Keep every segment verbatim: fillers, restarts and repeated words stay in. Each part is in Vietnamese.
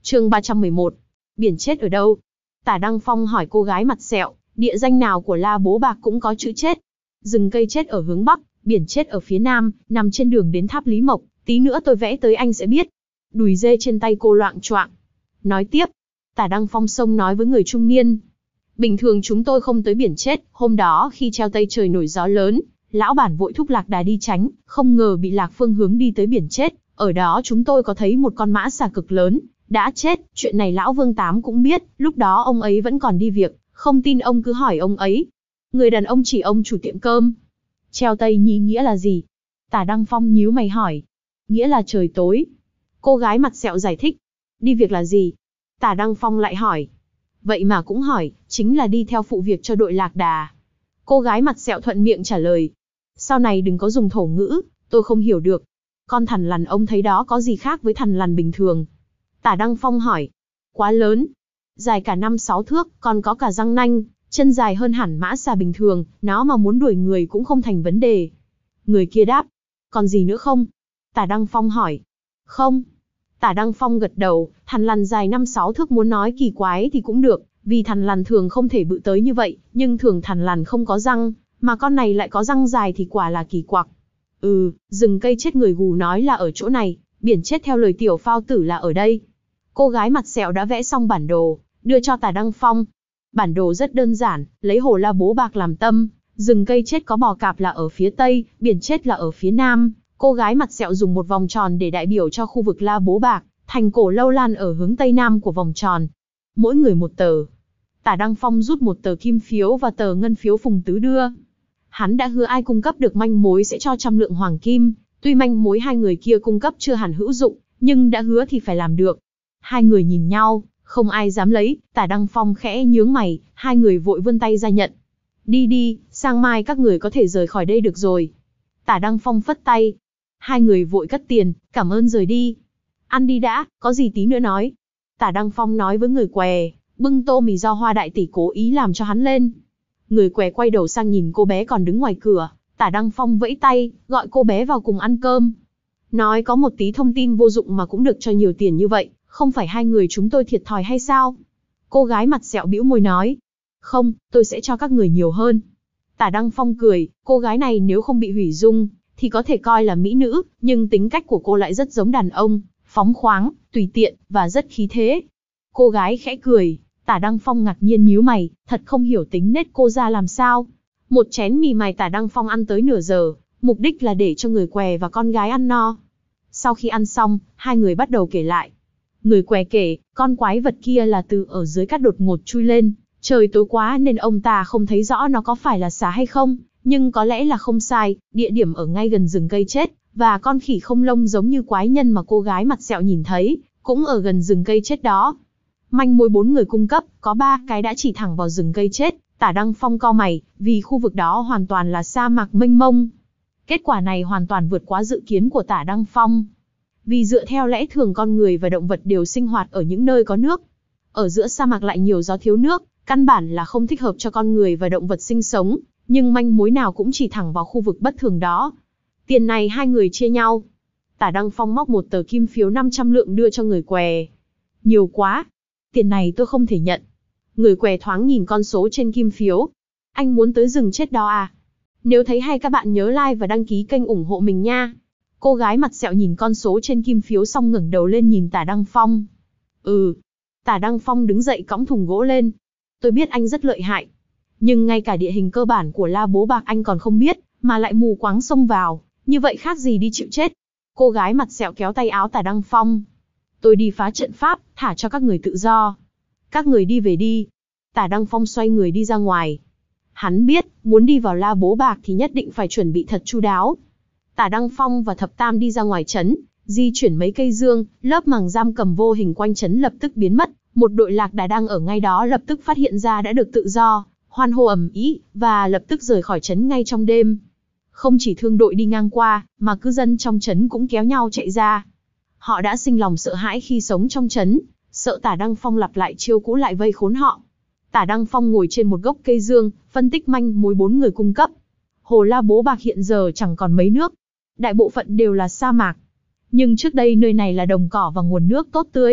Chương ba trăm mười một. Biển chết ở đâu? Tả Đăng Phong hỏi cô gái mặt sẹo, địa danh nào của La Bố Bạc cũng có chữ chết. Rừng cây chết ở hướng bắc, biển chết ở phía nam, nằm trên đường đến tháp Lý Mộc, tí nữa tôi vẽ tới anh sẽ biết. Đùi dê trên tay cô loạng choạng. Nói tiếp, Tả Đăng Phong xông nói với người trung niên. Bình thường chúng tôi không tới biển chết, hôm đó khi treo tây trời nổi gió lớn, lão bản vội thúc Lạc Đà đi tránh, không ngờ bị lạc phương hướng đi tới biển chết. Ở đó chúng tôi có thấy một con mã xà cực lớn, đã chết, chuyện này lão Vương Tám cũng biết, lúc đó ông ấy vẫn còn đi việc, không tin ông cứ hỏi ông ấy. Người đàn ông chỉ ông chủ tiệm cơm. Treo tây nhí nghĩa là gì? Tả Đăng Phong nhíu mày hỏi. Nghĩa là trời tối. Cô gái mặt sẹo giải thích. Đi việc là gì? Tả Đăng Phong lại hỏi. Vậy mà cũng hỏi, chính là đi theo phụ việc cho đội Lạc Đà. Cô gái mặt sẹo thuận miệng trả lời. Sau này đừng có dùng thổ ngữ, tôi không hiểu được. Con thằn lằn ông thấy đó có gì khác với thằn lằn bình thường? Tả Đăng Phong hỏi. Quá lớn. Dài cả năm sáu thước, còn có cả răng nanh, chân dài hơn hẳn mã xà bình thường, nó mà muốn đuổi người cũng không thành vấn đề. Người kia đáp. Còn gì nữa không? Tả Đăng Phong hỏi. Không. Tả Đăng Phong gật đầu, thằn lằn dài năm sáu thước muốn nói kỳ quái thì cũng được, vì thằn lằn thường không thể bự tới như vậy, nhưng thường thằn lằn không có răng, mà con này lại có răng dài thì quả là kỳ quặc. Ừ, rừng cây chết người gù nói là ở chỗ này, biển chết theo lời tiểu phao tử là ở đây. Cô gái mặt sẹo đã vẽ xong bản đồ, đưa cho Tả Đăng Phong. Bản đồ rất đơn giản, lấy hồ La Bố Bạc làm tâm, rừng cây chết có bò cạp là ở phía tây, biển chết là ở phía nam. Cô gái mặt sẹo dùng một vòng tròn để đại biểu cho khu vực La Bố Bạc, thành cổ lâu lan ở hướng tây nam của vòng tròn. Mỗi người một tờ. Tả Đăng Phong rút một tờ kim phiếu và tờ ngân phiếu Phùng Tứ đưa. Hắn đã hứa ai cung cấp được manh mối sẽ cho trăm lượng hoàng kim, tuy manh mối hai người kia cung cấp chưa hẳn hữu dụng, nhưng đã hứa thì phải làm được. Hai người nhìn nhau, không ai dám lấy, Tả Đăng Phong khẽ nhướng mày, hai người vội vươn tay ra nhận. Đi đi, sang mai các người có thể rời khỏi đây được rồi. Tả Đăng Phong phất tay. Hai người vội cất tiền, cảm ơn rời đi. Ăn đi đã, có gì tí nữa nói. Tả Đăng Phong nói với người què, bưng tô mì do Hoa đại tỷ cố ý làm cho hắn lên. Người què quay đầu sang nhìn cô bé còn đứng ngoài cửa, Tả Đăng Phong vẫy tay, gọi cô bé vào cùng ăn cơm. Nói có một tí thông tin vô dụng mà cũng được cho nhiều tiền như vậy, không phải hai người chúng tôi thiệt thòi hay sao? Cô gái mặt sẹo bĩu môi nói. Không, tôi sẽ cho các người nhiều hơn. Tả Đăng Phong cười, cô gái này nếu không bị hủy dung, thì có thể coi là mỹ nữ, nhưng tính cách của cô lại rất giống đàn ông, phóng khoáng, tùy tiện, và rất khí thế. Cô gái khẽ cười, Tả Đăng Phong ngạc nhiên nhíu mày, thật không hiểu tính nết cô ra làm sao. Một chén mì mài Tả Đăng Phong ăn tới nửa giờ, mục đích là để cho người què và con gái ăn no. Sau khi ăn xong, hai người bắt đầu kể lại. Người què kể, con quái vật kia là từ ở dưới cát đột ngột chui lên, trời tối quá nên ông ta không thấy rõ nó có phải là xà hay không, nhưng có lẽ là không sai, địa điểm ở ngay gần rừng cây chết, và con khỉ không lông giống như quái nhân mà cô gái mặt sẹo nhìn thấy, cũng ở gần rừng cây chết đó. Manh mối bốn người cung cấp, có ba cái đã chỉ thẳng vào rừng cây chết. Tả Đăng Phong cau mày, vì khu vực đó hoàn toàn là sa mạc mênh mông. Kết quả này hoàn toàn vượt quá dự kiến của Tả Đăng Phong. Vì dựa theo lẽ thường con người và động vật đều sinh hoạt ở những nơi có nước. Ở giữa sa mạc lại nhiều gió thiếu nước, căn bản là không thích hợp cho con người và động vật sinh sống, nhưng manh mối nào cũng chỉ thẳng vào khu vực bất thường đó. Tiền này hai người chia nhau. Tả Đăng Phong móc một tờ kim phiếu năm trăm lượng đưa cho người què. Nhiều quá. Tiền này tôi không thể nhận. Người què thoáng nhìn con số trên kim phiếu. Anh muốn tới rừng chết đó à? Nếu thấy hay các bạn nhớ like và đăng ký kênh ủng hộ mình nha. Cô gái mặt sẹo nhìn con số trên kim phiếu xong ngẩng đầu lên nhìn Tả Đăng Phong. Ừ. Tả Đăng Phong đứng dậy cõng thùng gỗ lên. Tôi biết anh rất lợi hại. Nhưng ngay cả địa hình cơ bản của La Bố Bạc anh còn không biết, mà lại mù quáng xông vào. Như vậy khác gì đi chịu chết. Cô gái mặt sẹo kéo tay áo Tả Đăng Phong. Tôi đi phá trận pháp, thả cho các người tự do. Các người đi về đi. Tả Đăng Phong xoay người đi ra ngoài. Hắn biết, muốn đi vào La Bố Bạc thì nhất định phải chuẩn bị thật chu đáo. Tả Đăng Phong và Thập Tam đi ra ngoài trấn, di chuyển mấy cây dương, lớp màng giam cầm vô hình quanh trấn lập tức biến mất. Một đội lạc đà đang ở ngay đó lập tức phát hiện ra đã được tự do, hoan hô ầm ĩ, và lập tức rời khỏi trấn ngay trong đêm. Không chỉ thương đội đi ngang qua, mà cư dân trong trấn cũng kéo nhau chạy ra. Họ đã sinh lòng sợ hãi khi sống trong trấn, sợ Tả Đăng Phong lặp lại chiêu cũ lại vây khốn họ. Tả Đăng Phong ngồi trên một gốc cây dương, phân tích manh mối bốn người cung cấp. Hồ La Bố Bạc hiện giờ chẳng còn mấy nước. Đại bộ phận đều là sa mạc. Nhưng trước đây nơi này là đồng cỏ và nguồn nước tốt tươi.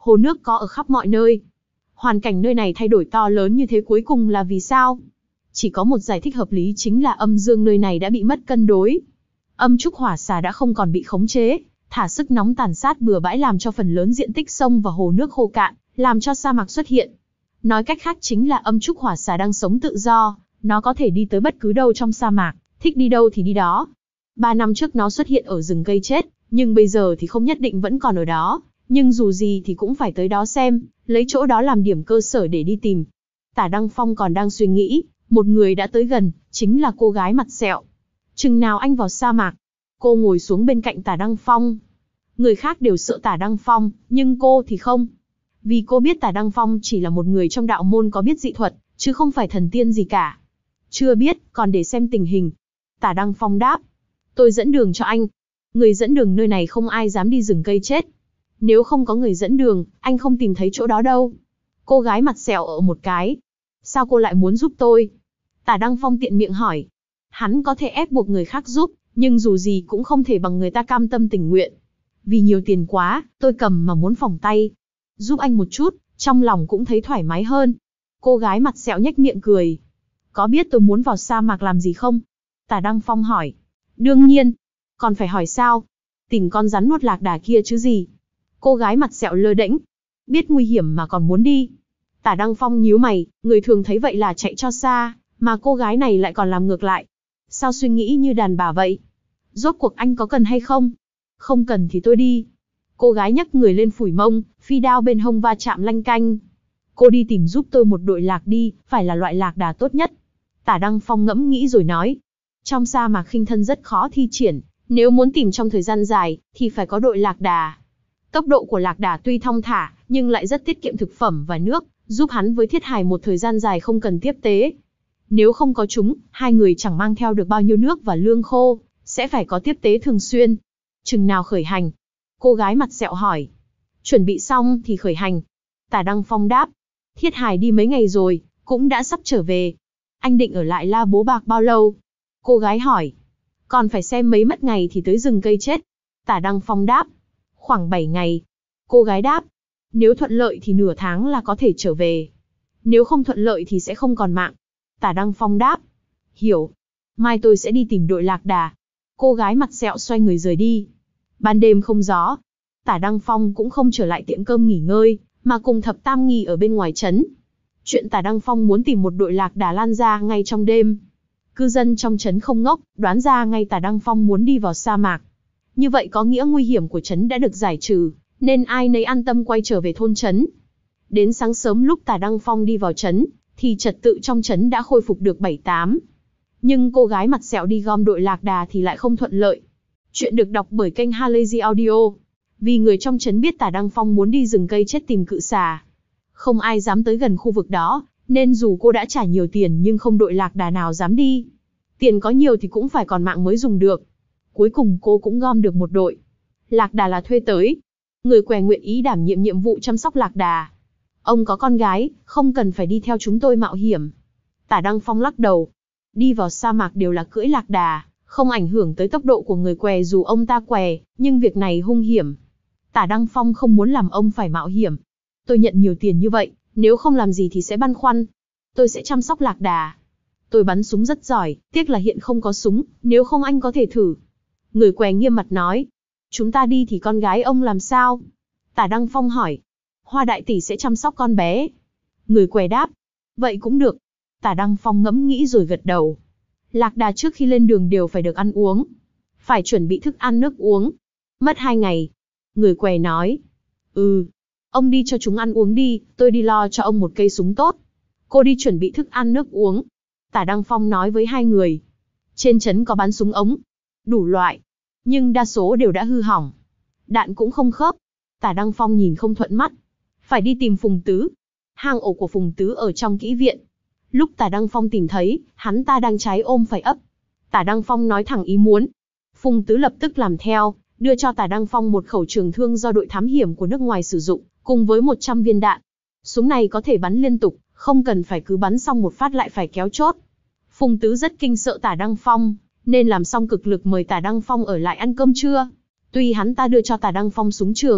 Hồ nước có ở khắp mọi nơi. Hoàn cảnh nơi này thay đổi to lớn như thế cuối cùng là vì sao? Chỉ có một giải thích hợp lý, chính là âm dương nơi này đã bị mất cân đối. Âm trúc hỏa xà đã không còn bị khống chế, thả sức nóng tàn sát bừa bãi làm cho phần lớn diện tích sông và hồ nước khô cạn, làm cho sa mạc xuất hiện. Nói cách khác chính là âm trúc hỏa xà đang sống tự do, nó có thể đi tới bất cứ đâu trong sa mạc, thích đi đâu thì đi đó. Ba năm trước nó xuất hiện ở rừng cây chết, nhưng bây giờ thì không nhất định vẫn còn ở đó, nhưng dù gì thì cũng phải tới đó xem, lấy chỗ đó làm điểm cơ sở để đi tìm. Tả Đăng Phong còn đang suy nghĩ, một người đã tới gần, chính là cô gái mặt sẹo. Chừng nào anh vào sa mạc? Cô ngồi xuống bên cạnh Tả Đăng Phong. Người khác đều sợ Tả Đăng Phong, nhưng cô thì không. Vì cô biết Tả Đăng Phong chỉ là một người trong đạo môn có biết dị thuật, chứ không phải thần tiên gì cả. Chưa biết, còn để xem tình hình. Tả Đăng Phong đáp. Tôi dẫn đường cho anh. Người dẫn đường nơi này không ai dám đi rừng cây chết. Nếu không có người dẫn đường, anh không tìm thấy chỗ đó đâu. Cô gái mặt sẹo ở một cái. Sao cô lại muốn giúp tôi? Tả Đăng Phong tiện miệng hỏi. Hắn có thể ép buộc người khác giúp, nhưng dù gì cũng không thể bằng người ta cam tâm tình nguyện. Vì nhiều tiền quá, tôi cầm mà muốn phỏng tay. Giúp anh một chút, trong lòng cũng thấy thoải mái hơn. Cô gái mặt sẹo nhếch miệng cười. Có biết tôi muốn vào sa mạc làm gì không? Tả Đăng Phong hỏi. Đương nhiên. Còn phải hỏi sao? Tìm con rắn nuốt lạc đà kia chứ gì? Cô gái mặt sẹo lơ đễnh. Biết nguy hiểm mà còn muốn đi. Tả Đăng Phong nhíu mày, người thường thấy vậy là chạy cho xa, mà cô gái này lại còn làm ngược lại. Sao suy nghĩ như đàn bà vậy? Rốt cuộc anh có cần hay không? Không cần thì tôi đi. Cô gái nhấc người lên phủi mông, phi đao bên hông va chạm lanh canh. Cô đi tìm giúp tôi một đội lạc đi, phải là loại lạc đà tốt nhất. Tả Đăng Phong ngẫm nghĩ rồi nói. Trong sa mạc khinh thân rất khó thi triển, nếu muốn tìm trong thời gian dài, thì phải có đội lạc đà. Tốc độ của lạc đà tuy thong thả, nhưng lại rất tiết kiệm thực phẩm và nước, giúp hắn với Thiết Hài một thời gian dài không cần tiếp tế. Nếu không có chúng, hai người chẳng mang theo được bao nhiêu nước và lương khô, sẽ phải có tiếp tế thường xuyên. Chừng nào khởi hành? Cô gái mặt sẹo hỏi. Chuẩn bị xong thì khởi hành. Tả Đăng Phong đáp. Thiết Hài đi mấy ngày rồi, cũng đã sắp trở về. Anh định ở lại La Bố Bạc bao lâu? Cô gái hỏi. Còn phải xem mấy mất ngày thì tới rừng cây chết. Tả Đăng Phong đáp. Khoảng bảy ngày. Cô gái đáp. Nếu thuận lợi thì nửa tháng là có thể trở về. Nếu không thuận lợi thì sẽ không còn mạng. Tả Đăng Phong đáp. Hiểu. Mai tôi sẽ đi tìm đội lạc đà. Cô gái mặt sẹo xoay người rời đi. Ban đêm không gió. Tả Đăng Phong cũng không trở lại tiệm cơm nghỉ ngơi, mà cùng Thập Tam nghỉ ở bên ngoài trấn. Chuyện Tả Đăng Phong muốn tìm một đội lạc đà lan ra ngay trong đêm. Cư dân trong trấn không ngốc, đoán ra ngay Tả Đăng Phong muốn đi vào sa mạc. Như vậy có nghĩa nguy hiểm của trấn đã được giải trừ, nên ai nấy an tâm quay trở về thôn trấn. Đến sáng sớm lúc Tả Đăng Phong đi vào trấn, thì trật tự trong trấn đã khôi phục được bảy tám. Nhưng cô gái mặt sẹo đi gom đội lạc đà thì lại không thuận lợi. Chuyện được đọc bởi kênh Halazy Audio. Vì người trong trấn biết Tả Đăng Phong muốn đi rừng cây chết tìm cự xà. Không ai dám tới gần khu vực đó, nên dù cô đã trả nhiều tiền nhưng không đội lạc đà nào dám đi. Tiền có nhiều thì cũng phải còn mạng mới dùng được. Cuối cùng cô cũng gom được một đội. Lạc đà là thuê tới. Người què nguyện ý đảm nhiệm nhiệm vụ chăm sóc lạc đà. Ông có con gái, không cần phải đi theo chúng tôi mạo hiểm. Tả Đăng Phong lắc đầu. Đi vào sa mạc đều là cưỡi lạc đà, không ảnh hưởng tới tốc độ của người què dù ông ta què, nhưng việc này hung hiểm. Tả Đăng Phong không muốn làm ông phải mạo hiểm. Tôi nhận nhiều tiền như vậy, nếu không làm gì thì sẽ băn khoăn. Tôi sẽ chăm sóc lạc đà. Tôi bắn súng rất giỏi, tiếc là hiện không có súng, nếu không anh có thể thử. Người què nghiêm mặt nói. Chúng ta đi thì con gái ông làm sao? Tả Đăng Phong hỏi. Hoa đại tỷ sẽ chăm sóc con bé. Người què đáp. Vậy cũng được. Tả Đăng Phong ngẫm nghĩ rồi gật đầu. Lạc đà trước khi lên đường đều phải được ăn uống. Phải chuẩn bị thức ăn nước uống. Mất hai ngày. Người què nói. Ừ. Ông đi cho chúng ăn uống đi, tôi đi lo cho ông một cây súng tốt. Cô đi chuẩn bị thức ăn nước uống. Tả Đăng Phong nói với hai người. Trên trấn có bán súng ống. Đủ loại. Nhưng đa số đều đã hư hỏng. Đạn cũng không khớp. Tả Đăng Phong nhìn không thuận mắt. Phải đi tìm Phùng Tứ. Hang ổ của Phùng Tứ ở trong kỹ viện. Lúc Tả Đăng Phong tìm thấy, hắn ta đang trái ôm phải ấp. Tả Đăng Phong nói thẳng ý muốn. Phùng Tứ lập tức làm theo, đưa cho Tả Đăng Phong một khẩu trường thương do đội thám hiểm của nước ngoài sử dụng, cùng với một trăm viên đạn. Súng này có thể bắn liên tục, không cần phải cứ bắn xong một phát lại phải kéo chốt. Phùng Tứ rất kinh sợ Tả Đăng Phong, nên làm xong cực lực mời Tả Đăng Phong ở lại ăn cơm trưa. Tuy hắn ta đưa cho Tả Đăng Phong súng trường,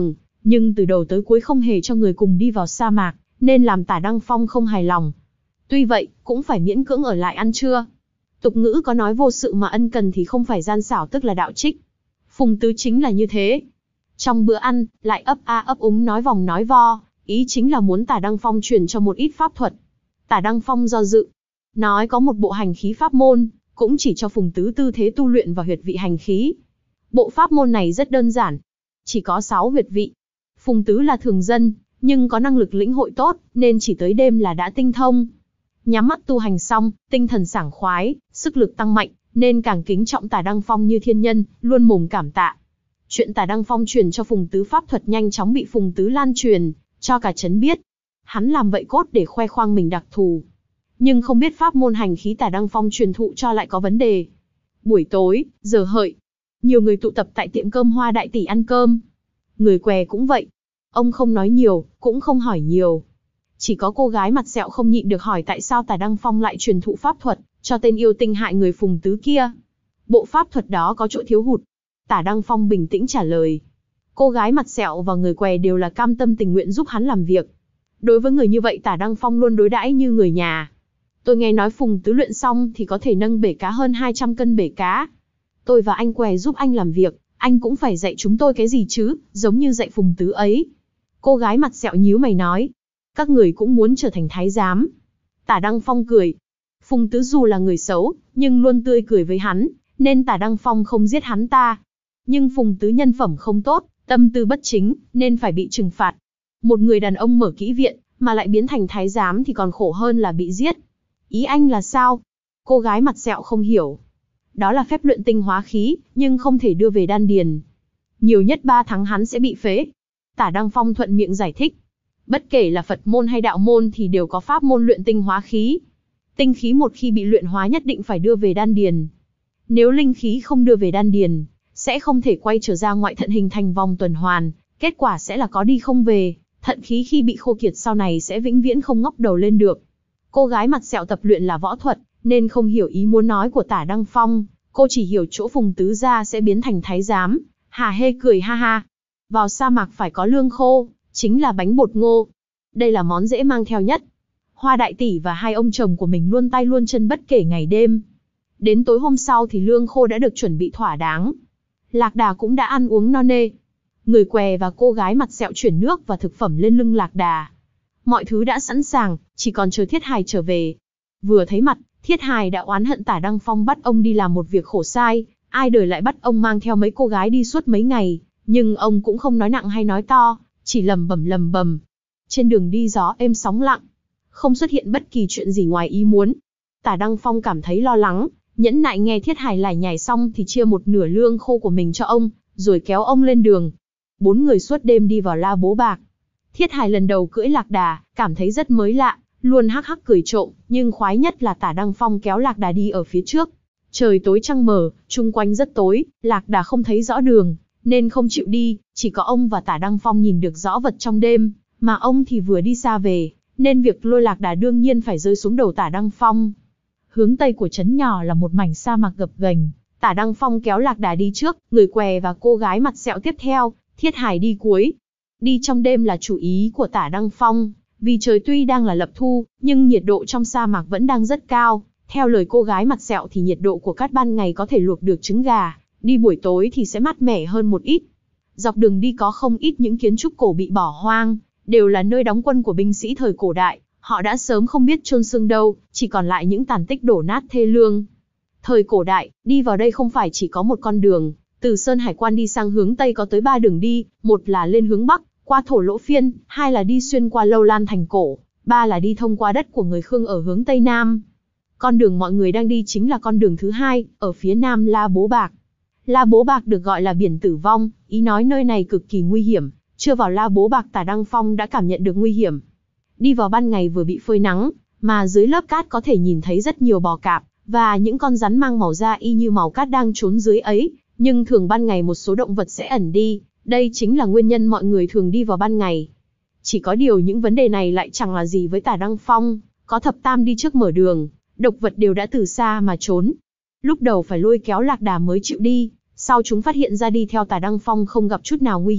nhưng từ đầu tới cuối không hề cho người cùng đi vào sa mạc, nên làm Tả Đăng Phong không hài lòng. Tuy vậy, cũng phải miễn cưỡng ở lại ăn trưa. Tục ngữ có nói vô sự mà ân cần thì không phải gian xảo, tức là đạo trích. Phùng Tứ chính là như thế. Trong bữa ăn, lại ấp a ấp úng nói vòng nói vo, ý chính là muốn Tả Đăng Phong truyền cho một ít pháp thuật. Tả Đăng Phong do dự, nói có một bộ hành khí pháp môn, cũng chỉ cho Phùng Tứ tư thế tu luyện và huyệt vị hành khí. Bộ pháp môn này rất đơn giản, chỉ có sáu huyệt vị. Phùng Tứ là thường dân, nhưng có năng lực lĩnh hội tốt, nên chỉ tới đêm là đã tinh thông. Nhắm mắt tu hành xong, tinh thần sảng khoái, sức lực tăng mạnh, nên càng kính trọng Tả Đăng Phong như thiên nhân, luôn mồm cảm tạ. Chuyện Tả Đăng Phong truyền cho Phùng Tứ pháp thuật nhanh chóng bị Phùng Tứ lan truyền, cho cả trấn biết. Hắn làm vậy cốt để khoe khoang mình đặc thù. Nhưng không biết pháp môn hành khí Tả Đăng Phong truyền thụ cho lại có vấn đề. Buổi tối, giờ hợi, nhiều người tụ tập tại tiệm cơm Hoa Đại Tỷ ăn cơm. Người què cũng vậy. Ông không nói nhiều, cũng không hỏi nhiều. Chỉ có cô gái mặt sẹo không nhịn được hỏi tại sao Tả Đăng Phong lại truyền thụ pháp thuật cho tên yêu tinh hại người Phùng Tứ kia. Bộ pháp thuật đó có chỗ thiếu hụt. Tả Đăng Phong bình tĩnh trả lời. Cô gái mặt sẹo và người què đều là cam tâm tình nguyện giúp hắn làm việc. Đối với người như vậy Tả Đăng Phong luôn đối đãi như người nhà. Tôi nghe nói Phùng Tứ luyện xong thì có thể nâng bể cá hơn hai trăm cân bể cá. Tôi và anh què giúp anh làm việc, anh cũng phải dạy chúng tôi cái gì chứ, giống như dạy Phùng Tứ ấy. Cô gái mặt sẹo nhíu mày nói. Các người cũng muốn trở thành thái giám. Tả Đăng Phong cười. Phùng Tứ dù là người xấu, nhưng luôn tươi cười với hắn, nên Tả Đăng Phong không giết hắn ta. Nhưng Phùng Tứ nhân phẩm không tốt, tâm tư bất chính, nên phải bị trừng phạt. Một người đàn ông mở kỹ viện, mà lại biến thành thái giám thì còn khổ hơn là bị giết. Ý anh là sao? Cô gái mặt sẹo không hiểu. Đó là phép luyện tinh hóa khí, nhưng không thể đưa về đan điền. Nhiều nhất ba tháng hắn sẽ bị phế. Tả Đăng Phong thuận miệng giải thích. Bất kể là Phật môn hay đạo môn thì đều có pháp môn luyện tinh hóa khí. Tinh khí một khi bị luyện hóa nhất định phải đưa về đan điền. Nếu linh khí không đưa về đan điền, sẽ không thể quay trở ra ngoại thận hình thành vòng tuần hoàn, kết quả sẽ là có đi không về, thận khí khi bị khô kiệt sau này sẽ vĩnh viễn không ngóc đầu lên được. Cô gái mặt sẹo tập luyện là võ thuật, nên không hiểu ý muốn nói của Tả Đăng Phong, cô chỉ hiểu chỗ Phùng Tứ gia sẽ biến thành thái giám, hà hê cười ha ha. Vào sa mạc phải có lương khô, chính là bánh bột ngô. Đây là món dễ mang theo nhất. Hoa Đại Tỷ và hai ông chồng của mình luôn tay luôn chân bất kể ngày đêm. Đến tối hôm sau thì lương khô đã được chuẩn bị thỏa đáng. Lạc Đà cũng đã ăn uống no nê. Người què và cô gái mặt sẹo chuyển nước và thực phẩm lên lưng Lạc Đà. Mọi thứ đã sẵn sàng, chỉ còn chờ Thiết Hài trở về. Vừa thấy mặt, Thiết Hài đã oán hận Tả Đăng Phong bắt ông đi làm một việc khổ sai, ai đời lại bắt ông mang theo mấy cô gái đi suốt mấy ngày, nhưng ông cũng không nói nặng hay nói to, chỉ lầm bầm lầm bầm. Trên đường đi gió êm sóng lặng, không xuất hiện bất kỳ chuyện gì ngoài ý muốn. Tả Đăng Phong cảm thấy lo lắng, nhẫn nại nghe Thiết Hài lải nhải xong thì chia một nửa lương khô của mình cho ông, rồi kéo ông lên đường. Bốn người suốt đêm đi vào La Bố Bạc. Thiết Hài lần đầu cưỡi Lạc Đà, cảm thấy rất mới lạ, luôn hắc hắc cười trộm, nhưng khoái nhất là Tả Đăng Phong kéo Lạc Đà đi ở phía trước. Trời tối trăng mờ, chung quanh rất tối, Lạc Đà không thấy rõ đường, nên không chịu đi, chỉ có ông và Tả Đăng Phong nhìn được rõ vật trong đêm, mà ông thì vừa đi xa về, nên việc lôi Lạc Đà đương nhiên phải rơi xuống đầu Tả Đăng Phong. Hướng tây của trấn nhỏ là một mảnh sa mạc gập ghềnh, Tả Đăng Phong kéo Lạc Đà đi trước, người què và cô gái mặt sẹo tiếp theo, Thiết Hài đi cuối. Đi trong đêm là chủ ý của Tả Đăng Phong, vì trời tuy đang là lập thu, nhưng nhiệt độ trong sa mạc vẫn đang rất cao. Theo lời cô gái mặt sẹo thì nhiệt độ của cát ban ngày có thể luộc được trứng gà, đi buổi tối thì sẽ mát mẻ hơn một ít. Dọc đường đi có không ít những kiến trúc cổ bị bỏ hoang, đều là nơi đóng quân của binh sĩ thời cổ đại, họ đã sớm không biết chôn xương đâu, chỉ còn lại những tàn tích đổ nát thê lương. Thời cổ đại, đi vào đây không phải chỉ có một con đường, từ Sơn Hải Quan đi sang hướng Tây có tới ba đường đi, một là lên hướng Bắc, qua Thổ Lỗ Phiên, hai là đi xuyên qua Lâu Lan thành cổ, ba là đi thông qua đất của người Khương ở hướng Tây Nam. Con đường mọi người đang đi chính là con đường thứ hai, ở phía nam La Bố Bạc. La Bố Bạc được gọi là biển tử vong, ý nói nơi này cực kỳ nguy hiểm. Chưa vào La Bố Bạc Tả Đăng Phong đã cảm nhận được nguy hiểm. Đi vào ban ngày vừa bị phơi nắng, mà dưới lớp cát có thể nhìn thấy rất nhiều bò cạp, và những con rắn mang màu da y như màu cát đang trốn dưới ấy, nhưng thường ban ngày một số động vật sẽ ẩn đi, đây chính là nguyên nhân mọi người thường đi vào ban ngày. Chỉ có điều những vấn đề này lại chẳng là gì với Tả Đăng Phong, có thập tam đi trước mở đường, độc vật đều đã từ xa mà trốn. Lúc đầu phải lôi kéo Lạc Đà mới chịu đi, sau chúng phát hiện ra đi theo Tả Đăng Phong không gặp chút nào nguy hiểm,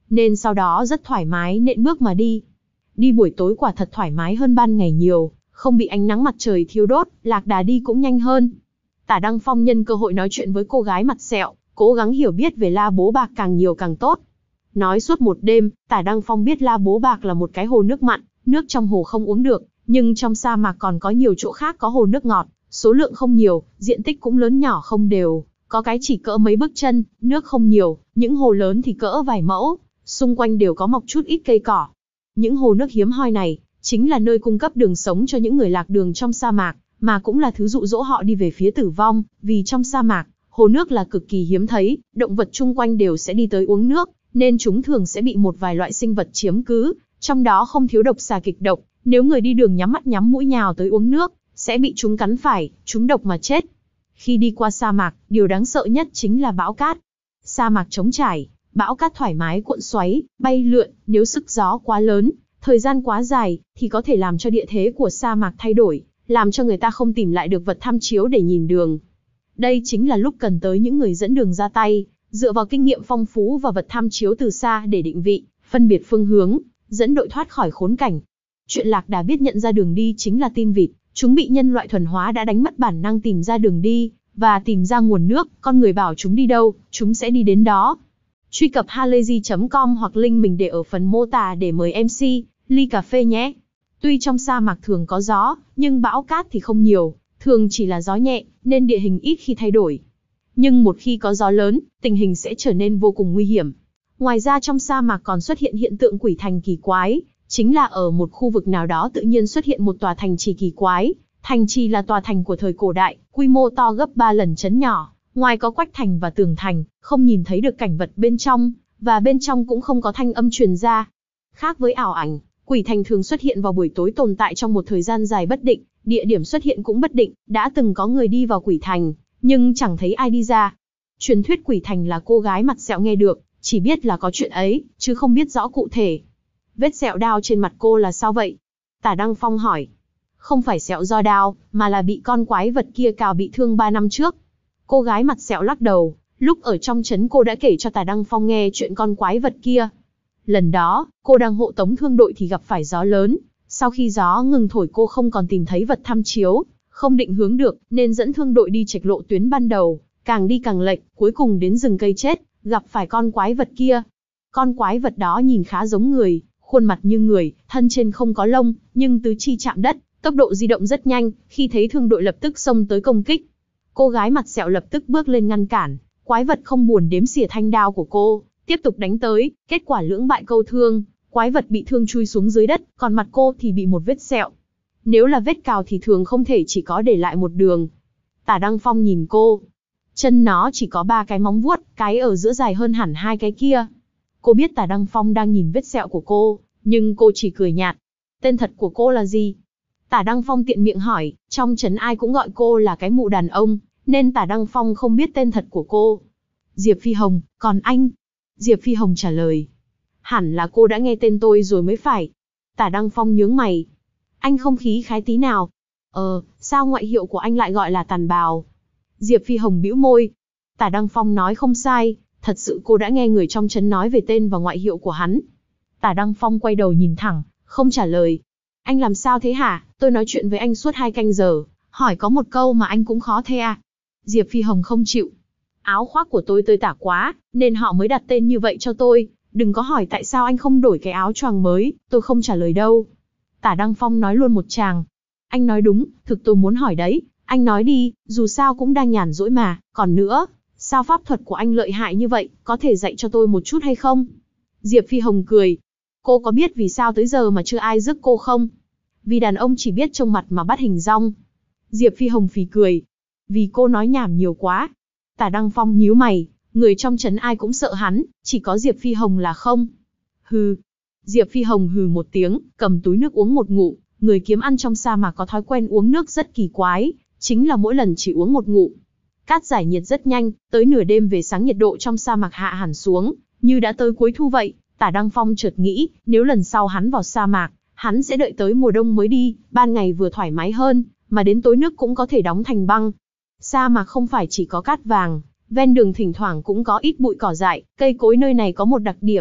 nên sau đó rất thoải mái nện bước mà đi. Đi buổi tối quả thật thoải mái hơn ban ngày nhiều, không bị ánh nắng mặt trời thiêu đốt, lạc đà đi cũng nhanh hơn. Tả Đăng Phong nhân cơ hội nói chuyện với cô gái mặt sẹo, cố gắng hiểu biết về La Bố Bạc càng nhiều càng tốt. Nói suốt một đêm, Tả Đăng Phong biết La Bố Bạc là một cái hồ nước mặn, nước trong hồ không uống được, nhưng trong sa mạc còn có nhiều chỗ khác có hồ nước ngọt, số lượng không nhiều, diện tích cũng lớn nhỏ không đều, có cái chỉ cỡ mấy bước chân, nước không nhiều, những hồ lớn thì cỡ vài mẫu, xung quanh đều có mọc chút ít cây cỏ. Những hồ nước hiếm hoi này, chính là nơi cung cấp đường sống cho những người lạc đường trong sa mạc, mà cũng là thứ dụ dỗ họ đi về phía tử vong, vì trong sa mạc, hồ nước là cực kỳ hiếm thấy, động vật chung quanh đều sẽ đi tới uống nước, nên chúng thường sẽ bị một vài loại sinh vật chiếm cứ, trong đó không thiếu độc xà kịch độc, nếu người đi đường nhắm mắt nhắm mũi nhào tới uống nước, sẽ bị chúng cắn phải, chúng độc mà chết. Khi đi qua sa mạc, điều đáng sợ nhất chính là bão cát. Sa mạc trống trải, bão cát thoải mái cuộn xoáy, bay lượn, nếu sức gió quá lớn, thời gian quá dài, thì có thể làm cho địa thế của sa mạc thay đổi, làm cho người ta không tìm lại được vật tham chiếu để nhìn đường. Đây chính là lúc cần tới những người dẫn đường ra tay, dựa vào kinh nghiệm phong phú và vật tham chiếu từ xa để định vị, phân biệt phương hướng, dẫn đội thoát khỏi khốn cảnh. Chuyện lạc đà biết nhận ra đường đi chính là tin vịt, chúng bị nhân loại thuần hóa đã đánh mất bản năng tìm ra đường đi, và tìm ra nguồn nước, con người bảo chúng đi đâu, chúng sẽ đi đến đó. Truy cập halayzi chấm com hoặc link mình để ở phần mô tả để mời em xê, ly cà phê nhé. Tuy trong sa mạc thường có gió, nhưng bão cát thì không nhiều, thường chỉ là gió nhẹ, nên địa hình ít khi thay đổi. Nhưng một khi có gió lớn, tình hình sẽ trở nên vô cùng nguy hiểm. Ngoài ra trong sa mạc còn xuất hiện hiện tượng quỷ thành kỳ quái, chính là ở một khu vực nào đó tự nhiên xuất hiện một tòa thành trì kỳ quái. Thành trì là tòa thành của thời cổ đại, quy mô to gấp ba lần trấn nhỏ, ngoài có quách thành và tường thành, không nhìn thấy được cảnh vật bên trong, và bên trong cũng không có thanh âm truyền ra. Khác với ảo ảnh, quỷ thành thường xuất hiện vào buổi tối tồn tại trong một thời gian dài bất định, địa điểm xuất hiện cũng bất định, đã từng có người đi vào quỷ thành, nhưng chẳng thấy ai đi ra. Truyền thuyết quỷ thành là cô gái mặt sẹo nghe được, chỉ biết là có chuyện ấy, chứ không biết rõ cụ thể. Vết sẹo đao trên mặt cô là sao vậy? Tả Đăng Phong hỏi. Không phải sẹo do đao, mà là bị con quái vật kia cào bị thương ba năm trước. Cô gái mặt sẹo lắc đầu, lúc ở trong trấn cô đã kể cho Tả Đăng Phong nghe chuyện con quái vật kia. Lần đó, cô đang hộ tống thương đội thì gặp phải gió lớn, sau khi gió ngừng thổi cô không còn tìm thấy vật tham chiếu, không định hướng được, nên dẫn thương đội đi chệch lộ tuyến ban đầu, càng đi càng lệch, cuối cùng đến rừng cây chết, gặp phải con quái vật kia. Con quái vật đó nhìn khá giống người, khuôn mặt như người, thân trên không có lông, nhưng tứ chi chạm đất, tốc độ di động rất nhanh, khi thấy thương đội lập tức xông tới công kích. Cô gái mặt sẹo lập tức bước lên ngăn cản, quái vật không buồn đếm xỉa thanh đao của cô, tiếp tục đánh tới, kết quả lưỡng bại câu thương, quái vật bị thương chui xuống dưới đất, còn mặt cô thì bị một vết sẹo. Nếu là vết cào thì thường không thể chỉ có để lại một đường. Tả Đăng Phong nhìn cô, chân nó chỉ có ba cái móng vuốt, cái ở giữa dài hơn hẳn hai cái kia. Cô biết Tả Đăng Phong đang nhìn vết sẹo của cô, nhưng cô chỉ cười nhạt. Tên thật của cô là gì? Tả Đăng Phong tiện miệng hỏi, trong trấn ai cũng gọi cô là cái mụ đàn ông, nên Tả Đăng Phong không biết tên thật của cô. Diệp Phi Hồng, còn anh? Diệp Phi Hồng trả lời. Hẳn là cô đã nghe tên tôi rồi mới phải. Tả Đăng Phong nhướng mày. Anh không khí khái tí nào. Ờ, sao ngoại hiệu của anh lại gọi là Tàn Bào? Diệp Phi Hồng bĩu môi. Tả Đăng Phong nói không sai, thật sự cô đã nghe người trong trấn nói về tên và ngoại hiệu của hắn. Tả Đăng Phong quay đầu nhìn thẳng, không trả lời. Anh làm sao thế hả? Tôi nói chuyện với anh suốt hai canh giờ, hỏi có một câu mà anh cũng khó thế à? Diệp Phi Hồng không chịu. Áo khoác của tôi tơi tả quá, nên họ mới đặt tên như vậy cho tôi. Đừng có hỏi tại sao anh không đổi cái áo choàng mới, tôi không trả lời đâu. Tả Đăng Phong nói luôn một tràng. Anh nói đúng, thực tôi muốn hỏi đấy, anh nói đi, dù sao cũng đang nhàn rỗi mà, còn nữa, sao pháp thuật của anh lợi hại như vậy, có thể dạy cho tôi một chút hay không? Diệp Phi Hồng cười. Cô có biết vì sao tới giờ mà chưa ai rước cô không? Vì đàn ông chỉ biết trông mặt mà bắt hình dong. Diệp Phi Hồng phì cười. Vì cô nói nhảm nhiều quá. Tả Đăng Phong nhíu mày, người trong trấn ai cũng sợ hắn, chỉ có Diệp Phi Hồng là không. Hừ. Diệp Phi Hồng hừ một tiếng, cầm túi nước uống một ngụm. Người kiếm ăn trong sa mạc có thói quen uống nước rất kỳ quái, chính là mỗi lần chỉ uống một ngụm. Cát giải nhiệt rất nhanh, tới nửa đêm về sáng nhiệt độ trong sa mạc hạ hẳn xuống, như đã tới cuối thu vậy. Tả Đăng Phong chợt nghĩ, nếu lần sau hắn vào sa mạc, hắn sẽ đợi tới mùa đông mới đi, ban ngày vừa thoải mái hơn, mà đến tối nước cũng có thể đóng thành băng. Sa mạc không phải chỉ có cát vàng, ven đường thỉnh thoảng cũng có ít bụi cỏ dại, cây cối nơi này có một đặc điểm,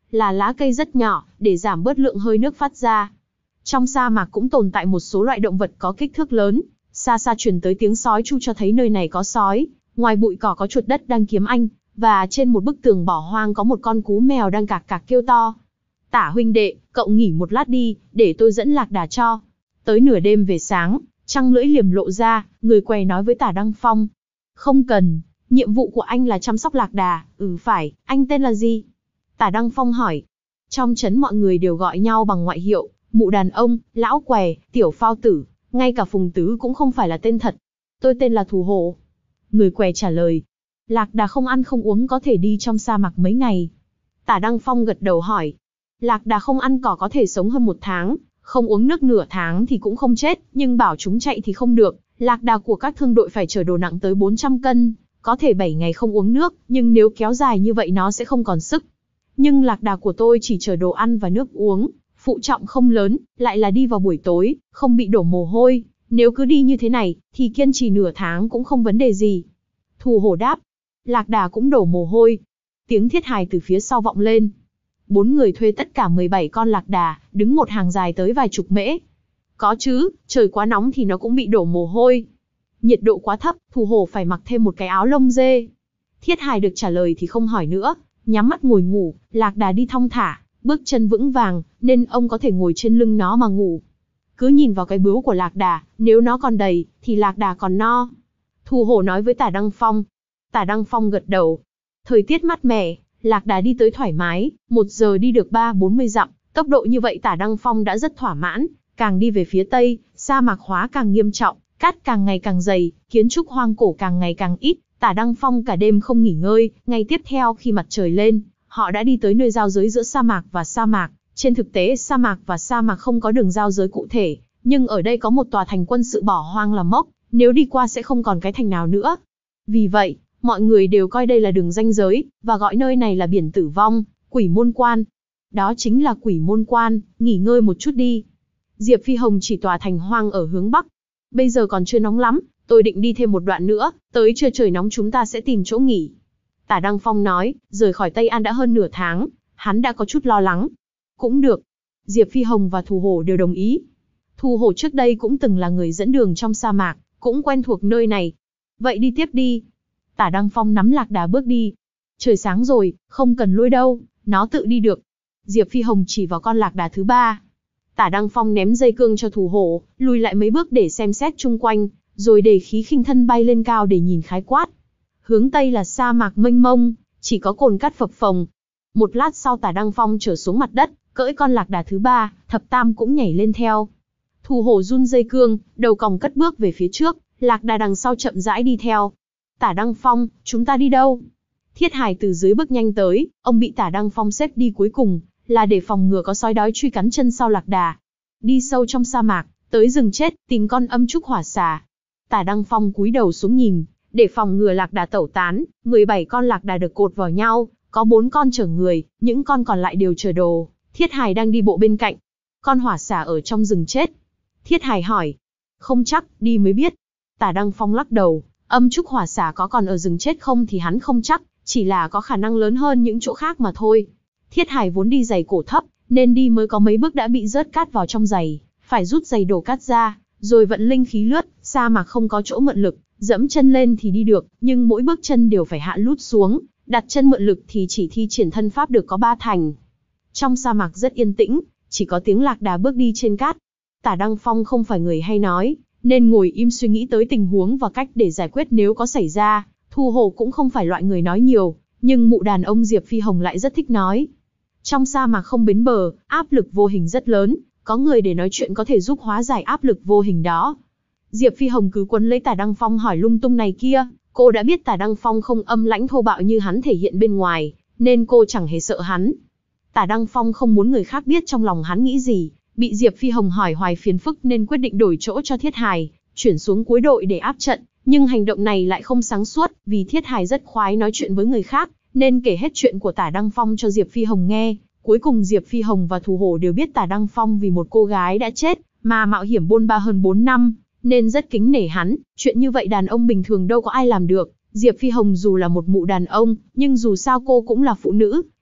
là lá cây rất nhỏ, để giảm bớt lượng hơi nước phát ra. Trong sa mạc cũng tồn tại một số loại động vật có kích thước lớn, xa xa truyền tới tiếng sói tru cho thấy nơi này có sói, ngoài bụi cỏ có chuột đất đang kiếm anh, và trên một bức tường bỏ hoang có một con cú mèo đang cạc cạc kêu to. Tả huynh đệ, cậu nghỉ một lát đi, để tôi dẫn lạc đà cho. Tới nửa đêm về sáng, trăng lưỡi liềm lộ ra, người què nói với Tả Đăng Phong. Không cần, nhiệm vụ của anh là chăm sóc lạc đà. Ừ phải, anh tên là gì? Tả Đăng Phong hỏi. Trong trấn mọi người đều gọi nhau bằng ngoại hiệu, mụ đàn ông, lão què, tiểu phao tử, ngay cả Phùng Tứ cũng không phải là tên thật. Tôi tên là Thù Hổ. Người què trả lời. Lạc đà không ăn không uống có thể đi trong sa mạc mấy ngày. Tả Đăng Phong gật đầu hỏi. Lạc đà không ăn cỏ có thể sống hơn một tháng, không uống nước nửa tháng thì cũng không chết, nhưng bảo chúng chạy thì không được. Lạc đà của các thương đội phải chở đồ nặng tới bốn trăm cân, có thể bảy ngày không uống nước, nhưng nếu kéo dài như vậy nó sẽ không còn sức. Nhưng lạc đà của tôi chỉ chở đồ ăn và nước uống, phụ trọng không lớn, lại là đi vào buổi tối, không bị đổ mồ hôi. Nếu cứ đi như thế này, thì kiên trì nửa tháng cũng không vấn đề gì. Thù Hổ đáp. Lạc đà cũng đổ mồ hôi. Tiếng thiết hài từ phía sau vọng lên. Bốn người thuê tất cả mười bảy con lạc đà, đứng một hàng dài tới vài chục mễ. Có chứ, trời quá nóng thì nó cũng bị đổ mồ hôi. Nhiệt độ quá thấp, Thù Hổ phải mặc thêm một cái áo lông dê. Thiết hài được trả lời thì không hỏi nữa, nhắm mắt ngồi ngủ. Lạc đà đi thong thả, bước chân vững vàng, nên ông có thể ngồi trên lưng nó mà ngủ. Cứ nhìn vào cái bướu của lạc đà, nếu nó còn đầy, thì lạc đà còn no. Thù Hổ nói với Tả Đăng Phong. Tả Đăng Phong gật đầu. Thời tiết mát mẻ, lạc đà đi tới thoải mái, một giờ đi được ba bốn mươi dặm, tốc độ như vậy Tả Đăng Phong đã rất thỏa mãn. Càng đi về phía tây, sa mạc hóa càng nghiêm trọng, cát càng ngày càng dày, kiến trúc hoang cổ càng ngày càng ít. Tả Đăng Phong cả đêm không nghỉ ngơi, ngày tiếp theo khi mặt trời lên, họ đã đi tới nơi giao giới giữa sa mạc và sa mạc. Trên thực tế sa mạc và sa mạc không có đường giao giới cụ thể, nhưng ở đây có một tòa thành quân sự bỏ hoang làm mốc, nếu đi qua sẽ không còn cái thành nào nữa. Vì vậy, mọi người đều coi đây là đường ranh giới, và gọi nơi này là biển tử vong, Quỷ Môn Quan. Đó chính là Quỷ Môn Quan, nghỉ ngơi một chút đi. Diệp Phi Hồng chỉ tòa thành hoang ở hướng bắc. Bây giờ còn chưa nóng lắm, tôi định đi thêm một đoạn nữa, tới trưa trời nóng chúng ta sẽ tìm chỗ nghỉ. Tả Đăng Phong nói, rời khỏi Tây An đã hơn nửa tháng, hắn đã có chút lo lắng. Cũng được. Diệp Phi Hồng và Thù Hổ đều đồng ý. Thù Hổ trước đây cũng từng là người dẫn đường trong sa mạc, cũng quen thuộc nơi này. Vậy đi tiếp đi. Tả Đăng Phong nắm lạc đà bước đi. Trời sáng rồi, không cần lôi đâu, nó tự đi được. Diệp Phi Hồng chỉ vào con lạc đà thứ ba. Tả Đăng Phong ném dây cương cho Thù Hổ, lùi lại mấy bước để xem xét chung quanh, rồi để khí khinh thân bay lên cao để nhìn khái quát. Hướng tây là sa mạc mênh mông, chỉ có cồn cát phập phồng. Một lát sau Tả Đăng Phong trở xuống mặt đất, cưỡi con lạc đà thứ ba, Thập Tam cũng nhảy lên theo. Thù Hổ run dây cương, đầu còng cất bước về phía trước, lạc đà đằng sau chậm rãi đi theo. Tả Đăng Phong, chúng ta đi đâu? Thiết hài từ dưới bước nhanh tới, ông bị Tả Đăng Phong xếp đi cuối cùng, là để phòng ngừa có sói đói truy cắn chân sau lạc đà. Đi sâu trong sa mạc, tới rừng chết, tìm con âm trúc hỏa xà. Tả Đăng Phong cúi đầu xuống nhìn, để phòng ngừa lạc đà tẩu tán, mười bảy con lạc đà được cột vào nhau, có bốn con chở người, những con còn lại đều chở đồ. Thiết hài đang đi bộ bên cạnh. Con hỏa xà ở trong rừng chết. Thiết hài hỏi. Không chắc, đi mới biết. Tả Đăng Phong lắc đầu, âm trúc hỏa xà có còn ở rừng chết không thì hắn không chắc, chỉ là có khả năng lớn hơn những chỗ khác mà thôi. Thiết hài vốn đi giày cổ thấp, nên đi mới có mấy bước đã bị rớt cát vào trong giày, phải rút giày đổ cát ra, rồi vận linh khí lướt, sa mạc không có chỗ mượn lực, dẫm chân lên thì đi được, nhưng mỗi bước chân đều phải hạ lút xuống, đặt chân mượn lực thì chỉ thi triển thân pháp được có ba thành. Trong sa mạc rất yên tĩnh, chỉ có tiếng lạc đà bước đi trên cát. Tả Đăng Phong không phải người hay nói, nên ngồi im suy nghĩ tới tình huống và cách để giải quyết nếu có xảy ra. Thù Hổ cũng không phải loại người nói nhiều, nhưng mụ đàn ông Diệp Phi Hồng lại rất thích nói. Trong sa mạc không bến bờ, áp lực vô hình rất lớn, có người để nói chuyện có thể giúp hóa giải áp lực vô hình đó. Diệp Phi Hồng cứ quấn lấy Tả Đăng Phong hỏi lung tung này kia, cô đã biết Tả Đăng Phong không âm lãnh thô bạo như hắn thể hiện bên ngoài, nên cô chẳng hề sợ hắn. Tả Đăng Phong không muốn người khác biết trong lòng hắn nghĩ gì, bị Diệp Phi Hồng hỏi hoài phiền phức nên quyết định đổi chỗ cho Thiết hài, chuyển xuống cuối đội để áp trận, nhưng hành động này lại không sáng suốt, vì Thiết hài rất khoái nói chuyện với người khác, nên kể hết chuyện của Tả Đăng Phong cho Diệp Phi Hồng nghe. Cuối cùng Diệp Phi Hồng và Thù Hổ đều biết Tả Đăng Phong vì một cô gái đã chết mà mạo hiểm bôn ba hơn bốn năm, nên rất kính nể hắn. Chuyện như vậy đàn ông bình thường đâu có ai làm được. Diệp Phi Hồng dù là một mụ đàn ông, nhưng dù sao cô cũng là phụ nữ,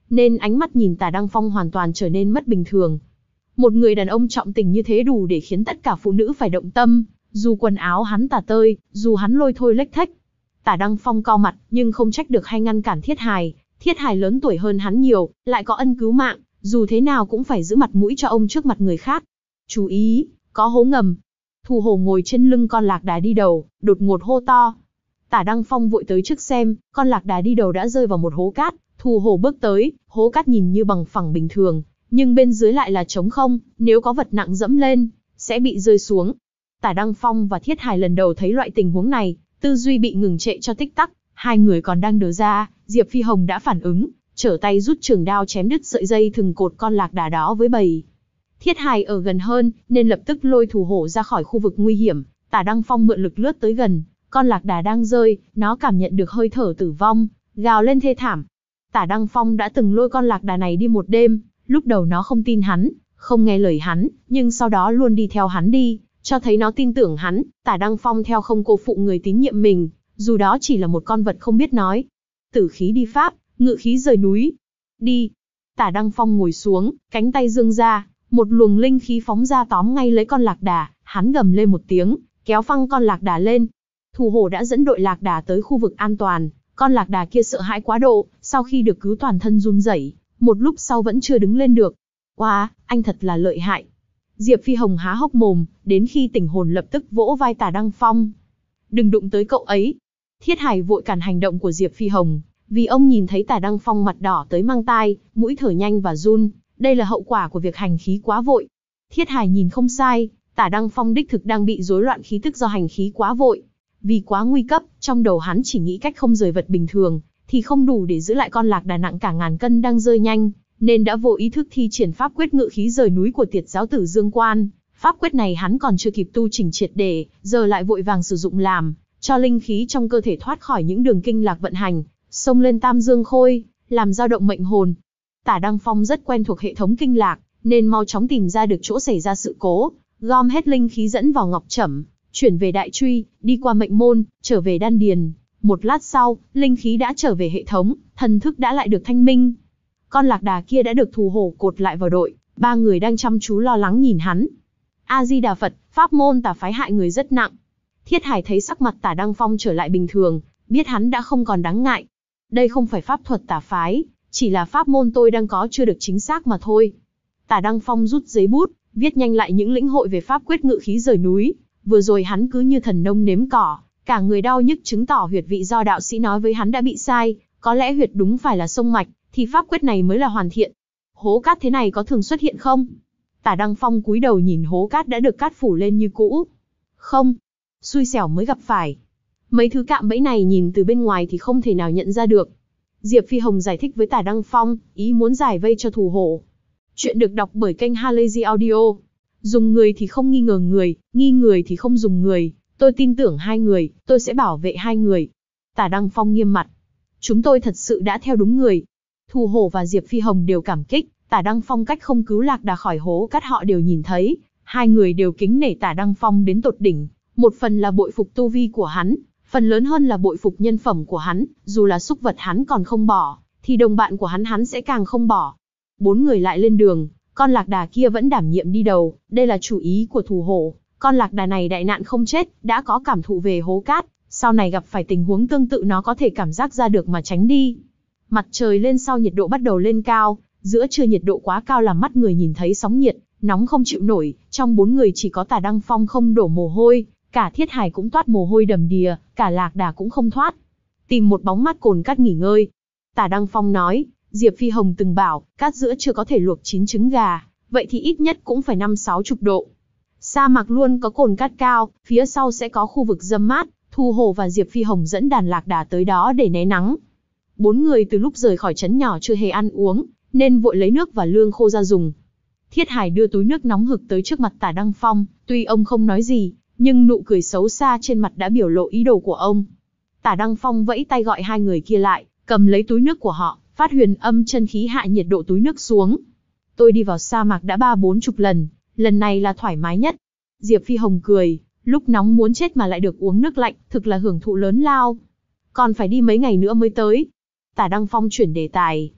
nên ánh mắt nhìn Tả Đăng Phong hoàn toàn trở nên mất bình thường. Một người đàn ông trọng tình như thế đủ để khiến tất cả phụ nữ phải động tâm, dù quần áo hắn tả tơi, dù hắn lôi thôi lếch thếch. Tả Đăng Phong cau mặt, nhưng không trách được hay ngăn cản Thiết Hài. Thiết Hài lớn tuổi hơn hắn nhiều, lại có ân cứu mạng, dù thế nào cũng phải giữ mặt mũi cho ông trước mặt người khác. Chú ý, có hố ngầm. Thu Hồ ngồi trên lưng con lạc đà đi đầu, đột ngột hô to. Tả Đăng Phong vội tới trước xem, con lạc đà đi đầu đã rơi vào một hố cát. Thu Hồ bước tới, hố cát nhìn như bằng phẳng bình thường, nhưng bên dưới lại là trống không, nếu có vật nặng dẫm lên, sẽ bị rơi xuống. Tả Đăng Phong và Thiết Hài lần đầu thấy loại tình huống này, tư duy bị ngừng trệ cho tích tắc, hai người còn đang đờ ra, Diệp Phi Hồng đã phản ứng, trở tay rút trường đao chém đứt sợi dây thừng cột con lạc đà đó với bầy. Thiết Hài ở gần hơn, nên lập tức lôi Thu Hổ ra khỏi khu vực nguy hiểm. Tả Đăng Phong mượn lực lướt tới gần, con lạc đà đang rơi, nó cảm nhận được hơi thở tử vong, gào lên thê thảm. Tả Đăng Phong đã từng lôi con lạc đà này đi một đêm, lúc đầu nó không tin hắn, không nghe lời hắn, nhưng sau đó luôn đi theo hắn đi, cho thấy nó tin tưởng hắn. Tả Đăng Phong theo không cô phụ người tín nhiệm mình, dù đó chỉ là một con vật không biết nói. Tử khí đi pháp, ngự khí rời núi. Đi. Tả Đăng Phong ngồi xuống, cánh tay dương ra, một luồng linh khí phóng ra tóm ngay lấy con lạc đà, hắn gầm lên một tiếng, kéo phăng con lạc đà lên. Thu Hồ đã dẫn đội lạc đà tới khu vực an toàn, con lạc đà kia sợ hãi quá độ, sau khi được cứu toàn thân run rẩy, một lúc sau vẫn chưa đứng lên được. Wow, anh thật là lợi hại. Diệp Phi Hồng há hốc mồm, đến khi tỉnh hồn lập tức vỗ vai Tả Đăng Phong. Đừng đụng tới cậu ấy. Thiết Hải vội cản hành động của Diệp Phi Hồng, vì ông nhìn thấy Tả Đăng Phong mặt đỏ tới mang tai, mũi thở nhanh và run, đây là hậu quả của việc hành khí quá vội. Thiết Hải nhìn không sai, Tả Đăng Phong đích thực đang bị rối loạn khí tức do hành khí quá vội. Vì quá nguy cấp, trong đầu hắn chỉ nghĩ cách không rời vật bình thường, thì không đủ để giữ lại con lạc đà nặng cả ngàn cân đang rơi nhanh, nên đã vô ý thức thi triển pháp quyết ngự khí rời núi của Tiệt giáo tử Dương Quan. Pháp quyết này hắn còn chưa kịp tu chỉnh triệt để, giờ lại vội vàng sử dụng làm cho linh khí trong cơ thể thoát khỏi những đường kinh lạc vận hành, xông lên Tam Dương Khôi, làm dao động mệnh hồn. Tả Đăng Phong rất quen thuộc hệ thống kinh lạc, nên mau chóng tìm ra được chỗ xảy ra sự cố, gom hết linh khí dẫn vào ngọc trẩm, chuyển về đại truy, đi qua mệnh môn, trở về đan điền. Một lát sau, linh khí đã trở về hệ thống, thần thức đã lại được thanh minh. Con lạc đà kia đã được Thu Hổ cột lại vào đội, ba người đang chăm chú lo lắng nhìn hắn. A Di Đà Phật, pháp môn tà phái hại người rất nặng. Thiết Hải thấy sắc mặt Tả Đăng Phong trở lại bình thường, biết hắn đã không còn đáng ngại. Đây không phải pháp thuật tà phái, chỉ là pháp môn tôi đang có chưa được chính xác mà thôi. Tả Đăng Phong rút giấy bút, viết nhanh lại những lĩnh hội về pháp quyết ngự khí rời núi. Vừa rồi hắn cứ như thần nông nếm cỏ, cả người đau nhức, chứng tỏ huyệt vị do đạo sĩ nói với hắn đã bị sai, có lẽ huyệt đúng phải là sông mạch, thì pháp quyết này mới là hoàn thiện. Hố cát thế này có thường xuất hiện không? Tả Đăng Phong cúi đầu nhìn hố cát đã được cát phủ lên như cũ. Không, xui xẻo mới gặp phải. Mấy thứ cạm bẫy này nhìn từ bên ngoài thì không thể nào nhận ra được. Diệp Phi Hồng giải thích với Tả Đăng Phong, ý muốn giải vây cho Thu Hổ. Chuyện được đọc bởi kênh Halazy Audio. Dùng người thì không nghi ngờ người, nghi người thì không dùng người. Tôi tin tưởng hai người, tôi sẽ bảo vệ hai người. Tả Đăng Phong nghiêm mặt. Chúng tôi thật sự đã theo đúng người. Thu Hổ và Diệp Phi Hồng đều cảm kích. Tả Đăng Phong cách không cứu lạc đà khỏi hố cát họ đều nhìn thấy. Hai người đều kính nể Tả Đăng Phong đến tột đỉnh. Một phần là bội phục tu vi của hắn, phần lớn hơn là bội phục nhân phẩm của hắn. Dù là súc vật hắn còn không bỏ, thì đồng bạn của hắn hắn sẽ càng không bỏ. Bốn người lại lên đường. Con lạc đà kia vẫn đảm nhiệm đi đầu, đây là chủ ý của Thu Hổ. Con lạc đà này đại nạn không chết, đã có cảm thụ về hố cát, sau này gặp phải tình huống tương tự nó có thể cảm giác ra được mà tránh đi. Mặt trời lên sau nhiệt độ bắt đầu lên cao, giữa trưa nhiệt độ quá cao làm mắt người nhìn thấy sóng nhiệt, nóng không chịu nổi, trong bốn người chỉ có Tả Đăng Phong không đổ mồ hôi, cả Thiết Hải cũng toát mồ hôi đầm đìa, cả lạc đà cũng không thoát. Tìm một bóng mát cồn cát nghỉ ngơi. Tả Đăng Phong nói, Diệp Phi Hồng từng bảo, cát giữa chưa có thể luộc chín trứng gà, vậy thì ít nhất cũng phải năm sáu chục độ. Sa mạc luôn có cồn cát cao, phía sau sẽ có khu vực râm mát. Thu Hổ và Diệp Phi Hồng dẫn đàn lạc đà tới đó để né nắng. Bốn người từ lúc rời khỏi trấn nhỏ chưa hề ăn uống, nên vội lấy nước và lương khô ra dùng. Thiết Hải đưa túi nước nóng hực tới trước mặt Tả Đăng Phong, tuy ông không nói gì, nhưng nụ cười xấu xa trên mặt đã biểu lộ ý đồ của ông. Tả Đăng Phong vẫy tay gọi hai người kia lại, cầm lấy túi nước của họ, phát huyền âm chân khí hạ nhiệt độ túi nước xuống. Tôi đi vào sa mạc đã ba bốn chục lần, lần này là thoải mái nhất. Diệp Phi Hồng cười, lúc nóng muốn chết mà lại được uống nước lạnh, thực là hưởng thụ lớn lao. Còn phải đi mấy ngày nữa mới tới. Tả Đăng Phong chuyển đề tài.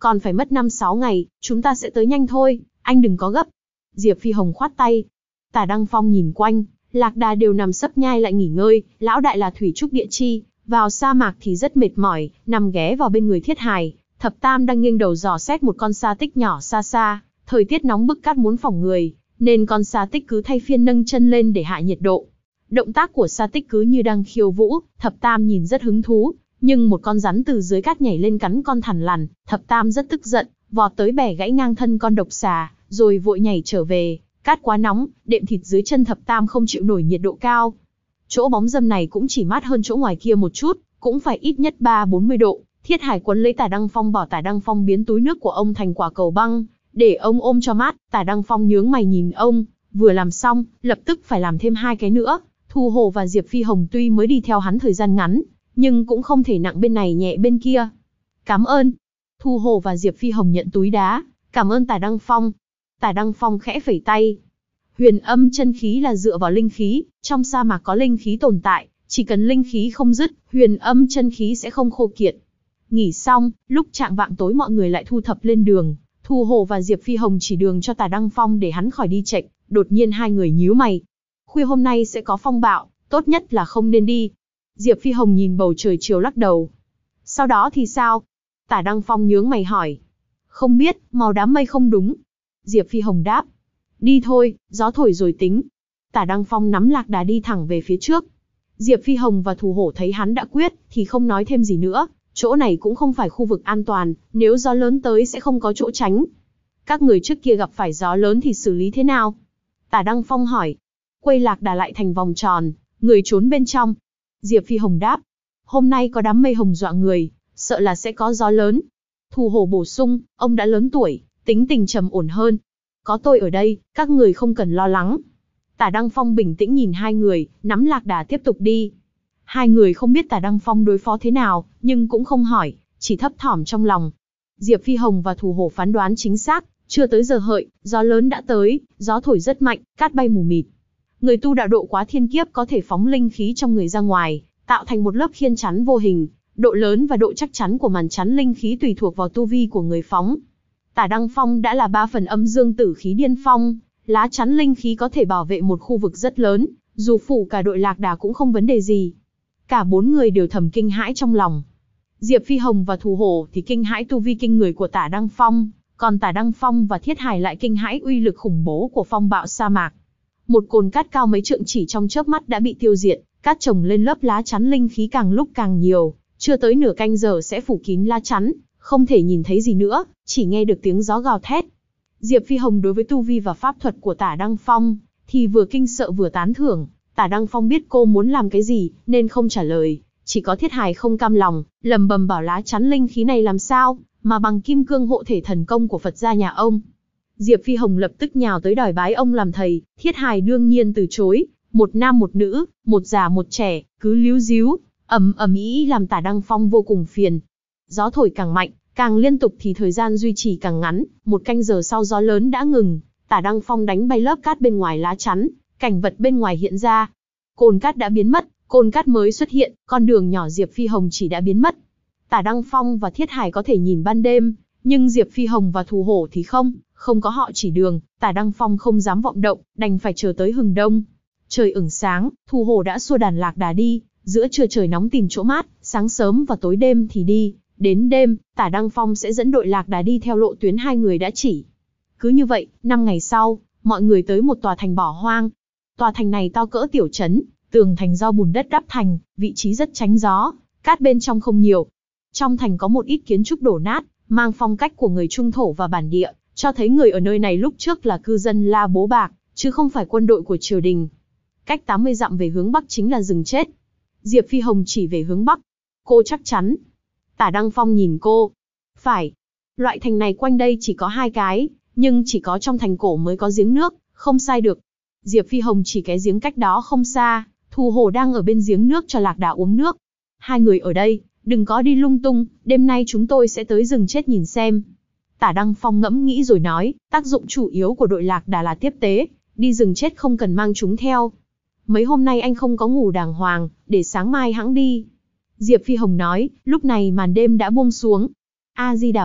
Còn phải mất năm sáu ngày, chúng ta sẽ tới nhanh thôi, anh đừng có gấp. Diệp Phi Hồng khoát tay. Tả Đăng Phong nhìn quanh, lạc đà đều nằm sấp nhai lại nghỉ ngơi, lão đại là thủy trúc địa chi, vào sa mạc thì rất mệt mỏi, nằm ghé vào bên người Thiết Hài. Thập Tam đang nghiêng đầu dò xét một con sa tích nhỏ xa xa, thời tiết nóng bức cát muốn phỏng người, nên con sa tích cứ thay phiên nâng chân lên để hạ nhiệt độ. Động tác của sa tích cứ như đang khiêu vũ, Thập Tam nhìn rất hứng thú, nhưng một con rắn từ dưới cát nhảy lên cắn con thằn lằn, Thập Tam rất tức giận, vọt tới bẻ gãy ngang thân con độc xà, rồi vội nhảy trở về. Cát quá nóng, đệm thịt dưới chân Thập Tam không chịu nổi nhiệt độ cao. Chỗ bóng râm này cũng chỉ mát hơn chỗ ngoài kia một chút, cũng phải ít nhất ba bốn mươi độ. Thiết Hải quấn lấy Tả Đăng Phong bỏ Tả Đăng Phong biến túi nước của ông thành quả cầu băng, để ông ôm cho mát. Tả Đăng Phong nhướng mày nhìn ông, vừa làm xong, lập tức phải làm thêm hai cái nữa. Thu Hồ và Diệp Phi Hồng tuy mới đi theo hắn thời gian ngắn, nhưng cũng không thể nặng bên này nhẹ bên kia. Cảm ơn. Thu Hồ và Diệp Phi Hồng nhận túi đá, cảm ơn Tả Đăng Phong. Tả Đăng Phong khẽ phẩy tay. Huyền âm chân khí là dựa vào linh khí, trong sa mạc có linh khí tồn tại, chỉ cần linh khí không dứt, huyền âm chân khí sẽ không khô kiệt. Nghỉ xong, lúc chạng vạng tối mọi người lại thu thập lên đường. Thu Hồ và Diệp Phi Hồng chỉ đường cho Tả Đăng Phong để hắn khỏi đi chệch. Đột nhiên hai người nhíu mày. Khuya hôm nay sẽ có phong bạo, tốt nhất là không nên đi. Diệp Phi Hồng nhìn bầu trời chiều lắc đầu. Sau đó thì sao? Tả Đăng Phong nhướng mày hỏi. Không biết, màu đám mây không đúng. Diệp Phi Hồng đáp. Đi thôi, gió thổi rồi tính. Tả Đăng Phong nắm lạc đà đi thẳng về phía trước. Diệp Phi Hồng và Thu Hổ thấy hắn đã quyết, thì không nói thêm gì nữa. Chỗ này cũng không phải khu vực an toàn, nếu gió lớn tới sẽ không có chỗ tránh. Các người trước kia gặp phải gió lớn thì xử lý thế nào? Tả Đăng Phong hỏi. Quay lạc đà lại thành vòng tròn, người trốn bên trong. Diệp Phi Hồng đáp. Hôm nay có đám mây hồng dọa người, sợ là sẽ có gió lớn. Thu Hổ bổ sung, ông đã lớn tuổi, tính tình trầm ổn hơn. Có tôi ở đây, các người không cần lo lắng. Tả Đăng Phong bình tĩnh nhìn hai người, nắm lạc đà tiếp tục đi. Hai người không biết Tả Đăng Phong đối phó thế nào, nhưng cũng không hỏi, chỉ thấp thỏm trong lòng. Diệp Phi Hồng và Thu Hổ phán đoán chính xác, chưa tới giờ hợi, gió lớn đã tới, gió thổi rất mạnh, cát bay mù mịt. Người tu đạo độ quá thiên kiếp có thể phóng linh khí trong người ra ngoài, tạo thành một lớp khiên chắn vô hình. Độ lớn và độ chắc chắn của màn chắn linh khí tùy thuộc vào tu vi của người phóng. Tả Đăng Phong đã là ba phần âm dương tử khí điên phong, lá chắn linh khí có thể bảo vệ một khu vực rất lớn, dù phủ cả đội lạc đà cũng không vấn đề gì. Cả bốn người đều thầm kinh hãi trong lòng. Diệp Phi Hồng và Thu Hổ thì kinh hãi tu vi kinh người của Tả Đăng Phong, còn Tả Đăng Phong và Thiết Hải lại kinh hãi uy lực khủng bố của phong bạo sa mạc. Một cồn cát cao mấy trượng chỉ trong chớp mắt đã bị tiêu diệt, cát chồng lên lớp lá chắn linh khí càng lúc càng nhiều, chưa tới nửa canh giờ sẽ phủ kín lá chắn, không thể nhìn thấy gì nữa, chỉ nghe được tiếng gió gào thét. Diệp Phi Hồng đối với tu vi và pháp thuật của Tả Đăng Phong thì vừa kinh sợ vừa tán thưởng. Tả Đăng Phong biết cô muốn làm cái gì, nên không trả lời. Chỉ có Thiết Hải không cam lòng, lầm bầm bảo lá chắn linh khí này làm sao mà bằng kim cương hộ thể thần công của Phật gia nhà ông. Diệp Phi Hồng lập tức nhào tới đòi bái ông làm thầy. Thiết Hải đương nhiên từ chối. Một nam một nữ, một già một trẻ, cứ líu díu, ầm ầm ĩ làm Tả Đăng Phong vô cùng phiền. Gió thổi càng mạnh, càng liên tục thì thời gian duy trì càng ngắn. Một canh giờ sau gió lớn đã ngừng. Tả Đăng Phong đánh bay lớp cát bên ngoài lá chắn, cảnh vật bên ngoài hiện ra. Cồn cát đã biến mất, cồn cát mới xuất hiện, con đường nhỏ Diệp Phi Hồng chỉ đã biến mất. Tả Đăng Phong và Thiết Hải có thể nhìn ban đêm, nhưng Diệp Phi Hồng và Thu Hổ thì không, không có họ chỉ đường. Tả Đăng Phong không dám vọng động, đành phải chờ tới hừng đông. Trời ửng sáng, Thu Hổ đã xua đàn lạc đà đi, giữa trưa trời nóng tìm chỗ mát, sáng sớm và tối đêm thì đi. Đến đêm, Tả Đăng Phong sẽ dẫn đội lạc đà đi theo lộ tuyến hai người đã chỉ. Cứ như vậy, năm ngày sau, mọi người tới một tòa thành bỏ hoang. Tòa thành này to cỡ tiểu trấn, tường thành do bùn đất đắp thành, vị trí rất tránh gió, cát bên trong không nhiều. Trong thành có một ít kiến trúc đổ nát, mang phong cách của người trung thổ và bản địa, cho thấy người ở nơi này lúc trước là cư dân La Bố Bạc, chứ không phải quân đội của triều đình. Cách tám mươi dặm về hướng bắc chính là rừng chết. Diệp Phi Hồng chỉ về hướng bắc. Cô chắc chắn. Tả Đăng Phong nhìn cô. Phải. Loại thành này quanh đây chỉ có hai cái, nhưng chỉ có trong thành cổ mới có giếng nước, không sai được. Diệp Phi Hồng chỉ cái giếng cách đó không xa, Thu Hổ đang ở bên giếng nước cho lạc đà uống nước. Hai người ở đây, đừng có đi lung tung, đêm nay chúng tôi sẽ tới rừng chết nhìn xem. Tả Đăng Phong ngẫm nghĩ rồi nói, tác dụng chủ yếu của đội lạc đà là tiếp tế, đi rừng chết không cần mang chúng theo. Mấy hôm nay anh không có ngủ đàng hoàng, để sáng mai hẵng đi. Diệp Phi Hồng nói, lúc này màn đêm đã buông xuống. A Di Đà Phật,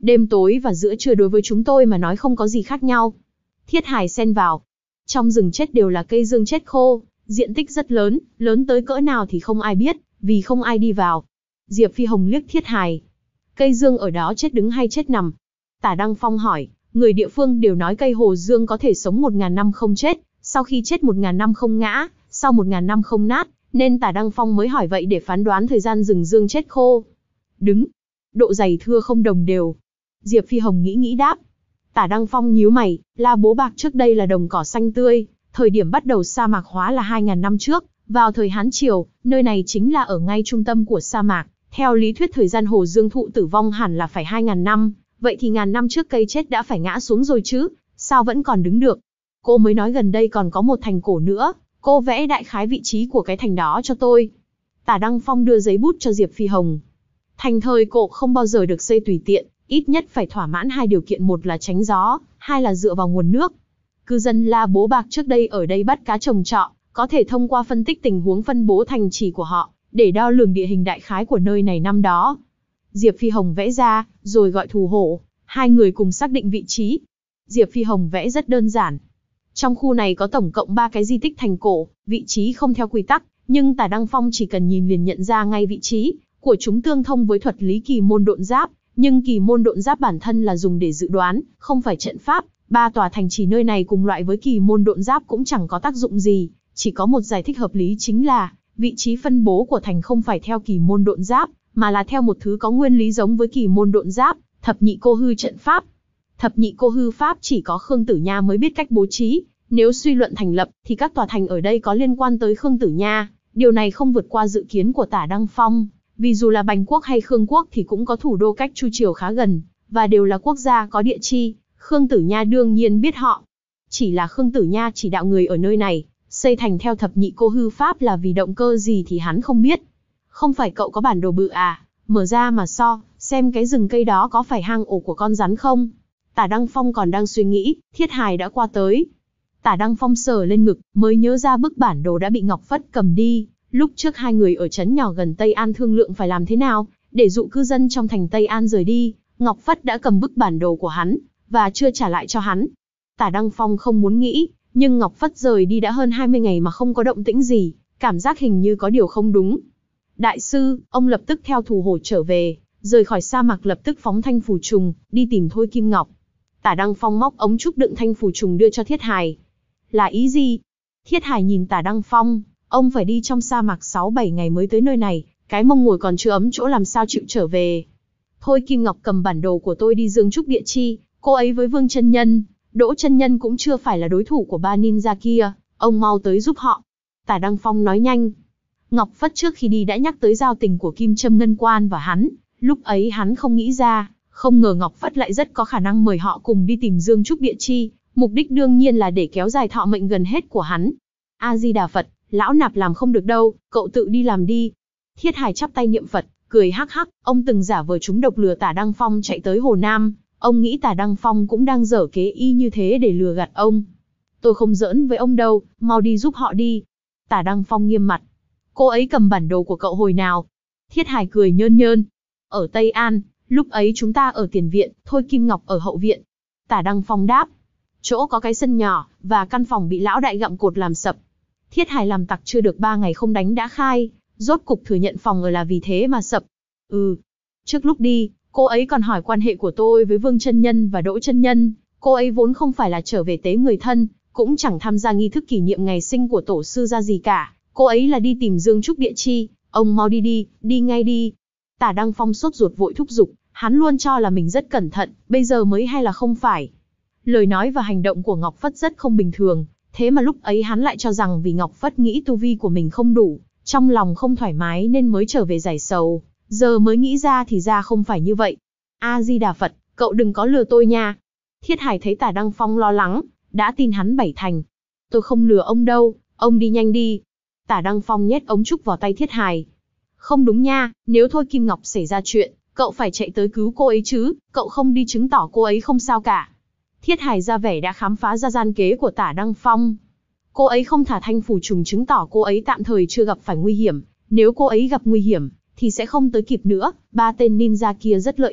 Đêm tối và giữa trưa đối với chúng tôi mà nói không có gì khác nhau. Thiết Hài xen vào. Trong rừng chết đều là cây dương chết khô, diện tích rất lớn, lớn tới cỡ nào thì không ai biết, vì không ai đi vào. Diệp Phi Hồng liếc Thiết Hài. Cây dương ở đó chết đứng hay chết nằm? Tả Đăng Phong hỏi, người địa phương đều nói cây hồ dương có thể sống một ngàn năm không chết, sau khi chết một ngàn năm không ngã, sau một ngàn năm không nát, nên Tả Đăng Phong mới hỏi vậy để phán đoán thời gian rừng dương chết khô. Đứng. Độ dày thưa không đồng đều. Diệp Phi Hồng nghĩ nghĩ đáp. Tả Đăng Phong nhíu mày, La Bố Bạc trước đây là đồng cỏ xanh tươi, thời điểm bắt đầu sa mạc hóa là hai ngàn năm trước, vào thời Hán Triều, nơi này chính là ở ngay trung tâm của sa mạc. Theo lý thuyết thời gian hồ dương thụ tử vong hẳn là phải hai ngàn năm, vậy thì ngàn năm trước cây chết đã phải ngã xuống rồi chứ, sao vẫn còn đứng được? Cô mới nói gần đây còn có một thành cổ nữa, cô vẽ đại khái vị trí của cái thành đó cho tôi. Tả Đăng Phong đưa giấy bút cho Diệp Phi Hồng. Thành thời cổ không bao giờ được xây tùy tiện, ít nhất phải thỏa mãn hai điều kiện, một là tránh gió, hai là dựa vào nguồn nước. Cư dân La Bố Bạc trước đây ở đây bắt cá trồng trọ, có thể thông qua phân tích tình huống phân bố thành trì của họ, để đo lường địa hình đại khái của nơi này năm đó. Diệp Phi Hồng vẽ ra, rồi gọi Thù Hổ, hai người cùng xác định vị trí. Diệp Phi Hồng vẽ rất đơn giản. Trong khu này có tổng cộng ba cái di tích thành cổ, vị trí không theo quy tắc, nhưng Tả Đăng Phong chỉ cần nhìn liền nhận ra ngay vị trí của chúng tương thông với thuật lý kỳ môn độn giáp, nhưng kỳ môn độn giáp bản thân là dùng để dự đoán, không phải trận pháp. Ba tòa thành trì nơi này cùng loại với kỳ môn độn giáp cũng chẳng có tác dụng gì, chỉ có một giải thích hợp lý chính là vị trí phân bố của thành không phải theo kỳ môn độn giáp, mà là theo một thứ có nguyên lý giống với kỳ môn độn giáp, thập nhị cô hư trận pháp. Thập nhị cô hư pháp chỉ có Khương Tử Nha mới biết cách bố trí, nếu suy luận thành lập thì các tòa thành ở đây có liên quan tới Khương Tử Nha, điều này không vượt qua dự kiến của Tả Đăng Phong, vì dù là Bành quốc hay Khương quốc thì cũng có thủ đô cách Chu Triều khá gần, và đều là quốc gia có địa chi, Khương Tử Nha đương nhiên biết họ. Chỉ là Khương Tử Nha chỉ đạo người ở nơi này xây thành theo thập nhị cô hư pháp là vì động cơ gì thì hắn không biết. Không phải cậu có bản đồ bự à, mở ra mà so, xem cái rừng cây đó có phải hang ổ của con rắn không? Tả Đăng Phong còn đang suy nghĩ, Thiết Hài đã qua tới. Tả Đăng Phong sờ lên ngực, mới nhớ ra bức bản đồ đã bị Ngọc Phất cầm đi. Lúc trước hai người ở trấn nhỏ gần Tây An thương lượng phải làm thế nào, để dụ cư dân trong thành Tây An rời đi, Ngọc Phất đã cầm bức bản đồ của hắn, và chưa trả lại cho hắn. Tả Đăng Phong không muốn nghĩ, nhưng Ngọc Phất rời đi đã hơn hai mươi ngày mà không có động tĩnh gì, cảm giác hình như có điều không đúng. Đại sư, ông lập tức theo Thù Hổ trở về, rời khỏi sa mạc lập tức phóng thanh phù trùng, đi tìm Thôi Kim Ngọc. Tả Đăng Phong móc ống trúc đựng thanh phù trùng đưa cho Thiết Hài. Là ý gì? Thiết Hài nhìn Tả Đăng Phong, ông phải đi trong sa mạc sáu bảy ngày mới tới nơi này, cái mông ngồi còn chưa ấm chỗ làm sao chịu trở về. Thôi Kim Ngọc cầm bản đồ của tôi đi Dương Trúc Địa Chi, cô ấy với Vương Chân Nhân, Đỗ Chân Nhân cũng chưa phải là đối thủ của ba ninja kia, ông mau tới giúp họ. Tả Đăng Phong nói nhanh. Ngọc Phất trước khi đi đã nhắc tới giao tình của Kim Trâm Ngân Quan và hắn, lúc ấy hắn không nghĩ ra, không ngờ Ngọc Phất lại rất có khả năng mời họ cùng đi tìm Dương Trúc Địa Chi, mục đích đương nhiên là để kéo dài thọ mệnh gần hết của hắn. A-di-đà Phật, lão nạp làm không được đâu, cậu tự đi làm đi. Thiết Hài chắp tay niệm Phật, cười hắc hắc, ông từng giả vờ trúng độc lừa Tả Đăng Phong chạy tới Hồ Nam, ông nghĩ Tả Đăng Phong cũng đang dở kế y như thế để lừa gạt ông. Tôi không giỡn với ông đâu, mau đi giúp họ đi. Tả Đăng Phong nghiêm mặt. Cô ấy cầm bản đồ của cậu hồi nào? Thiết Hài cười nhơn nhơn. Ở Tây An, lúc ấy chúng ta ở tiền viện, Thôi Kim Ngọc ở hậu viện. Tả Đăng Phong đáp. Chỗ có cái sân nhỏ, và căn phòng bị lão đại gặm cột làm sập. Thiết Hài làm tặc chưa được ba ngày không đánh đã khai, rốt cục thừa nhận phòng ở là vì thế mà sập. Ừ. Trước lúc đi, cô ấy còn hỏi quan hệ của tôi với Vương Chân Nhân và Đỗ Chân Nhân. Cô ấy vốn không phải là trở về tế người thân, cũng chẳng tham gia nghi thức kỷ niệm ngày sinh của tổ sư ra gì cả. Cô ấy là đi tìm Dương Trúc Địa Chi, ông mau đi đi, đi ngay đi. Tả Đăng Phong sốt ruột vội thúc giục, hắn luôn cho là mình rất cẩn thận, bây giờ mới hay là không phải. Lời nói và hành động của Ngọc Phất rất không bình thường, thế mà lúc ấy hắn lại cho rằng vì Ngọc Phất nghĩ tu vi của mình không đủ, trong lòng không thoải mái nên mới trở về giải sầu, giờ mới nghĩ ra thì ra không phải như vậy. A-di-đà Phật, cậu đừng có lừa tôi nha. Thiết Hài thấy Tả Đăng Phong lo lắng, đã tin hắn bảy thành. Tôi không lừa ông đâu, ông đi nhanh đi. Tả Đăng Phong nhét ống trúc vào tay Thiết Hài. Không đúng nha, nếu Thôi Kim Ngọc xảy ra chuyện, cậu phải chạy tới cứu cô ấy chứ, cậu không đi chứng tỏ cô ấy không sao cả. Thiết Hài ra vẻ đã khám phá ra gian kế của Tả Đăng Phong. Cô ấy không thả thanh phù trùng chứng tỏ cô ấy tạm thời chưa gặp phải nguy hiểm, nếu cô ấy gặp nguy hiểm, thì sẽ không tới kịp nữa, ba tên ninja kia rất lợi hại,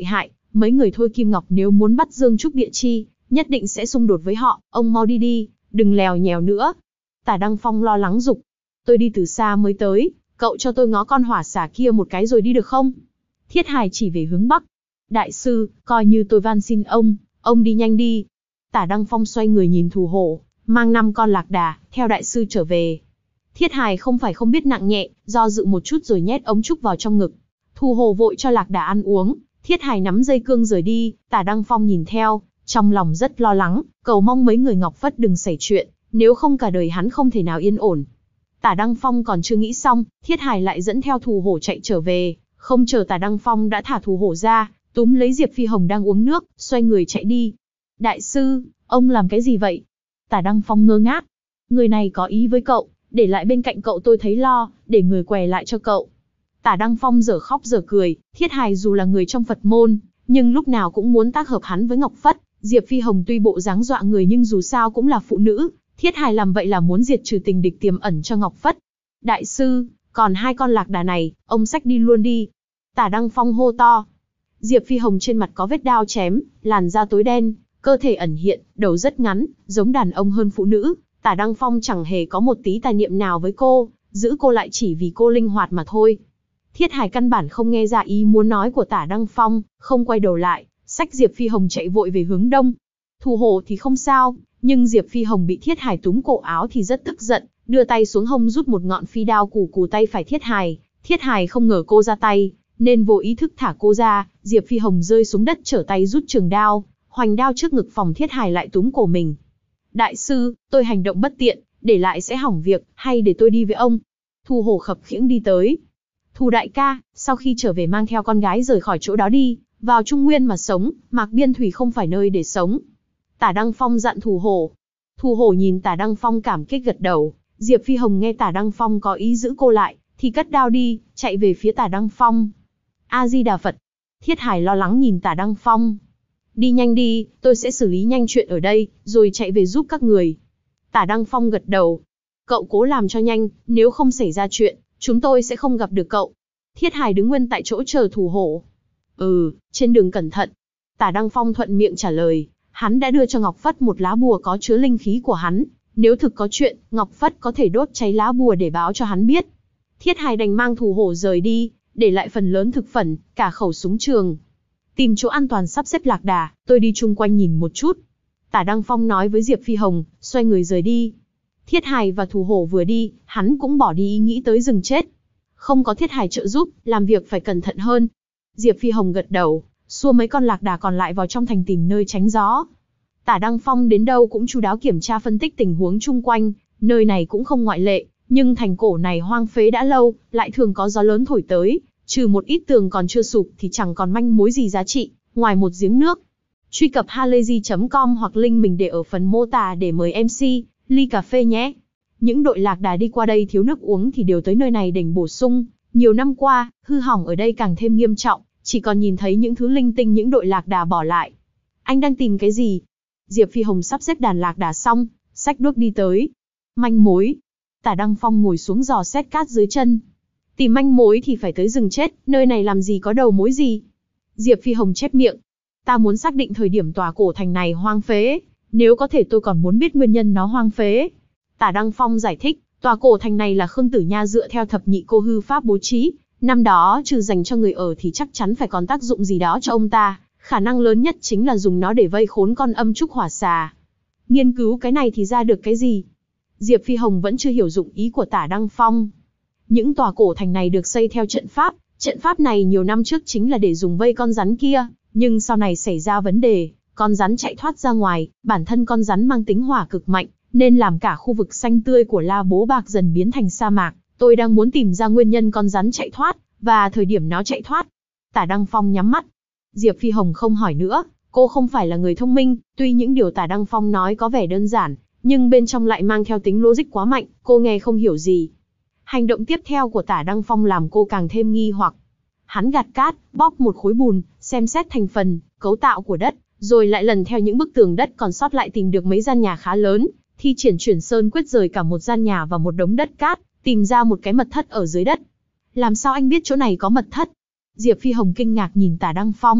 mấy người Thôi Kim Ngọc nếu muốn bắt Dương Trúc Địa Chi, nhất định sẽ xung đột với họ, ông mau đi đi, đừng lèo nhèo nữa. Tả Đăng Phong lo lắng giục, tôi đi từ xa mới tới, cậu cho tôi ngó con hỏa xà kia một cái rồi đi được không? Thiết Hài chỉ về hướng Bắc. Đại sư, coi như tôi van xin ông, ông đi nhanh đi. Tả Đăng Phong xoay người nhìn Thù Hổ, mang năm con lạc đà, theo đại sư trở về. Thiết Hài không phải không biết nặng nhẹ, do dự một chút rồi nhét ống trúc vào trong ngực. Thù Hổ vội cho lạc đà ăn uống, Thiết Hài nắm dây cương rời đi, Tả Đăng Phong nhìn theo, trong lòng rất lo lắng, cầu mong mấy người Ngọc Phất đừng xảy chuyện, nếu không cả đời hắn không thể nào yên ổn. Tả Đăng Phong còn chưa nghĩ xong, Thiết Hài lại dẫn theo Thù Hổ chạy trở về, không chờ Tả Đăng Phong đã thả Thù Hổ ra, túm lấy Diệp Phi Hồng đang uống nước, xoay người chạy đi. Đại sư, ông làm cái gì vậy? Tả Đăng Phong ngơ ngác. Người này có ý với cậu, để lại bên cạnh cậu tôi thấy lo, để người què lại cho cậu. Tả Đăng Phong dở khóc dở cười, Thiết Hài dù là người trong Phật môn, nhưng lúc nào cũng muốn tác hợp hắn với Ngọc Phất. Diệp Phi Hồng tuy bộ dáng dọa người nhưng dù sao cũng là phụ nữ, Thiết Hài làm vậy là muốn diệt trừ tình địch tiềm ẩn cho Ngọc Phất. Đại sư, còn hai con lạc đà này, ông xách đi luôn đi. Tả Đăng Phong hô to. Diệp Phi Hồng trên mặt có vết đao chém, làn da tối đen, cơ thể ẩn hiện, đầu rất ngắn, giống đàn ông hơn phụ nữ. Tả Đăng Phong chẳng hề có một tí tài niệm nào với cô, giữ cô lại chỉ vì cô linh hoạt mà thôi. Thiết Hài căn bản không nghe ra ý muốn nói của Tả Đăng Phong, không quay đầu lại, xách Diệp Phi Hồng chạy vội về hướng đông. Thù Hổ thì không sao, nhưng Diệp Phi Hồng bị Thiết Hài túm cổ áo thì rất tức giận, đưa tay xuống hông rút một ngọn phi đao cù cù tay phải Thiết Hài. Thiết Hài không ngờ cô ra tay, nên vô ý thức thả cô ra, Diệp Phi Hồng rơi xuống đất trở tay rút trường đao, hoành đao trước ngực phòng Thiết Hài lại túm cổ mình. Đại sư, tôi hành động bất tiện, để lại sẽ hỏng việc, hay để tôi đi với ông? Thù Hổ khập khiễng đi tới. Thù đại ca, sau khi trở về mang theo con gái rời khỏi chỗ đó đi, vào Trung Nguyên mà sống, Mạc Biên Thủy không phải nơi để sống. Tả Đăng Phong dặn Thù Hổ. Thù Hổ nhìn Tả Đăng Phong cảm kích gật đầu, Diệp Phi Hồng nghe Tả Đăng Phong có ý giữ cô lại, thì cất đao đi, chạy về phía Tả Đăng Phong. A-di-đà Phật. Thiết Hài lo lắng nhìn Tả Đăng Phong. Đi nhanh đi, tôi sẽ xử lý nhanh chuyện ở đây, rồi chạy về giúp các người. Tả Đăng Phong gật đầu. Cậu cố làm cho nhanh, nếu không xảy ra chuyện, chúng tôi sẽ không gặp được cậu. Thiết Hài đứng nguyên tại chỗ chờ Thù Hổ. Ừ, trên đường cẩn thận. Tả Đăng Phong thuận miệng trả lời, hắn đã đưa cho Ngọc Phất một lá bùa có chứa linh khí của hắn. Nếu thực có chuyện, Ngọc Phất có thể đốt cháy lá bùa để báo cho hắn biết. Thiết Hài đành mang Thù Hổ rời đi, để lại phần lớn thực phẩm, cả khẩu súng trường. Tìm chỗ an toàn sắp xếp lạc đà, tôi đi chung quanh nhìn một chút. Tả Đăng Phong nói với Diệp Phi Hồng, xoay người rời đi. Thiết Hài và Thù Hổ vừa đi, hắn cũng bỏ đi ý nghĩ tới rừng chết. Không có Thiết Hài trợ giúp, làm việc phải cẩn thận hơn. Diệp Phi Hồng gật đầu, xua mấy con lạc đà còn lại vào trong thành tìm nơi tránh gió. Tả Đăng Phong đến đâu cũng chu đáo kiểm tra phân tích tình huống chung quanh, nơi này cũng không ngoại lệ, nhưng thành cổ này hoang phế đã lâu, lại thường có gió lớn thổi tới, trừ một ít tường còn chưa sụp thì chẳng còn manh mối gì giá trị, ngoài một giếng nước. Truy cập halayzi chấm com hoặc link mình để ở phần mô tả để mời em xê, ly cà phê nhé. Những đội lạc đà đi qua đây thiếu nước uống thì đều tới nơi này đền bổ sung. Nhiều năm qua, hư hỏng ở đây càng thêm nghiêm trọng, chỉ còn nhìn thấy những thứ linh tinh những đội lạc đà bỏ lại. Anh đang tìm cái gì? Diệp Phi Hồng sắp xếp đàn lạc đà xong, xách đuốc đi tới. Manh mối. Tả Đăng Phong ngồi xuống dò xét cát dưới chân. Tìm manh mối thì phải tới rừng chết, nơi này làm gì có đầu mối gì. Diệp Phi Hồng chép miệng. Ta muốn xác định thời điểm tòa cổ thành này hoang phế, nếu có thể tôi còn muốn biết nguyên nhân nó hoang phế. Tả Đăng Phong giải thích, tòa cổ thành này là Khương Tử Nha dựa theo thập nhị cô hư pháp bố trí, năm đó trừ dành cho người ở thì chắc chắn phải còn tác dụng gì đó cho ông ta, khả năng lớn nhất chính là dùng nó để vây khốn con âm trúc hỏa xà. Nghiên cứu cái này thì ra được cái gì? Diệp Phi Hồng vẫn chưa hiểu dụng ý của Tả Đăng Phong. Những tòa cổ thành này được xây theo trận pháp, trận pháp này nhiều năm trước chính là để dùng vây con rắn kia, nhưng sau này xảy ra vấn đề, con rắn chạy thoát ra ngoài, bản thân con rắn mang tính hỏa cực mạnh, nên làm cả khu vực xanh tươi của La Bố Bạc dần biến thành sa mạc. Tôi đang muốn tìm ra nguyên nhân con rắn chạy thoát, và thời điểm nó chạy thoát. Tả Đăng Phong nhắm mắt. Diệp Phi Hồng không hỏi nữa, cô không phải là người thông minh, tuy những điều Tả Đăng Phong nói có vẻ đơn giản, nhưng bên trong lại mang theo tính logic quá mạnh, cô nghe không hiểu gì. Hành động tiếp theo của Tả Đăng Phong làm cô càng thêm nghi hoặc. Hắn gạt cát, bóp một khối bùn, xem xét thành phần, cấu tạo của đất, rồi lại lần theo những bức tường đất còn sót lại tìm được mấy gian nhà khá lớn, thi triển chuyển sơn quyết rời cả một gian nhà và một đống đất cát, tìm ra một cái mật thất ở dưới đất. Làm sao anh biết chỗ này có mật thất? Diệp Phi Hồng kinh ngạc nhìn Tả Đăng Phong,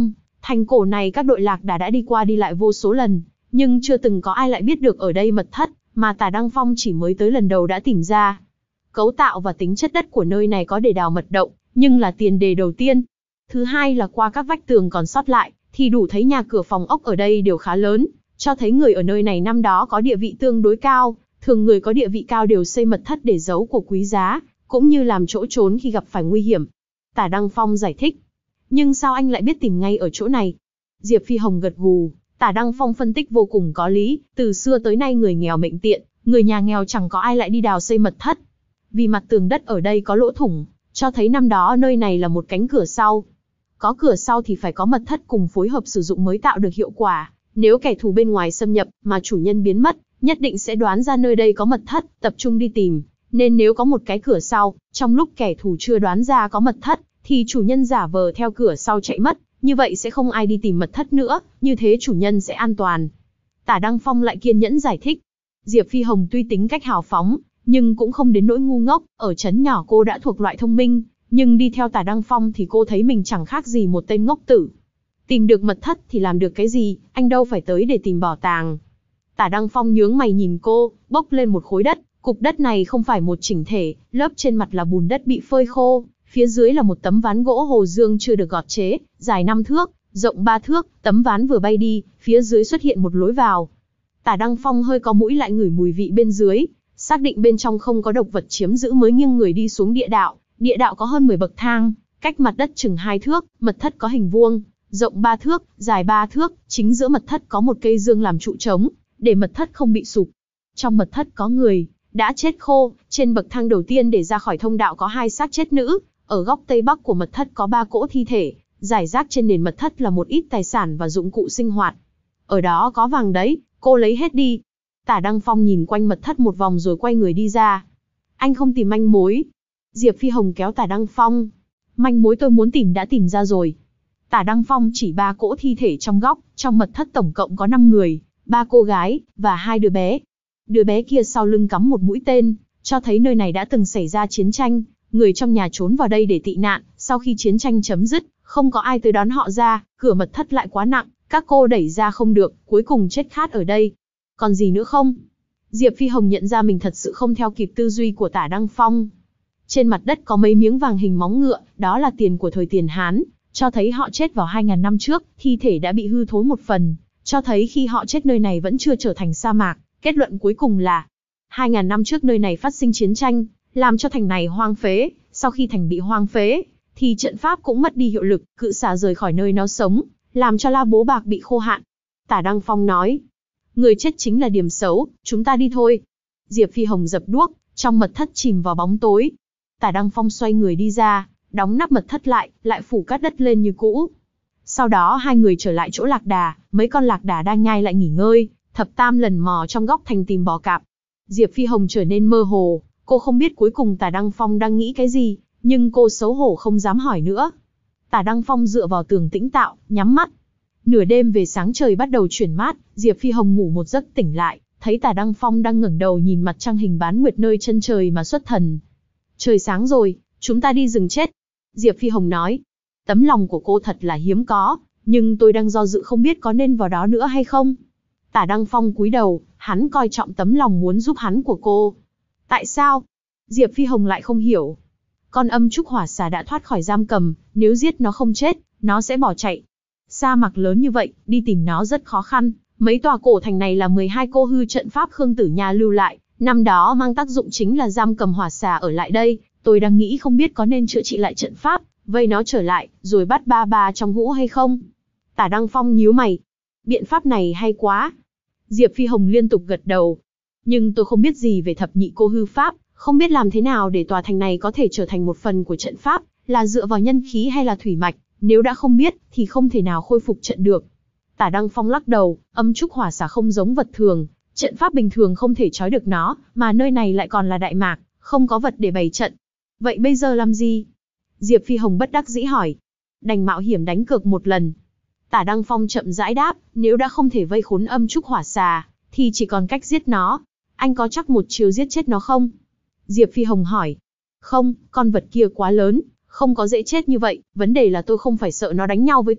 Thành cổ này các đội lạc đà đã đi qua đi lại vô số lần, nhưng chưa từng có ai lại biết được ở đây mật thất, mà Tả Đăng Phong chỉ mới tới lần đầu đã tìm ra. Cấu tạo và tính chất đất của nơi này có để đào mật động, nhưng là tiền đề đầu tiên. Thứ hai là qua các vách tường còn sót lại, thì đủ thấy nhà cửa phòng ốc ở đây đều khá lớn, cho thấy người ở nơi này năm đó có địa vị tương đối cao. Thường người có địa vị cao đều xây mật thất để giấu của quý giá, cũng như làm chỗ trốn khi gặp phải nguy hiểm. Tả Đăng Phong giải thích. Nhưng sao anh lại biết tìm ngay ở chỗ này? Diệp Phi Hồng gật gù. Tả Đăng Phong phân tích vô cùng có lý. Từ xưa tới nay người nghèo mệnh tiện, người nhà nghèo chẳng có ai lại đi đào xây mật thất. Vì mặt tường đất ở đây có lỗ thủng, cho thấy năm đó nơi này là một cánh cửa sau. Có cửa sau thì phải có mật thất cùng phối hợp sử dụng mới tạo được hiệu quả. Nếu kẻ thù bên ngoài xâm nhập mà chủ nhân biến mất, nhất định sẽ đoán ra nơi đây có mật thất, tập trung đi tìm. Nên nếu có một cái cửa sau, trong lúc kẻ thù chưa đoán ra có mật thất, thì chủ nhân giả vờ theo cửa sau chạy mất, như vậy sẽ không ai đi tìm mật thất nữa, như thế chủ nhân sẽ an toàn. Tả Đăng Phong lại kiên nhẫn giải thích. Diệp Phi Hồng tuy tính cách hào phóng, nhưng cũng không đến nỗi ngu ngốc, ở trấn nhỏ cô đã thuộc loại thông minh, nhưng đi theo Tả Đăng Phong thì cô thấy mình chẳng khác gì một tên ngốc tử. Tìm được mật thất thì làm được cái gì, anh đâu phải tới để tìm bảo tàng. Tả Đăng Phong nhướng mày nhìn cô, bốc lên một khối đất, cục đất này không phải một chỉnh thể, lớp trên mặt là bùn đất bị phơi khô, phía dưới là một tấm ván gỗ hồ dương chưa được gọt chế, dài năm thước, rộng ba thước, tấm ván vừa bay đi, phía dưới xuất hiện một lối vào. Tả Đăng Phong hơi có mũi lại ngửi mùi vị bên dưới, xác định bên trong không có độc vật chiếm giữ mới nghiêng người đi xuống địa đạo. Địa đạo có hơn mười bậc thang, cách mặt đất chừng hai thước, mật thất có hình vuông, rộng ba thước, dài ba thước, chính giữa mật thất có một cây dương làm trụ trống, để mật thất không bị sụp. Trong mật thất có người đã chết khô, trên bậc thang đầu tiên để ra khỏi thông đạo có hai xác chết nữ, ở góc tây bắc của mật thất có ba cỗ thi thể, rải rác trên nền mật thất là một ít tài sản và dụng cụ sinh hoạt. Ở đó có vàng đấy, cô lấy hết đi. Tả Đăng Phong nhìn quanh mật thất một vòng rồi quay người đi ra. Anh không tìm manh mối. Diệp Phi Hồng kéo Tả Đăng Phong. Manh mối tôi muốn tìm đã tìm ra rồi. Tả Đăng Phong chỉ ba cỗ thi thể trong góc, trong mật thất tổng cộng có năm người, ba cô gái, và hai đứa bé. Đứa bé kia sau lưng cắm một mũi tên, cho thấy nơi này đã từng xảy ra chiến tranh, người trong nhà trốn vào đây để tị nạn, sau khi chiến tranh chấm dứt, không có ai tới đón họ ra, cửa mật thất lại quá nặng, các cô đẩy ra không được, cuối cùng chết khát ở đây. Còn gì nữa không? Diệp Phi Hồng nhận ra mình thật sự không theo kịp tư duy của Tả Đăng Phong. Trên mặt đất có mấy miếng vàng hình móng ngựa, đó là tiền của thời tiền Hán, cho thấy họ chết vào hai nghìn năm trước, thi thể đã bị hư thối một phần, cho thấy khi họ chết nơi này vẫn chưa trở thành sa mạc. Kết luận cuối cùng là, hai nghìn năm trước nơi này phát sinh chiến tranh, làm cho thành này hoang phế, sau khi thành bị hoang phế, thì trận pháp cũng mất đi hiệu lực, cự xà rời khỏi nơi nó sống, làm cho La Bố Bạc bị khô hạn. Tả Đăng Phong nói, người chết chính là điểm xấu, chúng ta đi thôi. Diệp Phi Hồng dập đuốc, trong mật thất chìm vào bóng tối. Tả Đăng Phong xoay người đi ra, đóng nắp mật thất lại, lại phủ cát đất lên như cũ. Sau đó hai người trở lại chỗ lạc đà, mấy con lạc đà đang nhai lại nghỉ ngơi, thập tam lần mò trong góc thành tìm bò cạp. Diệp Phi Hồng trở nên mơ hồ, cô không biết cuối cùng Tả Đăng Phong đang nghĩ cái gì, nhưng cô xấu hổ không dám hỏi nữa. Tả Đăng Phong dựa vào tường tĩnh tạo, nhắm mắt. Nửa đêm về sáng trời bắt đầu chuyển mát, Diệp Phi Hồng ngủ một giấc tỉnh lại, thấy Tả Đăng Phong đang ngẩng đầu nhìn mặt trăng hình bán nguyệt nơi chân trời mà xuất thần. Trời sáng rồi, chúng ta đi rừng chết. Diệp Phi Hồng nói, tấm lòng của cô thật là hiếm có, nhưng tôi đang do dự không biết có nên vào đó nữa hay không. Tả Đăng Phong cúi đầu, hắn coi trọng tấm lòng muốn giúp hắn của cô. Tại sao? Diệp Phi Hồng lại không hiểu. Con âm trúc hỏa xà đã thoát khỏi giam cầm, nếu giết nó không chết, nó sẽ bỏ chạy. Sa mạc lớn như vậy, đi tìm nó rất khó khăn. Mấy tòa cổ thành này là mười hai cô hư trận pháp Khương Tử Nha lưu lại, năm đó mang tác dụng chính là giam cầm hỏa xà ở lại đây. Tôi đang nghĩ không biết có nên chữa trị lại trận pháp, vây nó trở lại, rồi bắt ba ba trong hũ hay không. Tả Đăng Phong nhíu mày. Biện pháp này hay quá. Diệp Phi Hồng liên tục gật đầu. Nhưng tôi không biết gì về thập nhị cô hư pháp, không biết làm thế nào để tòa thành này có thể trở thành một phần của trận pháp, là dựa vào nhân khí hay là thủy mạch, nếu đã không biết, thì không thể nào khôi phục trận được. Tả Đăng Phong lắc đầu, âm trúc hỏa xà không giống vật thường, trận pháp bình thường không thể trói được nó, mà nơi này lại còn là Đại Mạc, không có vật để bày trận. Vậy bây giờ làm gì? Diệp Phi Hồng bất đắc dĩ hỏi. Đành mạo hiểm đánh cược một lần. Tả Đăng Phong chậm rãi đáp, nếu đã không thể vây khốn âm trúc hỏa xà, thì chỉ còn cách giết nó. Anh có chắc một chiều giết chết nó không? Diệp Phi Hồng hỏi. Không, con vật kia quá lớn, không có dễ chết như vậy, vấn đề là tôi không phải sợ nó đánh nhau với tôi,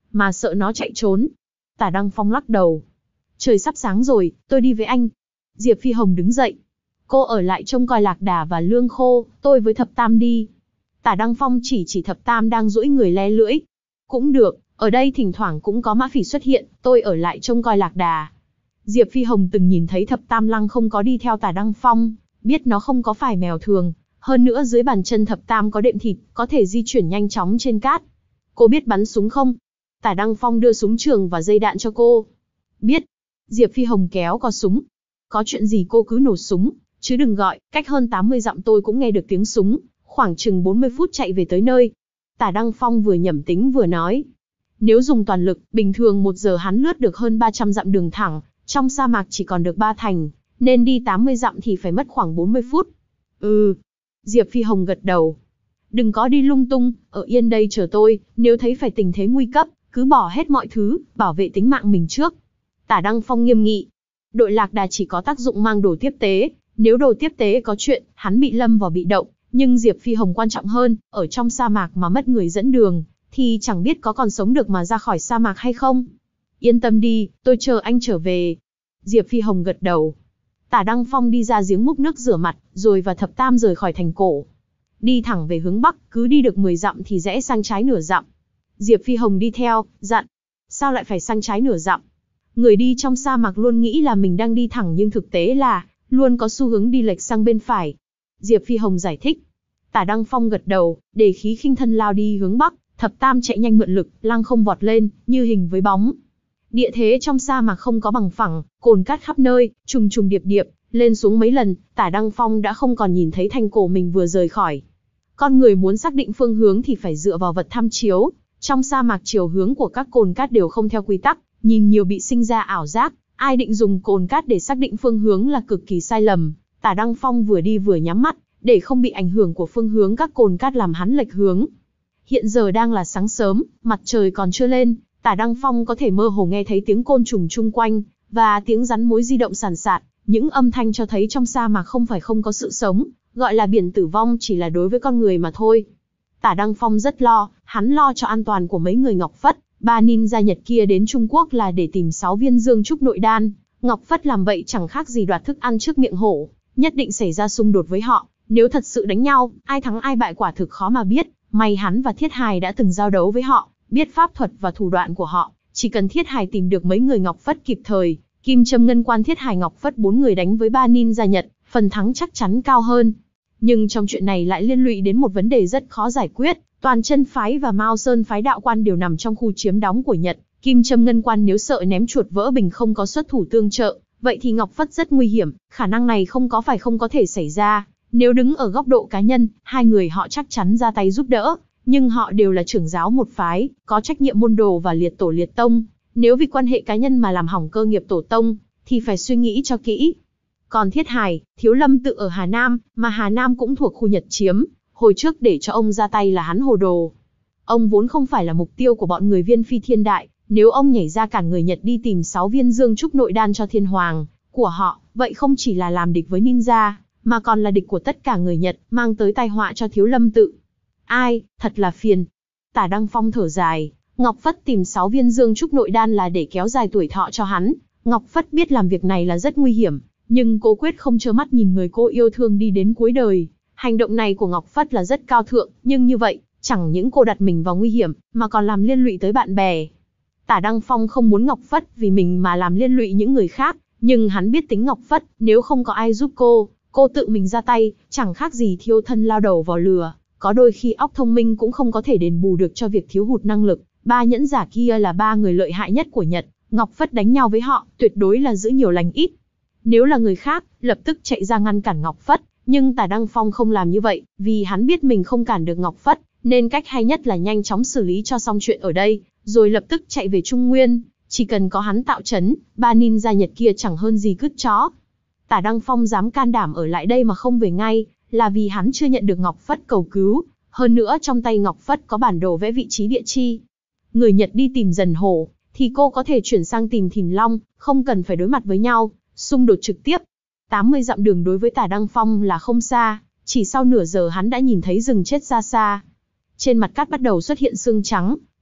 mà sợ nó chạy trốn. Tả Đăng Phong lắc đầu. Trời sắp sáng rồi, tôi đi với anh. Diệp Phi Hồng đứng dậy. Cô ở lại trông coi Lạc Đà và Lương Khô, tôi với Thập Tam đi. Tả Đăng Phong chỉ chỉ Thập Tam đang duỗi người le lưỡi. Cũng được, ở đây thỉnh thoảng cũng có mã phỉ xuất hiện, tôi ở lại trông coi Lạc Đà. Diệp Phi Hồng từng nhìn thấy Thập Tam Lăng không có đi theo Tả Đăng Phong, biết nó không có phải mèo thường. Hơn nữa dưới bàn chân Thập Tam có đệm thịt, có thể di chuyển nhanh chóng trên cát. Cô biết bắn súng không? Tả Đăng Phong đưa súng trường và dây đạn cho cô. Biết. Diệp Phi Hồng kéo cò súng. Có chuyện gì cô cứ nổ súng, chứ đừng gọi, cách hơn tám mươi dặm tôi cũng nghe được tiếng súng, khoảng chừng bốn mươi phút chạy về tới nơi. Tả Đăng Phong vừa nhẩm tính vừa nói. Nếu dùng toàn lực, bình thường một giờ hắn lướt được hơn ba trăm dặm đường thẳng, trong sa mạc chỉ còn được ba thành, nên đi tám mươi dặm thì phải mất khoảng bốn mươi phút. Ừ. Diệp Phi Hồng gật đầu. Đừng có đi lung tung, ở yên đây chờ tôi, nếu thấy phải tình thế nguy cấp, cứ bỏ hết mọi thứ, bảo vệ tính mạng mình trước. Tả Đăng Phong nghiêm nghị. Đội Lạc Đà chỉ có tác dụng mang đồ tiếp tế, nếu đồ tiếp tế có chuyện, hắn bị lâm vào bị động, nhưng Diệp Phi Hồng quan trọng hơn, ở trong sa mạc mà mất người dẫn đường, thì chẳng biết có còn sống được mà ra khỏi sa mạc hay không. Yên tâm đi, tôi chờ anh trở về. Diệp Phi Hồng gật đầu. Tả Đăng Phong đi ra giếng múc nước rửa mặt, rồi và Thập Tam rời khỏi thành cổ. Đi thẳng về hướng Bắc, cứ đi được mười dặm thì rẽ sang trái nửa dặm. Diệp Phi Hồng đi theo, dặn. Sao lại phải sang trái nửa dặm? Người đi trong sa mạc luôn nghĩ là mình đang đi thẳng nhưng thực tế là, luôn có xu hướng đi lệch sang bên phải. Diệp Phi Hồng giải thích. Tả Đăng Phong gật đầu, để khí khinh thân lao đi hướng Bắc, Thập Tam chạy nhanh mượn lực, lăng không vọt lên, như hình với bóng. Địa thế trong sa mạc không có bằng phẳng, cồn cát khắp nơi, trùng trùng điệp điệp, lên xuống mấy lần, Tả Đăng Phong đã không còn nhìn thấy thành cổ mình vừa rời khỏi. Con người muốn xác định phương hướng thì phải dựa vào vật tham chiếu, trong sa mạc chiều hướng của các cồn cát đều không theo quy tắc, nhìn nhiều bị sinh ra ảo giác, ai định dùng cồn cát để xác định phương hướng là cực kỳ sai lầm. Tả Đăng Phong vừa đi vừa nhắm mắt, để không bị ảnh hưởng của phương hướng các cồn cát làm hắn lệch hướng. Hiện giờ đang là sáng sớm, mặt trời còn chưa lên, Tả Đăng Phong có thể mơ hồ nghe thấy tiếng côn trùng chung quanh, và tiếng rắn mối di động sàn sạt, những âm thanh cho thấy trong sa mạc không phải không có sự sống, gọi là biển tử vong chỉ là đối với con người mà thôi. Tả Đăng Phong rất lo, hắn lo cho an toàn của mấy người Ngọc Phất, ba ninja Nhật kia đến Trung Quốc là để tìm sáu viên dương trúc nội đan, Ngọc Phất làm vậy chẳng khác gì đoạt thức ăn trước miệng hổ, nhất định xảy ra xung đột với họ, nếu thật sự đánh nhau, ai thắng ai bại quả thực khó mà biết, may hắn và Thiết Hài đã từng giao đấu với họ, biết pháp thuật và thủ đoạn của họ, chỉ cần Thiết Hài tìm được mấy người Ngọc Phất kịp thời, Kim Châm Ngân Quan Thiết Hài Ngọc Phất bốn người đánh với ba ninja Nhật, phần thắng chắc chắn cao hơn. Nhưng trong chuyện này lại liên lụy đến một vấn đề rất khó giải quyết, Toàn Chân phái và Mao Sơn phái đạo quan đều nằm trong khu chiếm đóng của Nhật, Kim Châm Ngân Quan nếu sợ ném chuột vỡ bình không có xuất thủ tương trợ, vậy thì Ngọc Phất rất nguy hiểm, khả năng này không có phải không có thể xảy ra. Nếu đứng ở góc độ cá nhân, hai người họ chắc chắn ra tay giúp đỡ, nhưng họ đều là trưởng giáo một phái, có trách nhiệm môn đồ và liệt tổ liệt tông. Nếu vì quan hệ cá nhân mà làm hỏng cơ nghiệp tổ tông, thì phải suy nghĩ cho kỹ. Còn Thiết Hài, Thiếu Lâm tự ở Hà Nam, mà Hà Nam cũng thuộc khu Nhật chiếm, hồi trước để cho ông ra tay là hắn hồ đồ. Ông vốn không phải là mục tiêu của bọn người Viên Phi Thiên Đại, nếu ông nhảy ra cản người Nhật đi tìm sáu viên dương trúc nội đan cho thiên hoàng của họ, vậy không chỉ là làm địch với ninja, mà còn là địch của tất cả người Nhật, mang tới tai họa cho Thiếu Lâm tự. Ai, thật là phiền. Tả Đăng Phong thở dài, Ngọc Phất tìm sáu viên dương trúc nội đan là để kéo dài tuổi thọ cho hắn. Ngọc Phất biết làm việc này là rất nguy hiểm, nhưng cô quyết không trơ mắt nhìn người cô yêu thương đi đến cuối đời. Hành động này của Ngọc Phất là rất cao thượng, nhưng như vậy, chẳng những cô đặt mình vào nguy hiểm, mà còn làm liên lụy tới bạn bè. Tả Đăng Phong không muốn Ngọc Phất vì mình mà làm liên lụy những người khác, nhưng hắn biết tính Ngọc Phất, nếu không có ai giúp cô, cô tự mình ra tay, chẳng khác gì thiêu thân lao đầu vào lửa. Có đôi khi óc thông minh cũng không có thể đền bù được cho việc thiếu hụt năng lực. Ba nhẫn giả kia là ba người lợi hại nhất của Nhật, Ngọc Phất đánh nhau với họ, tuyệt đối là giữ nhiều lành ít. Nếu là người khác, lập tức chạy ra ngăn cản Ngọc Phất, nhưng Tả Đăng Phong không làm như vậy, vì hắn biết mình không cản được Ngọc Phất, nên cách hay nhất là nhanh chóng xử lý cho xong chuyện ở đây, rồi lập tức chạy về Trung Nguyên, chỉ cần có hắn tạo trấn, ba ninja Nhật kia chẳng hơn gì cứt chó. Tả Đăng Phong dám can đảm ở lại đây mà không về ngay, là vì hắn chưa nhận được Ngọc Phất cầu cứu, hơn nữa trong tay Ngọc Phất có bản đồ vẽ vị trí địa chi. Người Nhật đi tìm Dần Hổ, thì cô có thể chuyển sang tìm Thìn Long, không cần phải đối mặt với nhau, xung đột trực tiếp. tám mươi dặm đường đối với Tả Đăng Phong là không xa, chỉ sau nửa giờ hắn đã nhìn thấy rừng chết xa xa. Trên mặt cát bắt đầu xuất hiện sương trắng,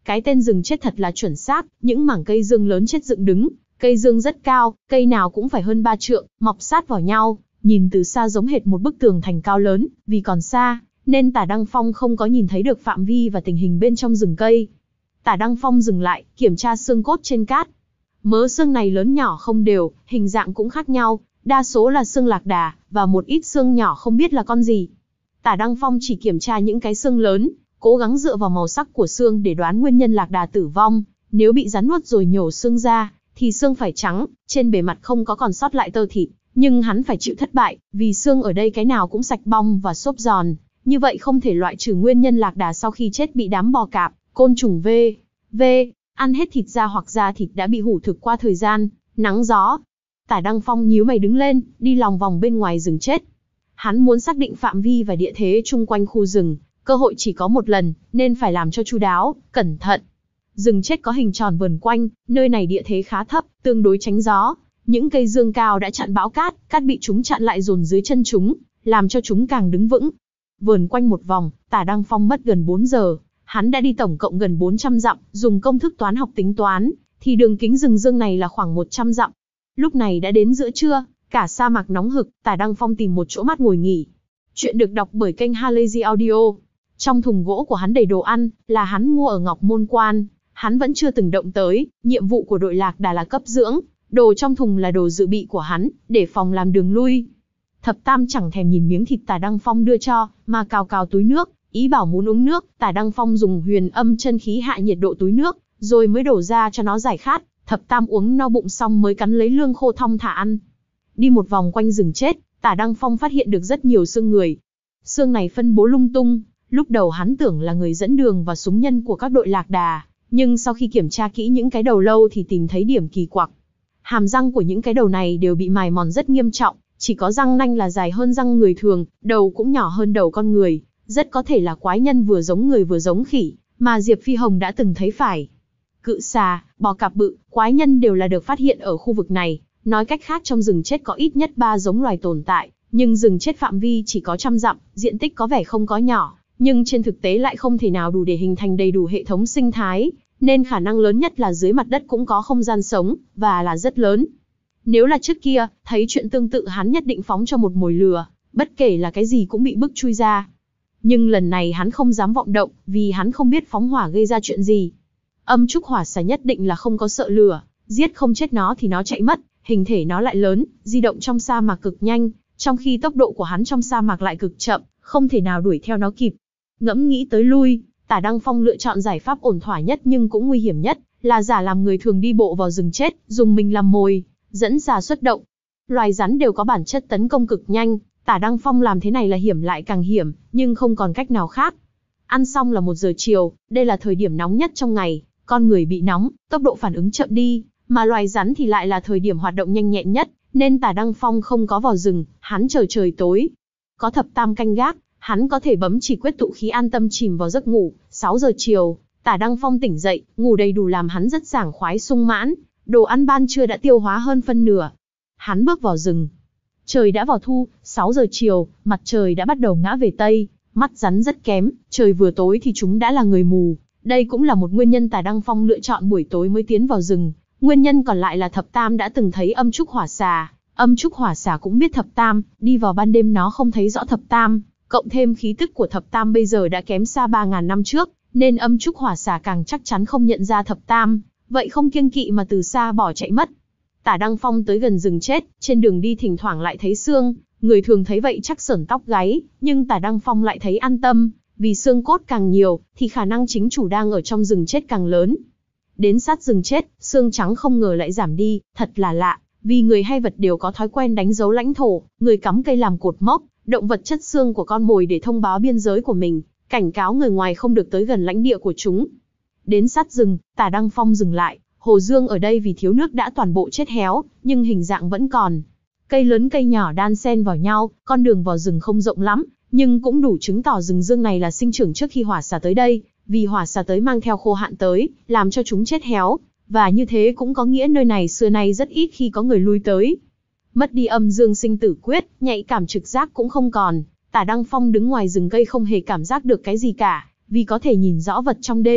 Cái tên rừng chết thật là chuẩn xác, những mảng cây dương lớn chết dựng đứng, cây dương rất cao, cây nào cũng phải hơn ba trượng, mọc sát vào nhau, nhìn từ xa giống hệt một bức tường thành cao lớn, vì còn xa, nên Tả Đăng Phong không có nhìn thấy được phạm vi và tình hình bên trong rừng cây. Tả Đăng Phong dừng lại, kiểm tra xương cốt trên cát. Mớ xương này lớn nhỏ không đều, hình dạng cũng khác nhau, đa số là xương lạc đà, và một ít xương nhỏ không biết là con gì. Tả Đăng Phong chỉ kiểm tra những cái xương lớn, cố gắng dựa vào màu sắc của xương để đoán nguyên nhân lạc đà tử vong. Nếu bị rắn nuốt rồi nhổ xương ra, thì xương phải trắng, trên bề mặt không có còn sót lại tơ thịt. Nhưng hắn phải chịu thất bại, vì xương ở đây cái nào cũng sạch bong và xốp giòn. Như vậy không thể loại trừ nguyên nhân lạc đà sau khi chết bị đám bò cạp, côn trùng V. V. ăn hết thịt da hoặc da thịt đã bị hủ thực qua thời gian, nắng gió. Tả Đăng Phong nhíu mày đứng lên, đi lòng vòng bên ngoài rừng chết. Hắn muốn xác định phạm vi và địa thế chung quanh khu rừng, cơ hội chỉ có một lần, nên phải làm cho chu đáo, cẩn thận. Rừng chết có hình tròn vờn quanh, nơi này địa thế khá thấp, tương đối tránh gió. Những cây dương cao đã chặn bão cát, cát bị chúng chặn lại dồn dưới chân chúng, làm cho chúng càng đứng vững. Vờn quanh một vòng, Tả Đăng Phong mất gần bốn giờ. Hắn đã đi tổng cộng gần bốn trăm dặm, dùng công thức toán học tính toán, thì đường kính rừng dương này là khoảng một trăm dặm. Lúc này đã đến giữa trưa, cả sa mạc nóng hực, Tả Đăng Phong tìm một chỗ mát ngồi nghỉ. Chuyện được đọc bởi kênh Halazy Audio. Trong thùng gỗ của hắn đầy đồ ăn, là hắn mua ở Ngọc Môn Quan, hắn vẫn chưa từng động tới. Nhiệm vụ của đội lạc đà là cấp dưỡng, đồ trong thùng là đồ dự bị của hắn, để phòng làm đường lui. Thập Tam chẳng thèm nhìn miếng thịt Tả Đăng Phong đưa cho, mà cào cào túi nước, ý bảo muốn uống nước. Tả Đăng Phong dùng huyền âm chân khí hạ nhiệt độ túi nước, rồi mới đổ ra cho nó giải khát. Thập Tam uống no bụng xong mới cắn lấy lương khô thong thả ăn. Đi một vòng quanh rừng chết, Tả Đăng Phong phát hiện được rất nhiều xương người. Xương này phân bố lung tung, lúc đầu hắn tưởng là người dẫn đường và súng nhân của các đội lạc đà, nhưng sau khi kiểm tra kỹ những cái đầu lâu thì tìm thấy điểm kỳ quặc. Hàm răng của những cái đầu này đều bị mài mòn rất nghiêm trọng, chỉ có răng nanh là dài hơn răng người thường, đầu cũng nhỏ hơn đầu con người, rất có thể là quái nhân vừa giống người vừa giống khỉ, mà Diệp Phi Hồng đã từng thấy phải. Cự xà, bò cạp bự, quái nhân đều là được phát hiện ở khu vực này. Nói cách khác trong rừng chết có ít nhất ba giống loài tồn tại, nhưng rừng chết phạm vi chỉ có trăm dặm, diện tích có vẻ không có nhỏ, nhưng trên thực tế lại không thể nào đủ để hình thành đầy đủ hệ thống sinh thái, nên khả năng lớn nhất là dưới mặt đất cũng có không gian sống, và là rất lớn. Nếu là trước kia, thấy chuyện tương tự hắn nhất định phóng cho một mồi lừa, bất kể là cái gì cũng bị bức chui ra. Nhưng lần này hắn không dám vọng động, vì hắn không biết phóng hỏa gây ra chuyện gì. Âm trúc hỏa xà nhất định là không có sợ lửa, giết không chết nó thì nó chạy mất, hình thể nó lại lớn, di động trong sa mạc cực nhanh, trong khi tốc độ của hắn trong sa mạc lại cực chậm, không thể nào đuổi theo nó kịp. Ngẫm nghĩ tới lui, Tả Đăng Phong lựa chọn giải pháp ổn thỏa nhất nhưng cũng nguy hiểm nhất, là giả làm người thường đi bộ vào rừng chết, dùng mình làm mồi, dẫn xà xuất động. Loài rắn đều có bản chất tấn công cực nhanh, Tả Đăng Phong làm thế này là hiểm lại càng hiểm, nhưng không còn cách nào khác. Ăn xong là một giờ chiều, đây là thời điểm nóng nhất trong ngày, con người bị nóng, tốc độ phản ứng chậm đi, mà loài rắn thì lại là thời điểm hoạt động nhanh nhẹn nhất, nên Tả Đăng Phong không có vào rừng, hắn chờ trời tối. Có Thập Tam canh gác, hắn có thể bấm chỉ quyết tụ khí an tâm chìm vào giấc ngủ. Sáu giờ chiều, Tả Đăng Phong tỉnh dậy, ngủ đầy đủ làm hắn rất sảng khoái sung mãn, đồ ăn ban trưa đã tiêu hóa hơn phân nửa. Hắn bước vào rừng. Trời đã vào thu, sáu giờ chiều, mặt trời đã bắt đầu ngã về tây, mắt rắn rất kém, trời vừa tối thì chúng đã là người mù. Đây cũng là một nguyên nhân Tả Đăng Phong lựa chọn buổi tối mới tiến vào rừng. Nguyên nhân còn lại là Thập Tam đã từng thấy âm trúc hỏa xà, âm trúc hỏa xà cũng biết Thập Tam, đi vào ban đêm nó không thấy rõ Thập Tam, cộng thêm khí tức của Thập Tam bây giờ đã kém xa ba nghìn năm trước, nên âm trúc hỏa xà càng chắc chắn không nhận ra Thập Tam, vậy không kiêng kỵ mà từ xa bỏ chạy mất. Tả Đăng Phong tới gần rừng chết, trên đường đi thỉnh thoảng lại thấy xương, người thường thấy vậy chắc sởn tóc gáy, nhưng Tả Đăng Phong lại thấy an tâm, vì xương cốt càng nhiều, thì khả năng chính chủ đang ở trong rừng chết càng lớn. Đến sát rừng chết, xương trắng không ngờ lại giảm đi, thật là lạ, vì người hay vật đều có thói quen đánh dấu lãnh thổ, người cắm cây làm cột mốc, động vật chất xương của con mồi để thông báo biên giới của mình, cảnh cáo người ngoài không được tới gần lãnh địa của chúng. Đến sát rừng, Tả Đăng Phong dừng lại, hồ dương ở đây vì thiếu nước đã toàn bộ chết héo, nhưng hình dạng vẫn còn. Cây lớn cây nhỏ đan xen vào nhau, con đường vào rừng không rộng lắm, nhưng cũng đủ chứng tỏ rừng dương này là sinh trưởng trước khi hỏa xà tới đây, vì hỏa xà tới mang theo khô hạn tới, làm cho chúng chết héo, và như thế cũng có nghĩa nơi này xưa nay rất ít khi có người lui tới. Mất đi âm dương sinh tử quyết, nhạy cảm trực giác cũng không còn, Tả Đăng Phong đứng ngoài rừng cây không hề cảm giác được cái gì cả, vì có thể nhìn rõ vật trong đêm,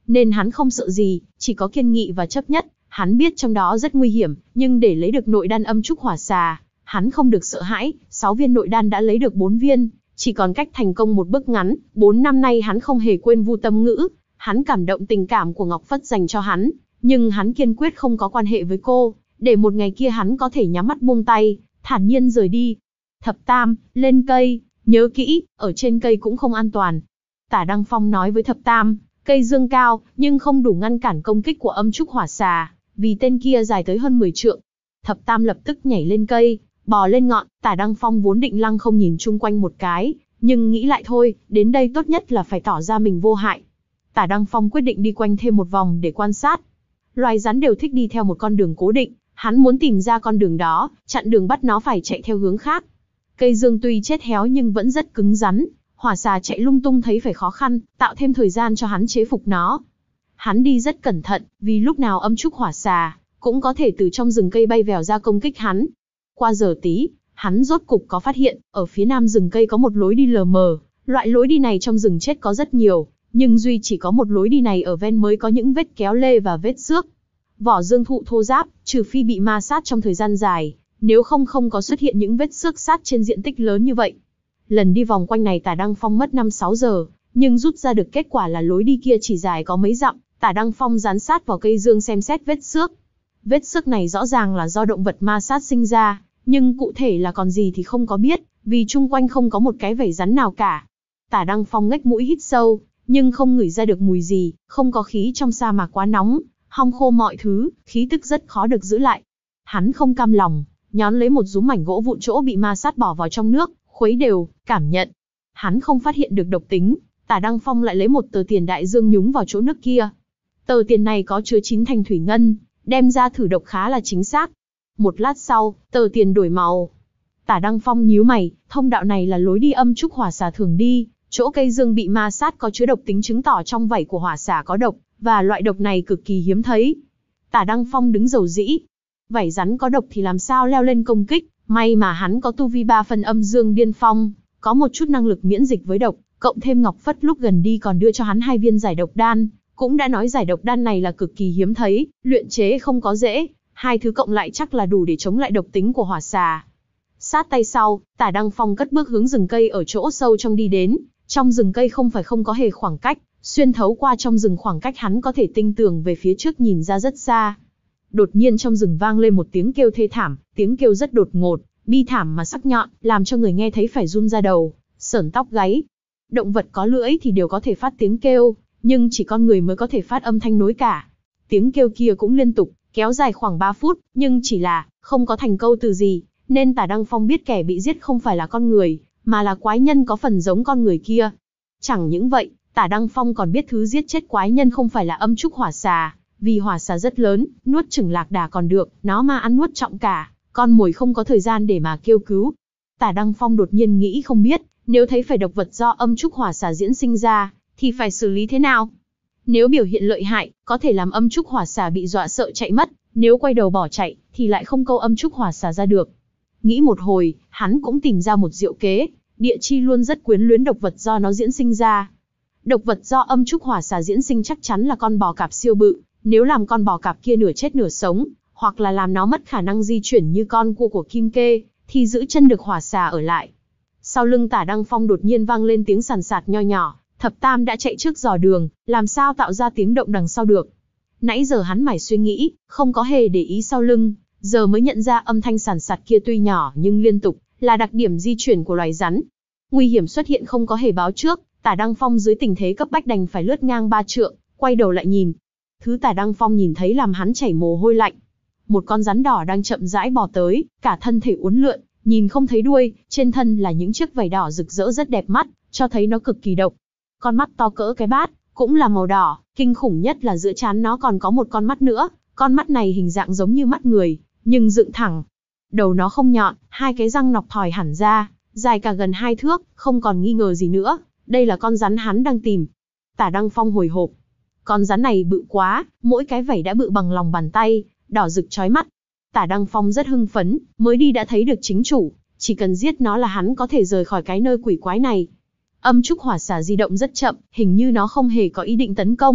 nên hắn không sợ gì, chỉ có kiên nghị và chấp nhất. Hắn biết trong đó rất nguy hiểm, nhưng để lấy được nội đan âm trúc hỏa xà, hắn không được sợ hãi. Sáu viên nội đan đã lấy được bốn viên, chỉ còn cách thành công một bước ngắn. Bốn năm nay hắn không hề quên Vu Tâm Ngữ, hắn cảm động tình cảm của Ngọc Phất dành cho hắn, nhưng hắn kiên quyết không có quan hệ với cô, để một ngày kia hắn có thể nhắm mắt buông tay, thản nhiên rời đi. Thập Tam, lên cây, nhớ kỹ, ở trên cây cũng không an toàn. Tả Đăng Phong nói với Thập Tam, cây dương cao, nhưng không đủ ngăn cản công kích của âm trúc hỏa xà, vì tên kia dài tới hơn mười trượng. Thập Tam lập tức nhảy lên cây, bò lên ngọn. Tả Đăng Phong vốn định lăng không nhìn chung quanh một cái, nhưng nghĩ lại thôi, đến đây tốt nhất là phải tỏ ra mình vô hại. Tả Đăng Phong quyết định đi quanh thêm một vòng để quan sát. Loài rắn đều thích đi theo một con đường cố định, hắn muốn tìm ra con đường đó, chặn đường bắt nó phải chạy theo hướng khác. Cây dương tuy chết héo nhưng vẫn rất cứng rắn, hỏa xà chạy lung tung thấy phải khó khăn, tạo thêm thời gian cho hắn chế phục nó. Hắn đi rất cẩn thận, vì lúc nào âm trúc hỏa xà cũng có thể từ trong rừng cây bay vèo ra công kích hắn. Qua giờ tí, hắn rốt cục có phát hiện, ở phía nam rừng cây có một lối đi lờ mờ. Loại lối đi này trong rừng chết có rất nhiều, nhưng duy chỉ có một lối đi này ở ven mới có những vết kéo lê và vết xước. Vỏ dương thụ thô ráp, trừ phi bị ma sát trong thời gian dài, nếu không không có xuất hiện những vết xước sát trên diện tích lớn như vậy. Lần đi vòng quanh này Tả Đăng Phong mất năm sáu giờ, nhưng rút ra được kết quả là lối đi kia chỉ dài có mấy dặm. Tả Đăng Phong dán sát vào cây dương xem xét vết xước. Vết xước này rõ ràng là do động vật ma sát sinh ra, nhưng cụ thể là còn gì thì không có biết, vì chung quanh không có một cái vảy rắn nào cả. Tả Đăng Phong ngách mũi hít sâu, nhưng không ngửi ra được mùi gì, không có khí trong sa mạc quá nóng, hong khô mọi thứ, khí tức rất khó được giữ lại. Hắn không cam lòng, nhón lấy một rúm mảnh gỗ vụn chỗ bị ma sát bỏ vào trong nước, khuấy đều, cảm nhận. Hắn không phát hiện được độc tính. Tả Đăng Phong lại lấy một tờ tiền đại dương nhúng vào chỗ nước kia. Tờ tiền này có chứa chín thành thủy ngân, đem ra thử độc khá là chính xác. Một lát sau, tờ tiền đổi màu. Tả Đăng Phong nhíu mày, thông đạo này là lối đi âm trúc hỏa xà thường đi, chỗ cây dương bị ma sát có chứa độc tính chứng tỏ trong vảy của hỏa xà có độc, và loại độc này cực kỳ hiếm thấy. Tả Đăng Phong đứng dầu dĩ. Vảy rắn có độc thì làm sao leo lên công kích, may mà hắn có tu vi ba phần âm dương điên phong, có một chút năng lực miễn dịch với độc, cộng thêm Ngọc Phất lúc gần đi còn đưa cho hắn hai viên giải độc đan, cũng đã nói giải độc đan này là cực kỳ hiếm thấy, luyện chế không có dễ, hai thứ cộng lại chắc là đủ để chống lại độc tính của hỏa xà. Sát tay sau, Tả Đăng Phong cất bước hướng rừng cây ở chỗ sâu trong đi đến. Trong rừng cây không phải không có hề khoảng cách, xuyên thấu qua trong rừng khoảng cách hắn có thể tinh tường về phía trước nhìn ra rất xa. Đột nhiên trong rừng vang lên một tiếng kêu thê thảm, tiếng kêu rất đột ngột, bi thảm mà sắc nhọn, làm cho người nghe thấy phải run ra đầu, sởn tóc gáy. Động vật có lưỡi thì đều có thể phát tiếng kêu, nhưng chỉ con người mới có thể phát âm thanh nối cả. Tiếng kêu kia cũng liên tục, kéo dài khoảng ba phút, nhưng chỉ là không có thành câu từ gì, nên Tả Đăng Phong biết kẻ bị giết không phải là con người, mà là quái nhân có phần giống con người kia. Chẳng những vậy, Tả Đăng Phong còn biết thứ giết chết quái nhân không phải là âm trúc hỏa xà, vì hỏa xà rất lớn, nuốt chửng lạc đà còn được, nó mà ăn nuốt trọng cả, con mồi không có thời gian để mà kêu cứu. Tả Đăng Phong đột nhiên nghĩ không biết, nếu thấy phải độc vật do âm trúc hỏa xà diễn sinh ra, thì phải xử lý thế nào? Nếu biểu hiện lợi hại, có thể làm âm trúc hỏa xà bị dọa sợ chạy mất, nếu quay đầu bỏ chạy, thì lại không câu âm trúc hỏa xà ra được. Nghĩ một hồi, hắn cũng tìm ra một diệu kế, địa chi luôn rất quyến luyến độc vật do nó diễn sinh ra. Độc vật do âm trúc hỏa xà diễn sinh chắc chắn là con bò cạp siêu bự, nếu làm con bò cạp kia nửa chết nửa sống, hoặc là làm nó mất khả năng di chuyển như con cua của Kim Kê, thì giữ chân được hỏa xà ở lại. Sau lưng Tả Đăng Phong đột nhiên vang lên tiếng sàn sạt nho nhỏ, Thập Tam đã chạy trước dò đường, làm sao tạo ra tiếng động đằng sau được. Nãy giờ hắn mải suy nghĩ, không có hề để ý sau lưng, giờ mới nhận ra âm thanh sàn sạt kia tuy nhỏ nhưng liên tục, là đặc điểm di chuyển của loài rắn. Nguy hiểm xuất hiện không có hề báo trước, Tả Đăng Phong dưới tình thế cấp bách đành phải lướt ngang ba trượng, quay đầu lại nhìn. Thứ Tả Đăng Phong nhìn thấy làm hắn chảy mồ hôi lạnh. Một con rắn đỏ đang chậm rãi bò tới, cả thân thể uốn lượn, nhìn không thấy đuôi, trên thân là những chiếc vảy đỏ rực rỡ rất đẹp mắt, cho thấy nó cực kỳ độc. Con mắt to cỡ cái bát, cũng là màu đỏ, kinh khủng nhất là giữa trán nó còn có một con mắt nữa, con mắt này hình dạng giống như mắt người, nhưng dựng thẳng. Đầu nó không nhọn, hai cái răng nọc thòi hẳn ra, dài cả gần hai thước, không còn nghi ngờ gì nữa, đây là con rắn hắn đang tìm. Tả Đăng Phong hồi hộp. Con rắn này bự quá, mỗi cái vảy đã bự bằng lòng bàn tay, đỏ rực chói mắt. Tả Đăng Phong rất hưng phấn, mới đi đã thấy được chính chủ, chỉ cần giết nó là hắn có thể rời khỏi cái nơi quỷ quái này. Âm trúc hỏa xà di động rất chậm, hình như nó không hề có ý định tấn công,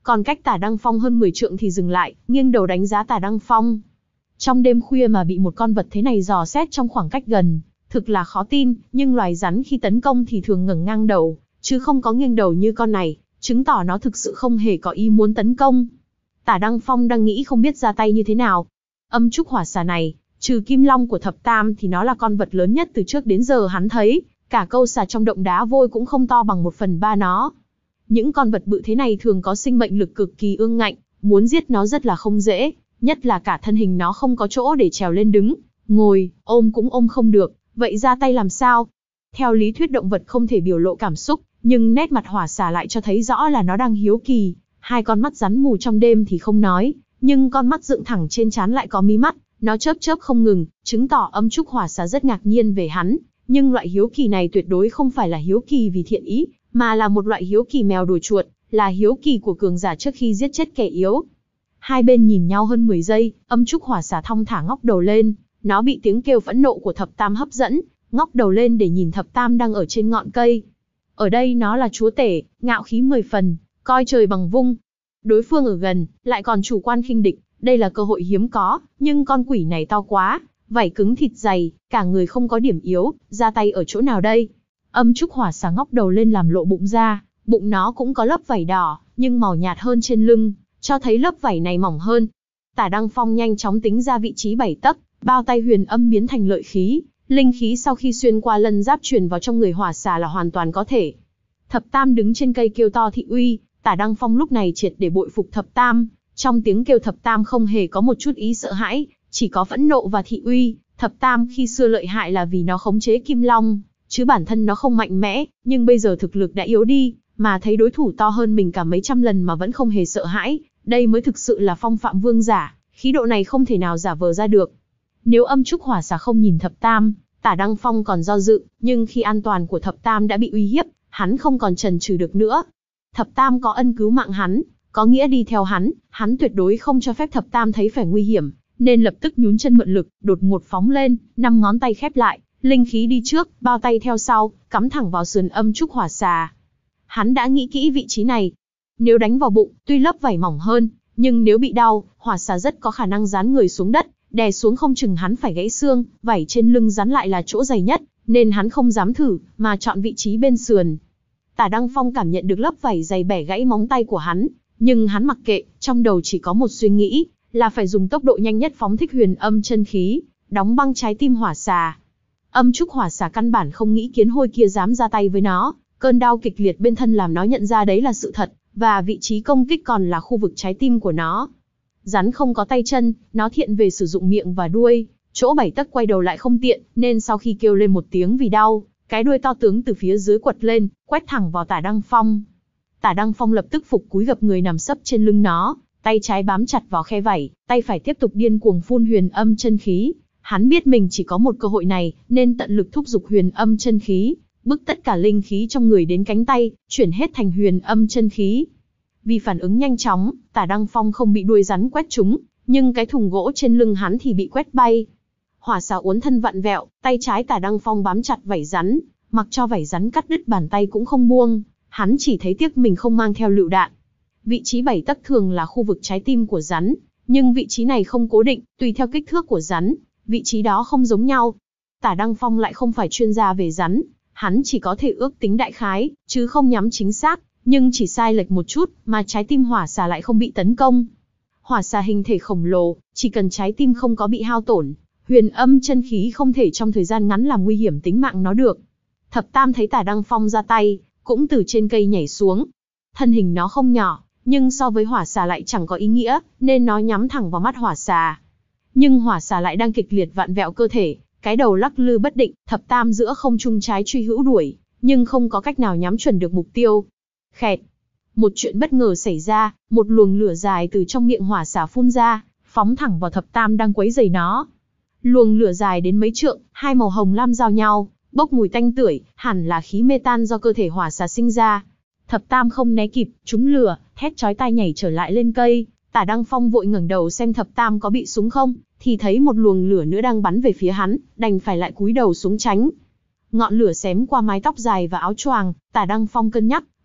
còn cách Tả Đăng Phong hơn mười trượng thì dừng lại, nghiêng đầu đánh giá Tả Đăng Phong. Trong đêm khuya mà bị một con vật thế này dò xét trong khoảng cách gần, thực là khó tin, nhưng loài rắn khi tấn công thì thường ngẩng ngang đầu, chứ không có nghiêng đầu như con này, chứng tỏ nó thực sự không hề có ý muốn tấn công. Tả Đăng Phong đang nghĩ không biết ra tay như thế nào. Âm trúc hỏa xà này, trừ kim long của thập tam thì nó là con vật lớn nhất từ trước đến giờ hắn thấy, cả câu xà trong động đá vôi cũng không to bằng một phần ba nó. Những con vật bự thế này thường có sinh mệnh lực cực kỳ ương ngạnh, muốn giết nó rất là không dễ, nhất là cả thân hình nó không có chỗ để trèo lên đứng, ngồi, ôm cũng ôm không được, vậy ra tay làm sao? Theo lý thuyết động vật không thể biểu lộ cảm xúc, nhưng nét mặt hỏa xà lại cho thấy rõ là nó đang hiếu kỳ. Hai con mắt rắn mù trong đêm thì không nói, nhưng con mắt dựng thẳng trên trán lại có mí mắt, nó chớp chớp không ngừng, chứng tỏ âm trúc hỏa xà rất ngạc nhiên về hắn. Nhưng loại hiếu kỳ này tuyệt đối không phải là hiếu kỳ vì thiện ý, mà là một loại hiếu kỳ mèo đuổi chuột, là hiếu kỳ của cường giả trước khi giết chết kẻ yếu. Hai bên nhìn nhau hơn mười giây, âm trúc hỏa xà thong thả ngóc đầu lên, nó bị tiếng kêu phẫn nộ của thập tam hấp dẫn, ngóc đầu lên để nhìn thập tam đang ở trên ngọn cây. Ở đây nó là chúa tể, ngạo khí mười phần, coi trời bằng vung. Đối phương ở gần, lại còn chủ quan khinh địch, đây là cơ hội hiếm có, nhưng con quỷ này to quá, vảy cứng thịt dày, cả người không có điểm yếu, ra tay ở chỗ nào đây? Âm trúc hỏa xà ngóc đầu lên làm lộ bụng ra, bụng nó cũng có lớp vảy đỏ, nhưng màu nhạt hơn trên lưng, cho thấy lớp vảy này mỏng hơn. Tả Đăng Phong nhanh chóng tính ra vị trí bảy tấc, bao tay huyền âm biến thành lợi khí, linh khí sau khi xuyên qua lân giáp truyền vào trong người hỏa xà là hoàn toàn có thể. Thập tam đứng trên cây kêu to thị uy, Tả Đăng Phong lúc này triệt để bội phục thập tam, trong tiếng kêu thập tam không hề có một chút ý sợ hãi, chỉ có phẫn nộ và thị uy. Thập tam khi xưa lợi hại là vì nó khống chế kim long, chứ bản thân nó không mạnh mẽ, nhưng bây giờ thực lực đã yếu đi, mà thấy đối thủ to hơn mình cả mấy trăm lần mà vẫn không hề sợ hãi, đây mới thực sự là phong phạm vương giả, khí độ này không thể nào giả vờ ra được. Nếu âm trúc hỏa xà không nhìn thập tam, Tả Đăng Phong còn do dự, nhưng khi an toàn của thập tam đã bị uy hiếp, hắn không còn chần chừ được nữa. Thập tam có ân cứu mạng hắn, có nghĩa đi theo hắn, hắn tuyệt đối không cho phép thập tam thấy phải nguy hiểm, nên lập tức nhún chân mượn lực, đột ngột phóng lên, năm ngón tay khép lại, linh khí đi trước, bao tay theo sau, cắm thẳng vào sườn âm trúc hỏa xà. Hắn đã nghĩ kỹ vị trí này. Nếu đánh vào bụng, tuy lớp vảy mỏng hơn, nhưng nếu bị đau, hỏa xà rất có khả năng dán người xuống đất, đè xuống không chừng hắn phải gãy xương, vảy trên lưng rắn lại là chỗ dày nhất, nên hắn không dám thử, mà chọn vị trí bên sườn. Tả Đăng Phong cảm nhận được lớp vảy dày bẻ gãy móng tay của hắn, nhưng hắn mặc kệ, trong đầu chỉ có một suy nghĩ, là phải dùng tốc độ nhanh nhất phóng thích huyền âm chân khí, đóng băng trái tim hỏa xà. Âm trúc hỏa xà căn bản không nghĩ kiến hôi kia dám ra tay với nó, cơn đau kịch liệt bên thân làm nó nhận ra đấy là sự thật, và vị trí công kích còn là khu vực trái tim của nó. Rắn không có tay chân, nó thiện về sử dụng miệng và đuôi, chỗ bảy tấc quay đầu lại không tiện, nên sau khi kêu lên một tiếng vì đau, cái đuôi to tướng từ phía dưới quật lên, quét thẳng vào Tả Đăng Phong. Tả Đăng Phong lập tức phục cúi gập người nằm sấp trên lưng nó, tay trái bám chặt vào khe vảy, tay phải tiếp tục điên cuồng phun huyền âm chân khí. Hắn biết mình chỉ có một cơ hội này, nên tận lực thúc giục huyền âm chân khí, bức tất cả linh khí trong người đến cánh tay, chuyển hết thành huyền âm chân khí. Vì phản ứng nhanh chóng, Tả Đăng Phong không bị đuôi rắn quét trúng, nhưng cái thùng gỗ trên lưng hắn thì bị quét bay. Hỏa xà uốn thân vặn vẹo, tay trái Tả Đăng Phong bám chặt vảy rắn, mặc cho vảy rắn cắt đứt bàn tay cũng không buông, hắn chỉ thấy tiếc mình không mang theo lựu đạn. Vị trí bảy tấc thường là khu vực trái tim của rắn, nhưng vị trí này không cố định, tùy theo kích thước của rắn, vị trí đó không giống nhau. Tả Đăng Phong lại không phải chuyên gia về rắn, hắn chỉ có thể ước tính đại khái, chứ không nhắm chính xác, nhưng chỉ sai lệch một chút, mà trái tim hỏa xà lại không bị tấn công. Hỏa xà hình thể khổng lồ, chỉ cần trái tim không có bị hao tổn, huyền âm chân khí không thể trong thời gian ngắn làm nguy hiểm tính mạng nó được. Thập tam thấy Tả Đăng Phong ra tay, cũng từ trên cây nhảy xuống. Thân hình nó không nhỏ, nhưng so với hỏa xà lại chẳng có ý nghĩa, nên nó nhắm thẳng vào mắt hỏa xà. Nhưng hỏa xà lại đang kịch liệt vặn vẹo cơ thể, cái đầu lắc lư bất định, thập tam giữa không trung trái truy hữu đuổi, nhưng không có cách nào nhắm chuẩn được mục tiêu. Khẹt! Một chuyện bất ngờ xảy ra, một luồng lửa dài từ trong miệng hỏa xà phun ra, phóng thẳng vào thập tam đang quấy rầy nó. Luồng lửa dài đến mấy trượng, hai màu hồng lam giao nhau, bốc mùi tanh tưởi, hẳn là khí mê tan do cơ thể hỏa xà sinh ra. Thập tam không né kịp, trúng lửa, thét chói tai nhảy trở lại lên cây. Tả Đăng Phong vội ngẩng đầu xem thập tam có bị súng không, thì thấy một luồng lửa nữa đang bắn về phía hắn, đành phải lại cúi đầu xuống tránh. Ngọn lửa xém qua mái tóc dài và áo choàng, Tả Đăng Phong cân nhắc,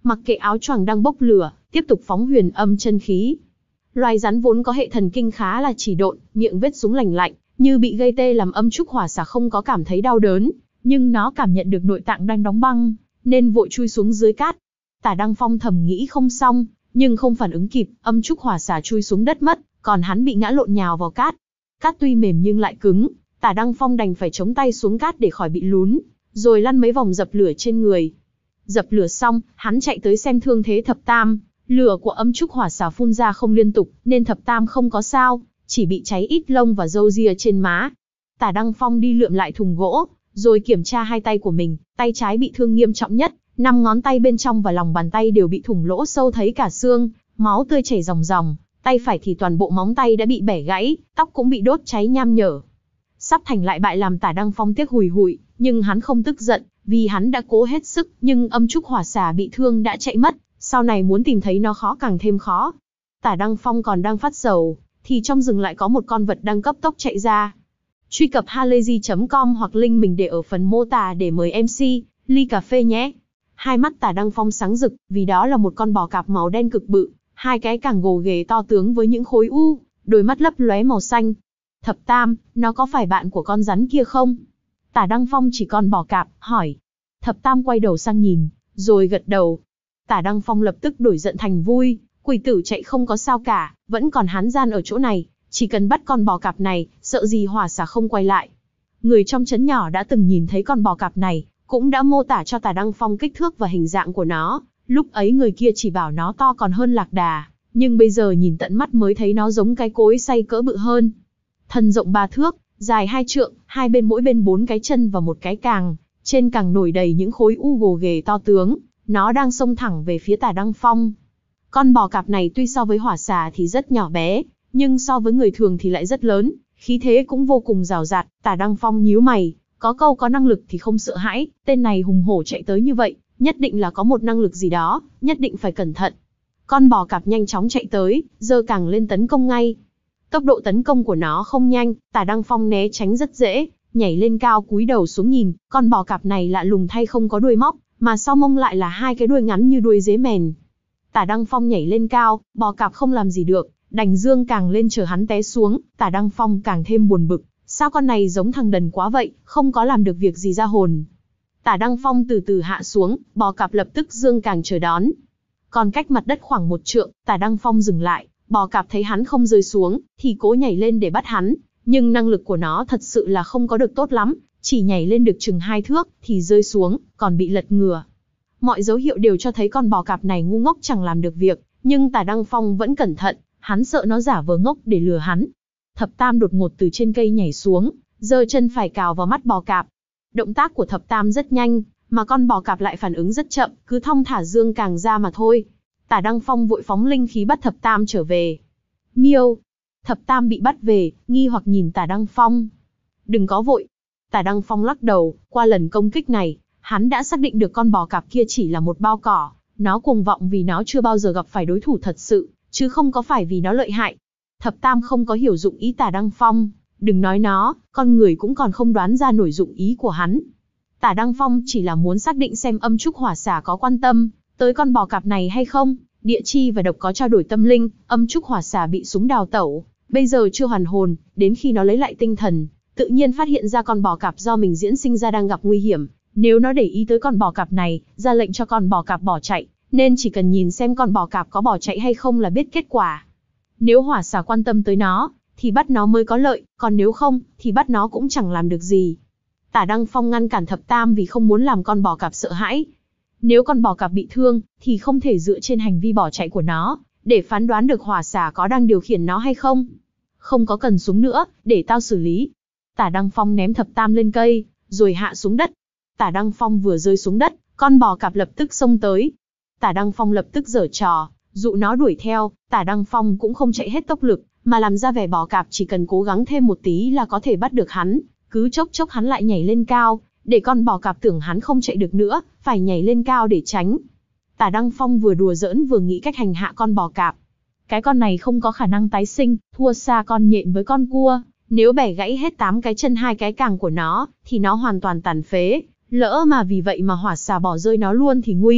mặc kệ áo choàng đang bốc lửa, tiếp tục phóng huyền âm chân khí. Loài rắn vốn có hệ thần kinh khá là chỉ độn, miệng vết súng lành lạnh, như bị gây tê làm âm trúc hỏa xà không có cảm thấy đau đớn, nhưng nó cảm nhận được nội tạng đang đóng băng, nên vội chui xuống dưới cát. Tả Đăng Phong thầm nghĩ không xong, nhưng không phản ứng kịp, âm trúc hỏa xà chui xuống đất mất, còn hắn bị ngã lộn nhào vào cát. Cát tuy mềm nhưng lại cứng, Tả Đăng Phong đành phải chống tay xuống cát để khỏi bị lún, rồi lăn mấy vòng dập lửa trên người. Dập lửa xong, hắn chạy tới xem thương thế Thập Tam. Lửa của âm trúc hỏa xà phun ra không liên tục, nên Thập Tam không có sao, chỉ bị cháy ít lông và râu ria trên má. Tả Đăng Phong đi lượm lại thùng gỗ, rồi kiểm tra hai tay của mình, tay trái bị thương nghiêm trọng nhất, năm ngón tay bên trong và lòng bàn tay đều bị thủng lỗ sâu thấy cả xương, máu tươi chảy ròng ròng, tay phải thì toàn bộ móng tay đã bị bẻ gãy, tóc cũng bị đốt cháy nham nhở. Sắp thành lại bại làm Tả Đăng Phong tiếc hùi hụi, nhưng hắn không tức giận, vì hắn đã cố hết sức, nhưng âm trúc hỏa xà bị thương đã chạy mất, sau này muốn tìm thấy nó khó càng thêm khó. Tả Đăng Phong còn đang phát sầu, thì trong rừng lại có một con vật đang cấp tốc chạy ra. Truy cập halayzi chấm com hoặc link mình để ở phần mô tả để mời em xê, ly cà phê nhé. Hai mắt Tả Đăng Phong sáng rực, vì đó là một con bò cạp màu đen cực bự, hai cái càng gồ ghề to tướng với những khối u, đôi mắt lấp lóe màu xanh. Thập Tam, nó có phải bạn của con rắn kia không? Tả Đăng Phong chỉ con bò cạp, hỏi. Thập Tam quay đầu sang nhìn, rồi gật đầu. Tả Đăng Phong lập tức đổi giận thành vui, quỷ tử chạy không có sao cả, vẫn còn hắn gian ở chỗ này, chỉ cần bắt con bò cạp này, sợ gì hỏa xà không quay lại. Người trong trấn nhỏ đã từng nhìn thấy con bò cạp này, cũng đã mô tả cho Tả Đăng Phong kích thước và hình dạng của nó, lúc ấy người kia chỉ bảo nó to còn hơn lạc đà, nhưng bây giờ nhìn tận mắt mới thấy nó giống cái cối xay cỡ bự hơn. Thân rộng ba thước, dài hai trượng, hai bên mỗi bên bốn cái chân và một cái càng, trên càng nổi đầy những khối u gồ ghề to tướng, nó đang xông thẳng về phía Tả Đăng Phong. Con bò cạp này tuy so với hỏa xà thì rất nhỏ bé, nhưng so với người thường thì lại rất lớn, khí thế cũng vô cùng rào rạt. Tả Đăng Phong nhíu mày, có câu có năng lực thì không sợ hãi, tên này hùng hổ chạy tới như vậy, nhất định là có một năng lực gì đó, nhất định phải cẩn thận. Con bò cạp nhanh chóng chạy tới, giơ càng lên tấn công ngay. Tốc độ tấn công của nó không nhanh, Tả Đăng Phong né tránh rất dễ, nhảy lên cao cúi đầu xuống nhìn, con bò cạp này lạ lùng thay không có đuôi móc, mà sau mông lại là hai cái đuôi ngắn như đuôi dế mèn. Tả Đăng Phong nhảy lên cao, bò cạp không làm gì được, đành dương càng lên chờ hắn té xuống. Tả Đăng Phong càng thêm buồn bực, sao con này giống thằng đần quá vậy, không có làm được việc gì ra hồn. Tả Đăng Phong từ từ hạ xuống, bò cạp lập tức dương càng chờ đón. Còn cách mặt đất khoảng một trượng, Tả Đăng Phong dừng lại, bò cạp thấy hắn không rơi xuống, thì cố nhảy lên để bắt hắn, nhưng năng lực của nó thật sự là không có được tốt lắm, chỉ nhảy lên được chừng hai thước, thì rơi xuống, còn bị lật ngửa. Mọi dấu hiệu đều cho thấy con bò cạp này ngu ngốc chẳng làm được việc, nhưng Tả Đăng Phong vẫn cẩn thận, hắn sợ nó giả vờ ngốc để lừa hắn. Thập Tam đột ngột từ trên cây nhảy xuống, giơ chân phải cào vào mắt bò cạp. Động tác của Thập Tam rất nhanh, mà con bò cạp lại phản ứng rất chậm, cứ thong thả dương càng ra mà thôi. Tả Đăng Phong vội phóng linh khí bắt Thập Tam trở về. Miêu! Thập Tam bị bắt về, nghi hoặc nhìn Tả Đăng Phong. Đừng có vội. Tả Đăng Phong lắc đầu, qua lần công kích này, hắn đã xác định được con bò cạp kia chỉ là một bao cỏ, nó cuồng vọng vì nó chưa bao giờ gặp phải đối thủ thật sự, chứ không có phải vì nó lợi hại. Thập Tam không có hiểu dụng ý Tả Đăng Phong, đừng nói nó, con người cũng còn không đoán ra nổi dụng ý của hắn. Tả Đăng Phong chỉ là muốn xác định xem âm trúc hỏa xà có quan tâm tới con bò cạp này hay không. Địa chi và độc có trao đổi tâm linh, âm trúc hỏa xà bị súng đào tẩu, bây giờ chưa hoàn hồn, đến khi nó lấy lại tinh thần, tự nhiên phát hiện ra con bò cạp do mình diễn sinh ra đang gặp nguy hiểm. Nếu nó để ý tới con bò cạp này, ra lệnh cho con bò cạp bỏ chạy, nên chỉ cần nhìn xem con bò cạp có bỏ chạy hay không là biết kết quả. Nếu hỏa xà quan tâm tới nó, thì bắt nó mới có lợi, còn nếu không, thì bắt nó cũng chẳng làm được gì. Tả Đăng Phong ngăn cản Thập Tam vì không muốn làm con bò cạp sợ hãi. Nếu con bò cạp bị thương, thì không thể dựa trên hành vi bỏ chạy của nó, để phán đoán được hỏa xà có đang điều khiển nó hay không. Không có cần súng nữa, để tao xử lý. Tả Đăng Phong ném Thập Tam lên cây, rồi hạ xuống đất. Tả Đăng Phong vừa rơi xuống đất, con bò cạp lập tức xông tới. Tả Đăng Phong lập tức giở trò, dụ nó đuổi theo. Tả Đăng Phong cũng không chạy hết tốc lực, mà làm ra vẻ bò cạp chỉ cần cố gắng thêm một tí là có thể bắt được hắn. Cứ chốc chốc hắn lại nhảy lên cao, để con bò cạp tưởng hắn không chạy được nữa, phải nhảy lên cao để tránh. Tả Đăng Phong vừa đùa giỡn vừa nghĩ cách hành hạ con bò cạp. Cái con này không có khả năng tái sinh, thua xa con nhện với con cua. Nếu bẻ gãy hết tám cái chân hai cái càng của nó, thì nó hoàn toàn tàn phế. Lỡ mà vì vậy mà hỏa xà bỏ rơi nó luôn thì nguy.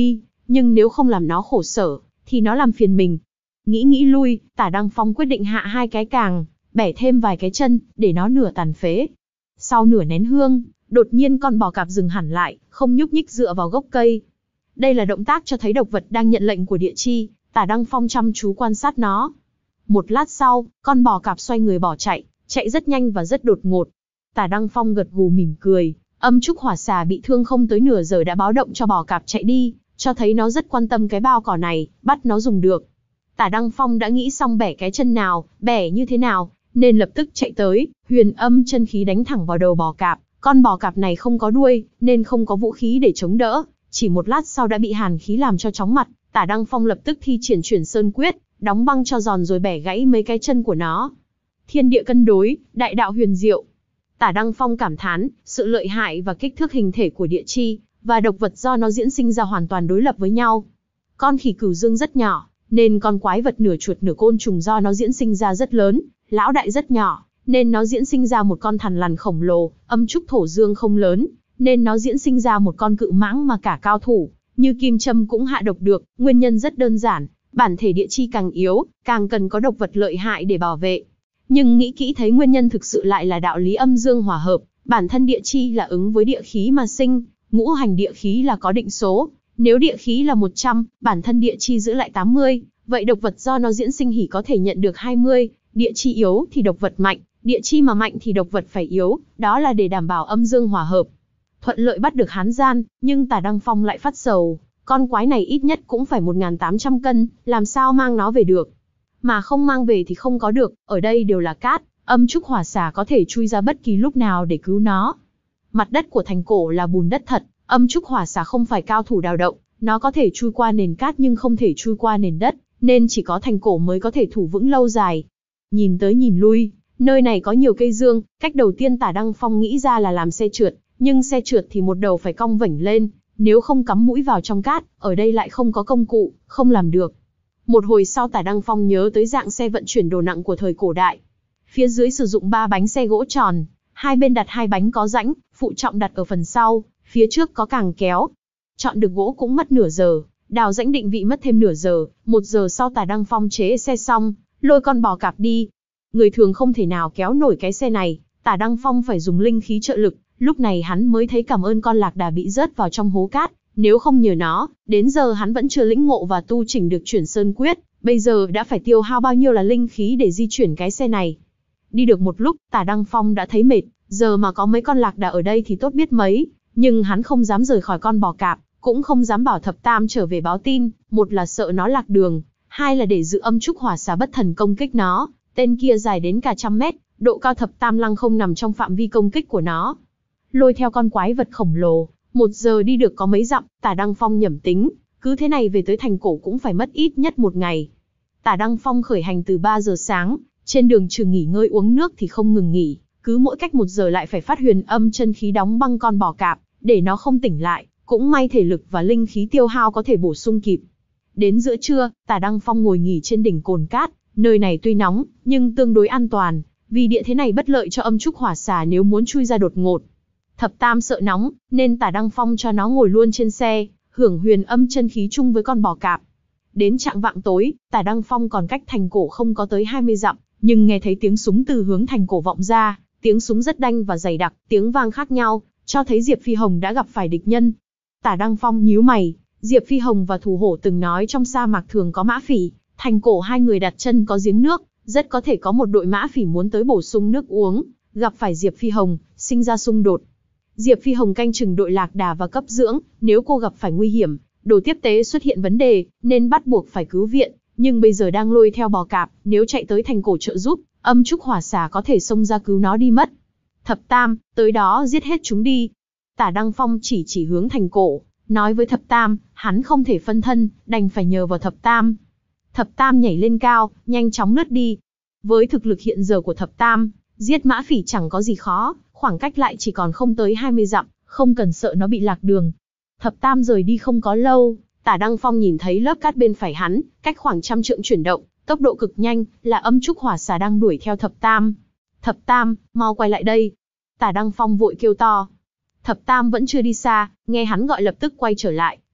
nhưng nếu không làm nó khổ sở, thì nó làm phiền mình. Nghĩ nghĩ lui, Tả Đăng Phong quyết định hạ hai cái càng, bẻ thêm vài cái chân, để nó nửa tàn phế. Sau nửa nén hương, đột nhiên con bò cạp dừng hẳn lại, không nhúc nhích dựa vào gốc cây. Đây là động tác cho thấy độc vật đang nhận lệnh của địa chi. Tả Đăng Phong chăm chú quan sát nó. Một lát sau, con bò cạp xoay người bỏ chạy, chạy rất nhanh và rất đột ngột. Tả Đăng Phong gật gù mỉm cười, âm trúc hỏa xà bị thương không tới nửa giờ đã báo động cho bò cạp chạy đi, cho thấy nó rất quan tâm cái bao cỏ này, bắt nó dùng được. Tả Đăng Phong đã nghĩ xong bẻ cái chân nào, bẻ như thế nào, nên lập tức chạy tới, huyền âm chân khí đánh thẳng vào đầu bò cạp. Con bò cạp này không có đuôi, nên không có vũ khí để chống đỡ, chỉ một lát sau đã bị hàn khí làm cho chóng mặt. Tả Đăng Phong lập tức thi triển Chuyển Sơn Quyết, đóng băng cho giòn rồi bẻ gãy mấy cái chân của nó. Thiên địa cân đối, đại đạo huyền diệu. Tả Đăng Phong cảm thán, sự lợi hại và kích thước hình thể của địa chi và độc vật do nó diễn sinh ra hoàn toàn đối lập với nhau. Con khỉ cửu dương rất nhỏ, nên con quái vật nửa chuột nửa côn trùng do nó diễn sinh ra rất lớn. Lão đại rất nhỏ, nên nó diễn sinh ra một con thằn lằn khổng lồ. Âm trúc thổ dương không lớn, nên nó diễn sinh ra một con cự mãng mà cả cao thủ như kim châm cũng hạ độc được. Nguyên nhân rất đơn giản, bản thể địa chi càng yếu, càng cần có độc vật lợi hại để bảo vệ. Nhưng nghĩ kỹ thấy nguyên nhân thực sự lại là đạo lý âm dương hòa hợp. Bản thân địa chi là ứng với địa khí mà sinh, ngũ hành địa khí là có định số. Nếu địa khí là một trăm, bản thân địa chi giữ lại tám mươi, vậy độc vật do nó diễn sinh hỉ có thể nhận được hai mươi. Địa chi yếu thì độc vật mạnh, địa chi mà mạnh thì độc vật phải yếu, đó là để đảm bảo âm dương hòa hợp. Thuận lợi bắt được hán gian, nhưng Tả Đăng Phong lại phát sầu, con quái này ít nhất cũng phải một nghìn tám trăm cân, làm sao mang nó về được. Mà không mang về thì không có được, ở đây đều là cát, âm trúc hỏa xà có thể chui ra bất kỳ lúc nào để cứu nó. Mặt đất của thành cổ là bùn đất thật, âm trúc hỏa xà không phải cao thủ đào động, nó có thể chui qua nền cát nhưng không thể chui qua nền đất, nên chỉ có thành cổ mới có thể thủ vững lâu dài. Nhìn tới nhìn lui, nơi này có nhiều cây dương, cách đầu tiên Tả Đăng Phong nghĩ ra là làm xe trượt, nhưng xe trượt thì một đầu phải cong vểnh lên, nếu không cắm mũi vào trong cát, ở đây lại không có công cụ, không làm được. Một hồi sau Tả Đăng Phong nhớ tới dạng xe vận chuyển đồ nặng của thời cổ đại. Phía dưới sử dụng ba bánh xe gỗ tròn, hai bên đặt hai bánh có rãnh, phụ trọng đặt ở phần sau, phía trước có càng kéo. Chọn được gỗ cũng mất nửa giờ, đào rãnh định vị mất thêm nửa giờ, một giờ sau Tả Đăng Phong chế xe xong, lôi con bò cạp đi. Người thường không thể nào kéo nổi cái xe này, Tả Đăng Phong phải dùng linh khí trợ lực, lúc này hắn mới thấy cảm ơn con lạc đà bị rớt vào trong hố cát, nếu không nhờ nó, đến giờ hắn vẫn chưa lĩnh ngộ và tu chỉnh được Chuyển Sơn Quyết, bây giờ đã phải tiêu hao bao nhiêu là linh khí để di chuyển cái xe này. Đi được một lúc, Tả Đăng Phong đã thấy mệt, giờ mà có mấy con lạc đà ở đây thì tốt biết mấy, nhưng hắn không dám rời khỏi con bò cạp, cũng không dám bảo Thập Tam trở về báo tin, một là sợ nó lạc đường, hai là để dự âm trúc hỏa xà bất thần công kích nó, tên kia dài đến cả trăm mét, độ cao Thập Tam lăng không nằm trong phạm vi công kích của nó. Lôi theo con quái vật khổng lồ, một giờ đi được có mấy dặm, Tả Đăng Phong nhẩm tính, cứ thế này về tới thành cổ cũng phải mất ít nhất một ngày. Tả Đăng Phong khởi hành từ ba giờ sáng, trên đường trừ nghỉ ngơi uống nước thì không ngừng nghỉ, cứ mỗi cách một giờ lại phải phát huyền âm chân khí đóng băng con bò cạp, để nó không tỉnh lại, cũng may thể lực và linh khí tiêu hao có thể bổ sung kịp. Đến giữa trưa, Tả Đăng Phong ngồi nghỉ trên đỉnh cồn cát, nơi này tuy nóng, nhưng tương đối an toàn, vì địa thế này bất lợi cho âm trúc hỏa xà nếu muốn chui ra đột ngột. Thập Tam sợ nóng, nên Tả Đăng Phong cho nó ngồi luôn trên xe, hưởng huyền âm chân khí chung với con bò cạp. Đến chạng vạng tối, Tả Đăng Phong còn cách thành cổ không có tới hai mươi dặm, nhưng nghe thấy tiếng súng từ hướng thành cổ vọng ra, tiếng súng rất đanh và dày đặc, tiếng vang khác nhau, cho thấy Diệp Phi Hồng đã gặp phải địch nhân. Tả Đăng Phong nhíu mày, Diệp Phi Hồng và Thủ Hổ từng nói trong sa mạc thường có mã phỉ, thành cổ hai người đặt chân có giếng nước, rất có thể có một đội mã phỉ muốn tới bổ sung nước uống, gặp phải Diệp Phi Hồng, sinh ra xung đột. Diệp Phi Hồng canh chừng đội lạc đà và cấp dưỡng, nếu cô gặp phải nguy hiểm, đồ tiếp tế xuất hiện vấn đề, nên bắt buộc phải cứu viện, nhưng bây giờ đang lôi theo bò cạp, nếu chạy tới thành cổ trợ giúp, âm trúc hỏa xà có thể xông ra cứu nó đi mất. Thập Tam, tới đó giết hết chúng đi. Tả Đăng Phong chỉ chỉ hướng thành cổ, nói với Thập Tam, hắn không thể phân thân, đành phải nhờ vào Thập Tam. Thập Tam nhảy lên cao, nhanh chóng lướt đi. Với thực lực hiện giờ của Thập Tam, giết mã phỉ chẳng có gì khó, khoảng cách lại chỉ còn không tới hai mươi dặm, không cần sợ nó bị lạc đường. Thập Tam rời đi không có lâu, Tả Đăng Phong nhìn thấy lớp cát bên phải hắn, cách khoảng trăm trượng chuyển động, tốc độ cực nhanh, là âm trúc hỏa xà đang đuổi theo Thập Tam. Thập Tam, mau quay lại đây. Tả Đăng Phong vội kêu to. Thập Tam vẫn chưa đi xa, nghe hắn gọi lập tức quay trở lại,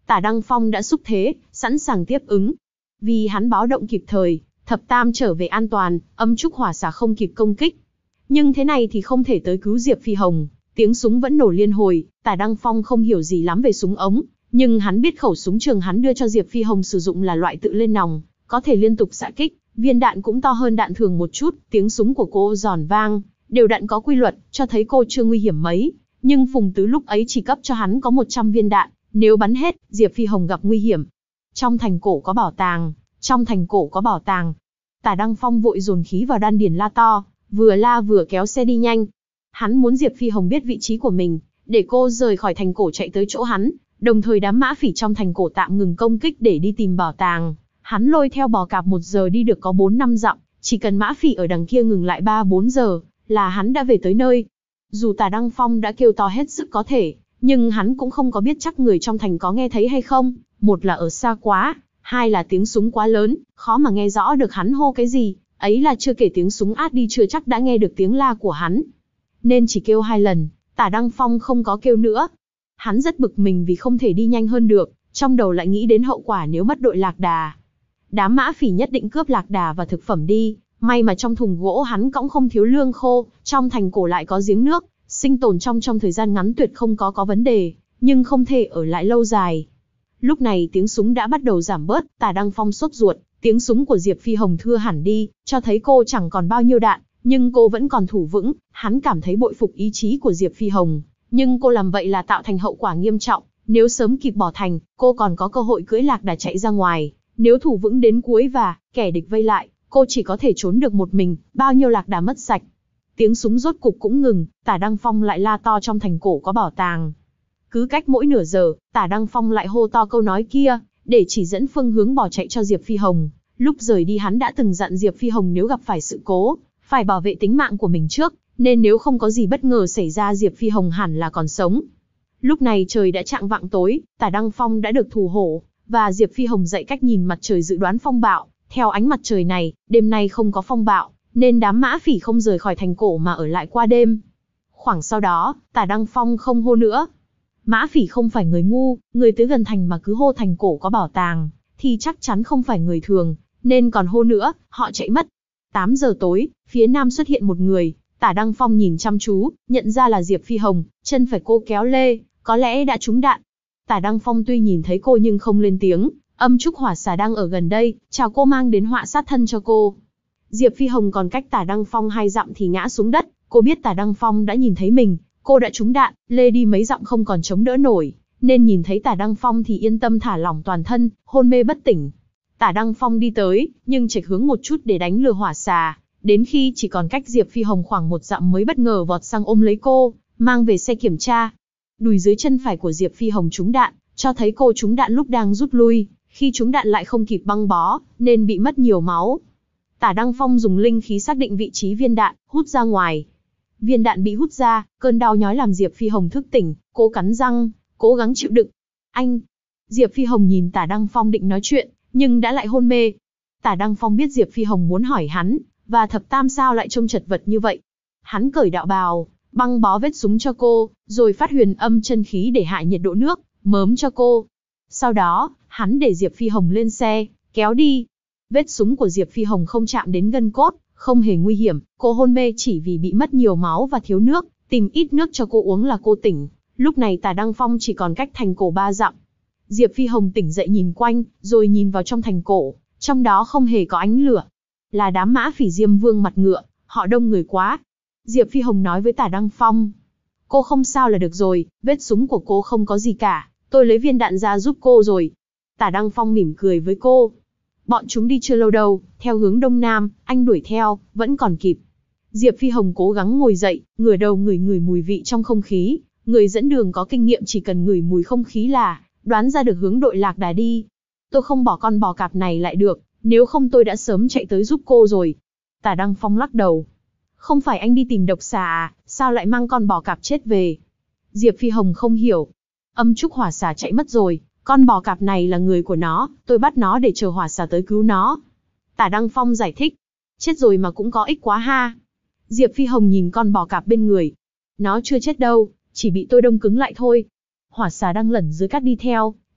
Tả Đăng Phong đã xúc thế, sẵn sàng tiếp ứng. Vì hắn báo động kịp thời, thập tam trở về an toàn, âm trúc hỏa xà không kịp công kích. Nhưng thế này thì không thể tới cứu Diệp Phi Hồng, tiếng súng vẫn nổ liên hồi. Tả Đăng Phong không hiểu gì lắm về súng ống, nhưng hắn biết khẩu súng trường hắn đưa cho Diệp Phi Hồng sử dụng là loại tự lên nòng, có thể liên tục xạ kích, viên đạn cũng to hơn đạn thường một chút. Tiếng súng của cô giòn vang, đều đặn có quy luật, cho thấy cô chưa nguy hiểm mấy. Nhưng Phùng Tứ lúc ấy chỉ cấp cho hắn có một trăm viên đạn, nếu bắn hết, Diệp Phi Hồng gặp nguy hiểm. Trong thành cổ có bảo tàng, trong thành cổ có bảo tàng. Tả Đăng Phong vội dồn khí vào đan điền la to, vừa la vừa kéo xe đi nhanh. Hắn muốn Diệp Phi Hồng biết vị trí của mình, để cô rời khỏi thành cổ chạy tới chỗ hắn, đồng thời đám mã phỉ trong thành cổ tạm ngừng công kích để đi tìm bảo tàng. Hắn lôi theo bò cạp một giờ đi được có bốn năm dặm, chỉ cần mã phỉ ở đằng kia ngừng lại ba bốn giờ, là hắn đã về tới nơi. Dù Tả Đăng Phong đã kêu to hết sức có thể, nhưng hắn cũng không có biết chắc người trong thành có nghe thấy hay không. Một là ở xa quá, hai là tiếng súng quá lớn, khó mà nghe rõ được hắn hô cái gì. Ấy là chưa kể tiếng súng át đi chưa chắc đã nghe được tiếng la của hắn. Nên chỉ kêu hai lần, Tả Đăng Phong không có kêu nữa. Hắn rất bực mình vì không thể đi nhanh hơn được, trong đầu lại nghĩ đến hậu quả nếu mất đội lạc đà. Đám mã phỉ nhất định cướp lạc đà và thực phẩm đi, may mà trong thùng gỗ hắn cõng không thiếu lương khô, trong thành cổ lại có giếng nước, sinh tồn trong trong thời gian ngắn tuyệt không có có vấn đề, nhưng không thể ở lại lâu dài. Lúc này tiếng súng đã bắt đầu giảm bớt, Tả Đăng Phong sốt ruột, tiếng súng của Diệp Phi Hồng thưa hẳn đi, cho thấy cô chẳng còn bao nhiêu đạn, nhưng cô vẫn còn thủ vững. Hắn cảm thấy bội phục ý chí của Diệp Phi Hồng, nhưng cô làm vậy là tạo thành hậu quả nghiêm trọng. Nếu sớm kịp bỏ thành, cô còn có cơ hội cưỡi lạc đà chạy ra ngoài. Nếu thủ vững đến cuối và kẻ địch vây lại, cô chỉ có thể trốn được một mình, bao nhiêu lạc đà mất sạch. Tiếng súng rốt cục cũng ngừng, Tả Đăng Phong lại la to trong thành cổ có bảo tàng. Cứ cách mỗi nửa giờ, Tả Đăng Phong lại hô to câu nói kia, để chỉ dẫn phương hướng bỏ chạy cho Diệp Phi Hồng. Lúc rời đi hắn đã từng dặn Diệp Phi Hồng nếu gặp phải sự cố, phải bảo vệ tính mạng của mình trước, nên nếu không có gì bất ngờ xảy ra Diệp Phi Hồng hẳn là còn sống. Lúc này trời đã chạng vạng tối, Tả Đăng Phong đã được thủ hộ, và Diệp Phi Hồng dạy cách nhìn mặt trời dự đoán phong bạo. Theo ánh mặt trời này, đêm nay không có phong bạo, nên đám mã phỉ không rời khỏi thành cổ mà ở lại qua đêm. Khoảng sau đó, Tả Đăng Phong không hô nữa. Mã phỉ không phải người ngu, người tới gần thành mà cứ hô thành cổ có bảo tàng, thì chắc chắn không phải người thường, nên còn hô nữa, họ chạy mất. tám giờ tối, phía nam xuất hiện một người, Tả Đăng Phong nhìn chăm chú, nhận ra là Diệp Phi Hồng, chân phải cô kéo lê, có lẽ đã trúng đạn. Tả Đăng Phong tuy nhìn thấy cô nhưng không lên tiếng, âm trúc hỏa xà đang ở gần đây, chào cô mang đến họa sát thân cho cô. Diệp Phi Hồng còn cách Tả Đăng Phong hai dặm thì ngã xuống đất, cô biết Tả Đăng Phong đã nhìn thấy mình, cô đã trúng đạn, lê đi mấy dặm không còn chống đỡ nổi, nên nhìn thấy Tả Đăng Phong thì yên tâm thả lỏng toàn thân, hôn mê bất tỉnh. Tả Đăng Phong đi tới, nhưng chệch hướng một chút để đánh lừa hỏa xà, đến khi chỉ còn cách Diệp Phi Hồng khoảng một dặm mới bất ngờ vọt sang ôm lấy cô, mang về xe kiểm tra. Đùi dưới chân phải của Diệp Phi Hồng trúng đạn, cho thấy cô trúng đạn lúc đang rút lui, khi trúng đạn lại không kịp băng bó, nên bị mất nhiều máu. Tả Đăng Phong dùng linh khí xác định vị trí viên đạn, hút ra ngoài. Viên đạn bị hút ra, cơn đau nhói làm Diệp Phi Hồng thức tỉnh, cô cắn răng, cố gắng chịu đựng. Anh! Diệp Phi Hồng nhìn Tả Đăng Phong định nói chuyện, nhưng đã lại hôn mê. Tả Đăng Phong biết Diệp Phi Hồng muốn hỏi hắn, và thập tam sao lại trông chật vật như vậy. Hắn cởi đạo bào, băng bó vết súng cho cô, rồi phát huyền âm chân khí để hạ nhiệt độ nước, mớm cho cô. Sau đó, hắn để Diệp Phi Hồng lên xe, kéo đi. Vết súng của Diệp Phi Hồng không chạm đến gân cốt, không hề nguy hiểm, cô hôn mê chỉ vì bị mất nhiều máu và thiếu nước, tìm ít nước cho cô uống là cô tỉnh. Lúc này Tả Đăng Phong chỉ còn cách thành cổ ba dặm. Diệp Phi Hồng tỉnh dậy nhìn quanh, rồi nhìn vào trong thành cổ, trong đó không hề có ánh lửa. Là đám mã phỉ Diêm Vương mặt ngựa, họ đông người quá. Diệp Phi Hồng nói với Tả Đăng Phong, cô không sao là được rồi, vết súng của cô không có gì cả, tôi lấy viên đạn ra giúp cô rồi. Tả Đăng Phong mỉm cười với cô. Bọn chúng đi chưa lâu đâu, theo hướng đông nam, anh đuổi theo, vẫn còn kịp. Diệp Phi Hồng cố gắng ngồi dậy, ngửa đầu ngửi ngửi mùi vị trong không khí. Người dẫn đường có kinh nghiệm chỉ cần ngửi mùi không khí là đoán ra được hướng đội lạc đà đi. Tôi không bỏ con bò cạp này lại được, nếu không tôi đã sớm chạy tới giúp cô rồi. Tả Đăng Phong lắc đầu. Không phải anh đi tìm độc xà à, sao lại mang con bò cạp chết về? Diệp Phi Hồng không hiểu. Âm trúc hỏa xà chạy mất rồi, con bò cạp này là người của nó, tôi bắt nó để chờ hỏa xà tới cứu nó. Tả Đăng Phong giải thích. Chết rồi mà cũng có ích quá ha. Diệp Phi Hồng nhìn con bò cạp bên người. Nó chưa chết đâu, chỉ bị tôi đông cứng lại thôi. Hỏa xà đang lẩn dưới cát đi theo,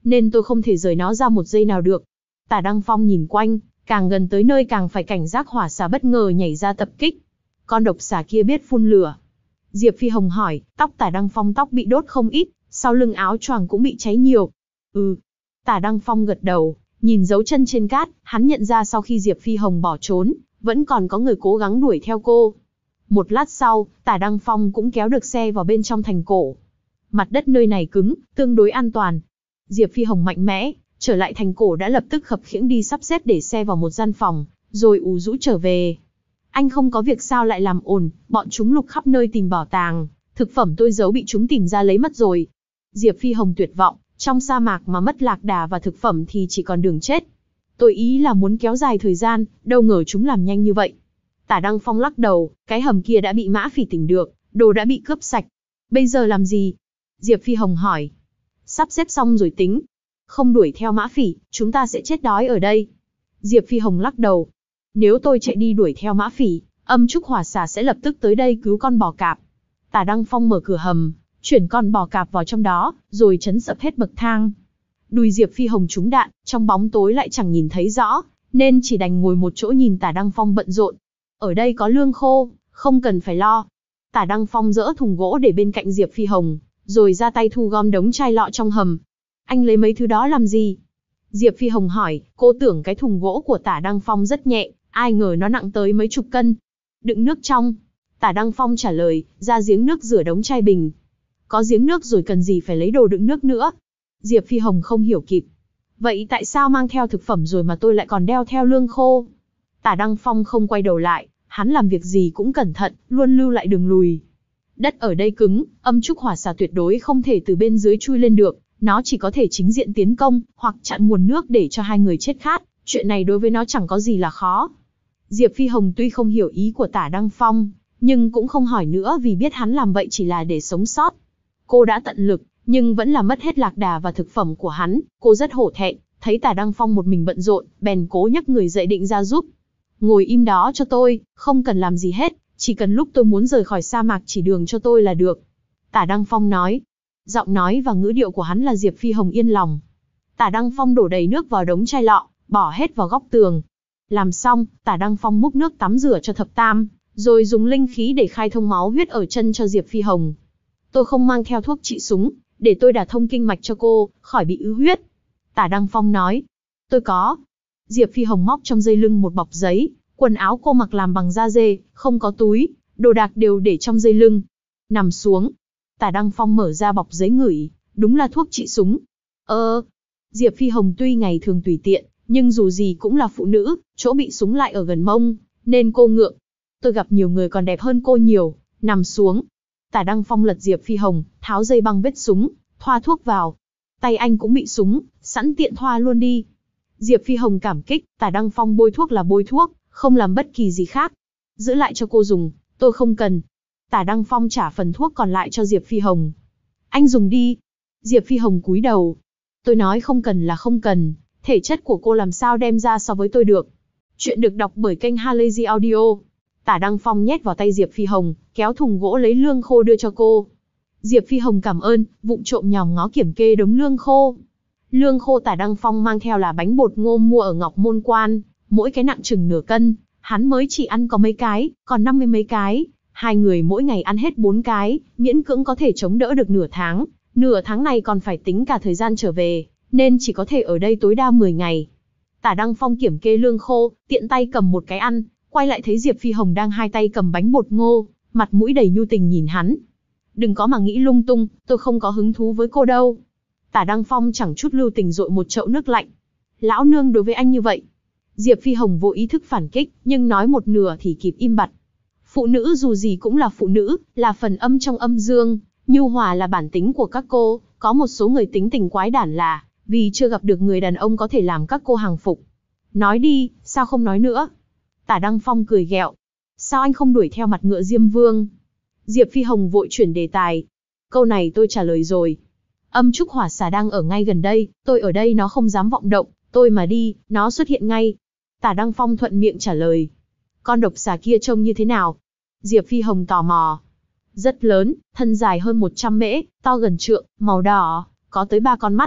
nên tôi không thể rời nó ra một giây nào được. Tả Đăng Phong nhìn quanh, càng gần tới nơi càng phải cảnh giác hỏa xà bất ngờ nhảy ra tập kích. Con độc xà kia biết phun lửa. Diệp Phi Hồng hỏi, tóc Tả Đăng Phong tóc bị đốt không ít, sau lưng áo choàng cũng bị cháy nhiều. Ừ. Tả Đăng Phong gật đầu, nhìn dấu chân trên cát, hắn nhận ra sau khi Diệp Phi Hồng bỏ trốn, vẫn còn có người cố gắng đuổi theo cô. Một lát sau, Tả Đăng Phong cũng kéo được xe vào bên trong thành cổ. Mặt đất nơi này cứng, tương đối an toàn. Diệp Phi Hồng mạnh mẽ, trở lại thành cổ đã lập tức khập khiễng đi sắp xếp để xe vào một gian phòng, rồi ù rũ trở về. Anh không có việc sao lại làm ồn, bọn chúng lục khắp nơi tìm bảo tàng, thực phẩm tôi giấu bị chúng tìm ra lấy mất rồi. Diệp Phi Hồng tuyệt vọng, trong sa mạc mà mất lạc đà và thực phẩm thì chỉ còn đường chết. Tôi ý là muốn kéo dài thời gian, đâu ngờ chúng làm nhanh như vậy. Tả Đăng Phong lắc đầu, cái hầm kia đã bị Mã Phỉ tìm được, đồ đã bị cướp sạch. Bây giờ làm gì? Diệp Phi Hồng hỏi. Sắp xếp xong rồi tính. Không đuổi theo Mã Phỉ, chúng ta sẽ chết đói ở đây. Diệp Phi Hồng lắc đầu. Nếu tôi chạy đi đuổi theo Mã Phỉ, âm trúc hỏa xà sẽ lập tức tới đây cứu con bò cạp. Tả Đăng Phong mở cửa hầm, chuyển con bò cạp vào trong đó, rồi chấn sập hết bậc thang. Đùi Diệp Phi Hồng trúng đạn, trong bóng tối lại chẳng nhìn thấy rõ, nên chỉ đành ngồi một chỗ nhìn Tả Đăng Phong bận rộn. Ở đây có lương khô, không cần phải lo. Tả Đăng Phong dỡ thùng gỗ để bên cạnh Diệp Phi Hồng, rồi ra tay thu gom đống chai lọ trong hầm. Anh lấy mấy thứ đó làm gì? Diệp Phi Hồng hỏi, cô tưởng cái thùng gỗ của Tả Đăng Phong rất nhẹ, ai ngờ nó nặng tới mấy chục cân. Đựng nước trong. Tả Đăng Phong trả lời, ra giếng nước rửa đống chai bình. Có giếng nước rồi cần gì phải lấy đồ đựng nước nữa. Diệp Phi Hồng không hiểu kịp. Vậy tại sao mang theo thực phẩm rồi mà tôi lại còn đeo theo lương khô? Tả Đăng Phong không quay đầu lại, hắn làm việc gì cũng cẩn thận, luôn lưu lại đường lùi. Đất ở đây cứng, âm trúc hỏa xà tuyệt đối không thể từ bên dưới chui lên được, nó chỉ có thể chính diện tiến công, hoặc chặn nguồn nước để cho hai người chết khát, chuyện này đối với nó chẳng có gì là khó. Diệp Phi Hồng tuy không hiểu ý của Tả Đăng Phong, nhưng cũng không hỏi nữa vì biết hắn làm vậy chỉ là để sống sót. Cô đã tận lực, nhưng vẫn là mất hết lạc đà và thực phẩm của hắn, cô rất hổ thẹn, thấy Tả Đăng Phong một mình bận rộn, bèn cố nhấc người dậy định ra giúp. Ngồi im đó cho tôi, không cần làm gì hết, chỉ cần lúc tôi muốn rời khỏi sa mạc chỉ đường cho tôi là được. Tả Đăng Phong nói. Giọng nói và ngữ điệu của hắn là Diệp Phi Hồng yên lòng. Tả Đăng Phong đổ đầy nước vào đống chai lọ, bỏ hết vào góc tường. Làm xong, Tả Đăng Phong múc nước tắm rửa cho Thập Tam, rồi dùng linh khí để khai thông máu huyết ở chân cho Diệp Phi Hồng. Tôi không mang theo thuốc trị súng, để tôi đả thông kinh mạch cho cô, khỏi bị ứ huyết. Tả Đăng Phong nói. Tôi có. Diệp Phi Hồng móc trong dây lưng một bọc giấy, quần áo cô mặc làm bằng da dê, không có túi, đồ đạc đều để trong dây lưng. Nằm xuống. Tả Đăng Phong mở ra bọc giấy ngửi, đúng là thuốc trị súng. Ơ, Diệp Phi Hồng tuy ngày thường tùy tiện, nhưng dù gì cũng là phụ nữ, chỗ bị súng lại ở gần mông, nên cô ngượng. Tôi gặp nhiều người còn đẹp hơn cô nhiều, nằm xuống. Tả Đăng Phong lật Diệp Phi Hồng, tháo dây băng vết súng, thoa thuốc vào. Tay anh cũng bị súng, sẵn tiện thoa luôn đi. Diệp Phi Hồng cảm kích, Tả Đăng Phong bôi thuốc là bôi thuốc, không làm bất kỳ gì khác. Giữ lại cho cô dùng, tôi không cần. Tả Đăng Phong trả phần thuốc còn lại cho Diệp Phi Hồng. Anh dùng đi. Diệp Phi Hồng cúi đầu. Tôi nói không cần là không cần, thể chất của cô làm sao đem ra so với tôi được. Chuyện được đọc bởi kênh Halazy Audio. Tả Đăng Phong nhét vào tay Diệp Phi Hồng, kéo thùng gỗ lấy lương khô đưa cho cô. Diệp Phi Hồng cảm ơn, vụng trộm nhòm ngó kiểm kê đống lương khô. Lương khô Tả Đăng Phong mang theo là bánh bột ngô mua ở Ngọc Môn Quan, mỗi cái nặng chừng nửa cân, hắn mới chỉ ăn có mấy cái, còn năm mươi mấy cái. Hai người mỗi ngày ăn hết bốn cái, miễn cưỡng có thể chống đỡ được nửa tháng. Nửa tháng này còn phải tính cả thời gian trở về, nên chỉ có thể ở đây tối đa mười ngày. Tả Đăng Phong kiểm kê lương khô, tiện tay cầm một cái ăn, quay lại thấy Diệp Phi Hồng đang hai tay cầm bánh bột ngô, mặt mũi đầy nhu tình nhìn hắn. Đừng có mà nghĩ lung tung, tôi không có hứng thú với cô đâu. Tả Đăng Phong chẳng chút lưu tình dội một chậu nước lạnh. Lão nương đối với anh như vậy. Diệp Phi Hồng vô ý thức phản kích, nhưng nói một nửa thì kịp im bặt. Phụ nữ dù gì cũng là phụ nữ, là phần âm trong âm dương, nhu hòa là bản tính của các cô, có một số người tính tình quái đản là, vì chưa gặp được người đàn ông có thể làm các cô hàng phục. Nói đi, sao không nói nữa? Tả Đăng Phong cười ghẹo. Sao anh không đuổi theo mặt ngựa Diêm Vương? Diệp Phi Hồng vội chuyển đề tài. Câu này tôi trả lời rồi. Âm trúc hỏa xà đang ở ngay gần đây, tôi ở đây nó không dám vọng động, tôi mà đi, nó xuất hiện ngay. Tả Đăng Phong thuận miệng trả lời. Con độc xà kia trông như thế nào? Diệp Phi Hồng tò mò. Rất lớn, thân dài hơn một trăm mễ, to gần trượng, màu đỏ, có tới ba con mắt.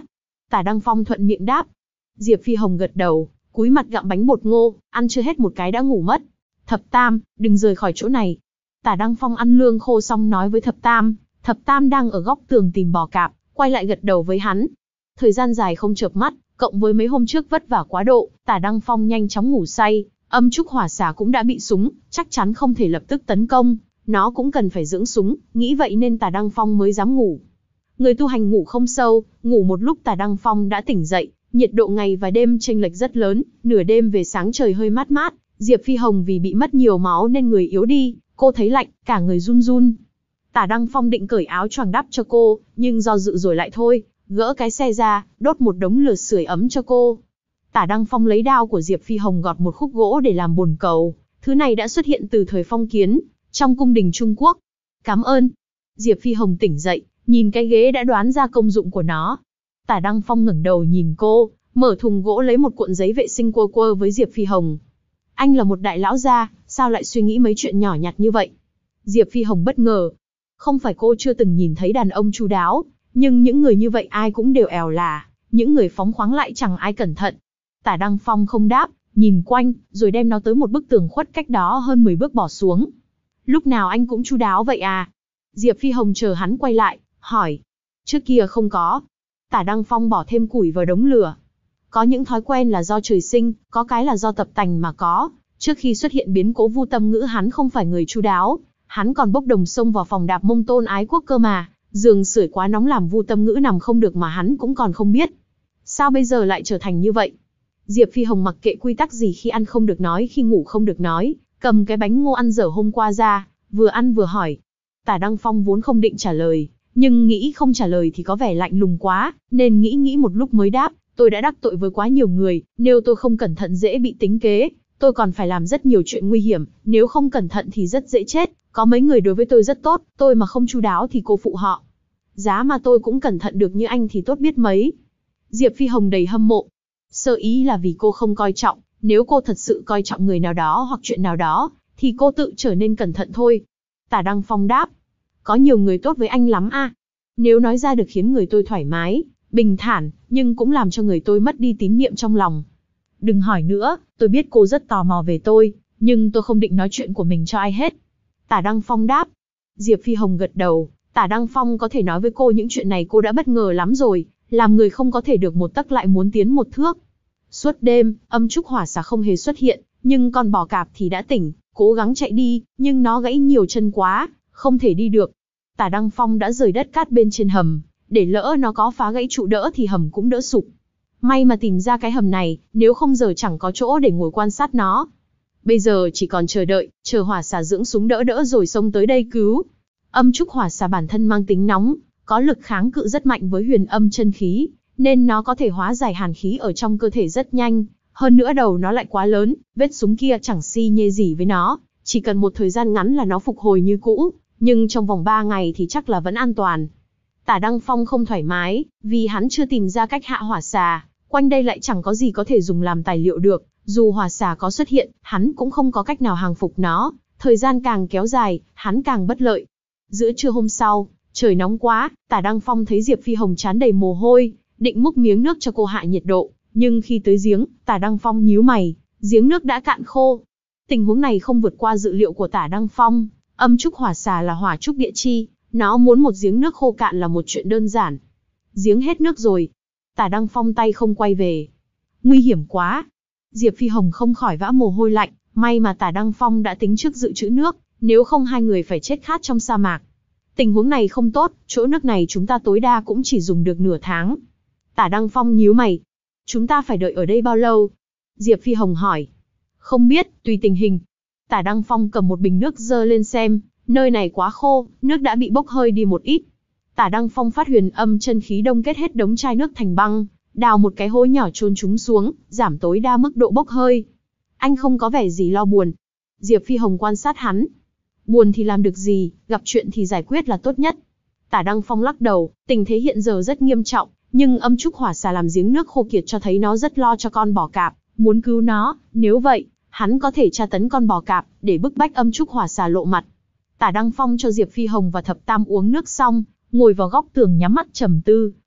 Tả Đăng Phong thuận miệng đáp. Diệp Phi Hồng gật đầu, cúi mặt gặm bánh bột ngô, ăn chưa hết một cái đã ngủ mất. Thập Tam, đừng rời khỏi chỗ này. Tả Đăng Phong ăn lương khô xong nói với Thập Tam. Thập Tam đang ở góc tường tìm bò cạp, quay lại gật đầu với hắn. Thời gian dài không chợp mắt, cộng với mấy hôm trước vất vả quá độ, Tả Đăng Phong nhanh chóng ngủ say. Âm trúc hỏa xà cũng đã bị súng, chắc chắn không thể lập tức tấn công. Nó cũng cần phải dưỡng súng, nghĩ vậy nên Tả Đăng Phong mới dám ngủ. Người tu hành ngủ không sâu, ngủ một lúc Tả Đăng Phong đã tỉnh dậy. Nhiệt độ ngày và đêm chênh lệch rất lớn, nửa đêm về sáng trời hơi mát mát. Diệp Phi Hồng vì bị mất nhiều máu nên người yếu đi, cô thấy lạnh, cả người run run. Tả Đăng Phong định cởi áo choàng đắp cho cô, nhưng do dự rồi lại thôi, gỡ cái xe ra, đốt một đống lửa sưởi ấm cho cô. Tả Đăng Phong lấy đao của Diệp Phi Hồng gọt một khúc gỗ để làm bồn cầu, thứ này đã xuất hiện từ thời phong kiến, trong cung đình Trung Quốc. Cảm ơn. Diệp Phi Hồng tỉnh dậy, nhìn cái ghế đã đoán ra công dụng của nó. Tả Đăng Phong ngẩng đầu nhìn cô, mở thùng gỗ lấy một cuộn giấy vệ sinh quơ quơ với Diệp Phi Hồng. Anh là một đại lão gia, sao lại suy nghĩ mấy chuyện nhỏ nhặt như vậy? Diệp Phi Hồng bất ngờ. Không phải cô chưa từng nhìn thấy đàn ông chu đáo, nhưng những người như vậy ai cũng đều ẻo lả, những người phóng khoáng lại chẳng ai cẩn thận. Tả Đăng Phong không đáp, nhìn quanh, rồi đem nó tới một bức tường khuất cách đó hơn mười bước bỏ xuống. Lúc nào anh cũng chu đáo vậy à? Diệp Phi Hồng chờ hắn quay lại, hỏi. Trước kia không có. Tả Đăng Phong bỏ thêm củi vào đống lửa. Có những thói quen là do trời sinh, có cái là do tập tành mà có. Trước khi xuất hiện biến cố Vu Tâm Ngữ hắn không phải người chu đáo, hắn còn bốc đồng xông vào phòng đạp mông Tôn Ái Quốc cơ mà, giường sưởi quá nóng làm Vu Tâm Ngữ nằm không được mà hắn cũng còn không biết. Sao bây giờ lại trở thành như vậy? Diệp Phi Hồng mặc kệ quy tắc gì khi ăn không được nói khi ngủ không được nói, cầm cái bánh ngô ăn dở hôm qua ra, vừa ăn vừa hỏi. Tả Đăng Phong vốn không định trả lời, nhưng nghĩ không trả lời thì có vẻ lạnh lùng quá, nên nghĩ nghĩ một lúc mới đáp, tôi đã đắc tội với quá nhiều người, nếu tôi không cẩn thận dễ bị tính kế, tôi còn phải làm rất nhiều chuyện nguy hiểm, nếu không cẩn thận thì rất dễ chết, có mấy người đối với tôi rất tốt, tôi mà không chu đáo thì cô phụ họ. Giá mà tôi cũng cẩn thận được như anh thì tốt biết mấy. Diệp Phi Hồng đầy hâm mộ. Sơ ý là vì cô không coi trọng, nếu cô thật sự coi trọng người nào đó hoặc chuyện nào đó, thì cô tự trở nên cẩn thận thôi. Tả Đăng Phong đáp. Có nhiều người tốt với anh lắm à. Nếu nói ra được khiến người tôi thoải mái, bình thản, nhưng cũng làm cho người tôi mất đi tín niệm trong lòng. Đừng hỏi nữa, tôi biết cô rất tò mò về tôi, nhưng tôi không định nói chuyện của mình cho ai hết. Tả Đăng Phong đáp. Diệp Phi Hồng gật đầu, Tả Đăng Phong có thể nói với cô những chuyện này cô đã bất ngờ lắm rồi, làm người không có thể được một tấc lại muốn tiến một thước. Suốt đêm, âm trúc hỏa xà không hề xuất hiện, nhưng con bò cạp thì đã tỉnh, cố gắng chạy đi, nhưng nó gãy nhiều chân quá, không thể đi được. Tả Đăng Phong đã rời đất cát bên trên hầm, để lỡ nó có phá gãy trụ đỡ thì hầm cũng đỡ sụp. May mà tìm ra cái hầm này, nếu không giờ chẳng có chỗ để ngồi quan sát nó. Bây giờ chỉ còn chờ đợi, chờ hỏa xà dưỡng súng đỡ đỡ rồi xông tới đây cứu. Âm trúc hỏa xà bản thân mang tính nóng, có lực kháng cự rất mạnh với huyền âm chân khí, nên nó có thể hóa giải hàn khí ở trong cơ thể rất nhanh. Hơn nữa đầu nó lại quá lớn, vết súng kia chẳng si nhê gì với nó, chỉ cần một thời gian ngắn là nó phục hồi như cũ, nhưng trong vòng ba ngày thì chắc là vẫn an toàn. Tả Đăng Phong không thoải mái, vì hắn chưa tìm ra cách hạ hỏa xà, quanh đây lại chẳng có gì có thể dùng làm tài liệu được, dù hỏa xà có xuất hiện, hắn cũng không có cách nào hàng phục nó, thời gian càng kéo dài, hắn càng bất lợi. Giữa trưa hôm sau, trời nóng quá, Tả Đăng Phong thấy Diệp Phi Hồng trán đầy mồ hôi, định múc miếng nước cho cô hạ nhiệt độ, nhưng khi tới giếng, Tả Đăng Phong nhíu mày, giếng nước đã cạn khô. Tình huống này không vượt qua dự liệu của Tả Đăng Phong, âm trúc hỏa xà là hỏa trúc địa chi, nó muốn một giếng nước khô cạn là một chuyện đơn giản. Giếng hết nước rồi. Tả Đăng Phong tay không quay về. Nguy hiểm quá. Diệp Phi Hồng không khỏi vã mồ hôi lạnh, may mà Tả Đăng Phong đã tính trước dự trữ nước, nếu không hai người phải chết khát trong sa mạc. Tình huống này không tốt, chỗ nước này chúng ta tối đa cũng chỉ dùng được nửa tháng. Tả Đăng Phong nhíu mày. Chúng ta phải đợi ở đây bao lâu? Diệp Phi Hồng hỏi. Không biết, tùy tình hình. Tả Đăng Phong cầm một bình nước dơ lên xem, nơi này quá khô, nước đã bị bốc hơi đi một ít. Tả Đăng Phong phát huyền âm chân khí đông kết hết đống chai nước thành băng, đào một cái hố nhỏ chôn chúng xuống, giảm tối đa mức độ bốc hơi. Anh không có vẻ gì lo buồn. Diệp Phi Hồng quan sát hắn. Buồn thì làm được gì, gặp chuyện thì giải quyết là tốt nhất. Tả Đăng Phong lắc đầu, tình thế hiện giờ rất nghiêm trọng, nhưng âm trúc hỏa xà làm giếng nước khô kiệt cho thấy nó rất lo cho con bò cạp, muốn cứu nó, nếu vậy, hắn có thể tra tấn con bò cạp, để bức bách âm trúc hỏa xà lộ mặt. Tả Đăng Phong cho Diệp Phi Hồng và Thập Tam uống nước xong, ngồi vào góc tường nhắm mắt trầm tư,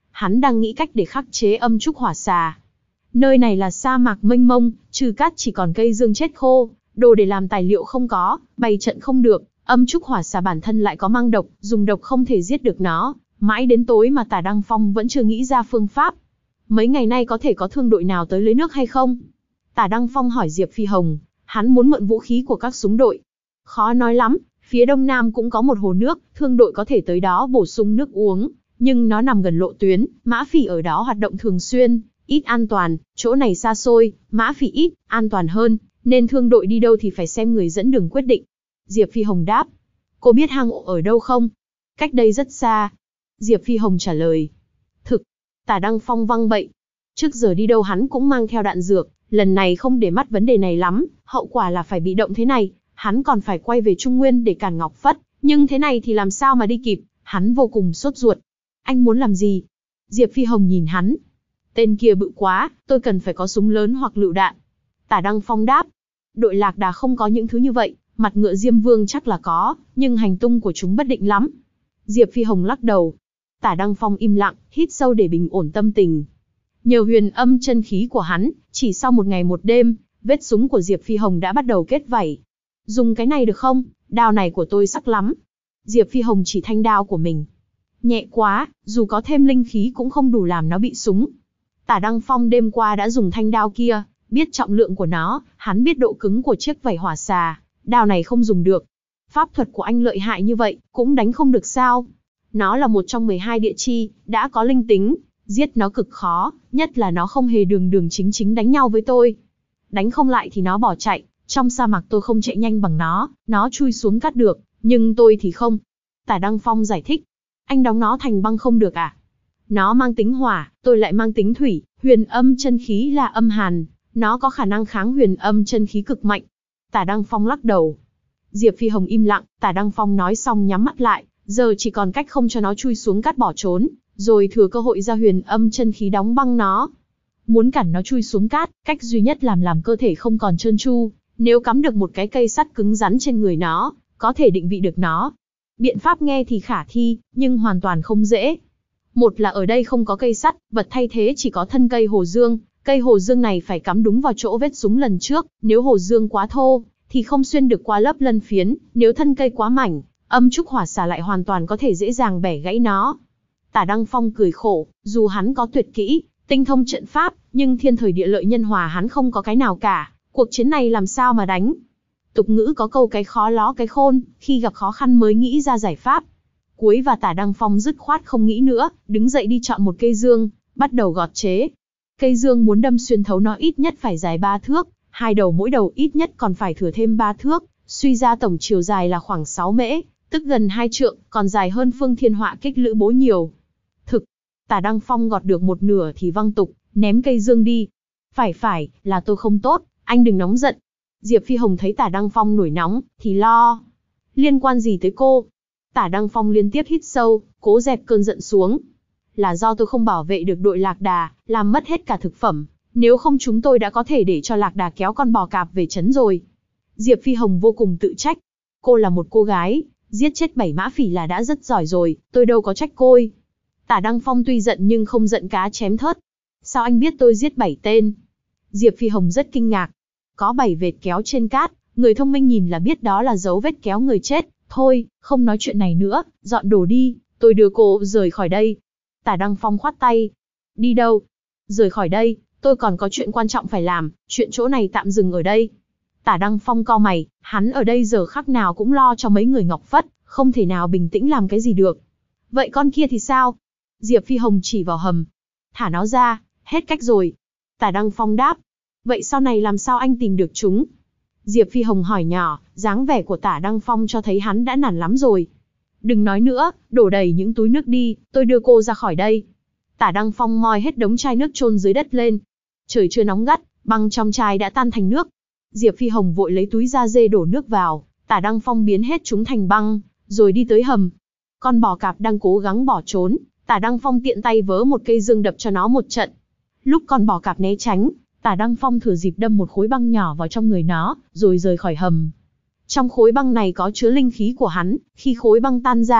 hắn đang nghĩ cách để khắc chế âm trúc hỏa xà. Nơi này là sa mạc mênh mông, trừ cát chỉ còn cây dương chết khô, đồ để làm tài liệu không có, bày trận không được, âm trúc hỏa xà bản thân lại có mang độc, dùng độc không thể giết được nó. Mãi đến tối mà Tả Đăng Phong vẫn chưa nghĩ ra phương pháp. Mấy ngày nay có thể có thương đội nào tới lấy nước hay không? Tả Đăng Phong hỏi Diệp Phi Hồng, hắn muốn mượn vũ khí của các súng đội. Khó nói lắm, phía đông nam cũng có một hồ nước, thương đội có thể tới đó bổ sung nước uống, nhưng nó nằm gần lộ tuyến, mã phỉ ở đó hoạt động thường xuyên, ít an toàn, chỗ này xa xôi, mã phỉ ít, an toàn hơn, nên thương đội đi đâu thì phải xem người dẫn đường quyết định. Diệp Phi Hồng đáp, cô biết hang ổ ở đâu không? Cách đây rất xa. Diệp Phi Hồng trả lời. Thực, Tả Đăng Phong văng bậy. Trước giờ đi đâu hắn cũng mang theo đạn dược, lần này không để mắt vấn đề này lắm, hậu quả là phải bị động thế này, hắn còn phải quay về Trung Nguyên để cản Ngọc Phất, nhưng thế này thì làm sao mà đi kịp, hắn vô cùng sốt ruột. Anh muốn làm gì? Diệp Phi Hồng nhìn hắn. Tên kia bự quá, tôi cần phải có súng lớn hoặc lựu đạn. Tả Đăng Phong đáp. Đội Lạc Đà không có những thứ như vậy, mặt ngựa Diêm Vương chắc là có, nhưng hành tung của chúng bất định lắm. Diệp Phi Hồng lắc đầu. Tả Đăng Phong im lặng, hít sâu để bình ổn tâm tình. Nhờ huyền âm chân khí của hắn, chỉ sau một ngày một đêm, vết súng của Diệp Phi Hồng đã bắt đầu kết vảy. Dùng cái này được không? Đao này của tôi sắc lắm. Diệp Phi Hồng chỉ thanh đao của mình. Nhẹ quá, dù có thêm linh khí cũng không đủ làm nó bị súng. Tả Đăng Phong đêm qua đã dùng thanh đao kia, biết trọng lượng của nó, hắn biết độ cứng của chiếc vảy hỏa xà. Đao này không dùng được. Pháp thuật của anh lợi hại như vậy, cũng đánh không được sao? Nó là một trong mười hai địa chi, đã có linh tính, giết nó cực khó, nhất là nó không hề đường đường chính chính đánh nhau với tôi. Đánh không lại thì nó bỏ chạy, trong sa mạc tôi không chạy nhanh bằng nó, nó chui xuống cắt được, nhưng tôi thì không. Tả Đăng Phong giải thích, anh đóng nó thành băng không được à? Nó mang tính hỏa, tôi lại mang tính thủy, huyền âm chân khí là âm hàn, nó có khả năng kháng huyền âm chân khí cực mạnh. Tả Đăng Phong lắc đầu. Diệp Phi Hồng im lặng, Tả Đăng Phong nói xong nhắm mắt lại, giờ chỉ còn cách không cho nó chui xuống cát bỏ trốn, rồi thừa cơ hội ra huyền âm chân khí đóng băng nó. Muốn cản nó chui xuống cát, cách duy nhất làm làm cơ thể không còn trơn tru, nếu cắm được một cái cây sắt cứng rắn trên người nó, có thể định vị được nó. Biện pháp nghe thì khả thi, nhưng hoàn toàn không dễ. Một là ở đây không có cây sắt, vật thay thế chỉ có thân cây hồ dương, cây hồ dương này phải cắm đúng vào chỗ vết súng lần trước, nếu hồ dương quá thô, thì không xuyên được qua lớp lân phiến, nếu thân cây quá mảnh, âm trúc hỏa xà lại hoàn toàn có thể dễ dàng bẻ gãy nó. Tả Đăng Phong cười khổ, dù hắn có tuyệt kỹ, tinh thông trận pháp, nhưng thiên thời địa lợi nhân hòa hắn không có cái nào cả, cuộc chiến này làm sao mà đánh. Tục ngữ có câu cái khó ló cái khôn, khi gặp khó khăn mới nghĩ ra giải pháp. Cuối và Tả Đăng Phong dứt khoát không nghĩ nữa, đứng dậy đi chọn một cây dương, bắt đầu gọt chế. Cây dương muốn đâm xuyên thấu nó ít nhất phải dài ba thước, hai đầu mỗi đầu ít nhất còn phải thừa thêm ba thước, suy ra tổng chiều dài là khoảng sáu mễ, tức gần hai trượng, còn dài hơn Phương Thiên Họa Kích Lữ Bố nhiều. Thực, Tả Đăng Phong gọt được một nửa thì văng tục, ném cây dương đi. Phải phải, là tôi không tốt, anh đừng nóng giận. Diệp Phi Hồng thấy Tả Đăng Phong nổi nóng, thì lo. Liên quan gì tới cô? Tả Đăng Phong liên tiếp hít sâu, cố dẹp cơn giận xuống. Là do tôi không bảo vệ được đội Lạc Đà, làm mất hết cả thực phẩm. Nếu không chúng tôi đã có thể để cho Lạc Đà kéo con bò cạp về trấn rồi. Diệp Phi Hồng vô cùng tự trách. Cô là một cô gái, giết chết bảy mã phỉ là đã rất giỏi rồi, tôi đâu có trách cô. Tả Đăng Phong tuy giận nhưng không giận cá chém thớt. Sao anh biết tôi giết bảy tên? Diệp Phi Hồng rất kinh ngạc. Có bảy vệt kéo trên cát, người thông minh nhìn là biết đó là dấu vết kéo người chết. Thôi, không nói chuyện này nữa, dọn đồ đi, tôi đưa cô rời khỏi đây. Tả Đăng Phong khoát tay. Đi đâu? Rời khỏi đây, tôi còn có chuyện quan trọng phải làm, chuyện chỗ này tạm dừng ở đây. Tả Đăng Phong cau mày, hắn ở đây giờ khắc nào cũng lo cho mấy người Ngọc Phất, không thể nào bình tĩnh làm cái gì được. Vậy con kia thì sao? Diệp Phi Hồng chỉ vào hầm. Thả nó ra, hết cách rồi. Tả Đăng Phong đáp. Vậy sau này làm sao anh tìm được chúng? Diệp Phi Hồng hỏi nhỏ, dáng vẻ của Tả Đăng Phong cho thấy hắn đã nản lắm rồi. Đừng nói nữa, đổ đầy những túi nước đi, tôi đưa cô ra khỏi đây. Tả Đăng Phong moi hết đống chai nước chôn dưới đất lên. Trời chưa nóng gắt, băng trong chai đã tan thành nước. Diệp Phi Hồng vội lấy túi da dê đổ nước vào, Tả Đăng Phong biến hết chúng thành băng, rồi đi tới hầm. Con bò cạp đang cố gắng bỏ trốn, Tả Đăng Phong tiện tay vớ một cây dương đập cho nó một trận. Lúc con bò cạp né tránh, Tả Đăng Phong thừa dịp đâm một khối băng nhỏ vào trong người nó, rồi rời khỏi hầm. Trong khối băng này có chứa linh khí của hắn, khi khối băng tan ra,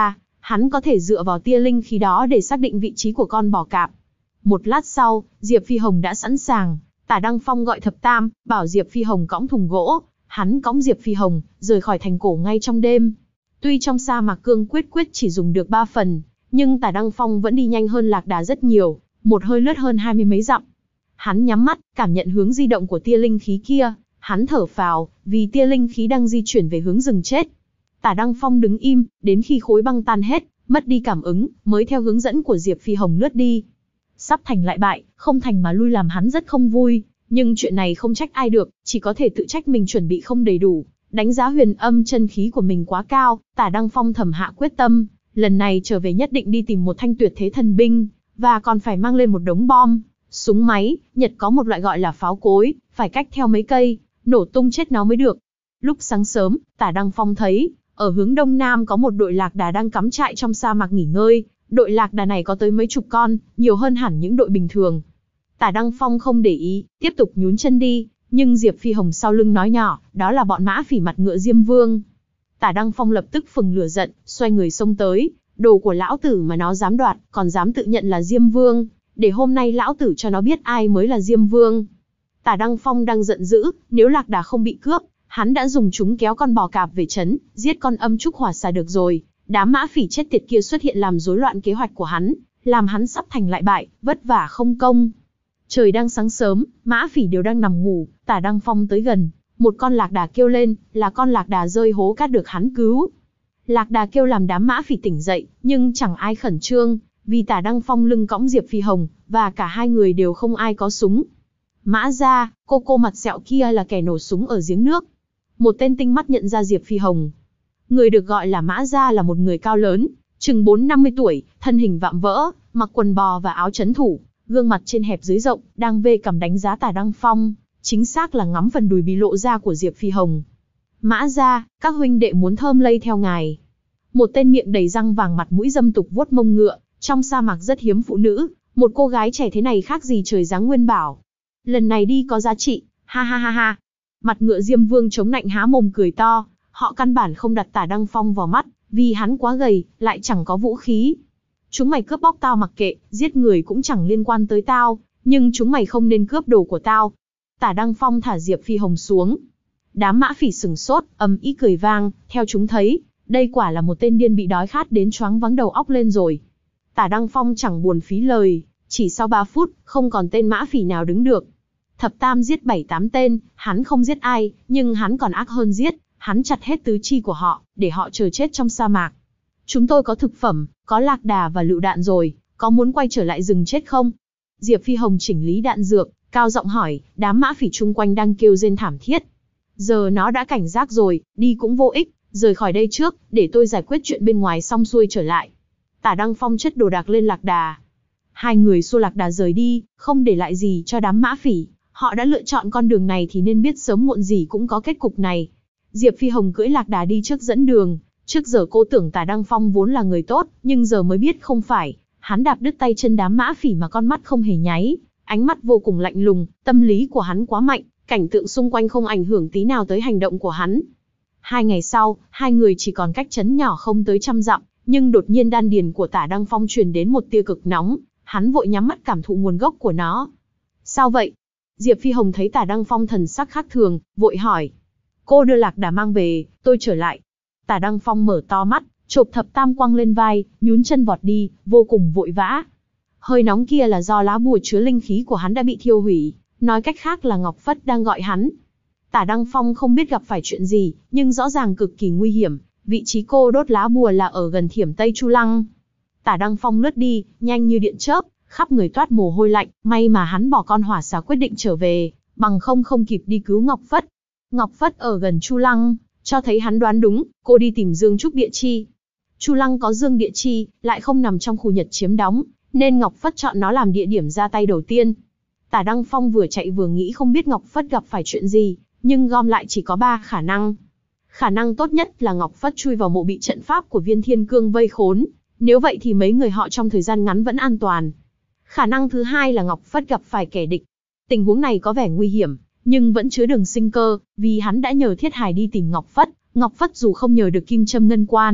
Hắn có thể dựa vào tia linh khí đó để xác định vị trí của con bò cạp. Một lát sau, Diệp Phi Hồng đã sẵn sàng. Tả Đăng Phong gọi Thập Tam, bảo Diệp Phi Hồng cõng thùng gỗ. Hắn cõng Diệp Phi Hồng, rời khỏi thành cổ ngay trong đêm. Tuy trong sa mạc cương quyết quyết chỉ dùng được ba phần, nhưng Tả Đăng Phong vẫn đi nhanh hơn Lạc Đà rất nhiều, một hơi lướt hơn hai mươi mấy dặm. Hắn nhắm mắt, cảm nhận hướng di động của tia linh khí kia. Hắn thở phào, vì tia linh khí đang di chuyển về hướng rừng chết. Tả Đăng Phong đứng im, đến khi khối băng tan hết, mất đi cảm ứng, mới theo hướng dẫn của Diệp Phi Hồng lướt đi. Sắp thành lại bại, không thành mà lui làm hắn rất không vui, nhưng chuyện này không trách ai được, chỉ có thể tự trách mình chuẩn bị không đầy đủ, đánh giá huyền âm chân khí của mình quá cao. Tả Đăng Phong thầm hạ quyết tâm, lần này trở về nhất định đi tìm một thanh tuyệt thế thần binh, và còn phải mang lên một đống bom, súng máy. Nhật có một loại gọi là pháo cối, phải cách theo mấy cây, nổ tung chết nó mới được. Lúc sáng sớm, Tả Đăng Phong thấy, ở hướng đông nam có một đội lạc đà đang cắm trại trong sa mạc nghỉ ngơi. Đội lạc đà này có tới mấy chục con, nhiều hơn hẳn những đội bình thường. Tả Đăng Phong không để ý, tiếp tục nhún chân đi, nhưng Diệp Phi Hồng sau lưng nói nhỏ, đó là bọn mã phỉ mặt ngựa Diêm Vương. Tả Đăng Phong lập tức phừng lửa giận, xoay người xông tới, đồ của lão tử mà nó dám đoạt, còn dám tự nhận là Diêm Vương, để hôm nay lão tử cho nó biết ai mới là Diêm Vương. Tả Đăng Phong đang giận dữ, nếu lạc đà không bị cướp, hắn đã dùng chúng kéo con bò cạp về trấn, giết con âm trúc hỏa xà được rồi. Đám mã phỉ chết tiệt kia xuất hiện làm rối loạn kế hoạch của hắn, làm hắn sắp thành lại bại, vất vả không công. Trời đang sáng sớm, mã phỉ đều đang nằm ngủ. Tả Đăng Phong tới gần, một con lạc đà kêu lên, là con lạc đà rơi hố cát được hắn cứu. Lạc đà kêu làm đám mã phỉ tỉnh dậy, nhưng chẳng ai khẩn trương, vì Tả Đăng Phong lưng cõng Diệp Phi Hồng, và cả hai người đều không ai có súng. Mã gia, cô cô mặt sẹo kia là kẻ nổ súng ở giếng nước. Một tên tinh mắt nhận ra Diệp Phi Hồng. Người được gọi là Mã gia là một người cao lớn, chừng bốn năm mươi tuổi, thân hình vạm vỡ, mặc quần bò và áo chấn thủ, gương mặt trên hẹp dưới rộng, đang vê cằm đánh giá Tả Đăng Phong, chính xác là ngắm phần đùi bị lộ ra của Diệp Phi Hồng. Mã gia, các huynh đệ muốn thơm lây theo ngài. Một tên miệng đầy răng vàng mặt mũi dâm tục vuốt mông ngựa, trong sa mạc rất hiếm phụ nữ, một cô gái trẻ thế này khác gì trời giáng nguyên bảo. Lần này đi có giá trị, ha ha ha ha. Mặt ngựa Diêm Vương chống nạnh há mồm cười to, họ căn bản không đặt Tả Đăng Phong vào mắt, vì hắn quá gầy, lại chẳng có vũ khí. Chúng mày cướp bóc tao mặc kệ, giết người cũng chẳng liên quan tới tao, nhưng chúng mày không nên cướp đồ của tao. Tả Đăng Phong thả Diệp Phi Hồng xuống. Đám mã phỉ sừng sốt, ầm ĩ cười vang, theo chúng thấy, đây quả là một tên điên bị đói khát đến choáng váng đầu óc lên rồi. Tả Đăng Phong chẳng buồn phí lời, chỉ sau ba phút, không còn tên mã phỉ nào đứng được. Thập Tam giết bảy tám tên, hắn không giết ai, nhưng hắn còn ác hơn giết, hắn chặt hết tứ chi của họ, để họ chờ chết trong sa mạc. Chúng tôi có thực phẩm, có lạc đà và lựu đạn rồi, có muốn quay trở lại rừng chết không? Diệp Phi Hồng chỉnh lý đạn dược, cao giọng hỏi, đám mã phỉ chung quanh đang kêu rên thảm thiết. Giờ nó đã cảnh giác rồi, đi cũng vô ích, rời khỏi đây trước, để tôi giải quyết chuyện bên ngoài xong xuôi trở lại. Tả Đăng Phong chất đồ đạc lên lạc đà. Hai người xua lạc đà rời đi, không để lại gì cho đám mã phỉ. Họ đã lựa chọn con đường này thì nên biết sớm muộn gì cũng có kết cục này. Diệp Phi Hồng cưỡi lạc đà đi trước dẫn đường. Trước giờ cô tưởng Tả Đăng Phong vốn là người tốt, nhưng giờ mới biết không phải. Hắn đạp đứt tay chân đám mã phỉ mà con mắt không hề nháy, ánh mắt vô cùng lạnh lùng, tâm lý của hắn quá mạnh, cảnh tượng xung quanh không ảnh hưởng tí nào tới hành động của hắn. Hai ngày sau, hai người chỉ còn cách trấn nhỏ không tới trăm dặm, nhưng đột nhiên đan điền của Tả Đăng Phong truyền đến một tia cực nóng, hắn vội nhắm mắt cảm thụ nguồn gốc của nó. Sao vậy? Diệp Phi Hồng thấy Tả Đăng Phong thần sắc khác thường, vội hỏi. Cô đưa lạc đà mang về, tôi trở lại. Tả Đăng Phong mở to mắt, chộp Thập Tam quăng lên vai, nhún chân vọt đi, vô cùng vội vã. Hơi nóng kia là do lá bùa chứa linh khí của hắn đã bị thiêu hủy, nói cách khác là Ngọc Phất đang gọi hắn. Tả Đăng Phong không biết gặp phải chuyện gì, nhưng rõ ràng cực kỳ nguy hiểm, vị trí cô đốt lá bùa là ở gần Thiểm Tây Chu Lăng. Tả Đăng Phong lướt đi, nhanh như điện chớp, khắp người toát mồ hôi lạnh, may mà hắn bỏ con hỏa xà quyết định trở về, bằng không không kịp đi cứu Ngọc Phất. Ngọc Phất ở gần Chu Lăng, cho thấy hắn đoán đúng, cô đi tìm Dương Trúc Địa Chi. Chu Lăng có Dương Địa Chi, lại không nằm trong khu Nhật chiếm đóng, nên Ngọc Phất chọn nó làm địa điểm ra tay đầu tiên. Tả Đăng Phong vừa chạy vừa nghĩ không biết Ngọc Phất gặp phải chuyện gì, nhưng gom lại chỉ có ba khả năng. Khả năng tốt nhất là Ngọc Phất chui vào mộ bị trận pháp của Viên Thiên Cương vây khốn, nếu vậy thì mấy người họ trong thời gian ngắn vẫn an toàn. Khả năng thứ hai là Ngọc Phất gặp phải kẻ địch. Tình huống này có vẻ nguy hiểm, nhưng vẫn chứa đường sinh cơ, vì hắn đã nhờ Thiết Hải đi tìm Ngọc Phất. Ngọc Phất dù không nhờ được kim châm ngân quan,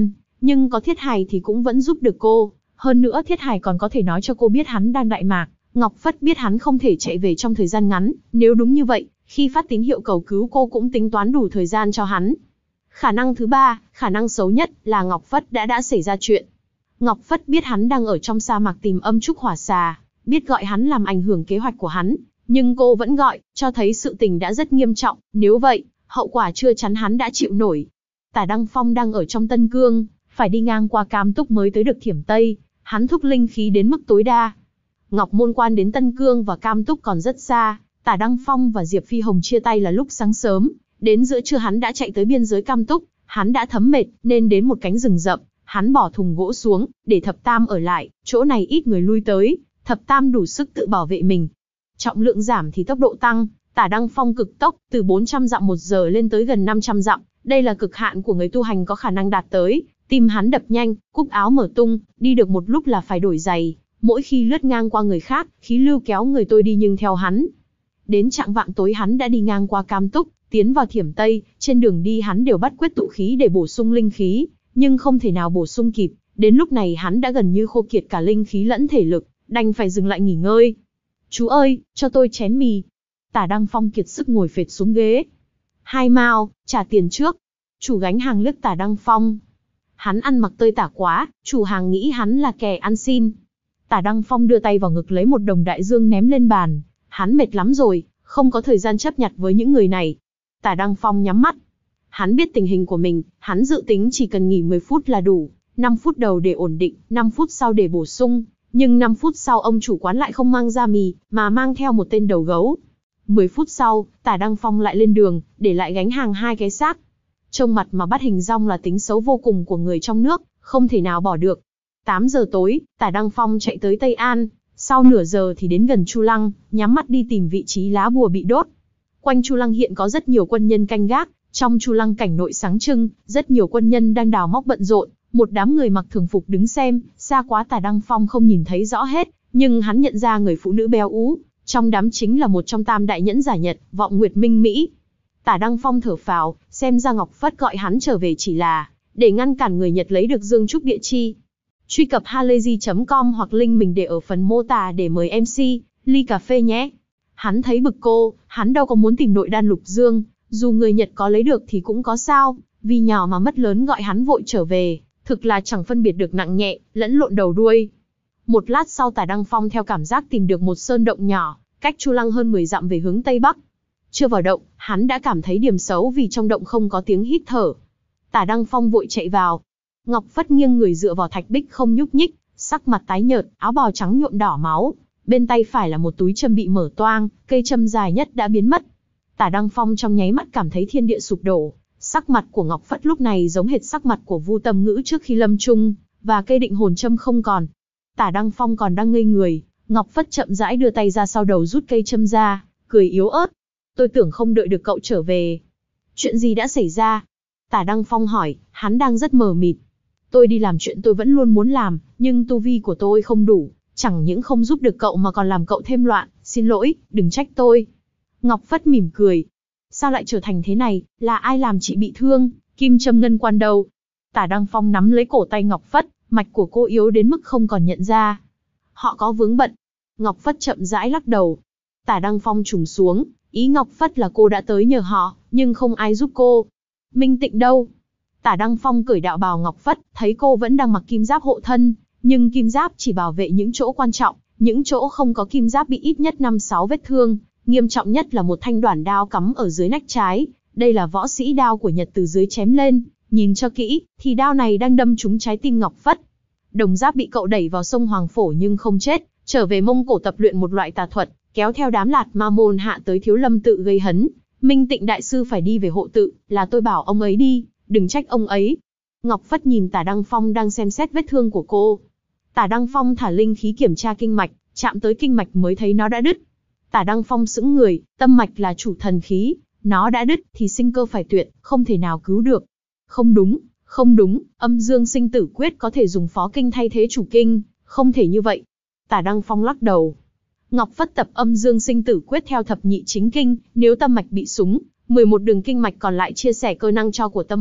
nhưng có Thiết Hài thì cũng vẫn giúp được cô. Hơn nữa Thiết Hài còn có thể nói cho cô biết hắn đang đại mạc. Ngọc Phất biết hắn không thể chạy về trong thời gian ngắn, nếu đúng như vậy, khi phát tín hiệu cầu cứu cô cũng tính toán đủ thời gian cho hắn. Khả năng thứ ba, khả năng xấu nhất là Ngọc Phất đã đã xảy ra chuyện. Ngọc Phất biết hắn đang ở trong sa mạc tìm âm trúc hỏa xà, biết gọi hắn làm ảnh hưởng kế hoạch của hắn, nhưng cô vẫn gọi, cho thấy sự tình đã rất nghiêm trọng, nếu vậy, hậu quả chưa chắn hắn đã chịu nổi. Tả Đăng Phong đang ở trong Tân Cương, phải đi ngang qua Cam Túc mới tới được Thiểm Tây, hắn thúc linh khí đến mức tối đa. Ngọc Môn Quan đến Tân Cương và Cam Túc còn rất xa, Tả Đăng Phong và Diệp Phi Hồng chia tay là lúc sáng sớm, đến giữa trưa hắn đã chạy tới biên giới Cam Túc, hắn đã thấm mệt nên đến một cánh rừng rậm, hắn bỏ thùng gỗ xuống, để Thập Tam ở lại, chỗ này ít người lui tới, Thập Tam đủ sức tự bảo vệ mình. Trọng lượng giảm thì tốc độ tăng, Tả Đăng Phong cực tốc, từ bốn trăm dặm một giờ lên tới gần năm trăm dặm, đây là cực hạn của người tu hành có khả năng đạt tới. Tim hắn đập nhanh, cúc áo mở tung, đi được một lúc là phải đổi giày, mỗi khi lướt ngang qua người khác, khí lưu kéo người tôi đi nhưng theo hắn. Đến chạng vạng tối hắn đã đi ngang qua Cam Túc, tiến vào Thiểm Tây, trên đường đi hắn đều bắt quyết tụ khí để bổ sung linh khí, nhưng không thể nào bổ sung kịp, đến lúc này hắn đã gần như khô kiệt cả linh khí lẫn thể lực, đành phải dừng lại nghỉ ngơi. Chú ơi, cho tôi chén mì. Tả Đăng Phong kiệt sức ngồi phệt xuống ghế. Hai mao, trả tiền trước. Chủ gánh hàng liếc Tả Đăng Phong. Hắn ăn mặc tơi tả quá, chủ hàng nghĩ hắn là kẻ ăn xin. Tả Đăng Phong đưa tay vào ngực lấy một đồng đại dương ném lên bàn. Hắn mệt lắm rồi, không có thời gian chấp nhặt với những người này. Tả Đăng Phong nhắm mắt. Hắn biết tình hình của mình, hắn dự tính chỉ cần nghỉ mười phút là đủ. năm phút đầu để ổn định, năm phút sau để bổ sung. Nhưng năm phút sau ông chủ quán lại không mang ra mì, mà mang theo một tên đầu gấu. mười phút sau, Tả Đăng Phong lại lên đường, để lại gánh hàng hai cái xác. Trông mặt mà bắt hình dong là tính xấu vô cùng của người trong nước, không thể nào bỏ được. tám giờ tối, Tả Đăng Phong chạy tới Tây An, sau nửa giờ thì đến gần Chu Lăng, nhắm mắt đi tìm vị trí lá bùa bị đốt. Quanh Chu Lăng hiện có rất nhiều quân nhân canh gác, trong Chu Lăng cảnh nội sáng trưng, rất nhiều quân nhân đang đào móc bận rộn, một đám người mặc thường phục đứng xem, xa quá Tả Đăng Phong không nhìn thấy rõ hết, nhưng hắn nhận ra người phụ nữ béo ú, trong đám chính là một trong tam đại nhẫn giả Nhật, Vọng Nguyệt Minh Mỹ. Tả Đăng Phong thở phào, xem ra Ngọc Phất gọi hắn trở về chỉ là để ngăn cản người Nhật lấy được Dương Trúc Địa Chi. Truy cập halayzi chấm com hoặc link mình để ở phần mô tả để mời em xê, ly cà phê nhé. Hắn thấy bực cô, hắn đâu có muốn tìm nội đan lục dương, dù người Nhật có lấy được thì cũng có sao, vì nhỏ mà mất lớn gọi hắn vội trở về, thực là chẳng phân biệt được nặng nhẹ, lẫn lộn đầu đuôi. Một lát sau Tả Đăng Phong theo cảm giác tìm được một sơn động nhỏ, cách Chu Lăng hơn mười dặm về hướng Tây Bắc. Chưa vào động, hắn đã cảm thấy điểm xấu vì trong động không có tiếng hít thở. Tả Đăng Phong vội chạy vào. Ngọc Phất nghiêng người dựa vào thạch bích không nhúc nhích, sắc mặt tái nhợt, áo bào trắng nhuộm đỏ máu. Bên tay phải là một túi châm bị mở toang, cây châm dài nhất đã biến mất. Tả Đăng Phong trong nháy mắt cảm thấy thiên địa sụp đổ. Sắc mặt của Ngọc Phất lúc này giống hệt sắc mặt của Vu Tâm Ngữ trước khi lâm chung, và cây định hồn châm không còn. Tả Đăng Phong còn đang ngây người, Ngọc Phất chậm rãi đưa tay ra sau đầu rút cây châm ra, cười yếu ớt. Tôi tưởng không đợi được cậu trở về. Chuyện gì đã xảy ra? Tả Đăng Phong hỏi, hắn đang rất mờ mịt. Tôi đi làm chuyện tôi vẫn luôn muốn làm, nhưng tu vi của tôi không đủ, chẳng những không giúp được cậu mà còn làm cậu thêm loạn, xin lỗi, đừng trách tôi. Ngọc Phất mỉm cười. Sao lại trở thành thế này, là ai làm chị bị thương, kim châm ngân quan đâu? Tả Đăng Phong nắm lấy cổ tay Ngọc Phất, mạch của cô yếu đến mức không còn nhận ra. Họ có vướng bận. Ngọc Phất chậm rãi lắc đầu. Tả Đăng Phong trùng xuống, ý Ngọc Phất là cô đã tới nhờ họ, nhưng không ai giúp cô. Minh Tịnh đâu? Tả Đăng Phong cởi đạo bào Ngọc Phất, thấy cô vẫn đang mặc kim giáp hộ thân, nhưng kim giáp chỉ bảo vệ những chỗ quan trọng, những chỗ không có kim giáp bị ít nhất năm sáu vết thương, nghiêm trọng nhất là một thanh đoản đao cắm ở dưới nách trái, đây là võ sĩ đao của Nhật từ dưới chém lên, nhìn cho kỹ, thì đao này đang đâm trúng trái tim Ngọc Phất. Đồng Giáp bị cậu đẩy vào sông Hoàng Phổ nhưng không chết, trở về Mông Cổ tập luyện một loại tà thuật, kéo theo đám Lạt Ma môn hạ tới Thiếu Lâm tự gây hấn. Minh Tịnh đại sư phải đi về hộ tự, là tôi bảo ông ấy đi, đừng trách ông ấy. Ngọc Phất nhìn Tả Đăng Phong đang xem xét vết thương của cô. Tả Đăng Phong thả linh khí kiểm tra kinh mạch, chạm tới kinh mạch mới thấy nó đã đứt. Tả Đăng Phong sững người, tâm mạch là chủ thần khí, nó đã đứt thì sinh cơ phải tuyệt, không thể nào cứu được. Không đúng, không đúng, âm dương sinh tử quyết có thể dùng phó kinh thay thế chủ kinh, không thể như vậy. Tả Đăng Phong lắc đầu. Ngọc Phất tập âm dương sinh tử quyết theo thập nhị chính kinh, nếu tâm mạch bị súng, mười một đường kinh mạch còn lại chia sẻ cơ năng cho của tâm mạch,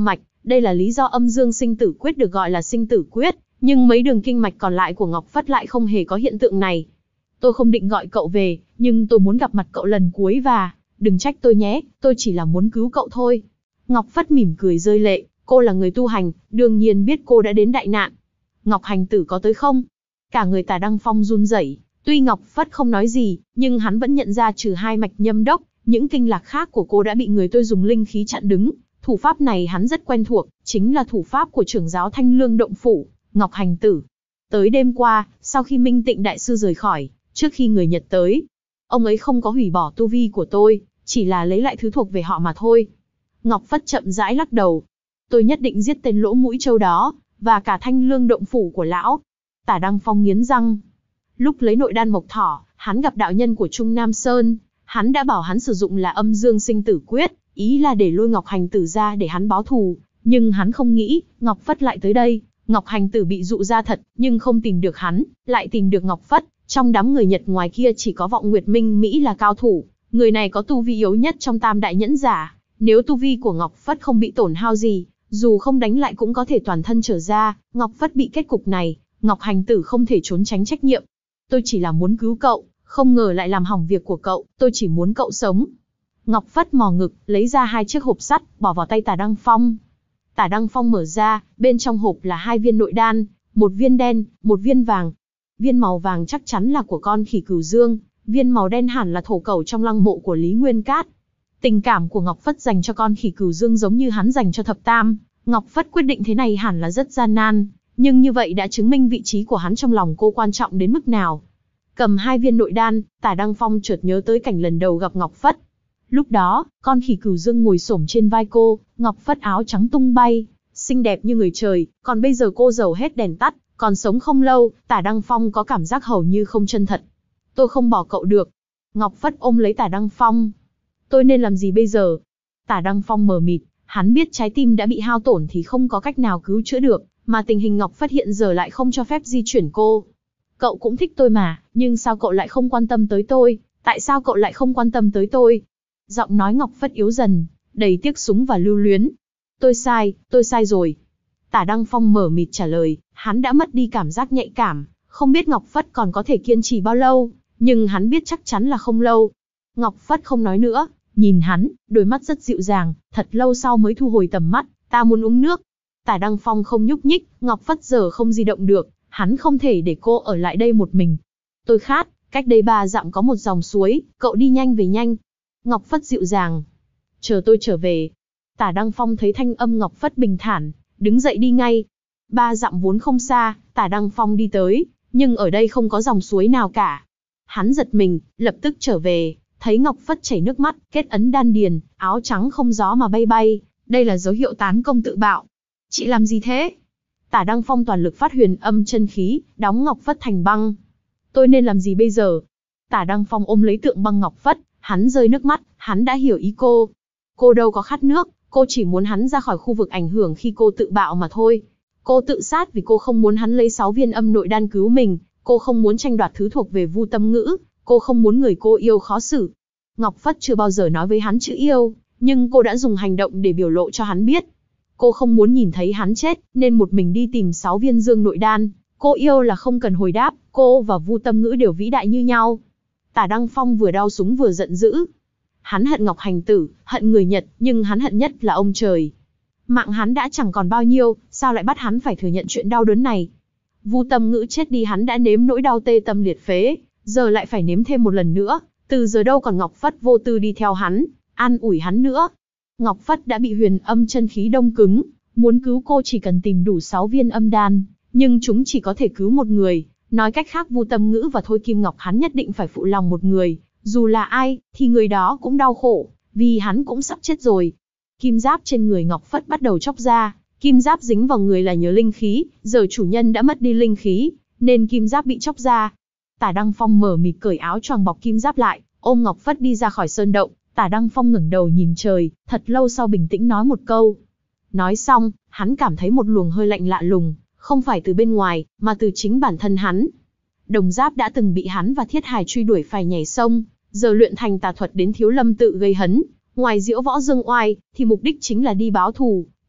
Đây là lý do âm dương sinh tử quyết được gọi là sinh tử quyết, nhưng mấy đường kinh mạch còn lại của Ngọc Phất lại không hề có hiện tượng này. Tôi không định gọi cậu về, nhưng tôi muốn gặp mặt cậu lần cuối và, đừng trách tôi nhé, tôi chỉ là muốn cứu cậu thôi. Ngọc Phất mỉm cười rơi lệ, cô là người tu hành, đương nhiên biết cô đã đến đại nạn. Ngọc Hành Tử có tới không? Cả người Tả Đăng Phong run rẩy, tuy Ngọc Phất không nói gì, nhưng hắn vẫn nhận ra trừ hai mạch nhâm đốc, những kinh lạc khác của cô đã bị người tôi dùng linh khí chặn đứng. Thủ pháp này hắn rất quen thuộc, chính là thủ pháp của trưởng giáo Thanh Lương Động Phủ, Ngọc Hành Tử. Tới đêm qua, sau khi Minh Tịnh Đại Sư rời khỏi, trước khi người Nhật tới, ông ấy không có hủy bỏ tu vi của tôi, chỉ là lấy lại thứ thuộc về họ mà thôi. Ngọc Phất chậm rãi lắc đầu. Tôi nhất định giết tên lỗ mũi trâu đó, và cả Thanh Lương Động Phủ của lão. Tả Đăng Phong nghiến răng. Lúc lấy nội đan mộc thỏ, hắn gặp đạo nhân của Trung Nam Sơn, hắn đã bảo hắn sử dụng là âm dương sinh tử quyết, ý là để lôi Ngọc Hành Tử ra để hắn báo thù, nhưng hắn không nghĩ, Ngọc Phất lại tới đây. Ngọc Hành Tử bị dụ ra thật, nhưng không tìm được hắn, lại tìm được Ngọc Phất. Trong đám người Nhật ngoài kia chỉ có Vọng Nguyệt Minh Mỹ là cao thủ, người này có tu vi yếu nhất trong tam đại nhẫn giả. Nếu tu vi của Ngọc Phất không bị tổn hao gì, dù không đánh lại cũng có thể toàn thân trở ra. Ngọc Phất bị kết cục này, Ngọc Hành Tử không thể trốn tránh trách nhiệm. Tôi chỉ là muốn cứu cậu, không ngờ lại làm hỏng việc của cậu, tôi chỉ muốn cậu sống. Ngọc Phất mò ngực, lấy ra hai chiếc hộp sắt, bỏ vào tay Tả Đăng Phong. Tả Đăng Phong mở ra, bên trong hộp là hai viên nội đan, một viên đen, một viên vàng. Viên màu vàng chắc chắn là của con khỉ cửu dương, viên màu đen hẳn là thổ cẩu trong lăng mộ của Lý Nguyên Cát. Tình cảm của Ngọc Phất dành cho con khỉ cửu dương giống như hắn dành cho thập tam. Ngọc Phất quyết định thế này hẳn là rất gian nan, nhưng như vậy đã chứng minh vị trí của hắn trong lòng cô quan trọng đến mức nào. Cầm hai viên nội đan, Tả Đăng Phong chợt nhớ tới cảnh lần đầu gặp Ngọc Phất. Lúc đó, con khỉ cửu dương ngồi xổm trên vai cô, Ngọc Phất áo trắng tung bay, xinh đẹp như người trời, còn bây giờ cô dầu hết đèn tắt, còn sống không lâu, Tả Đăng Phong có cảm giác hầu như không chân thật. Tôi không bỏ cậu được. Ngọc Phất ôm lấy Tả Đăng Phong. Tôi nên làm gì bây giờ? Tả Đăng Phong mờ mịt, hắn biết trái tim đã bị hao tổn thì không có cách nào cứu chữa được, mà tình hình Ngọc Phất hiện giờ lại không cho phép di chuyển cô. Cậu cũng thích tôi mà, nhưng sao cậu lại không quan tâm tới tôi? Tại sao cậu lại không quan tâm tới tôi? Giọng nói Ngọc Phất yếu dần, đầy tiếc súng và lưu luyến. Tôi sai, tôi sai rồi. Tả Đăng Phong mở mịt trả lời, hắn đã mất đi cảm giác nhạy cảm, không biết Ngọc Phất còn có thể kiên trì bao lâu, nhưng hắn biết chắc chắn là không lâu. Ngọc Phất không nói nữa, nhìn hắn, đôi mắt rất dịu dàng, thật lâu sau mới thu hồi tầm mắt, ta muốn uống nước. Tả Đăng Phong không nhúc nhích, Ngọc Phất giờ không di động được, hắn không thể để cô ở lại đây một mình. Tôi khát, cách đây ba dặm có một dòng suối, cậu đi nhanh về nhanh. Ngọc Phất dịu dàng. Chờ tôi trở về. Tả Đăng Phong thấy thanh âm Ngọc Phất bình thản, đứng dậy đi ngay. Ba dặm vốn không xa, Tả Đăng Phong đi tới, nhưng ở đây không có dòng suối nào cả. Hắn giật mình, lập tức trở về, thấy Ngọc Phất chảy nước mắt, kết ấn đan điền, áo trắng không gió mà bay bay, đây là dấu hiệu tán công tự bạo. Chị làm gì thế? Tả Đăng Phong toàn lực phát huyền âm chân khí, đóng Ngọc Phất thành băng. Tôi nên làm gì bây giờ? Tả Đăng Phong ôm lấy tượng băng Ngọc Phất, hắn rơi nước mắt, hắn đã hiểu ý cô. Cô đâu có khát nước, cô chỉ muốn hắn ra khỏi khu vực ảnh hưởng khi cô tự bạo mà thôi. Cô tự sát vì cô không muốn hắn lấy sáu viên âm nội đan cứu mình, cô không muốn tranh đoạt thứ thuộc về Vu Tâm Ngữ, cô không muốn người cô yêu khó xử. Ngọc Phất chưa bao giờ nói với hắn chữ yêu, nhưng cô đã dùng hành động để biểu lộ cho hắn biết. Cô không muốn nhìn thấy hắn chết, nên một mình đi tìm sáu viên dương nội đan. Cô yêu là không cần hồi đáp, cô và Vu Tâm Ngữ đều vĩ đại như nhau. Tả Đăng Phong vừa đau súng vừa giận dữ. Hắn hận Ngọc Hành Tử, hận người Nhật, nhưng hắn hận nhất là ông trời. Mạng hắn đã chẳng còn bao nhiêu, sao lại bắt hắn phải thừa nhận chuyện đau đớn này? Vu Tâm Ngữ chết đi hắn đã nếm nỗi đau tê tâm liệt phế, giờ lại phải nếm thêm một lần nữa. Từ giờ đâu còn Ngọc Phất vô tư đi theo hắn, an ủi hắn nữa. Ngọc Phất đã bị huyền âm chân khí đông cứng, muốn cứu cô chỉ cần tìm đủ sáu viên âm đan, nhưng chúng chỉ có thể cứu một người. Nói cách khác Vu Tâm Ngữ và Thôi Kim Ngọc hắn nhất định phải phụ lòng một người, dù là ai, thì người đó cũng đau khổ, vì hắn cũng sắp chết rồi. Kim giáp trên người Ngọc Phất bắt đầu chóc ra, kim giáp dính vào người là nhờ linh khí, giờ chủ nhân đã mất đi linh khí, nên kim giáp bị chóc ra. Tả Đăng Phong mở mịt cởi áo choàng bọc kim giáp lại, ôm Ngọc Phất đi ra khỏi sơn động. Tả Đăng Phong ngẩng đầu nhìn trời, thật lâu sau bình tĩnh nói một câu. Nói xong, hắn cảm thấy một luồng hơi lạnh lạ lùng, không phải từ bên ngoài, mà từ chính bản thân hắn. Đồng Giáp đã từng bị hắn và Thiết Hải truy đuổi phải nhảy sông, giờ luyện thành tà thuật đến Thiếu Lâm tự gây hấn, ngoài diễu võ dương oai, thì mục đích chính là đi báo thù.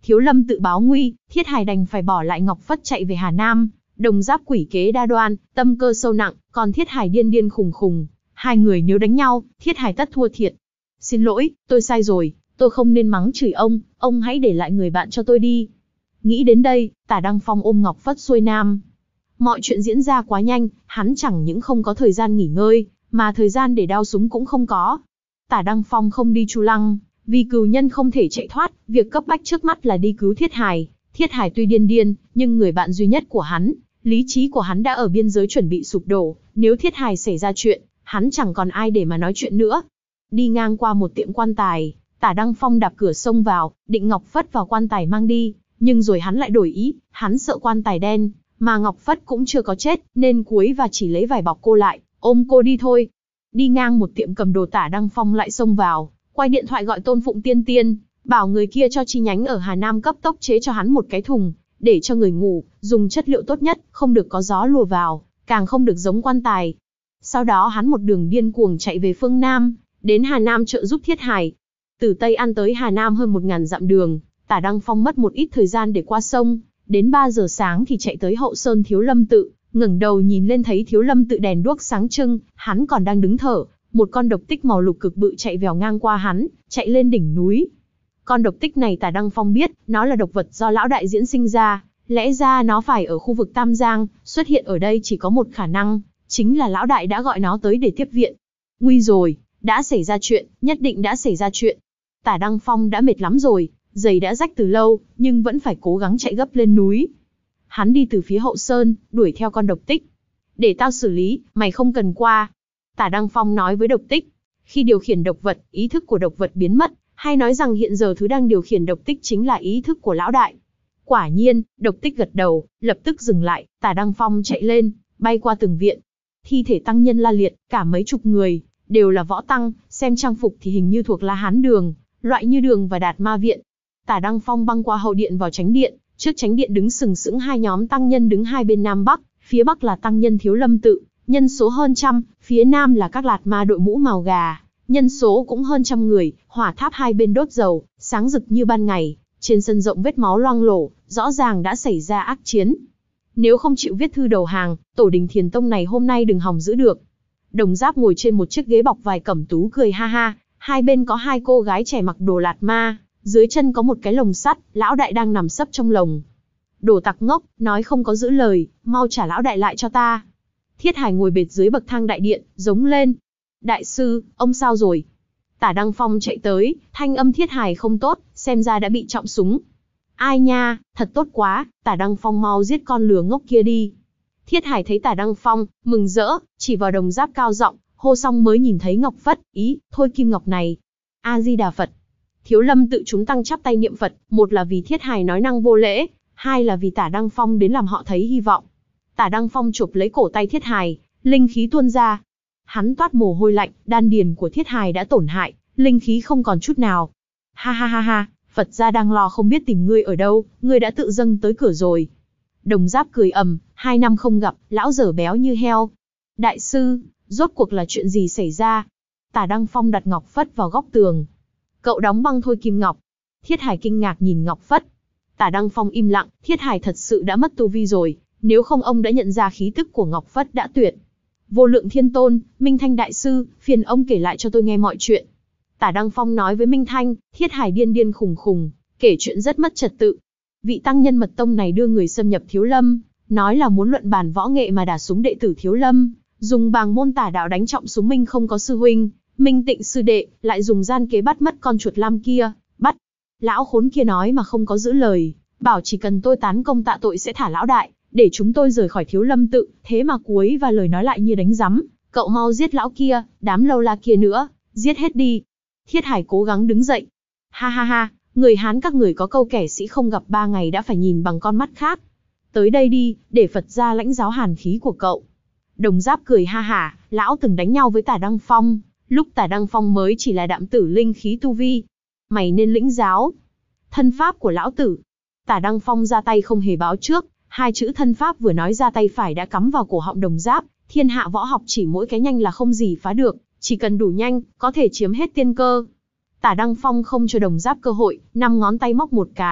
Thiếu Lâm tự báo nguy, Thiết Hải đành phải bỏ lại Ngọc Phất chạy về Hà Nam. Đồng Giáp quỷ kế đa đoan, tâm cơ sâu nặng, còn Thiết Hải điên điên khùng khùng. Hai người nếu đánh nhau, Thiết Hải tất thua thiệt. Xin lỗi, tôi sai rồi, tôi không nên mắng chửi ông, ông hãy để lại người bạn cho tôi đi. Nghĩ đến đây, Tả Đăng Phong ôm Ngọc Phất xuôi nam. Mọi chuyện diễn ra quá nhanh, hắn chẳng những không có thời gian nghỉ ngơi, mà thời gian để đao súng cũng không có. Tả Đăng Phong không đi Chu Lăng, vì cừu nhân không thể chạy thoát, việc cấp bách trước mắt là đi cứu Thiết Hải. Thiết Hải tuy điên điên, nhưng người bạn duy nhất của hắn, lý trí của hắn đã ở biên giới chuẩn bị sụp đổ, nếu Thiết Hải xảy ra chuyện, hắn chẳng còn ai để mà nói chuyện nữa. Đi ngang qua một tiệm quan tài, Tả Đăng Phong đạp cửa xông vào, định Ngọc Phất vào quan tài mang đi, nhưng rồi hắn lại đổi ý, hắn sợ quan tài đen, mà Ngọc Phất cũng chưa có chết, nên cúi và chỉ lấy vải bọc cô lại, ôm cô đi thôi. Đi ngang một tiệm cầm đồ, Tả Đăng Phong lại xông vào, quay điện thoại gọi Tôn Phụng Tiên Tiên, bảo người kia cho chi nhánh ở Hà Nam cấp tốc chế cho hắn một cái thùng, để cho người ngủ, dùng chất liệu tốt nhất, không được có gió lùa vào, càng không được giống quan tài. Sau đó hắn một đường điên cuồng chạy về phương Nam, đến Hà Nam trợ giúp Thiết Hải. Từ Tây An tới Hà Nam hơn một ngàn dặm đường, Tả Đăng Phong mất một ít thời gian để qua sông, đến ba giờ sáng thì chạy tới Hậu Sơn Thiếu Lâm tự, ngẩng đầu nhìn lên thấy Thiếu Lâm tự đèn đuốc sáng trưng, hắn còn đang đứng thở, một con độc tích màu lục cực bự chạy vèo ngang qua hắn, chạy lên đỉnh núi. Con độc tích này Tả Đăng Phong biết, nó là độc vật do lão đại diễn sinh ra, lẽ ra nó phải ở khu vực Tam Giang, xuất hiện ở đây chỉ có một khả năng, chính là lão đại đã gọi nó tới để tiếp viện. Nguy rồi, đã xảy ra chuyện, nhất định đã xảy ra chuyện. Tả Đăng Phong đã mệt lắm rồi, giày đã rách từ lâu, nhưng vẫn phải cố gắng chạy gấp lên núi. Hắn đi từ phía Hậu Sơn, đuổi theo con độc tích. Để tao xử lý, mày không cần qua. Tả Đăng Phong nói với độc tích. Khi điều khiển độc vật, ý thức của độc vật biến mất, hay nói rằng hiện giờ thứ đang điều khiển độc tích chính là ý thức của lão đại. Quả nhiên, độc tích gật đầu, lập tức dừng lại, Tả Đăng Phong chạy lên, bay qua từng viện. Thi thể tăng nhân la liệt, cả mấy chục người, đều là võ tăng, xem trang phục thì hình như thuộc La Hán đường, loại như Đường và Đạt Ma viện. Tả Đăng Phong băng qua hậu điện vào chánh điện, trước chánh điện đứng sừng sững hai nhóm tăng nhân đứng hai bên nam bắc, phía bắc là tăng nhân Thiếu Lâm tự, nhân số hơn trăm, phía nam là các lạt ma đội mũ màu gà, nhân số cũng hơn trăm người, hỏa tháp hai bên đốt dầu, sáng rực như ban ngày, trên sân rộng vết máu loang lổ, rõ ràng đã xảy ra ác chiến. Nếu không chịu viết thư đầu hàng, tổ đình Thiền Tông này hôm nay đừng hòng giữ được. Đồng Giáp ngồi trên một chiếc ghế bọc vải cẩm tú cười ha ha, hai bên có hai cô gái trẻ mặc đồ lạt ma, dưới chân có một cái lồng sắt, lão đại đang nằm sấp trong lồng. Đồ tặc ngốc, nói không có giữ lời, mau trả lão đại lại cho ta. Thiết Hải ngồi bệt dưới bậc thang đại điện, giống lên. Đại sư, ông sao rồi? Tả Đăng Phong chạy tới, thanh âm Thiết Hải không tốt, xem ra đã bị trọng súng. Ai nha, thật tốt quá, Tả Đăng Phong mau giết con lừa ngốc kia đi. Thiết Hải thấy Tả Đăng Phong, mừng rỡ, chỉ vào Đồng Giáp cao giọng, hô xong mới nhìn thấy Ngọc Phất, ý, thôi kim ngọc này. A-di-đà Phật. Thiếu Lâm tự chúng tăng chắp tay niệm Phật, một là vì Thiết Hải nói năng vô lễ, hai là vì Tả Đăng Phong đến làm họ thấy hy vọng. Tả Đăng Phong chụp lấy cổ tay Thiết Hải, linh khí tuôn ra. Hắn toát mồ hôi lạnh, đan điền của Thiết Hải đã tổn hại, linh khí không còn chút nào. Ha ha ha ha, Phật gia đang lo không biết tìm ngươi ở đâu, ngươi đã tự dâng tới cửa rồi. Đồng Giáp cười ầm, hai năm không gặp, lão dở béo như heo. Đại sư, rốt cuộc là chuyện gì xảy ra? Tả Đăng Phong đặt Ngọc Phất vào góc tường. Cậu đóng băng thôi Kim Ngọc. Thiết Hải kinh ngạc nhìn Ngọc Phất. Tả Đăng Phong im lặng, Thiết Hải thật sự đã mất tu vi rồi, nếu không ông đã nhận ra khí tức của Ngọc Phất đã tuyệt. Vô Lượng Thiên Tôn, Minh Thanh đại sư, phiền ông kể lại cho tôi nghe mọi chuyện. Tả Đăng Phong nói với Minh Thanh, Thiết Hải điên điên khùng khùng, kể chuyện rất mất trật tự. Vị tăng nhân mật tông này đưa người xâm nhập Thiếu Lâm, nói là muốn luận bàn võ nghệ mà đả súng đệ tử Thiếu Lâm, dùng bàng môn tả đạo đánh trọng súng Minh không có sư huynh, Minh Tịnh sư đệ, lại dùng gian kế bắt mất con chuột lam kia, bắt. Lão khốn kia nói mà không có giữ lời, bảo chỉ cần tôi tán công tạ tội sẽ thả lão đại, để chúng tôi rời khỏi Thiếu Lâm tự, thế mà cuối và lời nói lại như đánh rắm, cậu mau giết lão kia, đám lâu la kia nữa, giết hết đi. Thiết Hải cố gắng đứng dậy. Ha ha ha, người Hán các người có câu kẻ sĩ không gặp ba ngày đã phải nhìn bằng con mắt khác. Tới đây đi, để Phật gia lãnh giáo hàn khí của cậu. Đồng Giáp cười ha hả, lão từng đánh nhau với Tả Đăng Phong, lúc Tả Đăng Phong mới chỉ là đạm tử linh khí tu vi. Mày nên lĩnh giáo thân pháp của lão tử. Tả Đăng Phong ra tay không hề báo trước, hai chữ thân pháp vừa nói ra tay phải đã cắm vào cổ họng Đồng Giáp. Thiên hạ võ học chỉ mỗi cái nhanh là không gì phá được, chỉ cần đủ nhanh, có thể chiếm hết tiên cơ. Tả Đăng Phong không cho Đồng Giáp cơ hội, năm ngón tay móc một cái,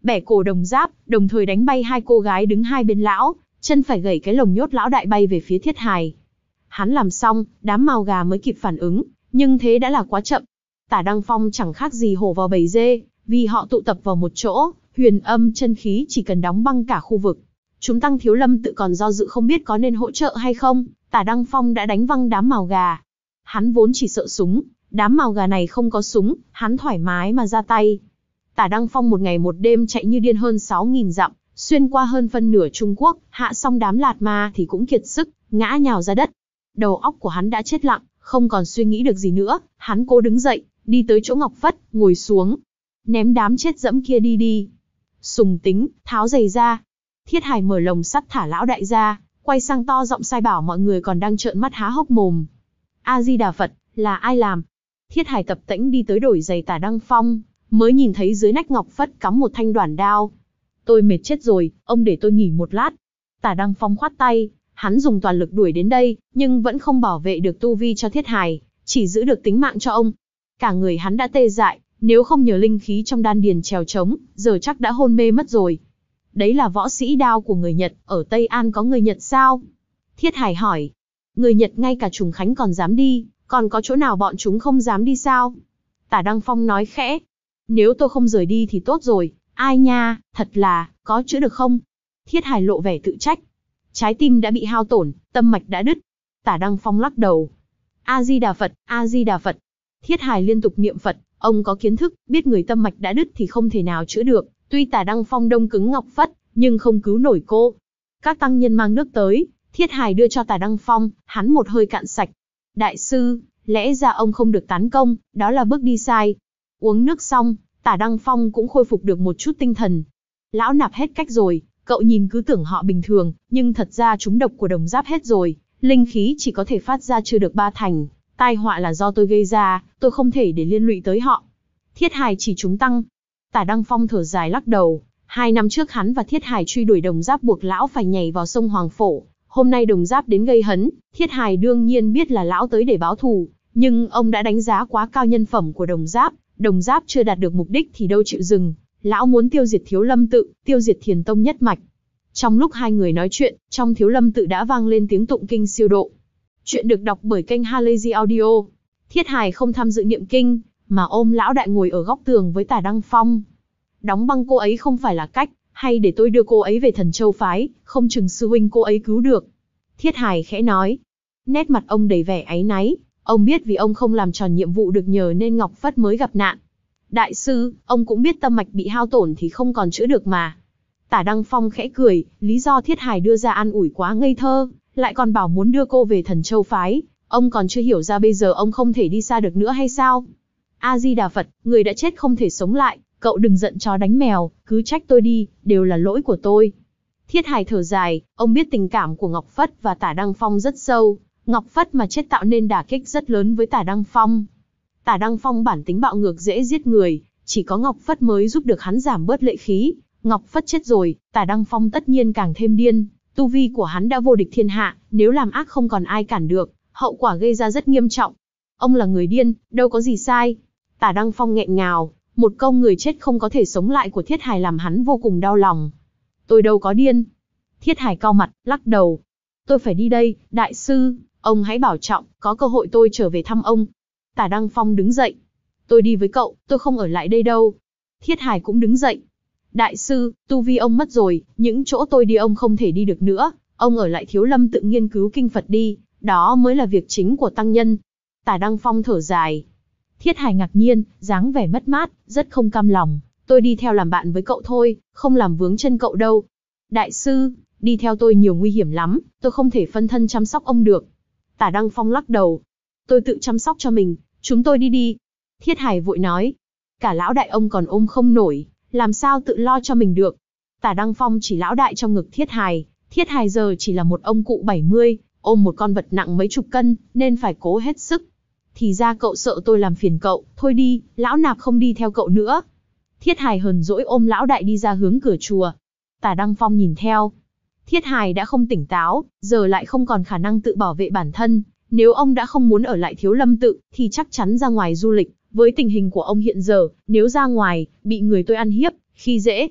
bẻ cổ Đồng Giáp, đồng thời đánh bay hai cô gái đứng hai bên lão, chân phải gẩy cái lồng nhốt lão đại bay về phía Thiết Hài. Hắn làm xong, đám mào gà mới kịp phản ứng, nhưng thế đã là quá chậm. Tả Đăng Phong chẳng khác gì hổ vào bầy dê, vì họ tụ tập vào một chỗ, huyền âm chân khí chỉ cần đóng băng cả khu vực. Chúng Tăng Thiếu Lâm tự còn do dự không biết có nên hỗ trợ hay không, Tả Đăng Phong đã đánh văng đám mào gà. Hắn vốn chỉ sợ súng, đám mào gà này không có súng, hắn thoải mái mà ra tay. Tả Đăng Phong một ngày một đêm chạy như điên hơn sáu nghìn dặm, xuyên qua hơn phân nửa Trung Quốc, hạ xong đám Lạt Ma thì cũng kiệt sức, ngã nhào ra đất. Đầu óc của hắn đã chết lặng, không còn suy nghĩ được gì nữa, hắn cố đứng dậy, đi tới chỗ Ngọc Phất, ngồi xuống. Ném đám chết dẫm kia đi đi. Sùng Tính, tháo giày ra. Thiết Hài mở lồng sắt thả lão đại ra, quay sang to giọng sai bảo mọi người còn đang trợn mắt há hốc mồm. A Di Đà Phật, là ai làm? Thiết Hài tập tễnh đi tới đổi giày Tả Đăng Phong, mới nhìn thấy dưới nách Ngọc Phất cắm một thanh đoản đao. Tôi mệt chết rồi, ông để tôi nghỉ một lát. Tả Đăng Phong khoát tay, hắn dùng toàn lực đuổi đến đây, nhưng vẫn không bảo vệ được tu vi cho Thiết Hài, chỉ giữ được tính mạng cho ông. Cả người hắn đã tê dại, nếu không nhờ linh khí trong đan điền trèo trống, giờ chắc đã hôn mê mất rồi. Đấy là võ sĩ đao của người Nhật, ở Tây An có người Nhật sao? Thiết Hài hỏi. Người Nhật ngay cả Trùng Khánh còn dám đi, còn có chỗ nào bọn chúng không dám đi sao? Tả Đăng Phong nói khẽ. Nếu tôi không rời đi thì tốt rồi, ai nha, thật là, có chữa được không? Thiết Hài lộ vẻ tự trách. Trái tim đã bị hao tổn, tâm mạch đã đứt. Tả Đăng Phong lắc đầu. A Di Đà Phật, A Di Đà Phật. Thiết Hài liên tục niệm Phật, ông có kiến thức, biết người tâm mạch đã đứt thì không thể nào chữa được. Tuy Tả Đăng Phong đông cứng Ngọc Phất, nhưng không cứu nổi cô. Các tăng nhân mang nước tới, Thiết Hài đưa cho Tả Đăng Phong, hắn một hơi cạn sạch. Đại sư, lẽ ra ông không được tán công, đó là bước đi sai. Uống nước xong, Tả Đăng Phong cũng khôi phục được một chút tinh thần. Lão Nạp hết cách rồi, cậu nhìn cứ tưởng họ bình thường, nhưng thật ra chúng độc của Đồng Giáp hết rồi, linh khí chỉ có thể phát ra chưa được ba thành. Tai họa là do tôi gây ra, tôi không thể để liên lụy tới họ. Thiết Hài chỉ chúng Tăng. Tả Đăng Phong thở dài lắc đầu. Hai năm trước hắn và Thiết Hài truy đuổi Đồng Giáp buộc lão phải nhảy vào sông Hoàng Phổ. Hôm nay Đồng Giáp đến gây hấn, Thiết Hài đương nhiên biết là lão tới để báo thù, nhưng ông đã đánh giá quá cao nhân phẩm của Đồng Giáp. Đồng Giáp chưa đạt được mục đích thì đâu chịu dừng. Lão muốn tiêu diệt Thiếu Lâm tự, tiêu diệt Thiền Tông nhất mạch. Trong lúc hai người nói chuyện, trong Thiếu Lâm tự đã vang lên tiếng tụng kinh siêu độ. Chuyện được đọc bởi kênh Halazy Audio. Thiết Hài không tham dự niệm kinh, mà ôm lão đại ngồi ở góc tường với Tả Đăng Phong. Đóng băng cô ấy không phải là cách, hay để tôi đưa cô ấy về Thần Châu phái, không chừng sư huynh cô ấy cứu được. Thiết Hài khẽ nói. Nét mặt ông đầy vẻ áy náy, ông biết vì ông không làm tròn nhiệm vụ được nhờ nên Ngọc Phất mới gặp nạn. Đại sư, ông cũng biết tâm mạch bị hao tổn thì không còn chữa được mà. Tả Đăng Phong khẽ cười, lý do Thiết Hài đưa ra an ủi quá ngây thơ, lại còn bảo muốn đưa cô về Thần Châu phái, ông còn chưa hiểu ra bây giờ ông không thể đi xa được nữa hay sao? A Di Đà Phật, người đã chết không thể sống lại, cậu đừng giận chó đánh mèo, cứ trách tôi đi, đều là lỗi của tôi. Thiết Hài thở dài, ông biết tình cảm của Ngọc Phất và Tả Đăng Phong rất sâu, Ngọc Phất mà chết tạo nên đả kích rất lớn với Tả Đăng Phong. Tả Đăng Phong bản tính bạo ngược dễ giết người, chỉ có Ngọc Phất mới giúp được hắn giảm bớt lệ khí. Ngọc Phất chết rồi, Tả Đăng Phong tất nhiên càng thêm điên. Tu vi của hắn đã vô địch thiên hạ, nếu làm ác không còn ai cản được, hậu quả gây ra rất nghiêm trọng. Ông là người điên, đâu có gì sai. Tả Đăng Phong nghẹn ngào, một câu người chết không có thể sống lại của Thiết Hài làm hắn vô cùng đau lòng. Tôi đâu có điên. Thiết Hài cau mặt, lắc đầu. Tôi phải đi đây, đại sư, ông hãy bảo trọng, có cơ hội tôi trở về thăm ông. Tả Đăng Phong đứng dậy. Tôi đi với cậu, tôi không ở lại đây đâu. Thiết Hài cũng đứng dậy. Đại sư, tu vi ông mất rồi, những chỗ tôi đi ông không thể đi được nữa, ông ở lại Thiếu Lâm tự nghiên cứu kinh Phật đi, đó mới là việc chính của tăng nhân. Tả Đăng Phong thở dài. Thiết Hài ngạc nhiên, dáng vẻ mất mát, rất không cam lòng. Tôi đi theo làm bạn với cậu thôi, không làm vướng chân cậu đâu. Đại sư, đi theo tôi nhiều nguy hiểm lắm, tôi không thể phân thân chăm sóc ông được. Tả Đăng Phong lắc đầu. Tôi tự chăm sóc cho mình, chúng tôi đi đi. Thiết Hài vội nói. Cả lão đại ông còn ôm không nổi, làm sao tự lo cho mình được. Tả Đăng Phong chỉ lão đại trong ngực Thiết Hài. Thiết Hài giờ chỉ là một ông cụ bảy mươi, ôm một con vật nặng mấy chục cân, nên phải cố hết sức. Thì ra cậu sợ tôi làm phiền cậu, thôi đi, lão nạp không đi theo cậu nữa. Thiết Hài hờn dỗi ôm lão đại đi ra hướng cửa chùa. Tả Đăng Phong nhìn theo. Thiết Hài đã không tỉnh táo, giờ lại không còn khả năng tự bảo vệ bản thân. Nếu ông đã không muốn ở lại Thiếu Lâm tự, thì chắc chắn ra ngoài du lịch. Với tình hình của ông hiện giờ, nếu ra ngoài, bị người tôi ăn hiếp, khi dễ,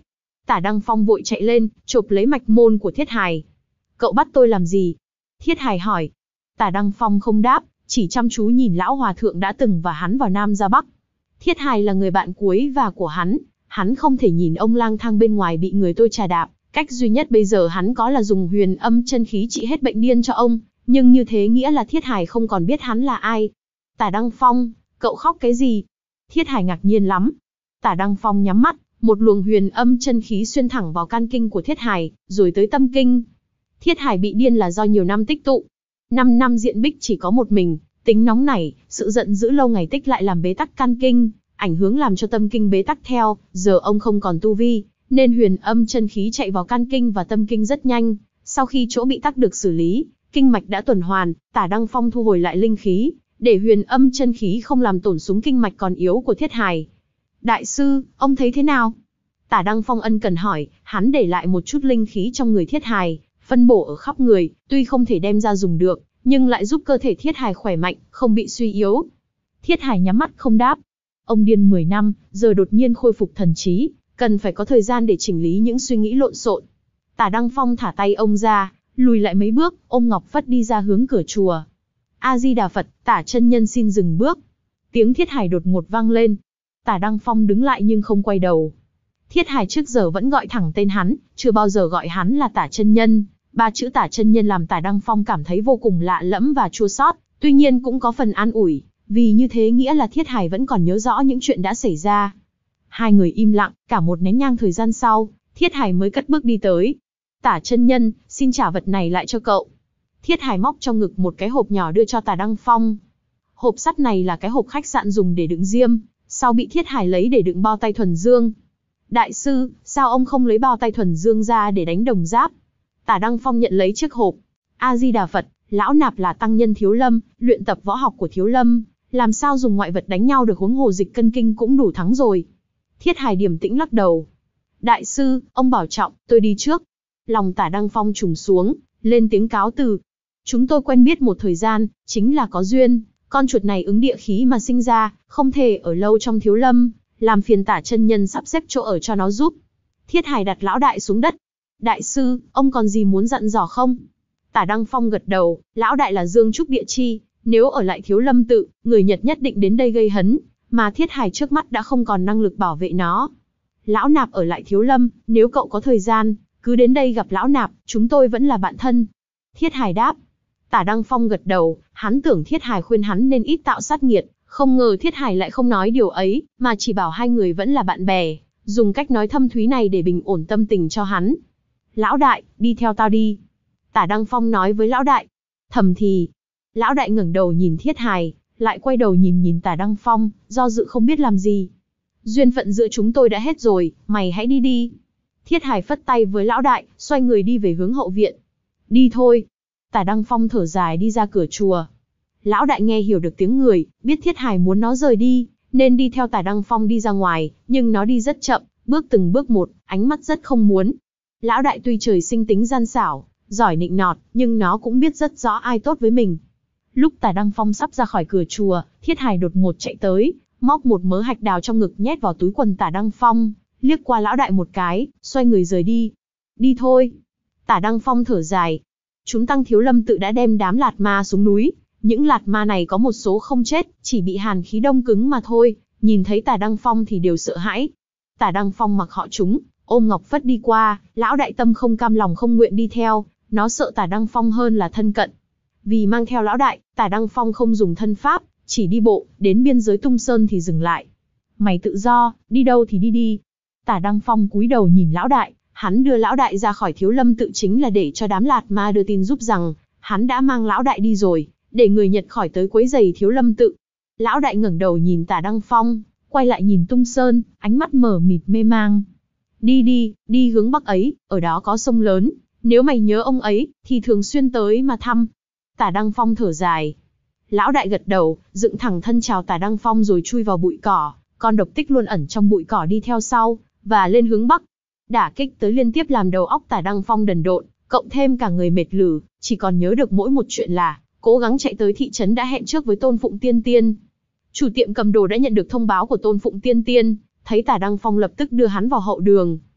Tả Đăng Phong vội chạy lên, chộp lấy mạch môn của Thiết Hài. Cậu bắt tôi làm gì? Thiết Hài hỏi. Tả Đăng Phong không đáp, chỉ chăm chú nhìn lão hòa thượng đã từng và hắn vào Nam ra Bắc. Thiết Hài là người bạn cuối và của hắn, hắn không thể nhìn ông lang thang bên ngoài bị người tôi trà đạp, cách duy nhất bây giờ hắn có là dùng huyền âm chân khí trị hết bệnh điên cho ông, nhưng như thế nghĩa là Thiết Hài không còn biết hắn là ai. Tả Đăng Phong, cậu khóc cái gì? Thiết Hài ngạc nhiên lắm. Tả Đăng Phong nhắm mắt, một luồng huyền âm chân khí xuyên thẳng vào can kinh của Thiết Hài, rồi tới tâm kinh. Thiết Hài bị điên là do nhiều năm tích tụ. Năm năm diện bích chỉ có một mình, tính nóng nảy, sự giận dữ lâu ngày tích lại làm bế tắc can kinh, ảnh hưởng làm cho tâm kinh bế tắc theo, giờ ông không còn tu vi, nên huyền âm chân khí chạy vào can kinh và tâm kinh rất nhanh. Sau khi chỗ bị tắc được xử lý, kinh mạch đã tuần hoàn, Tả Đăng Phong thu hồi lại linh khí, để huyền âm chân khí không làm tổn súng kinh mạch còn yếu của Thiết Hài. Đại sư, ông thấy thế nào? Tả Đăng Phong ân cần hỏi, hắn để lại một chút linh khí trong người Thiết Hài, phân bổ ở khắp người, tuy không thể đem ra dùng được, nhưng lại giúp cơ thể Thiết Hài khỏe mạnh, không bị suy yếu. Thiết Hài nhắm mắt không đáp. Ông điên mười năm, giờ đột nhiên khôi phục thần trí, cần phải có thời gian để chỉnh lý những suy nghĩ lộn xộn. Tả Đăng Phong thả tay ông ra, lùi lại mấy bước, ôm Ngọc Phất đi ra hướng cửa chùa. A Di Đà Phật, Tả chân nhân xin dừng bước. Tiếng Thiết Hài đột ngột vang lên. Tả Đăng Phong đứng lại nhưng không quay đầu. Thiết Hài trước giờ vẫn gọi thẳng tên hắn, chưa bao giờ gọi hắn là Tả chân nhân. Ba chữ Tả chân nhân làm Tả Đăng Phong cảm thấy vô cùng lạ lẫm và chua xót, tuy nhiên cũng có phần an ủi, vì như thế nghĩa là Thiết Hài vẫn còn nhớ rõ những chuyện đã xảy ra. Hai người im lặng, cả một nén nhang thời gian sau, Thiết Hài mới cất bước đi tới. Tả chân nhân, xin trả vật này lại cho cậu. Thiết Hài móc trong ngực một cái hộp nhỏ đưa cho Tả Đăng Phong. Hộp sắt này là cái hộp khách sạn dùng để đựng diêm, sau bị Thiết Hài lấy để đựng bao tay thuần dương. Đại sư, sao ông không lấy bao tay thuần dương ra để đánh đồng giáp? Tả Đăng Phong nhận lấy chiếc hộp. A Di Đà Phật, lão nạp là tăng nhân Thiếu Lâm, luyện tập võ học của Thiếu Lâm, làm sao dùng ngoại vật đánh nhau được, huống hồ dịch cân kinh cũng đủ thắng rồi. Thiết Hài điềm tĩnh lắc đầu. Đại sư, ông bảo trọng, tôi đi trước. Lòng Tả Đăng Phong trùng xuống, lên tiếng cáo từ. Chúng tôi quen biết một thời gian, chính là có duyên, con chuột này ứng địa khí mà sinh ra, không thể ở lâu trong Thiếu Lâm, làm phiền Tả chân nhân sắp xếp chỗ ở cho nó giúp. Thiết Hài đặt lão đại xuống đất. Đại sư, ông còn gì muốn dặn dò không? Tả Đăng Phong gật đầu, lão đại là Dương Trúc Địa Chi, nếu ở lại Thiếu Lâm tự, người Nhật nhất định đến đây gây hấn, mà Thiết Hài trước mắt đã không còn năng lực bảo vệ nó. Lão nạp ở lại Thiếu Lâm, nếu cậu có thời gian, cứ đến đây gặp lão nạp, chúng tôi vẫn là bạn thân. Thiết Hài đáp. Tả Đăng Phong gật đầu, hắn tưởng Thiết Hài khuyên hắn nên ít tạo sát nghiệt, không ngờ Thiết Hài lại không nói điều ấy, mà chỉ bảo hai người vẫn là bạn bè, dùng cách nói thâm thúy này để bình ổn tâm tình cho hắn. Lão đại, đi theo tao đi. Tả Đăng Phong nói với lão đại. Thầm thì, lão đại ngẩng đầu nhìn Thiết Hài, lại quay đầu nhìn nhìn Tả Đăng Phong, do dự không biết làm gì. Duyên phận giữa chúng tôi đã hết rồi, mày hãy đi đi. Thiết Hài phất tay với lão đại, xoay người đi về hướng hậu viện. Đi thôi. Tả Đăng Phong thở dài đi ra cửa chùa. Lão đại nghe hiểu được tiếng người, biết Thiết Hài muốn nó rời đi, nên đi theo Tả Đăng Phong đi ra ngoài, nhưng nó đi rất chậm, bước từng bước một, ánh mắt rất không muốn. Lão đại tuy trời sinh tính gian xảo, giỏi nịnh nọt, nhưng nó cũng biết rất rõ ai tốt với mình. Lúc Tả Đăng Phong sắp ra khỏi cửa chùa, Thiết Hài đột ngột chạy tới, móc một mớ hạch đào trong ngực nhét vào túi quần Tả Đăng Phong, liếc qua lão đại một cái, xoay người rời đi. Đi thôi. Tả Đăng Phong thở dài. Chúng tăng Thiếu Lâm tự đã đem đám lạt ma xuống núi, những lạt ma này có một số không chết, chỉ bị hàn khí đông cứng mà thôi, nhìn thấy Tả Đăng Phong thì đều sợ hãi. Tả Đăng Phong mặc họ chúng, ôm Ngọc Phất đi qua, lão đại tâm không cam lòng không nguyện đi theo, nó sợ Tả Đăng Phong hơn là thân cận. Vì mang theo lão đại, Tả Đăng Phong không dùng thân pháp, chỉ đi bộ, đến biên giới Tung Sơn thì dừng lại. Mày tự do, đi đâu thì đi đi. Tả Đăng Phong cúi đầu nhìn lão đại, hắn đưa lão đại ra khỏi Thiếu Lâm tự chính là để cho đám lạt ma đưa tin giúp rằng, hắn đã mang lão đại đi rồi, để người Nhật khỏi tới quấy rầy Thiếu Lâm tự. Lão đại ngẩng đầu nhìn Tả Đăng Phong, quay lại nhìn Tung Sơn, ánh mắt mờ mịt mê mang. Đi đi, đi hướng bắc ấy, ở đó có sông lớn, nếu mày nhớ ông ấy, thì thường xuyên tới mà thăm. Tả Đăng Phong thở dài. Lão đại gật đầu, dựng thẳng thân chào Tả Đăng Phong rồi chui vào bụi cỏ, con độc tích luôn ẩn trong bụi cỏ đi theo sau, và lên hướng bắc. Đả kích tới liên tiếp làm đầu óc Tả Đăng Phong đần độn, cộng thêm cả người mệt lử, chỉ còn nhớ được mỗi một chuyện là, cố gắng chạy tới thị trấn đã hẹn trước với Tôn Phụng Tiên Tiên. Chủ tiệm cầm đồ đã nhận được thông báo của Tôn Phụng Tiên Tiên, thấy Tả Đăng Phong lập tức đưa hắn vào hậu đường.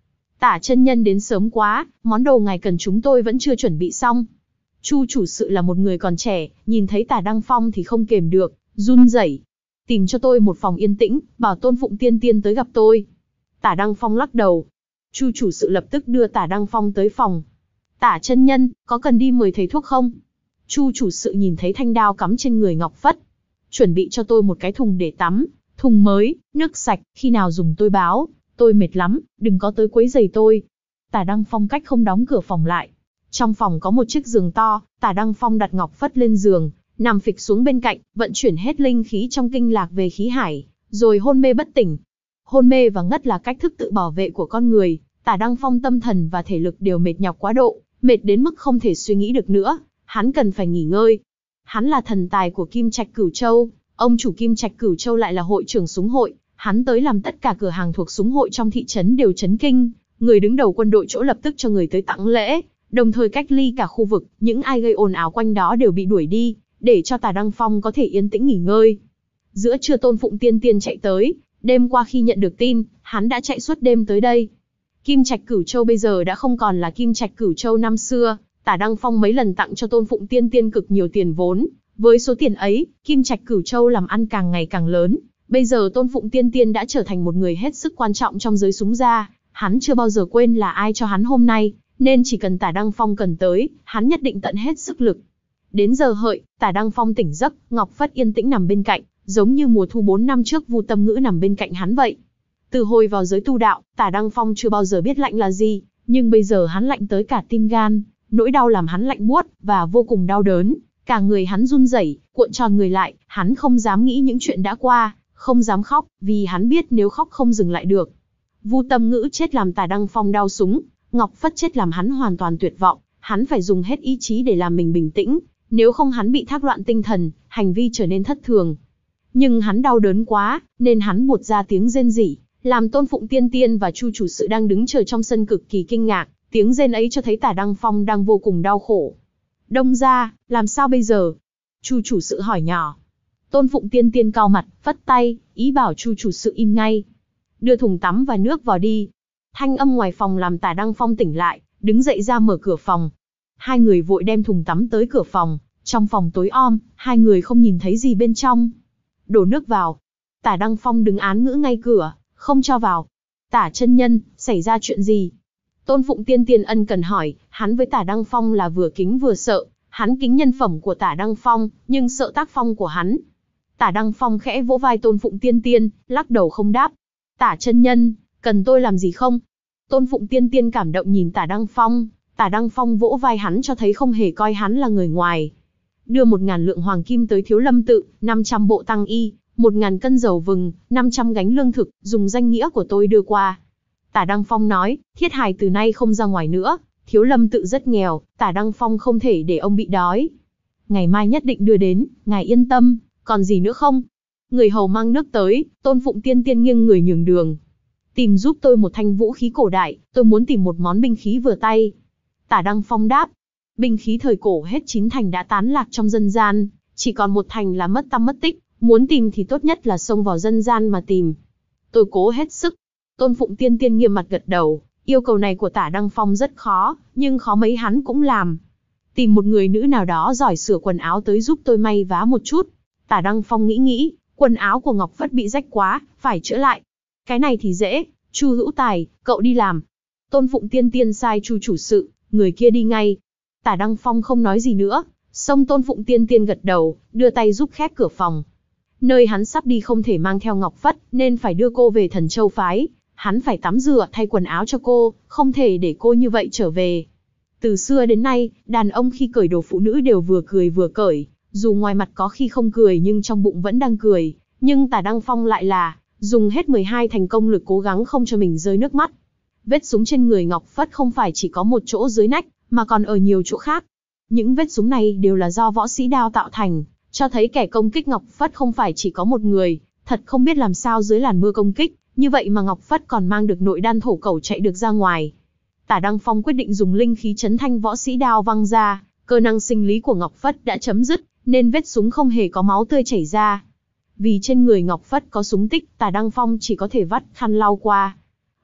Tả chân nhân đến sớm quá, món đồ ngài cần chúng tôi vẫn chưa chuẩn bị xong. Chu chủ sự là một người còn trẻ, nhìn thấy Tả Đăng Phong thì không kềm được, run rẩy. Tìm cho tôi một phòng yên tĩnh, bảo Tôn Phụng Tiên Tiên tới gặp tôi. Tả Đăng Phong lắc đầu. Chu chủ sự lập tức đưa Tả Đăng Phong tới phòng. Tả chân nhân, có cần đi mời thầy thuốc không? Chu chủ sự nhìn thấy thanh đao cắm trên người Ngọc Phất. Chuẩn bị cho tôi một cái thùng để tắm, thùng mới, nước sạch, khi nào dùng tôi báo. Tôi mệt lắm, đừng có tới quấy rầy tôi. Tả Đăng Phong cách không đóng cửa phòng lại. Trong phòng có một chiếc giường to, Tả Đăng Phong đặt Ngọc Phất lên giường, nằm phịch xuống bên cạnh, vận chuyển hết linh khí trong kinh lạc về khí hải, rồi hôn mê bất tỉnh. Hôn mê và ngất là cách thức tự bảo vệ của con người. Tả Đăng Phong tâm thần và thể lực đều mệt nhọc quá độ, mệt đến mức không thể suy nghĩ được nữa, hắn cần phải nghỉ ngơi. Hắn là thần tài của Kim Trạch Cửu Châu, ông chủ Kim Trạch Cửu Châu lại là hội trưởng súng hội, hắn tới làm tất cả cửa hàng thuộc súng hội trong thị trấn đều chấn kinh, người đứng đầu quân đội chỗ lập tức cho người tới tặng lễ, đồng thời cách ly cả khu vực, những ai gây ồn ào quanh đó đều bị đuổi đi, để cho Tả Đăng Phong có thể yên tĩnh nghỉ ngơi. Giữa trưa Tôn Phụng Tiên Tiên chạy tới, đêm qua khi nhận được tin, hắn đã chạy suốt đêm tới đây. Kim Trạch Cửu Châu bây giờ đã không còn là Kim Trạch Cửu Châu năm xưa, Tả Đăng Phong mấy lần tặng cho Tôn Phụng Tiên Tiên cực nhiều tiền vốn, với số tiền ấy, Kim Trạch Cửu Châu làm ăn càng ngày càng lớn. Bây giờ Tôn Phụng Tiên Tiên đã trở thành một người hết sức quan trọng trong giới súng gia, hắn chưa bao giờ quên là ai cho hắn hôm nay, nên chỉ cần Tả Đăng Phong cần tới, hắn nhất định tận hết sức lực. Đến giờ hợi, Tả Đăng Phong tỉnh giấc, Ngọc Phất yên tĩnh nằm bên cạnh, giống như mùa thu bốn năm trước Vu Tâm Ngữ nằm bên cạnh hắn vậy. Từ hồi vào giới tu đạo, Tả Đăng Phong chưa bao giờ biết lạnh là gì, nhưng bây giờ hắn lạnh tới cả tim gan, nỗi đau làm hắn lạnh buốt và vô cùng đau đớn, cả người hắn run rẩy, cuộn tròn người lại, hắn không dám nghĩ những chuyện đã qua, không dám khóc, vì hắn biết nếu khóc không dừng lại được. Vu Tâm Ngữ chết làm Tả Đăng Phong đau súng, Ngọc Phất chết làm hắn hoàn toàn tuyệt vọng, hắn phải dùng hết ý chí để làm mình bình tĩnh, nếu không hắn bị thác loạn tinh thần, hành vi trở nên thất thường. Nhưng hắn đau đớn quá, nên hắn buột ra tiếng rên rỉ, làm Tôn Phụng Tiên Tiên và Chu chủ sự đang đứng chờ trong sân cực kỳ kinh ngạc, tiếng rên ấy cho thấy Tả Đăng Phong đang vô cùng đau khổ. Đông gia, làm sao bây giờ? Chu chủ sự hỏi nhỏ. Tôn Phụng Tiên Tiên cau mặt, phất tay, ý bảo Chu chủ sự im ngay. Đưa thùng tắm và nước vào đi. Thanh âm ngoài phòng làm Tả Đăng Phong tỉnh lại, đứng dậy ra mở cửa phòng. Hai người vội đem thùng tắm tới cửa phòng, trong phòng tối om, hai người không nhìn thấy gì bên trong. Đổ nước vào. Tả Đăng Phong đứng án ngữ ngay cửa, không cho vào. Tả chân nhân, xảy ra chuyện gì? Tôn Phụng Tiên Tiên ân cần hỏi, hắn với Tả Đăng Phong là vừa kính vừa sợ, hắn kính nhân phẩm của Tả Đăng Phong, nhưng sợ tác phong của hắn. Tả Đăng Phong khẽ vỗ vai Tôn Phụng Tiên Tiên, lắc đầu không đáp. Tả chân nhân, cần tôi làm gì không? Tôn Phụng Tiên Tiên cảm động nhìn Tả Đăng Phong, Tả Đăng Phong vỗ vai hắn cho thấy không hề coi hắn là người ngoài. Đưa một ngàn lượng hoàng kim tới Thiếu Lâm tự, năm trăm bộ tăng y, một ngàn cân dầu vừng, năm trăm gánh lương thực, dùng danh nghĩa của tôi đưa qua. Tả Đăng Phong nói, Thiết Hài từ nay không ra ngoài nữa, Thiếu Lâm tự rất nghèo, Tả Đăng Phong không thể để ông bị đói. Ngày mai nhất định đưa đến, ngài yên tâm, còn gì nữa không? Người hầu mang nước tới, Tôn Phụng Tiên Tiên nghiêng người nhường đường. Tìm giúp tôi một thanh vũ khí cổ đại, tôi muốn tìm một món binh khí vừa tay. Tả Đăng Phong đáp, binh khí thời cổ hết chín thành đã tán lạc trong dân gian, chỉ còn một thành là mất tăm mất tích, muốn tìm thì tốt nhất là xông vào dân gian mà tìm. Tôi cố hết sức. Tôn Phụng Tiên Tiên nghiêm mặt gật đầu, yêu cầu này của Tả Đăng Phong rất khó, nhưng khó mấy hắn cũng làm. Tìm một người nữ nào đó giỏi sửa quần áo tới giúp tôi may vá một chút. Tả Đăng Phong nghĩ nghĩ, quần áo của Ngọc Phất bị rách quá, phải chữa lại. Cái này thì dễ, Chu Hữu Tài, cậu đi làm. Tôn Phụng Tiên Tiên sai Chu chủ sự, người kia đi ngay. Tả Đăng Phong không nói gì nữa, xong Tôn Phụng Tiên Tiên gật đầu, đưa tay giúp khép cửa phòng. Nơi hắn sắp đi không thể mang theo Ngọc Phất, nên phải đưa cô về Thần Châu phái. Hắn phải tắm rửa thay quần áo cho cô, không thể để cô như vậy trở về. Từ xưa đến nay, đàn ông khi cởi đồ phụ nữ đều vừa cười vừa cởi, dù ngoài mặt có khi không cười nhưng trong bụng vẫn đang cười. Nhưng Tả Đăng Phong lại là, dùng hết mười hai thành công lực cố gắng không cho mình rơi nước mắt. Vết súng trên người Ngọc Phất không phải chỉ có một chỗ dưới nách, mà còn ở nhiều chỗ khác. Những vết súng này đều là do võ sĩ đao tạo thành, cho thấy kẻ công kích Ngọc Phất không phải chỉ có một người, thật không biết làm sao dưới làn mưa công kích, như vậy mà Ngọc Phất còn mang được nội đan thổ cẩu chạy được ra ngoài. Tả Đăng Phong quyết định dùng linh khí chấn thanh võ sĩ đao văng ra, cơ năng sinh lý của Ngọc Phất đã chấm dứt, nên vết súng không hề có máu tươi chảy ra. Vì trên người Ngọc Phất có súng tích, Tả Đăng Phong chỉ có thể vắt khăn lau qua.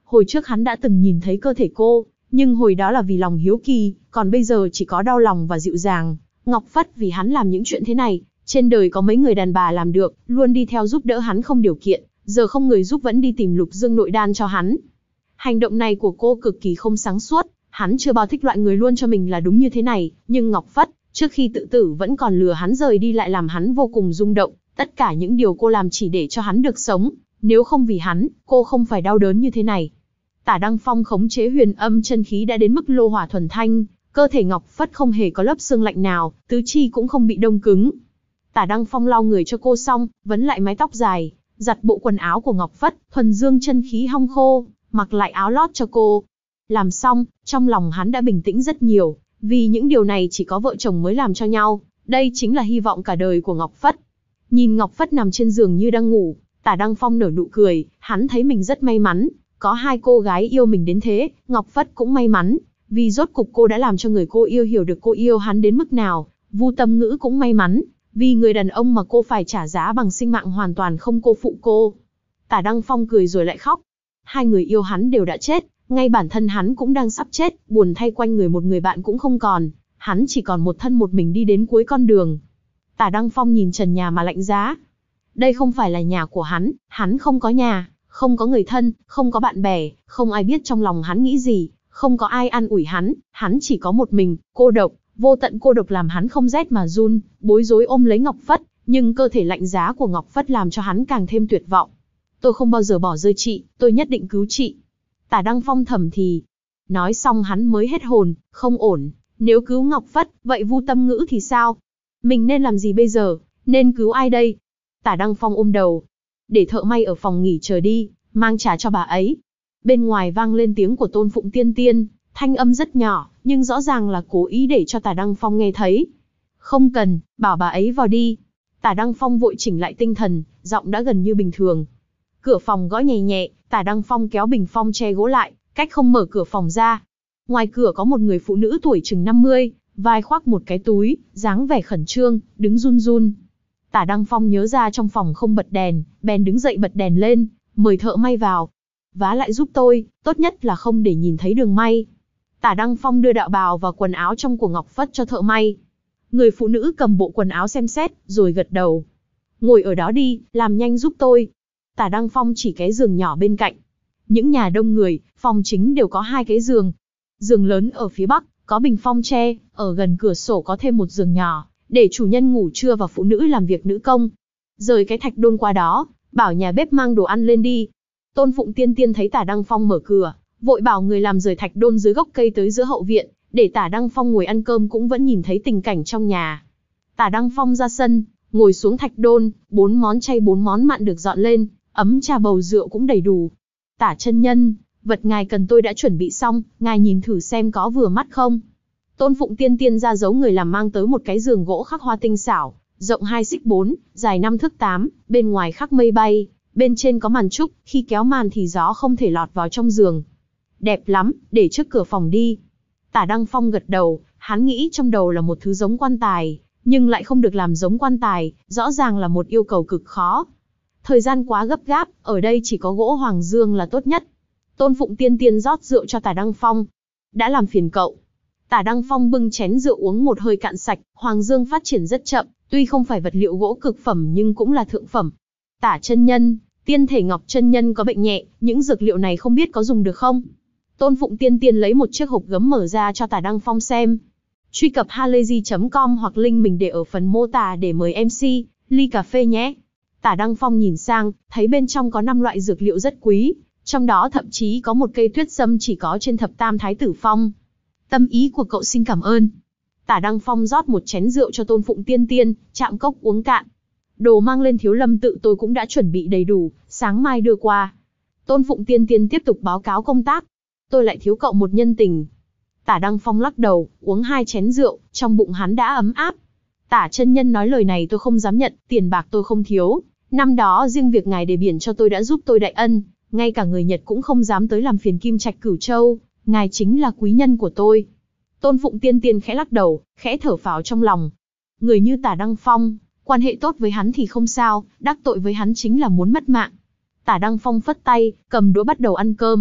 Hồi trước hắn đã từng nhìn thấy cơ thể cô, nhưng hồi đó là vì lòng hiếu kỳ, còn bây giờ chỉ có đau lòng và dịu dàng. Ngọc Phất vì hắn làm những chuyện thế này, trên đời có mấy người đàn bà làm được, luôn đi theo giúp đỡ hắn không điều kiện, giờ không người giúp vẫn đi tìm Lục Dương nội đan cho hắn. Hành động này của cô cực kỳ không sáng suốt, hắn chưa bao thích loại người luôn cho mình là đúng như thế này, nhưng Ngọc Phất, trước khi tự tử vẫn còn lừa hắn rời đi lại làm hắn vô cùng rung động, tất cả những điều cô làm chỉ để cho hắn được sống, nếu không vì hắn, cô không phải đau đớn như thế này. Tả Đăng Phong khống chế huyền âm chân khí đã đến mức lô hỏa thuần thanh, cơ thể Ngọc Phất không hề có lớp xương lạnh nào, tứ chi cũng không bị đông cứng. Tả Đăng Phong lau người cho cô xong, vấn lại mái tóc dài, giặt bộ quần áo của Ngọc Phất, thuần dương chân khí hong khô, mặc lại áo lót cho cô. Làm xong, trong lòng hắn đã bình tĩnh rất nhiều, vì những điều này chỉ có vợ chồng mới làm cho nhau, đây chính là hy vọng cả đời của Ngọc Phất. Nhìn Ngọc Phất nằm trên giường như đang ngủ, Tả Đăng Phong nở nụ cười, hắn thấy mình rất may mắn, có hai cô gái yêu mình đến thế, Ngọc Phất cũng may mắn, vì rốt cục cô đã làm cho người cô yêu hiểu được cô yêu hắn đến mức nào. Vu Tâm Ngữ cũng may mắn, vì người đàn ông mà cô phải trả giá bằng sinh mạng hoàn toàn không cô phụ cô. Tả Đăng Phong cười rồi lại khóc. Hai người yêu hắn đều đã chết, ngay bản thân hắn cũng đang sắp chết, buồn thay quanh người một người bạn cũng không còn, hắn chỉ còn một thân một mình đi đến cuối con đường. Tả Đăng Phong nhìn trần nhà mà lạnh giá. Đây không phải là nhà của hắn, hắn không có nhà, không có người thân, không có bạn bè, không ai biết trong lòng hắn nghĩ gì, không có ai an ủi hắn, hắn chỉ có một mình, cô độc, vô tận cô độc làm hắn không rét mà run, bối rối ôm lấy Ngọc Phất, nhưng cơ thể lạnh giá của Ngọc Phất làm cho hắn càng thêm tuyệt vọng. Tôi không bao giờ bỏ rơi chị, tôi nhất định cứu chị. Tả Đăng Phong thầm thì. Nói xong hắn mới hết hồn, không ổn, nếu cứu Ngọc Phất, vậy Vu Tâm Ngữ thì sao? Mình nên làm gì bây giờ, nên cứu ai đây? Tả Đăng Phong ôm đầu. Để thợ may ở phòng nghỉ chờ đi, mang trà cho bà ấy. Bên ngoài vang lên tiếng của Tôn Phụng Tiên Tiên, thanh âm rất nhỏ, nhưng rõ ràng là cố ý để cho Tả Đăng Phong nghe thấy. Không cần, bảo bà ấy vào đi. Tả Đăng Phong vội chỉnh lại tinh thần, giọng đã gần như bình thường. Cửa phòng gõ nhẹ nhẹ, Tả Đăng Phong kéo bình phong che gỗ lại, cách không mở cửa phòng ra. Ngoài cửa có một người phụ nữ tuổi chừng năm mươi, vai khoác một cái túi, dáng vẻ khẩn trương, đứng run run. Tả Đăng Phong nhớ ra trong phòng không bật đèn, bèn đứng dậy bật đèn lên, mời thợ may vào. Vá lại giúp tôi, tốt nhất là không để nhìn thấy đường may. Tả Đăng Phong đưa đạo bào và quần áo trong của Ngọc Phất cho thợ may. Người phụ nữ cầm bộ quần áo xem xét, rồi gật đầu. Ngồi ở đó đi, làm nhanh giúp tôi. Tả Đăng Phong chỉ cái giường nhỏ bên cạnh. Những nhà đông người, phòng chính đều có hai cái giường. Giường lớn ở phía bắc, có bình phong tre, ở gần cửa sổ có thêm một giường nhỏ, để chủ nhân ngủ trưa và phụ nữ làm việc nữ công. Rời cái thạch đôn qua đó, bảo nhà bếp mang đồ ăn lên đi. Tôn Phụng Tiên Tiên thấy Tả Đăng Phong mở cửa, vội bảo người làm rời thạch đôn dưới gốc cây tới giữa hậu viện, để Tả Đăng Phong ngồi ăn cơm cũng vẫn nhìn thấy tình cảnh trong nhà. Tả Đăng Phong ra sân, ngồi xuống thạch đôn, bốn món chay bốn món mặn được dọn lên, ấm trà bầu rượu cũng đầy đủ. Tả chân nhân, vật ngài cần tôi đã chuẩn bị xong, ngài nhìn thử xem có vừa mắt không. Tôn Phụng Tiên Tiên ra dấu người làm mang tới một cái giường gỗ khắc hoa tinh xảo, rộng hai xích bốn, dài năm thước tám, bên ngoài khắc mây bay, bên trên có màn trúc, khi kéo màn thì gió không thể lọt vào trong giường. Đẹp lắm, để trước cửa phòng đi. Tả Đăng Phong gật đầu, hắn nghĩ trong đầu là một thứ giống quan tài, nhưng lại không được làm giống quan tài, rõ ràng là một yêu cầu cực khó. Thời gian quá gấp gáp, ở đây chỉ có gỗ hoàng dương là tốt nhất. Tôn Phụng Tiên Tiên rót rượu cho Tả Đăng Phong. Đã làm phiền cậu. Tả Đăng Phong bưng chén rượu uống một hơi cạn sạch, hoàng dương phát triển rất chậm, tuy không phải vật liệu gỗ cực phẩm nhưng cũng là thượng phẩm. Tả chân nhân, Tiên Thể Ngọc chân nhân có bệnh nhẹ, những dược liệu này không biết có dùng được không? Tôn Phụng Tiên Tiên lấy một chiếc hộp gấm mở ra cho Tả Đăng Phong xem. Truy cập halayzi chấm com hoặc link mình để ở phần mô tả để mời em xê, ly cà phê nhé. Tả Đăng Phong nhìn sang, thấy bên trong có năm loại dược liệu rất quý, trong đó thậm chí có một cây tuyết sâm chỉ có trên thập tam thái tử phong. Tâm ý của cậu xin cảm ơn. Tả Đăng Phong rót một chén rượu cho Tôn Phụng Tiên Tiên, chạm cốc uống cạn. Đồ mang lên Thiếu Lâm tự tôi cũng đã chuẩn bị đầy đủ, sáng mai đưa qua. Tôn Phụng Tiên Tiên tiếp tục báo cáo công tác. Tôi lại thiếu cậu một nhân tình. Tả Đăng Phong lắc đầu, uống hai chén rượu, trong bụng hắn đã ấm áp. Tả chân nhân nói lời này tôi không dám nhận, tiền bạc tôi không thiếu. Năm đó riêng việc ngài đề biển cho tôi đã giúp tôi đại ân, ngay cả người Nhật cũng không dám tới làm phiền Kim Trạch Cửu Châu, ngài chính là quý nhân của tôi. Tôn Phụng Tiên Tiên khẽ lắc đầu, khẽ thở phào trong lòng. Người như Tả Đăng Phong, quan hệ tốt với hắn thì không sao, đắc tội với hắn chính là muốn mất mạng. Tả Đăng Phong phất tay, cầm đũa bắt đầu ăn cơm.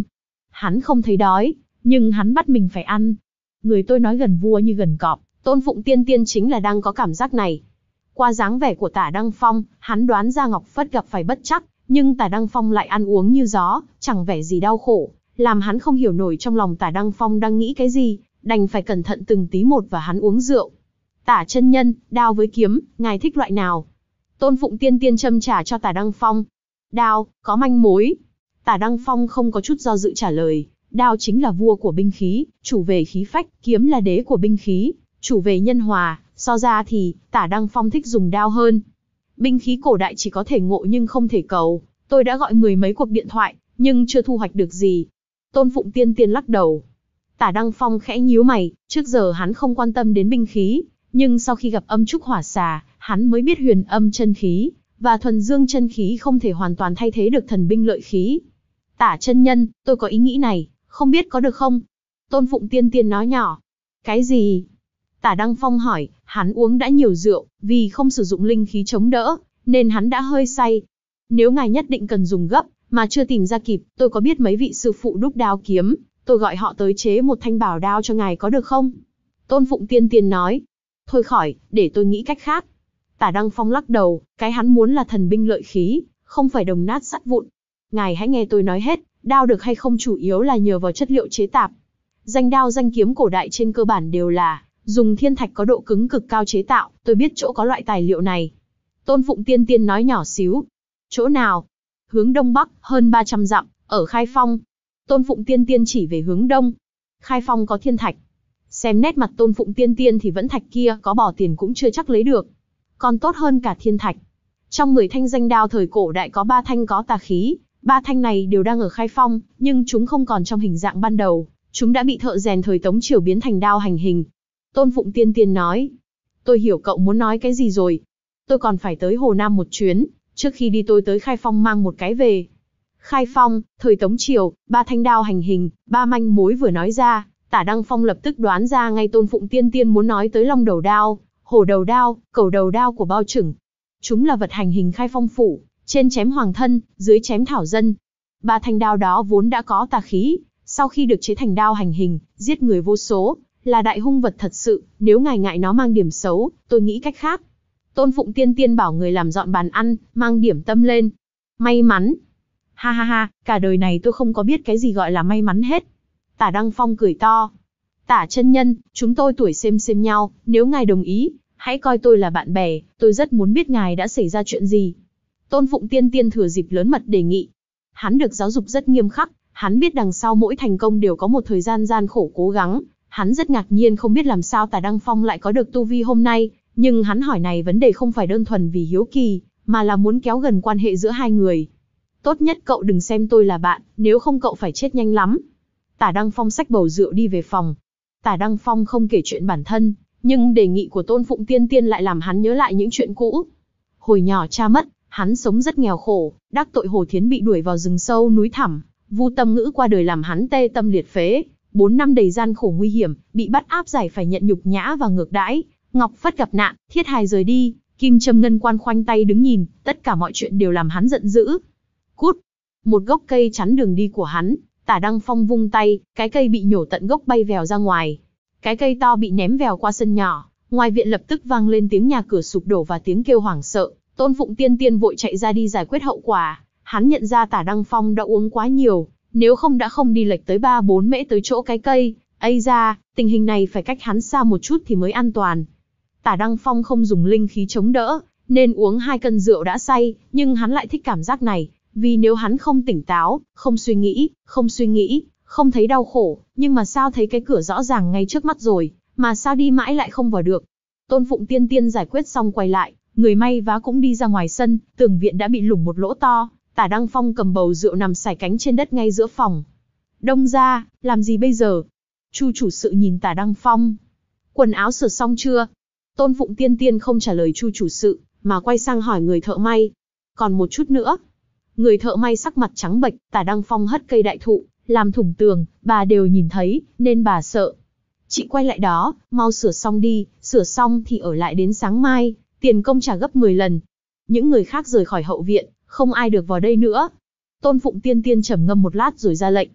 Hắn không thấy đói, nhưng hắn bắt mình phải ăn. Người tôi nói gần vua như gần cọp, Tôn Phụng Tiên Tiên chính là đang có cảm giác này. Qua dáng vẻ của Tả Đăng Phong, hắn đoán ra Ngọc Phất gặp phải bất trắc, nhưng Tả Đăng Phong lại ăn uống như gió, chẳng vẻ gì đau khổ, làm hắn không hiểu nổi trong lòng Tả Đăng Phong đang nghĩ cái gì, đành phải cẩn thận từng tí một và hắn uống rượu. Tả chân nhân, đao với kiếm, ngài thích loại nào? Tôn Phụng Tiên Tiên châm trà cho Tả Đăng Phong. Đao, có manh mối. Tả Đăng Phong không có chút do dự trả lời, đao chính là vua của binh khí, chủ về khí phách, kiếm là đế của binh khí, chủ về nhân hòa, so ra thì, Tả Đăng Phong thích dùng đao hơn. Binh khí cổ đại chỉ có thể ngộ nhưng không thể cầu, tôi đã gọi mười mấy cuộc điện thoại, nhưng chưa thu hoạch được gì. Tôn Phụng Tiên Tiên lắc đầu. Tả Đăng Phong khẽ nhíu mày, trước giờ hắn không quan tâm đến binh khí, nhưng sau khi gặp âm trúc hỏa xà, hắn mới biết huyền âm chân khí, và thuần dương chân khí không thể hoàn toàn thay thế được thần binh lợi khí. Tả chân nhân, tôi có ý nghĩ này, không biết có được không? Tôn Phụng Tiên Tiên nói nhỏ. Cái gì? Tả Đăng Phong hỏi, hắn uống đã nhiều rượu, vì không sử dụng linh khí chống đỡ, nên hắn đã hơi say. Nếu ngài nhất định cần dùng gấp, mà chưa tìm ra kịp, tôi có biết mấy vị sư phụ đúc đao kiếm, tôi gọi họ tới chế một thanh bảo đao cho ngài có được không? Tôn Phụng Tiên Tiên nói. Thôi khỏi, để tôi nghĩ cách khác. Tả Đăng Phong lắc đầu, cái hắn muốn là thần binh lợi khí, không phải đồng nát sắt vụn. Ngài hãy nghe tôi nói hết, đao được hay không chủ yếu là nhờ vào chất liệu chế tạp. Danh đao danh kiếm cổ đại trên cơ bản đều là dùng thiên thạch có độ cứng cực cao chế tạo, tôi biết chỗ có loại tài liệu này. Tôn Phụng Tiên Tiên nói nhỏ xíu. Chỗ nào? Hướng đông bắc, hơn ba trăm dặm, ở Khai Phong. Tôn Phụng Tiên Tiên chỉ về hướng đông. Khai Phong có thiên thạch. Xem nét mặt Tôn Phụng Tiên Tiên thì vẫn thạch kia, có bỏ tiền cũng chưa chắc lấy được. Còn tốt hơn cả thiên thạch. Trong mười thanh danh đao thời cổ đại có ba thanh có tà khí, ba thanh này đều đang ở Khai Phong, nhưng chúng không còn trong hình dạng ban đầu, chúng đã bị thợ rèn thời Tống Triều biến thành đao hành hình. Tôn Phụng Tiên Tiên nói, tôi hiểu cậu muốn nói cái gì rồi. Tôi còn phải tới Hồ Nam một chuyến, trước khi đi tôi tới Khai Phong mang một cái về. Khai Phong, thời Tống Triều, ba thanh đao hành hình, ba manh mối vừa nói ra, Tả Đăng Phong lập tức đoán ra ngay Tôn Phụng Tiên Tiên muốn nói tới long đầu đao, hổ đầu đao, cẩu đầu đao của Bao Chửng. Chúng là vật hành hình Khai Phong phủ, trên chém hoàng thân, dưới chém thảo dân. Ba thanh đao đó vốn đã có tà khí, sau khi được chế thành đao hành hình, giết người vô số, là đại hung vật thật sự, nếu ngài ngại nó mang điểm xấu, tôi nghĩ cách khác. Tôn Phụng Tiên Tiên bảo người làm dọn bàn ăn, mang điểm tâm lên. May mắn. Ha ha ha, cả đời này tôi không có biết cái gì gọi là may mắn hết. Tả Đăng Phong cười to. Tả chân nhân, chúng tôi tuổi xem xem nhau, nếu ngài đồng ý, hãy coi tôi là bạn bè, tôi rất muốn biết ngài đã xảy ra chuyện gì. Tôn Phụng Tiên Tiên thừa dịp lớn mật đề nghị. Hắn được giáo dục rất nghiêm khắc, hắn biết đằng sau mỗi thành công đều có một thời gian gian khổ cố gắng. Hắn rất ngạc nhiên không biết làm sao Tả Đăng Phong lại có được tu vi hôm nay, nhưng hắn hỏi này vấn đề không phải đơn thuần vì hiếu kỳ, mà là muốn kéo gần quan hệ giữa hai người. Tốt nhất cậu đừng xem tôi là bạn, nếu không cậu phải chết nhanh lắm. Tả Đăng Phong xách bầu rượu đi về phòng. Tả Đăng Phong không kể chuyện bản thân, nhưng đề nghị của Tôn Phụng Tiên Tiên lại làm hắn nhớ lại những chuyện cũ. Hồi nhỏ cha mất, hắn sống rất nghèo khổ, đắc tội Hồ Thiến bị đuổi vào rừng sâu núi thẳm, Vu Tâm Ngữ qua đời làm hắn tê tâm liệt phế, bốn năm đầy gian khổ nguy hiểm, bị bắt áp giải phải nhận nhục nhã và ngược đãi. Ngọc Phất gặp nạn, Thiết Hài rời đi, Kim Trâm Ngân Quan khoanh tay đứng nhìn, tất cả mọi chuyện đều làm hắn giận dữ. Cút! Một gốc cây chắn đường đi của hắn, Tả Đăng Phong vung tay, cái cây bị nhổ tận gốc bay vèo ra ngoài. Cái cây to bị ném vèo qua sân nhỏ, ngoài viện lập tức vang lên tiếng nhà cửa sụp đổ và tiếng kêu hoảng sợ. Tôn Phụng Tiên Tiên vội chạy ra đi giải quyết hậu quả. Hắn nhận ra Tả Đăng Phong đã uống quá nhiều, nếu không đã không đi lệch tới ba bốn mễ tới chỗ cái cây. Ây ra, tình hình này phải cách hắn xa một chút thì mới an toàn. Tả Đăng Phong không dùng linh khí chống đỡ, nên uống hai cân rượu đã say, nhưng hắn lại thích cảm giác này, vì nếu hắn không tỉnh táo, không suy nghĩ, không suy nghĩ, không thấy đau khổ, nhưng mà sao thấy cái cửa rõ ràng ngay trước mắt rồi, mà sao đi mãi lại không vào được. Tôn Phụng Tiên Tiên giải quyết xong quay lại, người may vá cũng đi ra ngoài sân, tường viện đã bị lủng một lỗ to, Tả Đăng Phong cầm bầu rượu nằm sải cánh trên đất ngay giữa phòng. Đông ra, làm gì bây giờ? Chu chủ sự nhìn Tả Đăng Phong. Quần áo sửa xong chưa? Tôn Phụng Tiên Tiên không trả lời Chu chủ sự, mà quay sang hỏi người thợ may. Còn một chút nữa. Người thợ may sắc mặt trắng bệch, Tả Đăng Phong hất cây đại thụ, làm thủng tường, bà đều nhìn thấy, nên bà sợ. Chị quay lại đó, mau sửa xong đi, sửa xong thì ở lại đến sáng mai, tiền công trả gấp mười lần. Những người khác rời khỏi hậu viện, không ai được vào đây nữa. Tôn Phụng Tiên Tiên trầm ngâm một lát rồi ra lệnh.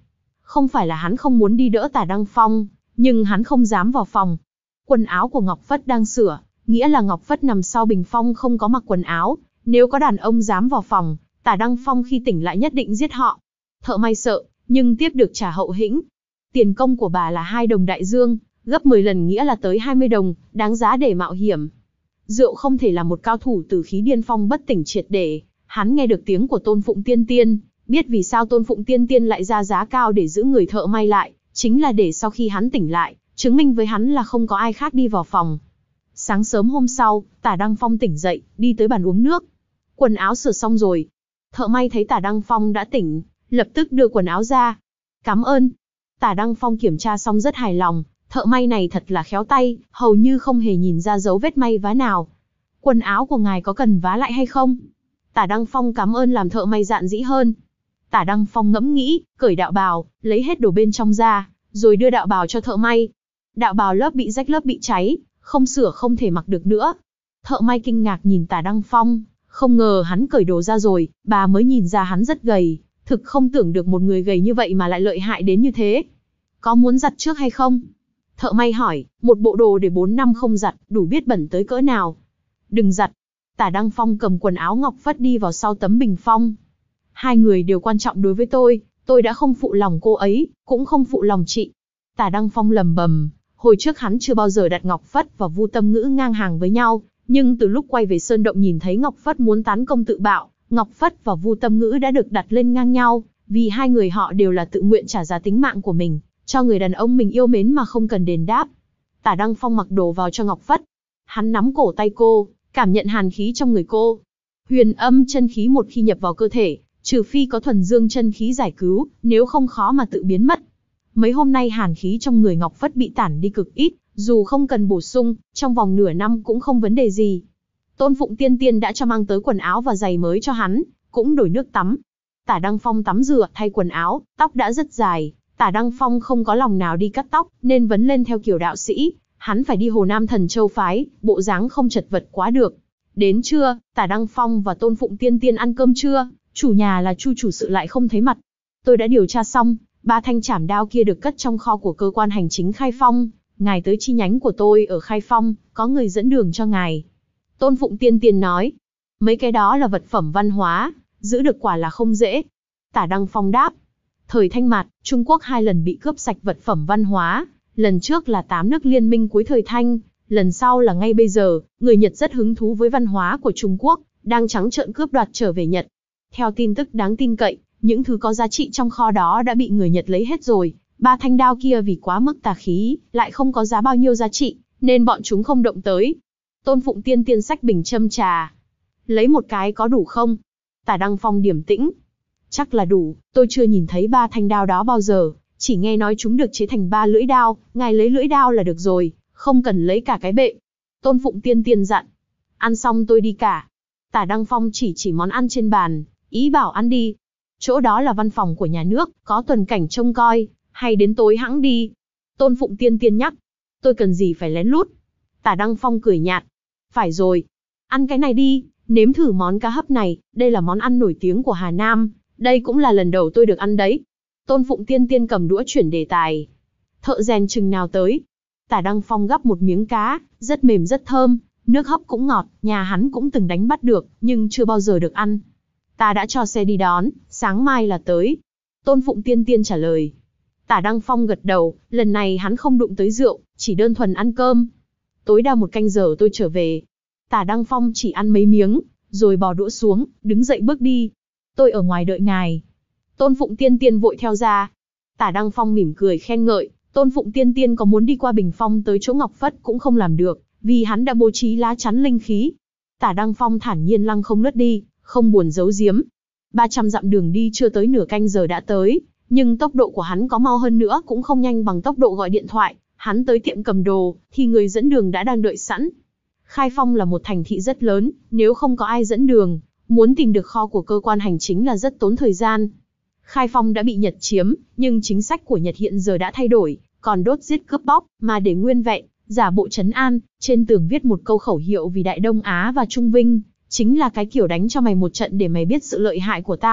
Không phải là hắn không muốn đi đỡ Tả Đăng Phong, nhưng hắn không dám vào phòng. Quần áo của Ngọc Phất đang sửa, nghĩa là Ngọc Phất nằm sau bình phong không có mặc quần áo. Nếu có đàn ông dám vào phòng, Tả Đăng Phong khi tỉnh lại nhất định giết họ. Thợ may sợ, nhưng tiếp được trả hậu hĩnh. Tiền công của bà là hai đồng đại dương, gấp mười lần nghĩa là tới hai mươi đồng, đáng giá để mạo hiểm. Rượu không thể là một cao thủ tử khí điên phong bất tỉnh triệt để. Hắn nghe được tiếng của Tôn Phụng Tiên Tiên, biết vì sao Tôn Phụng Tiên Tiên lại ra giá cao để giữ người thợ may lại, chính là để sau khi hắn tỉnh lại, chứng minh với hắn là không có ai khác đi vào phòng. Sáng sớm hôm sau, Tả Đăng Phong tỉnh dậy, đi tới bàn uống nước. Quần áo sửa xong rồi. Thợ may thấy Tả Đăng Phong đã tỉnh, lập tức đưa quần áo ra. Cảm ơn. Tả Đăng Phong kiểm tra xong rất hài lòng, thợ may này thật là khéo tay, hầu như không hề nhìn ra dấu vết may vá nào. Quần áo của ngài có cần vá lại hay không? Tả Đăng Phong cảm ơn làm thợ may dạn dĩ hơn. Tả Đăng Phong ngẫm nghĩ, cởi đạo bào, lấy hết đồ bên trong ra, rồi đưa đạo bào cho thợ may. Đạo bào lớp bị rách lớp bị cháy, không sửa không thể mặc được nữa. Thợ may kinh ngạc nhìn Tả Đăng Phong, không ngờ hắn cởi đồ ra rồi, bà mới nhìn ra hắn rất gầy, thực không tưởng được một người gầy như vậy mà lại lợi hại đến như thế. Có muốn giặt trước hay không? Thợ may hỏi, một bộ đồ để bốn năm không giặt, đủ biết bẩn tới cỡ nào. Đừng giặt. Tả Đăng Phong cầm quần áo Ngọc Phất đi vào sau tấm bình phong. Hai người đều quan trọng đối với tôi, tôi đã không phụ lòng cô ấy, cũng không phụ lòng chị. Tả Đăng Phong lầm bầm, hồi trước hắn chưa bao giờ đặt Ngọc Phất và Vu Tâm Ngữ ngang hàng với nhau, nhưng từ lúc quay về Sơn Động nhìn thấy Ngọc Phất muốn tán công tự bạo, Ngọc Phất và Vu Tâm Ngữ đã được đặt lên ngang nhau, vì hai người họ đều là tự nguyện trả giá tính mạng của mình, cho người đàn ông mình yêu mến mà không cần đền đáp. Tả Đăng Phong mặc đồ vào cho Ngọc Phất. Hắn nắm cổ tay cô, cảm nhận hàn khí trong người cô. Huyền âm chân khí một khi nhập vào cơ thể, trừ phi có thuần dương chân khí giải cứu, nếu không khó mà tự biến mất. Mấy hôm nay hàn khí trong người Ngọc Phất bị tản đi cực ít, dù không cần bổ sung, trong vòng nửa năm cũng không vấn đề gì. Tôn Phụng Tiên Tiên đã cho mang tới quần áo và giày mới cho hắn, cũng đổi nước tắm. Tả Đăng Phong tắm rửa, thay quần áo, tóc đã rất dài. Tả Đăng Phong không có lòng nào đi cắt tóc, nên vấn lên theo kiểu đạo sĩ. Hắn phải đi Hồ Nam Thần Châu phái, bộ dáng không chật vật quá được. Đến trưa, Tả Đăng Phong và Tôn Phụng Tiên Tiên ăn cơm trưa, chủ nhà là Chu chủ sự lại không thấy mặt. Tôi đã điều tra xong, ba thanh trảm đao kia được cất trong kho của cơ quan hành chính Khai Phong. Ngài tới chi nhánh của tôi ở Khai Phong, có người dẫn đường cho ngài. Tôn Phụng Tiên Tiên nói, mấy cái đó là vật phẩm văn hóa, giữ được quả là không dễ. Tả Đăng Phong đáp, thời Thanh Mạt, Trung Quốc hai lần bị cướp sạch vật phẩm văn hóa, lần trước là tám nước liên minh cuối thời Thanh, lần sau là ngay bây giờ, người Nhật rất hứng thú với văn hóa của Trung Quốc, đang trắng trợn cướp đoạt trở về Nhật. Theo tin tức đáng tin cậy, những thứ có giá trị trong kho đó đã bị người Nhật lấy hết rồi, ba thanh đao kia vì quá mức tà khí, lại không có giá bao nhiêu giá trị, nên bọn chúng không động tới. Tôn Phụng Tiên Tiên xách bình châm trà. Lấy một cái có đủ không? Tả Đăng Phong điềm tĩnh. Chắc là đủ, tôi chưa nhìn thấy ba thanh đao đó bao giờ, chỉ nghe nói chúng được chế thành ba lưỡi đao, ngài lấy lưỡi đao là được rồi, không cần lấy cả cái bệ. Tôn Phụng Tiên Tiên dặn. Ăn xong tôi đi cả. Tả Đăng Phong chỉ chỉ món ăn trên bàn, ý bảo ăn đi. Chỗ đó là văn phòng của nhà nước, có tuần cảnh trông coi, hay đến tối hẵng đi. Tôn Phụng Tiên Tiên nhắc. Tôi cần gì phải lén lút. Tả Đăng Phong cười nhạt. Phải rồi. Ăn cái này đi, nếm thử món cá hấp này, đây là món ăn nổi tiếng của Hà Nam, đây cũng là lần đầu tôi được ăn đấy. Tôn Phụng Tiên Tiên cầm đũa chuyển đề tài. Thợ rèn chừng nào tới? Tả Đăng Phong gắp một miếng cá, rất mềm rất thơm, nước hấp cũng ngọt, nhà hắn cũng từng đánh bắt được, nhưng chưa bao giờ được ăn. Ta đã cho xe đi đón, sáng mai là tới. Tôn Phụng Tiên Tiên trả lời. Tả Đăng Phong gật đầu, lần này hắn không đụng tới rượu, chỉ đơn thuần ăn cơm. Tối đa một canh giờ tôi trở về. Tả Đăng Phong chỉ ăn mấy miếng, rồi bỏ đũa xuống, đứng dậy bước đi. Tôi ở ngoài đợi ngài. Tôn Phụng Tiên Tiên vội theo ra. Tả Đăng Phong mỉm cười khen ngợi, Tôn Phụng Tiên Tiên có muốn đi qua bình phong tới chỗ Ngọc Phất cũng không làm được, vì hắn đã bố trí lá chắn linh khí. Tả Đăng Phong thản nhiên lăng không lướt đi, không buồn giấu giếm. ba trăm dặm đường đi chưa tới nửa canh giờ đã tới, nhưng tốc độ của hắn có mau hơn nữa cũng không nhanh bằng tốc độ gọi điện thoại. Hắn tới tiệm cầm đồ, thì người dẫn đường đã đang đợi sẵn. Khai Phong là một thành thị rất lớn, nếu không có ai dẫn đường, muốn tìm được kho của cơ quan hành chính là rất tốn thời gian. Khai Phong đã bị Nhật chiếm, nhưng chính sách của Nhật hiện giờ đã thay đổi, còn đốt giết cướp bóc, mà để nguyên vẹn, giả bộ trấn an, trên tường viết một câu khẩu hiệu vì Đại Đông Á và Trung Vinh, chính là cái kiểu đánh cho mày một trận để mày biết sự lợi hại của tao,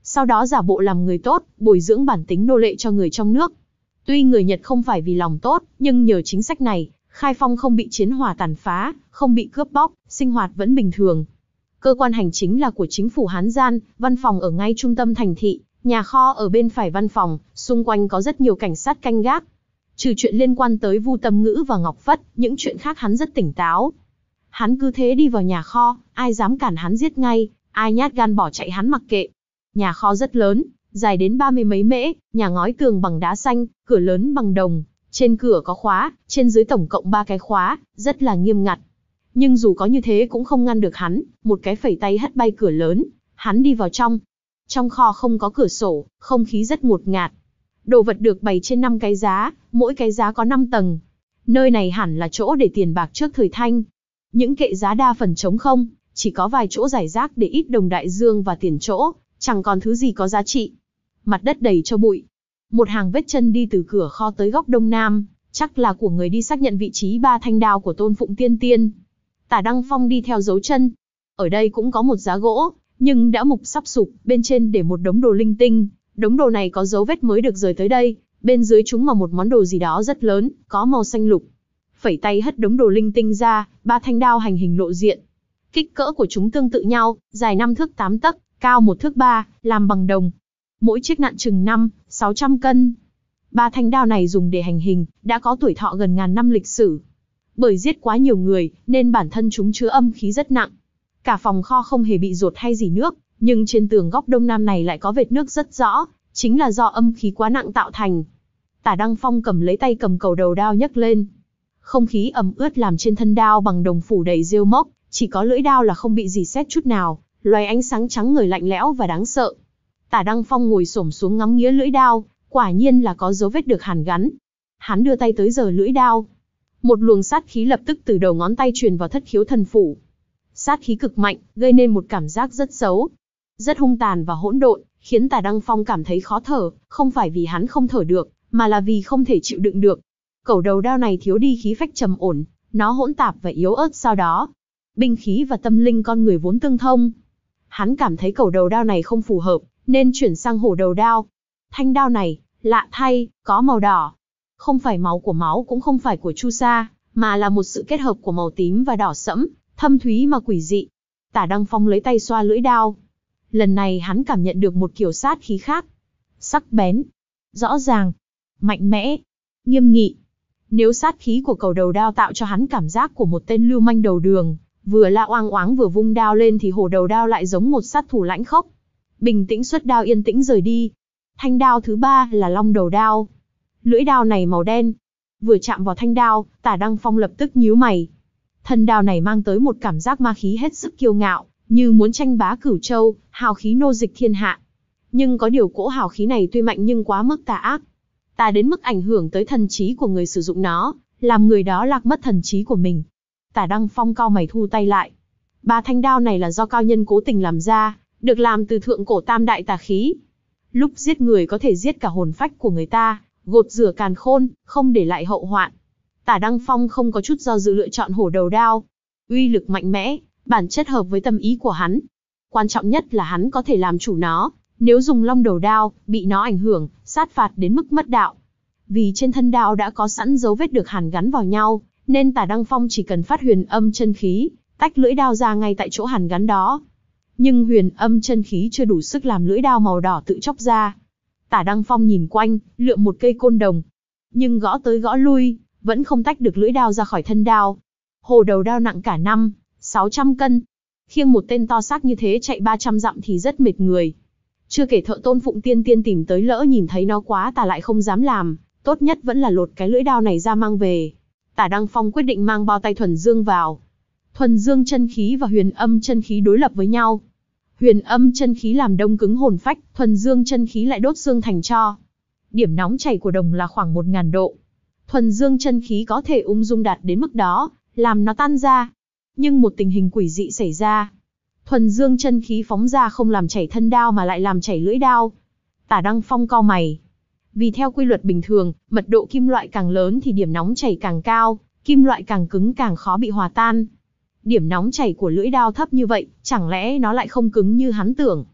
sau đó giả bộ làm người tốt, bồi dưỡng bản tính nô lệ cho người trong nước. Tuy người Nhật không phải vì lòng tốt, nhưng nhờ chính sách này, Khai Phong không bị chiến hỏa tàn phá, không bị cướp bóc, sinh hoạt vẫn bình thường. Cơ quan hành chính là của chính phủ Hán Gian, văn phòng ở ngay trung tâm thành thị, nhà kho ở bên phải văn phòng, xung quanh có rất nhiều cảnh sát canh gác. Trừ chuyện liên quan tới Vu Tâm Ngữ và Ngọc Phất, những chuyện khác hắn rất tỉnh táo. Hắn cứ thế đi vào nhà kho, ai dám cản hắn giết ngay, ai nhát gan bỏ chạy hắn mặc kệ. Nhà kho rất lớn, dài đến ba mươi mấy mễ, nhà ngói tường bằng đá xanh, cửa lớn bằng đồng, trên cửa có khóa, trên dưới tổng cộng ba cái khóa, rất là nghiêm ngặt. Nhưng dù có như thế cũng không ngăn được hắn, một cái phẩy tay hất bay cửa lớn, hắn đi vào trong. Trong kho không có cửa sổ, không khí rất ngột ngạt. Đồ vật được bày trên năm cái giá, mỗi cái giá có năm tầng. Nơi này hẳn là chỗ để tiền bạc trước thời Thanh. Những kệ giá đa phần trống không, chỉ có vài chỗ rải rác để ít đồng đại dương và tiền chỗ, chẳng còn thứ gì có giá trị. Mặt đất đầy cho bụi. Một hàng vết chân đi từ cửa kho tới góc đông nam, chắc là của người đi xác nhận vị trí ba thanh đao của Tôn Phụng Tiên Tiên. Tả Đăng Phong đi theo dấu chân. Ở đây cũng có một giá gỗ, nhưng đã mục sắp sụp, bên trên để một đống đồ linh tinh. Đống đồ này có dấu vết mới được rời tới đây, bên dưới chúng là một món đồ gì đó rất lớn, có màu xanh lục. Phẩy tay hất đống đồ linh tinh ra, ba thanh đao hành hình lộ diện. Kích cỡ của chúng tương tự nhau, dài năm thước tám tấc, cao một thước ba, làm bằng đồng. Mỗi chiếc nặng chừng năm, sáu trăm cân. Ba thanh đao này dùng để hành hình, đã có tuổi thọ gần ngàn năm lịch sử. Bởi giết quá nhiều người, nên bản thân chúng chứa âm khí rất nặng. Cả phòng kho không hề bị dột hay gì nước, nhưng trên tường góc đông nam này lại có vệt nước rất rõ, chính là do âm khí quá nặng tạo thành. Tả Đăng Phong cầm lấy tay cầm cầu đầu đao nhấc lên. Không khí ẩm ướt làm trên thân đao bằng đồng phủ đầy rêu mốc, chỉ có lưỡi đao là không bị rỉ sét chút nào, loài ánh sáng trắng ngời lạnh lẽo và đáng sợ. Tả Đăng Phong ngồi xổm xuống ngắm nghía lưỡi đao, quả nhiên là có dấu vết được hàn gắn. Hắn đưa tay tới giở lưỡi đao. Một luồng sát khí lập tức từ đầu ngón tay truyền vào thất khiếu thần phủ. Sát khí cực mạnh, gây nên một cảm giác rất xấu, rất hung tàn và hỗn độn, khiến Tả Đăng Phong cảm thấy khó thở, không phải vì hắn không thở được, mà là vì không thể chịu đựng được. Cẩu đầu đao này thiếu đi khí phách trầm ổn, nó hỗn tạp và yếu ớt sau đó. Binh khí và tâm linh con người vốn tương thông. Hắn cảm thấy cẩu đầu đao này không phù hợp, nên chuyển sang hổ đầu đao. Thanh đao này, lạ thay, có màu đỏ. Không phải máu của máu cũng không phải của chu sa, mà là một sự kết hợp của màu tím và đỏ sẫm, thâm thúy mà quỷ dị. Tả Đăng Phong lấy tay xoa lưỡi đao. Lần này hắn cảm nhận được một kiểu sát khí khác. Sắc bén, rõ ràng, mạnh mẽ, nghiêm nghị. Nếu sát khí của cẩu đầu đao tạo cho hắn cảm giác của một tên lưu manh đầu đường, vừa la oang oáng vừa vung đao lên, thì hổ đầu đao lại giống một sát thủ lãnh khốc. Bình tĩnh xuất đao, yên tĩnh rời đi. Thanh đao thứ ba là long đầu đao. Lưỡi đao này màu đen. Vừa chạm vào thanh đao, Tả Đăng Phong lập tức nhíu mày. Thân đao này mang tới một cảm giác ma khí hết sức kiêu ngạo, như muốn tranh bá cửu châu, hào khí nô dịch thiên hạ. Nhưng có điều cỗ hào khí này tuy mạnh nhưng quá mức tà ác. Tà đến mức ảnh hưởng tới thần trí của người sử dụng nó, làm người đó lạc mất thần trí của mình. Tả Đăng Phong cau mày thu tay lại. Ba thanh đao này là do cao nhân cố tình làm ra, được làm từ thượng cổ tam đại tà khí. Lúc giết người có thể giết cả hồn phách của người ta, gột rửa càn khôn, không để lại hậu hoạn. Tả Đăng Phong không có chút do dự lựa chọn hổ đầu đao. Uy lực mạnh mẽ, bản chất hợp với tâm ý của hắn. Quan trọng nhất là hắn có thể làm chủ nó, nếu dùng long đầu đao, bị nó ảnh hưởng, sát phạt đến mức mất đạo. Vì trên thân đao đã có sẵn dấu vết được hàn gắn vào nhau, nên Tả Đăng Phong chỉ cần phát huyền âm chân khí, tách lưỡi đao ra ngay tại chỗ hàn gắn đó. Nhưng huyền âm chân khí chưa đủ sức làm lưỡi đao màu đỏ tự chóc ra. Tả Đăng Phong nhìn quanh, lượm một cây côn đồng. Nhưng gõ tới gõ lui, vẫn không tách được lưỡi đao ra khỏi thân đao. Hổ đầu đao nặng cả năm, sáu trăm cân. Khiêng một tên to xác như thế chạy ba trăm dặm thì rất mệt người. Chưa kể thợ Tôn Phụng Tiên Tiên tìm tới lỡ nhìn thấy nó quá tà lại không dám làm, tốt nhất vẫn là lột cái lưỡi đao này ra mang về. Tả Đăng Phong quyết định mang bao tay thuần dương vào. Thuần dương chân khí và huyền âm chân khí đối lập với nhau. Huyền âm chân khí làm đông cứng hồn phách, thuần dương chân khí lại đốt xương thành tro. Điểm nóng chảy của đồng là khoảng một nghìn độ. Thuần dương chân khí có thể ung dung đạt đến mức đó, làm nó tan ra. Nhưng một tình hình quỷ dị xảy ra. Thuần dương chân khí phóng ra không làm chảy thân đao mà lại làm chảy lưỡi đao. Tả Đăng Phong cau mày. Vì theo quy luật bình thường, mật độ kim loại càng lớn thì điểm nóng chảy càng cao, kim loại càng cứng càng khó bị hòa tan. Điểm nóng chảy của lưỡi đao thấp như vậy, chẳng lẽ nó lại không cứng như hắn tưởng.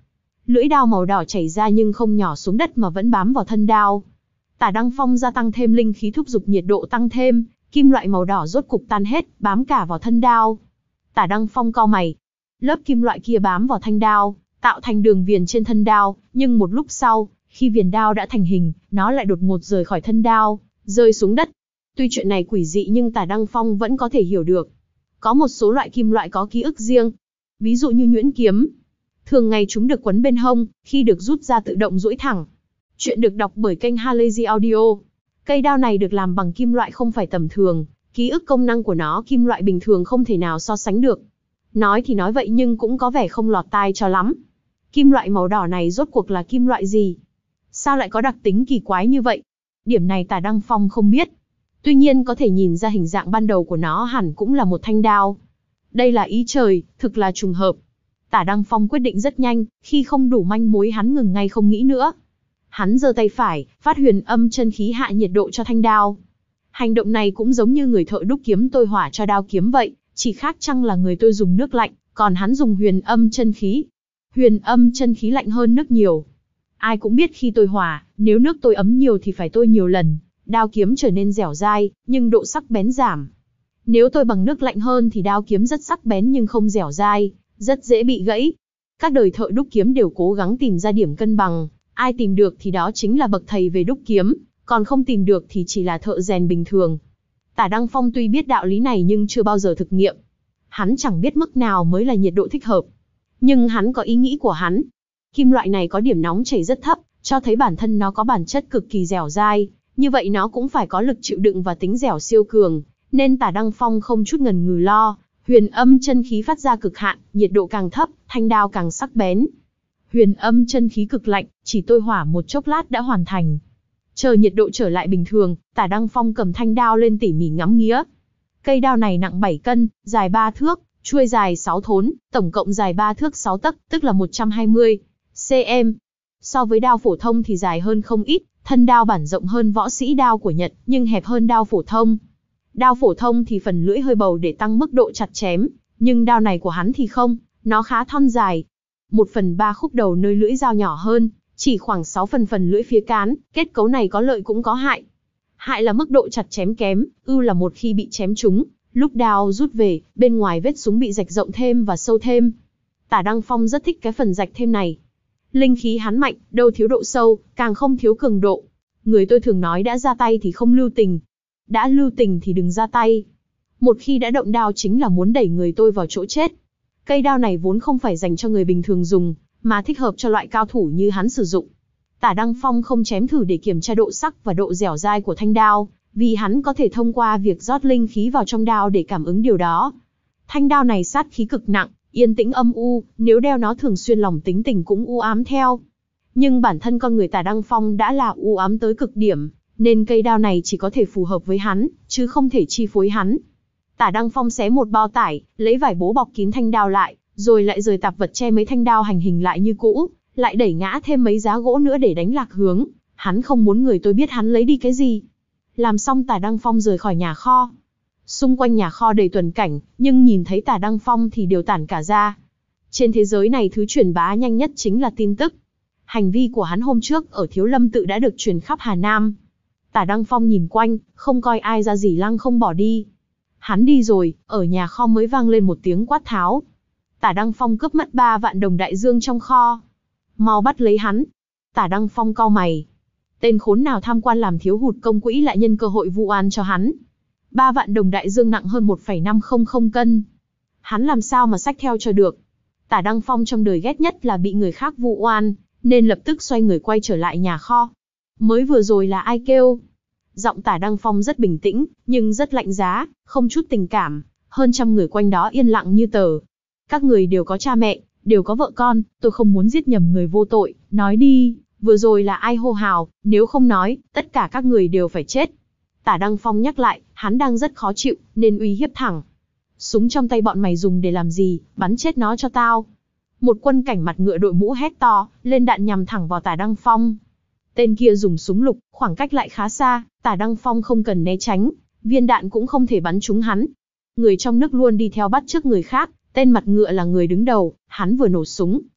Lưỡi đao màu đỏ chảy ra nhưng không nhỏ xuống đất mà vẫn bám vào thân đao. Tả Đăng Phong gia tăng thêm linh khí thúc giục nhiệt độ tăng thêm, kim loại màu đỏ rốt cục tan hết, bám cả vào thân đao. Tả Đăng Phong cau mày. Lớp kim loại kia bám vào thanh đao, tạo thành đường viền trên thân đao, nhưng một lúc sau, khi viền đao đã thành hình, nó lại đột ngột rời khỏi thân đao, rơi xuống đất. Tuy chuyện này quỷ dị nhưng Tả Đăng Phong vẫn có thể hiểu được. Có một số loại kim loại có ký ức riêng. Ví dụ như nhuyễn kiếm. Thường ngày chúng được quấn bên hông, khi được rút ra tự động duỗi thẳng. Chuyện được đọc bởi kênh Halazy Audio. Cây đao này được làm bằng kim loại không phải tầm thường, ký ức công năng của nó kim loại bình thường không thể nào so sánh được. Nói thì nói vậy nhưng cũng có vẻ không lọt tai cho lắm. Kim loại màu đỏ này rốt cuộc là kim loại gì? Sao lại có đặc tính kỳ quái như vậy? Điểm này Tả Đăng Phong không biết. Tuy nhiên có thể nhìn ra hình dạng ban đầu của nó hẳn cũng là một thanh đao. Đây là ý trời, thực là trùng hợp. Tả Đăng Phong quyết định rất nhanh, khi không đủ manh mối hắn ngừng ngay không nghĩ nữa. Hắn giơ tay phải, phát huyền âm chân khí hạ nhiệt độ cho thanh đao. Hành động này cũng giống như người thợ đúc kiếm tôi hỏa cho đao kiếm vậy, chỉ khác chăng là người tôi dùng nước lạnh, còn hắn dùng huyền âm chân khí. Huyền âm chân khí lạnh hơn nước nhiều. Ai cũng biết khi tôi hỏa, nếu nước tôi ấm nhiều thì phải tôi nhiều lần, đao kiếm trở nên dẻo dai, nhưng độ sắc bén giảm. Nếu tôi bằng nước lạnh hơn thì đao kiếm rất sắc bén nhưng không dẻo dai, rất dễ bị gãy. Các đời thợ đúc kiếm đều cố gắng tìm ra điểm cân bằng, ai tìm được thì đó chính là bậc thầy về đúc kiếm, còn không tìm được thì chỉ là thợ rèn bình thường. Tả Đăng Phong tuy biết đạo lý này nhưng chưa bao giờ thực nghiệm. Hắn chẳng biết mức nào mới là nhiệt độ thích hợp. Nhưng hắn có ý nghĩ của hắn. Kim loại này có điểm nóng chảy rất thấp, cho thấy bản thân nó có bản chất cực kỳ dẻo dai, như vậy nó cũng phải có lực chịu đựng và tính dẻo siêu cường, nên Tả Đăng Phong không chút ngần ngừ lo, huyền âm chân khí phát ra cực hạn, nhiệt độ càng thấp, thanh đao càng sắc bén. Huyền âm chân khí cực lạnh, chỉ tôi hỏa một chốc lát đã hoàn thành. Chờ nhiệt độ trở lại bình thường, Tả Đăng Phong cầm thanh đao lên tỉ mỉ ngắm nghía. Cây đao này nặng bảy cân, dài ba thước, chuôi dài sáu thốn, tổng cộng dài ba thước sáu tấc, tức là một trăm hai mươi xăng-ti-mét. So với đao phổ thông thì dài hơn không ít, thân đao bản rộng hơn võ sĩ đao của Nhật, nhưng hẹp hơn đao phổ thông. Đao phổ thông thì phần lưỡi hơi bầu để tăng mức độ chặt chém, nhưng đao này của hắn thì không, nó khá thon dài. Một phần ba khúc đầu nơi lưỡi dao nhỏ hơn, chỉ khoảng sáu phần phần lưỡi phía cán, kết cấu này có lợi cũng có hại. Hại là mức độ chặt chém kém, ưu là một khi bị chém trúng, lúc đao rút về, bên ngoài vết súng bị rạch rộng thêm và sâu thêm. Tả Đăng Phong rất thích cái phần rạch thêm này. Linh khí hắn mạnh, đâu thiếu độ sâu, càng không thiếu cường độ. Người tôi thường nói đã ra tay thì không lưu tình. Đã lưu tình thì đừng ra tay. Một khi đã động đao chính là muốn đẩy người tôi vào chỗ chết. Cây đao này vốn không phải dành cho người bình thường dùng, mà thích hợp cho loại cao thủ như hắn sử dụng. Tả Đăng Phong không chém thử để kiểm tra độ sắc và độ dẻo dai của thanh đao, vì hắn có thể thông qua việc rót linh khí vào trong đao để cảm ứng điều đó. Thanh đao này sát khí cực nặng, yên tĩnh âm u, nếu đeo nó thường xuyên lòng tính tình cũng u ám theo. Nhưng bản thân con người Tả Đăng Phong đã là u ám tới cực điểm, nên cây đao này chỉ có thể phù hợp với hắn, chứ không thể chi phối hắn. Tả Đăng Phong xé một bao tải, lấy vải bố bọc kín thanh đao lại, rồi lại rời tạp vật che mấy thanh đao hành hình lại như cũ, lại đẩy ngã thêm mấy giá gỗ nữa để đánh lạc hướng. Hắn không muốn người tôi biết hắn lấy đi cái gì. Làm xong Tả Đăng Phong rời khỏi nhà kho. Xung quanh nhà kho đầy tuần cảnh, nhưng nhìn thấy Tả Đăng Phong thì đều tản cả ra. Trên thế giới này thứ truyền bá nhanh nhất chính là tin tức. Hành vi của hắn hôm trước ở Thiếu Lâm Tự đã được truyền khắp Hà Nam. Tả Đăng Phong nhìn quanh, không coi ai ra gì lăng không bỏ đi. Hắn đi rồi, ở nhà kho mới vang lên một tiếng quát tháo. Tả Đăng Phong cướp mất ba vạn đồng đại dương trong kho. Mau bắt lấy hắn. Tả Đăng Phong cau mày. Tên khốn nào tham quan làm thiếu hụt công quỹ lại nhân cơ hội vu oan cho hắn. Ba vạn đồng đại dương nặng hơn một phẩy năm không không cân. Hắn làm sao mà xách theo cho được. Tả Đăng Phong trong đời ghét nhất là bị người khác vu oan, nên lập tức xoay người quay trở lại nhà kho. Mới vừa rồi là ai kêu? Giọng Tả Đăng Phong rất bình tĩnh, nhưng rất lạnh giá, không chút tình cảm. Hơn trăm người quanh đó yên lặng như tờ. Các người đều có cha mẹ, đều có vợ con, tôi không muốn giết nhầm người vô tội, nói đi, vừa rồi là ai hô hào, nếu không nói, tất cả các người đều phải chết. Tả Đăng Phong nhắc lại, hắn đang rất khó chịu, nên uy hiếp thẳng. Súng trong tay bọn mày dùng để làm gì, bắn chết nó cho tao. Một quân cảnh mặt ngựa đội mũ hét to, lên đạn nhằm thẳng vào Tả Đăng Phong. Tên kia dùng súng lục, khoảng cách lại khá xa, Tả Đăng Phong không cần né tránh, viên đạn cũng không thể bắn trúng hắn. Người trong nước luôn đi theo bắt chước người khác, tên mặt ngựa là người đứng đầu, hắn vừa nổ súng,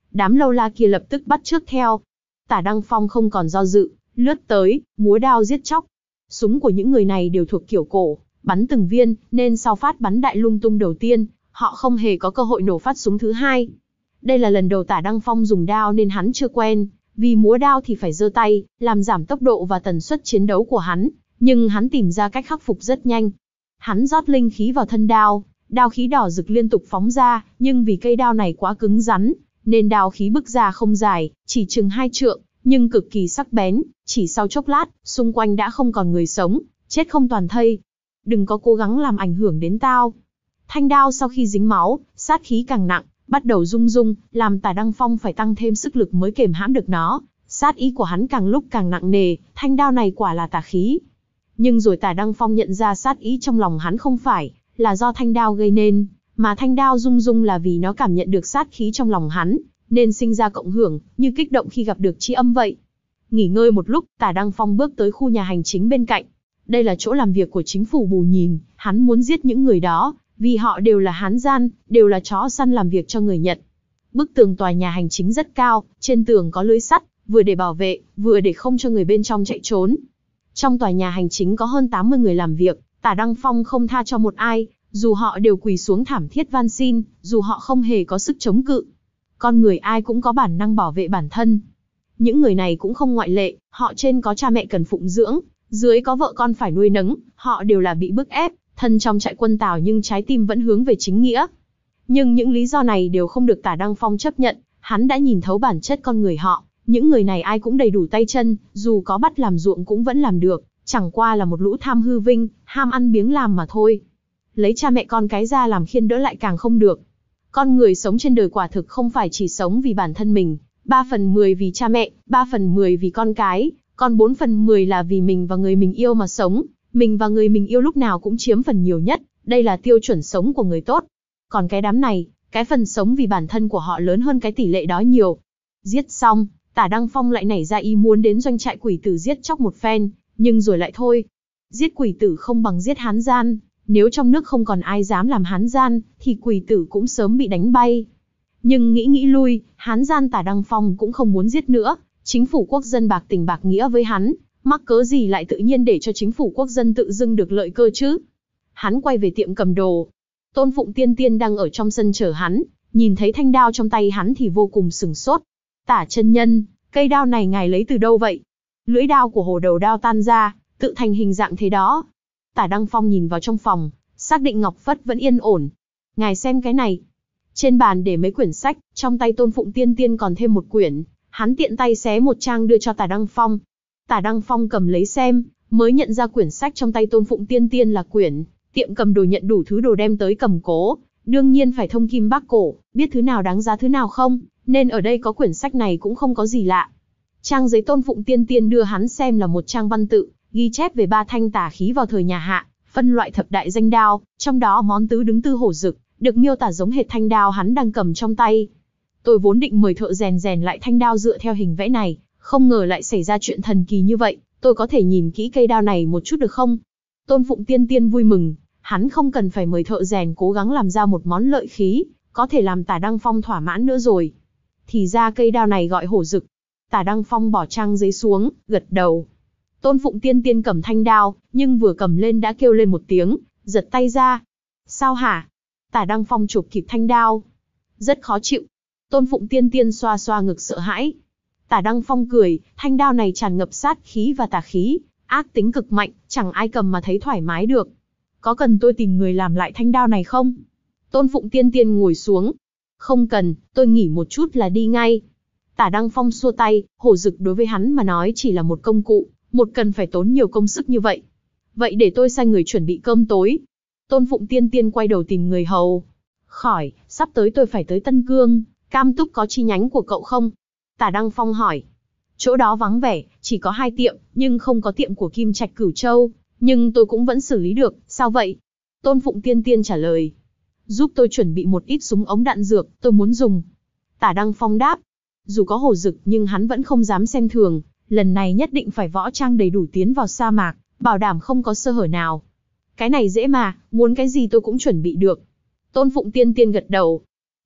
đám lâu la kia lập tức bắt chước theo. Tả Đăng Phong không còn do dự, lướt tới, múa đao giết chóc. Súng của những người này đều thuộc kiểu cổ, bắn từng viên, nên sau phát bắn đại lung tung đầu tiên, họ không hề có cơ hội nổ phát súng thứ hai. Đây là lần đầu Tả Đăng Phong dùng đao nên hắn chưa quen, vì múa đao thì phải giơ tay, làm giảm tốc độ và tần suất chiến đấu của hắn, nhưng hắn tìm ra cách khắc phục rất nhanh. Hắn rót linh khí vào thân đao, đao khí đỏ rực liên tục phóng ra, nhưng vì cây đao này quá cứng rắn, nên đao khí bức ra không dài, chỉ chừng hai trượng, nhưng cực kỳ sắc bén, chỉ sau chốc lát, xung quanh đã không còn người sống, chết không toàn thây. Đừng có cố gắng làm ảnh hưởng đến tao. Thanh đao sau khi dính máu, sát khí càng nặng, bắt đầu rung rung, làm Tả Đăng Phong phải tăng thêm sức lực mới kềm hãm được nó. Sát ý của hắn càng lúc càng nặng nề, thanh đao này quả là tà khí. Nhưng rồi Tả Đăng Phong nhận ra sát ý trong lòng hắn không phải là do thanh đao gây nên, mà thanh đao rung rung là vì nó cảm nhận được sát khí trong lòng hắn, nên sinh ra cộng hưởng, như kích động khi gặp được tri âm vậy. Nghỉ ngơi một lúc, Tả Đăng Phong bước tới khu nhà hành chính bên cạnh. Đây là chỗ làm việc của chính phủ Bù Nhìn, hắn muốn giết những người đó, vì họ đều là Hán gian, đều là chó săn làm việc cho người Nhật. Bức tường tòa nhà hành chính rất cao, trên tường có lưới sắt, vừa để bảo vệ, vừa để không cho người bên trong chạy trốn. Trong tòa nhà hành chính có hơn tám mươi người làm việc, Tả Đăng Phong không tha cho một ai, dù họ đều quỳ xuống thảm thiết van xin, dù họ không hề có sức chống cự. Con người ai cũng có bản năng bảo vệ bản thân. Những người này cũng không ngoại lệ, họ trên có cha mẹ cần phụng dưỡng, dưới có vợ con phải nuôi nấng, họ đều là bị bức ép, thân trong trại quân Tào nhưng trái tim vẫn hướng về chính nghĩa. Nhưng những lý do này đều không được Tả Đăng Phong chấp nhận, hắn đã nhìn thấu bản chất con người họ, những người này ai cũng đầy đủ tay chân, dù có bắt làm ruộng cũng vẫn làm được, chẳng qua là một lũ tham hư vinh, ham ăn biếng làm mà thôi. Lấy cha mẹ con cái ra làm khiên đỡ lại càng không được. Con người sống trên đời quả thực không phải chỉ sống vì bản thân mình, ba phần mười vì cha mẹ, ba phần mười vì con cái, còn bốn phần mười là vì mình và người mình yêu mà sống. Mình và người mình yêu lúc nào cũng chiếm phần nhiều nhất, đây là tiêu chuẩn sống của người tốt. Còn cái đám này, cái phần sống vì bản thân của họ lớn hơn cái tỷ lệ đó nhiều. Giết xong, Tả Đăng Phong lại nảy ra ý muốn đến doanh trại quỷ tử giết chóc một phen, nhưng rồi lại thôi. Giết quỷ tử không bằng giết Hán gian, nếu trong nước không còn ai dám làm Hán gian, thì quỷ tử cũng sớm bị đánh bay. Nhưng nghĩ nghĩ lui, Hán gian Tả Đăng Phong cũng không muốn giết nữa, chính phủ quốc dân bạc tình bạc nghĩa với hắn, mắc cớ gì lại tự nhiên để cho chính phủ quốc dân tự dưng được lợi cơ chứ. Hắn quay về tiệm cầm đồ. Tôn Phụng Tiên Tiên đang ở trong sân chờ hắn, nhìn thấy thanh đao trong tay hắn thì vô cùng sửng sốt. Tả chân nhân, cây đao này ngài lấy từ đâu vậy? Lưỡi đao của hồ đầu đao tan ra, tự thành hình dạng thế đó. Tả Đăng Phong nhìn vào trong phòng, xác định Ngọc Phất vẫn yên ổn. Ngài xem cái này. Trên bàn để mấy quyển sách, trong tay Tôn Phụng Tiên Tiên còn thêm một quyển. Hắn tiện tay xé một trang đưa cho Tả Đăng Phong. Tả Đăng Phong cầm lấy xem, mới nhận ra quyển sách trong tay Tôn Phụng Tiên Tiên là quyển tiệm cầm đồ nhận đủ thứ đồ đem tới cầm cố, đương nhiên phải thông kim bác cổ, biết thứ nào đáng giá thứ nào không, nên ở đây có quyển sách này cũng không có gì lạ. Trang giấy Tôn Phụng Tiên Tiên đưa hắn xem là một trang văn tự, ghi chép về ba thanh tà khí vào thời nhà Hạ, phân loại thập đại danh đao, trong đó món tứ đứng tư hổ dực, được miêu tả giống hệt thanh đao hắn đang cầm trong tay. Tôi vốn định mời thợ rèn rèn lại thanh đao dựa theo hình vẽ này, không ngờ lại xảy ra chuyện thần kỳ như vậy, tôi có thể nhìn kỹ cây đao này một chút được không? Tôn Phụng Tiên Tiên vui mừng, hắn không cần phải mời thợ rèn cố gắng làm ra một món lợi khí, có thể làm Tả Đăng Phong thỏa mãn nữa rồi. Thì ra cây đao này gọi hổ dực. Tả Đăng Phong bỏ trang giấy xuống, gật đầu. Tôn Phụng Tiên Tiên cầm thanh đao, nhưng vừa cầm lên đã kêu lên một tiếng, giật tay ra. Sao hả? Tả Đăng Phong chụp kịp thanh đao. Rất khó chịu. Tôn Phụng Tiên Tiên xoa xoa ngực sợ hãi. Tả Đăng Phong cười, thanh đao này tràn ngập sát khí và tà khí, ác tính cực mạnh, chẳng ai cầm mà thấy thoải mái được. Có cần tôi tìm người làm lại thanh đao này không? Tôn Phụng Tiên Tiên ngồi xuống. Không cần, tôi nghỉ một chút là đi ngay. Tả Đăng Phong xua tay, hổ dực đối với hắn mà nói chỉ là một công cụ, một cần phải tốn nhiều công sức như vậy. Vậy để tôi sai người chuẩn bị cơm tối. Tôn Phụng Tiên Tiên quay đầu tìm người hầu. Khỏi, sắp tới tôi phải tới Tân Cương, Cam Túc có chi nhánh của cậu không? Tả Đăng Phong hỏi. Chỗ đó vắng vẻ, chỉ có hai tiệm, nhưng không có tiệm của Kim Trạch Cửu Châu, nhưng tôi cũng vẫn xử lý được, sao vậy? Tôn Phụng Tiên Tiên trả lời. Giúp tôi chuẩn bị một ít súng ống đạn dược, tôi muốn dùng. Tả Đăng Phong đáp. Dù có hổ dực nhưng hắn vẫn không dám xem thường, lần này nhất định phải võ trang đầy đủ tiến vào sa mạc, bảo đảm không có sơ hở nào. Cái này dễ mà, muốn cái gì tôi cũng chuẩn bị được. Tôn Phụng Tiên Tiên gật đầu.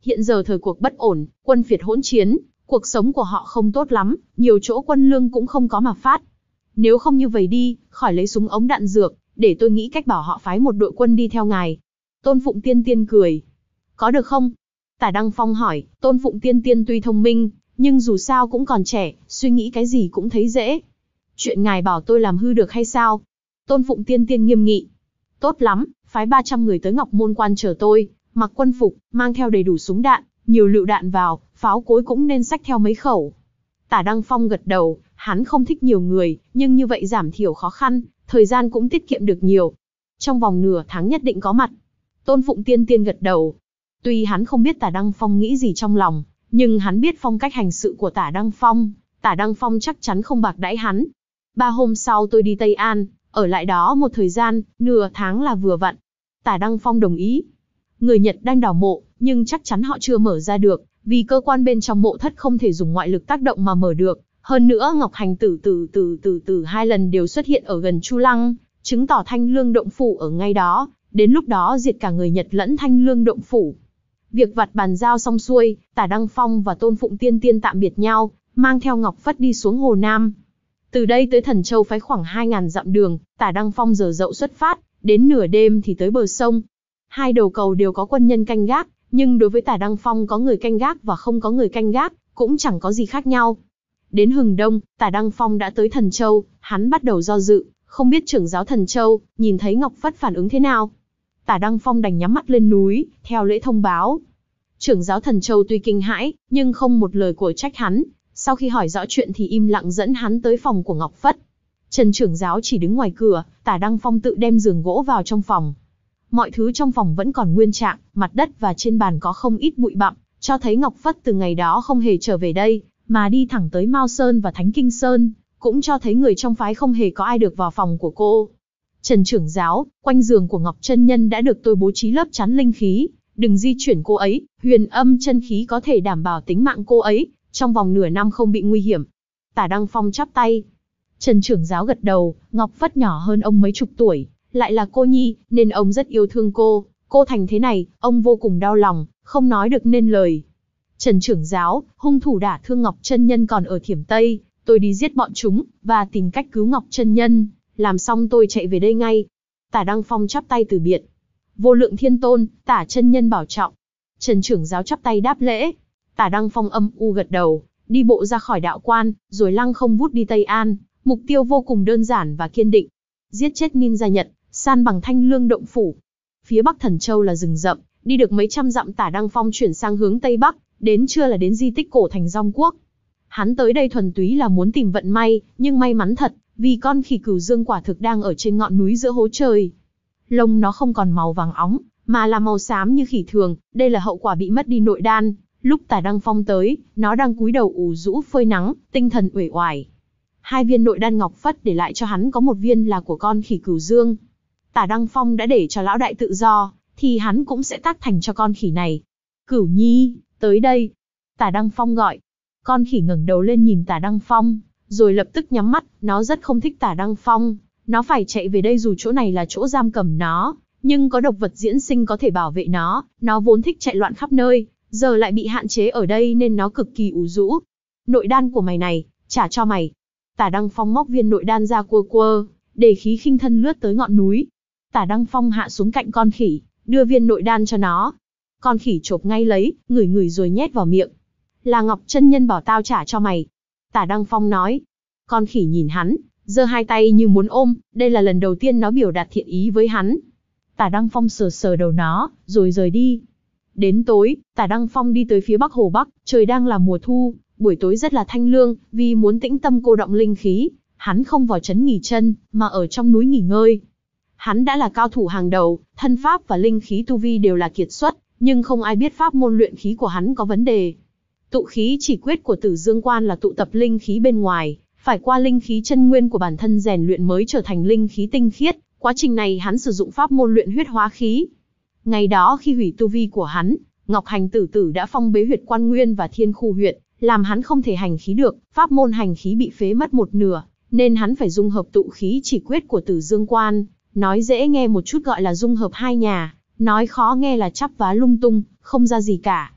Hiện giờ thời cuộc bất ổn, quân phiệt hỗn chiến, cuộc sống của họ không tốt lắm, nhiều chỗ quân lương cũng không có mà phát. Nếu không như vậy đi, khỏi lấy súng ống đạn dược, để tôi nghĩ cách bảo họ phái một đội quân đi theo ngài. Tôn Phụng Tiên Tiên cười. Có được không? Tả Đăng Phong hỏi. Tôn Phụng Tiên Tiên tuy thông minh, nhưng dù sao cũng còn trẻ, suy nghĩ cái gì cũng thấy dễ. Chuyện ngài bảo tôi làm hư được hay sao? Tôn Phụng Tiên Tiên nghiêm nghị. Tốt lắm, phái ba trăm người tới Ngọc Môn Quan chờ tôi, mặc quân phục, mang theo đầy đủ súng đạn, nhiều lựu đạn vào, pháo cối cũng nên xách theo mấy khẩu. Tả Đăng Phong gật đầu, hắn không thích nhiều người, nhưng như vậy giảm thiểu khó khăn, thời gian cũng tiết kiệm được nhiều. Trong vòng nửa tháng nhất định có mặt. Tôn Phụng Tiên Tiên gật đầu. Tuy hắn không biết Tả Đăng Phong nghĩ gì trong lòng, nhưng hắn biết phong cách hành sự của Tả Đăng Phong, Tả Đăng Phong chắc chắn không bạc đãi hắn. Ba hôm sau tôi đi Tây An, ở lại đó một thời gian, nửa tháng là vừa vặn. Tả Đăng Phong đồng ý. Người Nhật đang đào mộ, nhưng chắc chắn họ chưa mở ra được, vì cơ quan bên trong mộ thất không thể dùng ngoại lực tác động mà mở được. Hơn nữa Ngọc Hành Tử Tử Tử Tử Tử hai lần đều xuất hiện ở gần Chu Lăng, chứng tỏ Thanh Lương động phủ ở ngay đó, đến lúc đó diệt cả người Nhật lẫn Thanh Lương động phủ. Việc vặt bàn giao xong xuôi, Tả Đăng Phong và Tôn Phụng Tiên Tiên tạm biệt nhau, mang theo Ngọc Phất đi xuống Hồ Nam. Từ đây tới Thần Châu phái khoảng hai nghìn dặm đường, Tả Đăng Phong giờ dậu xuất phát, đến nửa đêm thì tới bờ sông. Hai đầu cầu đều có quân nhân canh gác, nhưng đối với Tả Đăng Phong có người canh gác và không có người canh gác, cũng chẳng có gì khác nhau. Đến hừng đông, Tả Đăng Phong đã tới Thần Châu, hắn bắt đầu do dự, không biết trưởng giáo Thần Châu, nhìn thấy Ngọc Phất phản ứng thế nào. Tả Đăng Phong đành nhắm mắt lên núi, theo lễ thông báo. Trưởng giáo Thần Châu tuy kinh hãi, nhưng không một lời của trách hắn, sau khi hỏi rõ chuyện thì im lặng dẫn hắn tới phòng của Ngọc Phất. Trần trưởng giáo chỉ đứng ngoài cửa, Tả Đăng Phong tự đem giường gỗ vào trong phòng. Mọi thứ trong phòng vẫn còn nguyên trạng, mặt đất và trên bàn có không ít bụi bặm, cho thấy Ngọc Phất từ ngày đó không hề trở về đây, mà đi thẳng tới Mao Sơn và Thánh Kinh Sơn, cũng cho thấy người trong phái không hề có ai được vào phòng của cô. Trần trưởng giáo, quanh giường của Ngọc chân nhân đã được tôi bố trí lớp chắn linh khí, đừng di chuyển cô ấy, huyền âm chân khí có thể đảm bảo tính mạng cô ấy, trong vòng nửa năm không bị nguy hiểm. Tả Đăng Phong chắp tay. Trần trưởng giáo gật đầu, Ngọc Phất nhỏ hơn ông mấy chục tuổi, lại là cô nhi, nên ông rất yêu thương cô, cô thành thế này, ông vô cùng đau lòng, không nói được nên lời. Trần trưởng giáo, hung thủ đả thương Ngọc chân nhân còn ở Thiểm Tây, tôi đi giết bọn chúng, và tìm cách cứu Ngọc chân nhân, làm xong tôi chạy về đây ngay. Tả Đăng Phong chắp tay từ biệt. Vô lượng thiên tôn, Tả chân nhân bảo trọng. Trần trưởng giáo chắp tay đáp lễ. Tả Đăng Phong âm u gật đầu, đi bộ ra khỏi đạo quan, rồi lăng không vút đi Tây An, mục tiêu vô cùng đơn giản và kiên định. Giết chết ninja Nhật, san bằng Thanh Lương động phủ. Phía bắc Thần Châu là rừng rậm, đi được mấy trăm dặm Tả Đăng Phong chuyển sang hướng Tây Bắc, đến trưa là đến di tích cổ thành Dong Quốc. Hắn tới đây thuần túy là muốn tìm vận may, nhưng may mắn thật, vì con khỉ cửu dương quả thực đang ở trên ngọn núi giữa hố trời. Lông nó không còn màu vàng óng, mà là màu xám như khỉ thường, đây là hậu quả bị mất đi nội đan. Lúc Tả Đăng Phong tới, nó đang cúi đầu ủ rũ phơi nắng, tinh thần uể oải. Hai viên nội đan Ngọc Phất để lại cho hắn có một viên là của con khỉ cửu dương. Tả Đăng Phong đã để cho lão đại tự do, thì hắn cũng sẽ tác thành cho con khỉ này. Cửu nhi, tới đây. Tả Đăng Phong gọi. Con khỉ ngẩng đầu lên nhìn Tả Đăng Phong, rồi lập tức nhắm mắt, nó rất không thích Tả Đăng Phong. Nó phải chạy về đây dù chỗ này là chỗ giam cầm nó, nhưng có độc vật diễn sinh có thể bảo vệ nó, nó vốn thích chạy loạn khắp nơi, giờ lại bị hạn chế ở đây nên nó cực kỳ ủ rũ. Nội đan của mày này, trả cho mày. Tả Đăng Phong móc viên nội đan ra quơ quơ, để khí khinh thân lướt tới ngọn núi. Tả Đăng Phong hạ xuống cạnh con khỉ, đưa viên nội đan cho nó. Con khỉ chộp ngay lấy, ngửi ngửi rồi nhét vào miệng. Là Ngọc chân nhân bảo tao trả cho mày. Tả Đăng Phong nói. Con khỉ nhìn hắn, giơ hai tay như muốn ôm, đây là lần đầu tiên nó biểu đạt thiện ý với hắn. Tả Đăng Phong sờ sờ đầu nó, rồi rời đi. Đến tối, Tả Đăng Phong đi tới phía bắc Hồ Bắc, trời đang là mùa thu, buổi tối rất là thanh lương, vì muốn tĩnh tâm cô động linh khí, hắn không vào trấn nghỉ chân, mà ở trong núi nghỉ ngơi. Hắn đã là cao thủ hàng đầu, thân pháp và linh khí tu vi đều là kiệt xuất, nhưng không ai biết pháp môn luyện khí của hắn có vấn đề. Tụ khí chỉ quyết của Tử Dương Quan là tụ tập linh khí bên ngoài, phải qua linh khí chân nguyên của bản thân rèn luyện mới trở thành linh khí tinh khiết, quá trình này hắn sử dụng pháp môn luyện huyết hóa khí. Ngày đó khi hủy tu vi của hắn, Ngọc Hành Tử Tử đã phong bế huyệt Quan Nguyên và Thiên Khu huyệt, làm hắn không thể hành khí được, pháp môn hành khí bị phế mất một nửa, nên hắn phải dung hợp tụ khí chỉ quyết của Tử Dương Quan, nói dễ nghe một chút gọi là dung hợp hai nhà, nói khó nghe là chắp vá lung tung, không ra gì cả.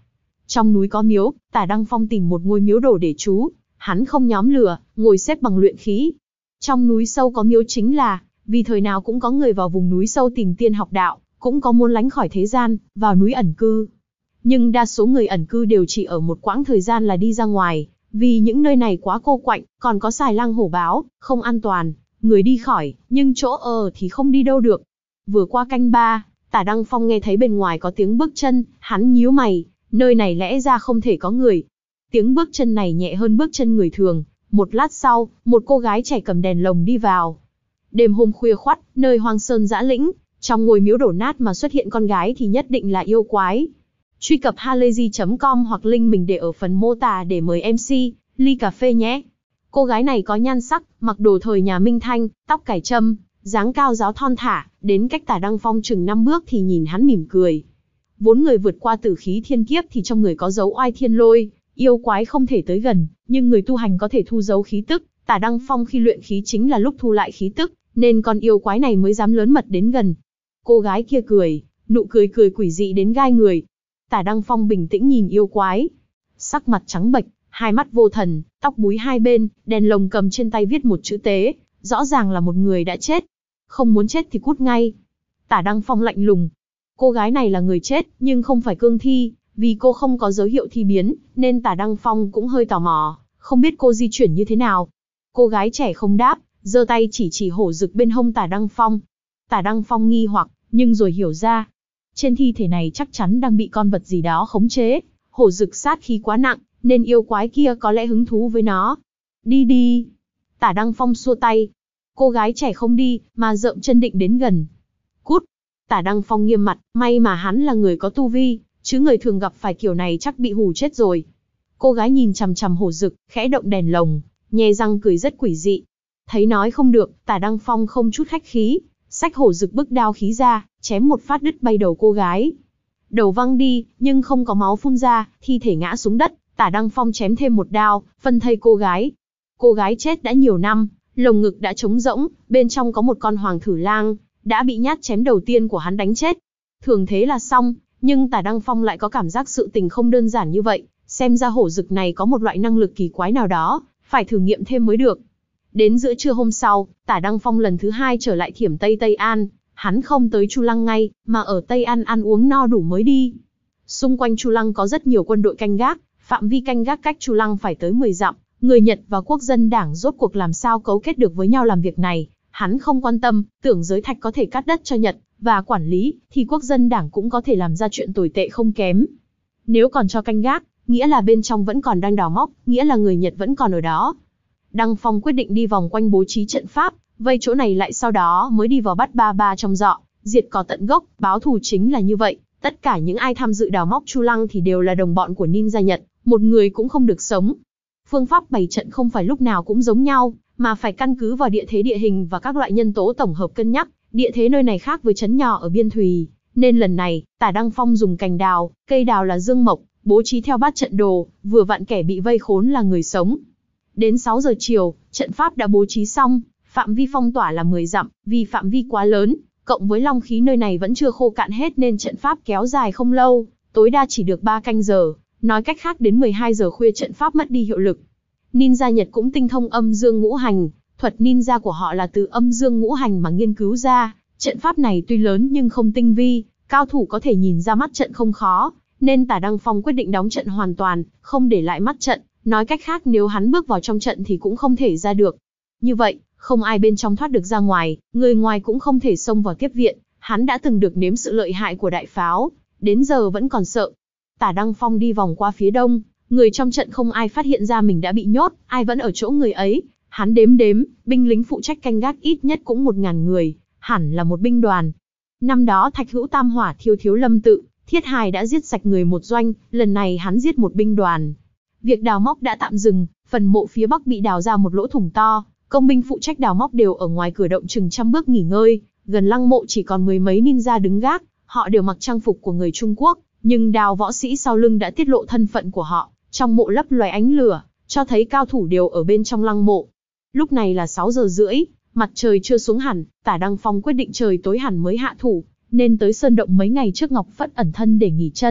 Trong núi có miếu, Tả Đăng Phong tìm một ngôi miếu đổ để trú, hắn không nhóm lửa, ngồi xếp bằng luyện khí. Trong núi sâu có miếu chính là, vì thời nào cũng có người vào vùng núi sâu tìm tiên học đạo, cũng có muốn lánh khỏi thế gian, vào núi ẩn cư. Nhưng đa số người ẩn cư đều chỉ ở một quãng thời gian là đi ra ngoài, vì những nơi này quá cô quạnh, còn có xài lang hổ báo, không an toàn. Người đi khỏi, nhưng chỗ ở thì không đi đâu được. Vừa qua canh ba, Tả Đăng Phong nghe thấy bên ngoài có tiếng bước chân, hắn nhíu mày, nơi này lẽ ra không thể có người. Tiếng bước chân này nhẹ hơn bước chân người thường. Một lát sau, một cô gái trẻ cầm đèn lồng đi vào. Đêm hôm khuya khoắt, nơi hoang sơn dã lĩnh, trong ngôi miếu đổ nát mà xuất hiện con gái thì nhất định là yêu quái. Truy cập halayzi chấm com hoặc link mình để ở phần mô tả để mời em xê, ly cà phê nhé. Cô gái này có nhan sắc, mặc đồ thời nhà Minh Thanh, tóc cài trâm, dáng cao ráo thon thả, đến cách Tả Đăng Phong chừng năm bước thì nhìn hắn mỉm cười. Vốn người vượt qua tử khí thiên kiếp thì trong người có dấu oai thiên lôi, yêu quái không thể tới gần, nhưng người tu hành có thể thu giấu khí tức. Tả Đăng Phong khi luyện khí chính là lúc thu lại khí tức, nên con yêu quái này mới dám lớn mật đến gần. Cô gái kia cười, nụ cười cười quỷ dị đến gai người. Tả Đăng Phong bình tĩnh nhìn yêu quái, sắc mặt trắng bệch, hai mắt vô thần, tóc búi hai bên, đèn lồng cầm trên tay viết một chữ tế, rõ ràng là một người đã chết. Không muốn chết thì cút ngay. Tả Đăng Phong lạnh lùng. Cô gái này là người chết, nhưng không phải cương thi, vì cô không có dấu hiệu thi biến, nên Tả Đăng Phong cũng hơi tò mò, không biết cô di chuyển như thế nào. Cô gái trẻ không đáp, giơ tay chỉ chỉ hổ rực bên hông Tả Đăng Phong. Tả Đăng Phong nghi hoặc, nhưng rồi hiểu ra. Trên thi thể này chắc chắn đang bị con vật gì đó khống chế, hổ rực sát khí quá nặng, nên yêu quái kia có lẽ hứng thú với nó. Đi đi. Tả Đăng Phong xua tay. Cô gái trẻ không đi, mà dợm chân định đến gần. Cút. Tả Đăng Phong nghiêm mặt, may mà hắn là người có tu vi, chứ người thường gặp phải kiểu này chắc bị hù chết rồi. Cô gái nhìn chằm chằm hổ rực, khẽ động đèn lồng, nhe răng cười rất quỷ dị. Thấy nói không được, Tả Đăng Phong không chút khách khí, xách hổ rực bức đao khí ra, chém một phát đứt bay đầu cô gái. Đầu văng đi, nhưng không có máu phun ra, thi thể ngã xuống đất. Tả Đăng Phong chém thêm một đao, phân thây cô gái. Cô gái chết đã nhiều năm, lồng ngực đã trống rỗng, bên trong có một con hoàng thử lang, đã bị nhát chém đầu tiên của hắn đánh chết. Thường thế là xong, nhưng Tả Đăng Phong lại có cảm giác sự tình không đơn giản như vậy, xem ra hổ rực này có một loại năng lực kỳ quái nào đó, phải thử nghiệm thêm mới được. Đến giữa trưa hôm sau, Tả Đăng Phong lần thứ hai trở lại Thiểm Tây Tây An, hắn không tới Chu Lăng ngay, mà ở Tây An ăn uống no đủ mới đi. Xung quanh Chu Lăng có rất nhiều quân đội canh gác, phạm vi canh gác cách Chu Lăng phải tới mười dặm, người Nhật và Quốc dân đảng rốt cuộc làm sao cấu kết được với nhau làm việc này, hắn không quan tâm, tưởng giới thạch có thể cắt đất cho Nhật và quản lý, thì Quốc dân đảng cũng có thể làm ra chuyện tồi tệ không kém. Nếu còn cho canh gác, nghĩa là bên trong vẫn còn đang đào móc, nghĩa là người Nhật vẫn còn ở đó. Đăng Phong quyết định đi vòng quanh bố trí trận pháp, vây chỗ này lại sau đó mới đi vào bắt ba ba trong dọ, diệt cỏ tận gốc, báo thù chính là như vậy. Tất cả những ai tham dự đào móc Chu Lăng thì đều là đồng bọn của ninja Nhật, một người cũng không được sống. Phương pháp bày trận không phải lúc nào cũng giống nhau, mà phải căn cứ vào địa thế địa hình và các loại nhân tố tổng hợp cân nhắc. Địa thế nơi này khác với trấn nhỏ ở Biên Thùy, nên lần này, Tả Đăng Phong dùng cành đào, cây đào là dương mộc, bố trí theo bát trận đồ, vừa vặn kẻ bị vây khốn là người sống. Đến sáu giờ chiều, trận pháp đã bố trí xong, phạm vi phong tỏa là mười dặm, vì phạm vi quá lớn, cộng với long khí nơi này vẫn chưa khô cạn hết nên trận pháp kéo dài không lâu, tối đa chỉ được ba canh giờ, nói cách khác đến mười hai giờ khuya trận pháp mất đi hiệu lực. Ninja Nhật cũng tinh thông âm dương ngũ hành, thuật ninja của họ là từ âm dương ngũ hành mà nghiên cứu ra, trận pháp này tuy lớn nhưng không tinh vi, cao thủ có thể nhìn ra mắt trận không khó, nên Tả Đăng Phong quyết định đóng trận hoàn toàn, không để lại mắt trận, nói cách khác nếu hắn bước vào trong trận thì cũng không thể ra được. Như vậy, không ai bên trong thoát được ra ngoài, người ngoài cũng không thể xông vào tiếp viện, hắn đã từng được nếm sự lợi hại của đại pháo, đến giờ vẫn còn sợ. Tả Đăng Phong đi vòng qua phía đông, người trong trận không ai phát hiện ra mình đã bị nhốt, ai vẫn ở chỗ người ấy. Hắn đếm đếm, binh lính phụ trách canh gác ít nhất cũng một ngàn người, hẳn là một binh đoàn. Năm đó Thạch Hữu Tam Hỏa Thiêu Thiếu Lâm Tự, Thiết Hài đã giết sạch người một doanh, lần này hắn giết một binh đoàn. Việc đào móc đã tạm dừng, phần mộ phía bắc bị đào ra một lỗ thủng to, công binh phụ trách đào móc đều ở ngoài cửa động chừng trăm bước nghỉ ngơi, gần lăng mộ chỉ còn mười mấy ninja đứng gác, họ đều mặc trang phục của người Trung Quốc, nhưng đào võ sĩ sau lưng đã tiết lộ thân phận của họ, trong mộ lấp loài ánh lửa, cho thấy cao thủ đều ở bên trong lăng mộ. Lúc này là sáu giờ rưỡi, mặt trời chưa xuống hẳn, Tả Đăng Phong quyết định trời tối hẳn mới hạ thủ, nên tới sơn động mấy ngày trước Ngọc Phất ẩn thân để nghỉ chân,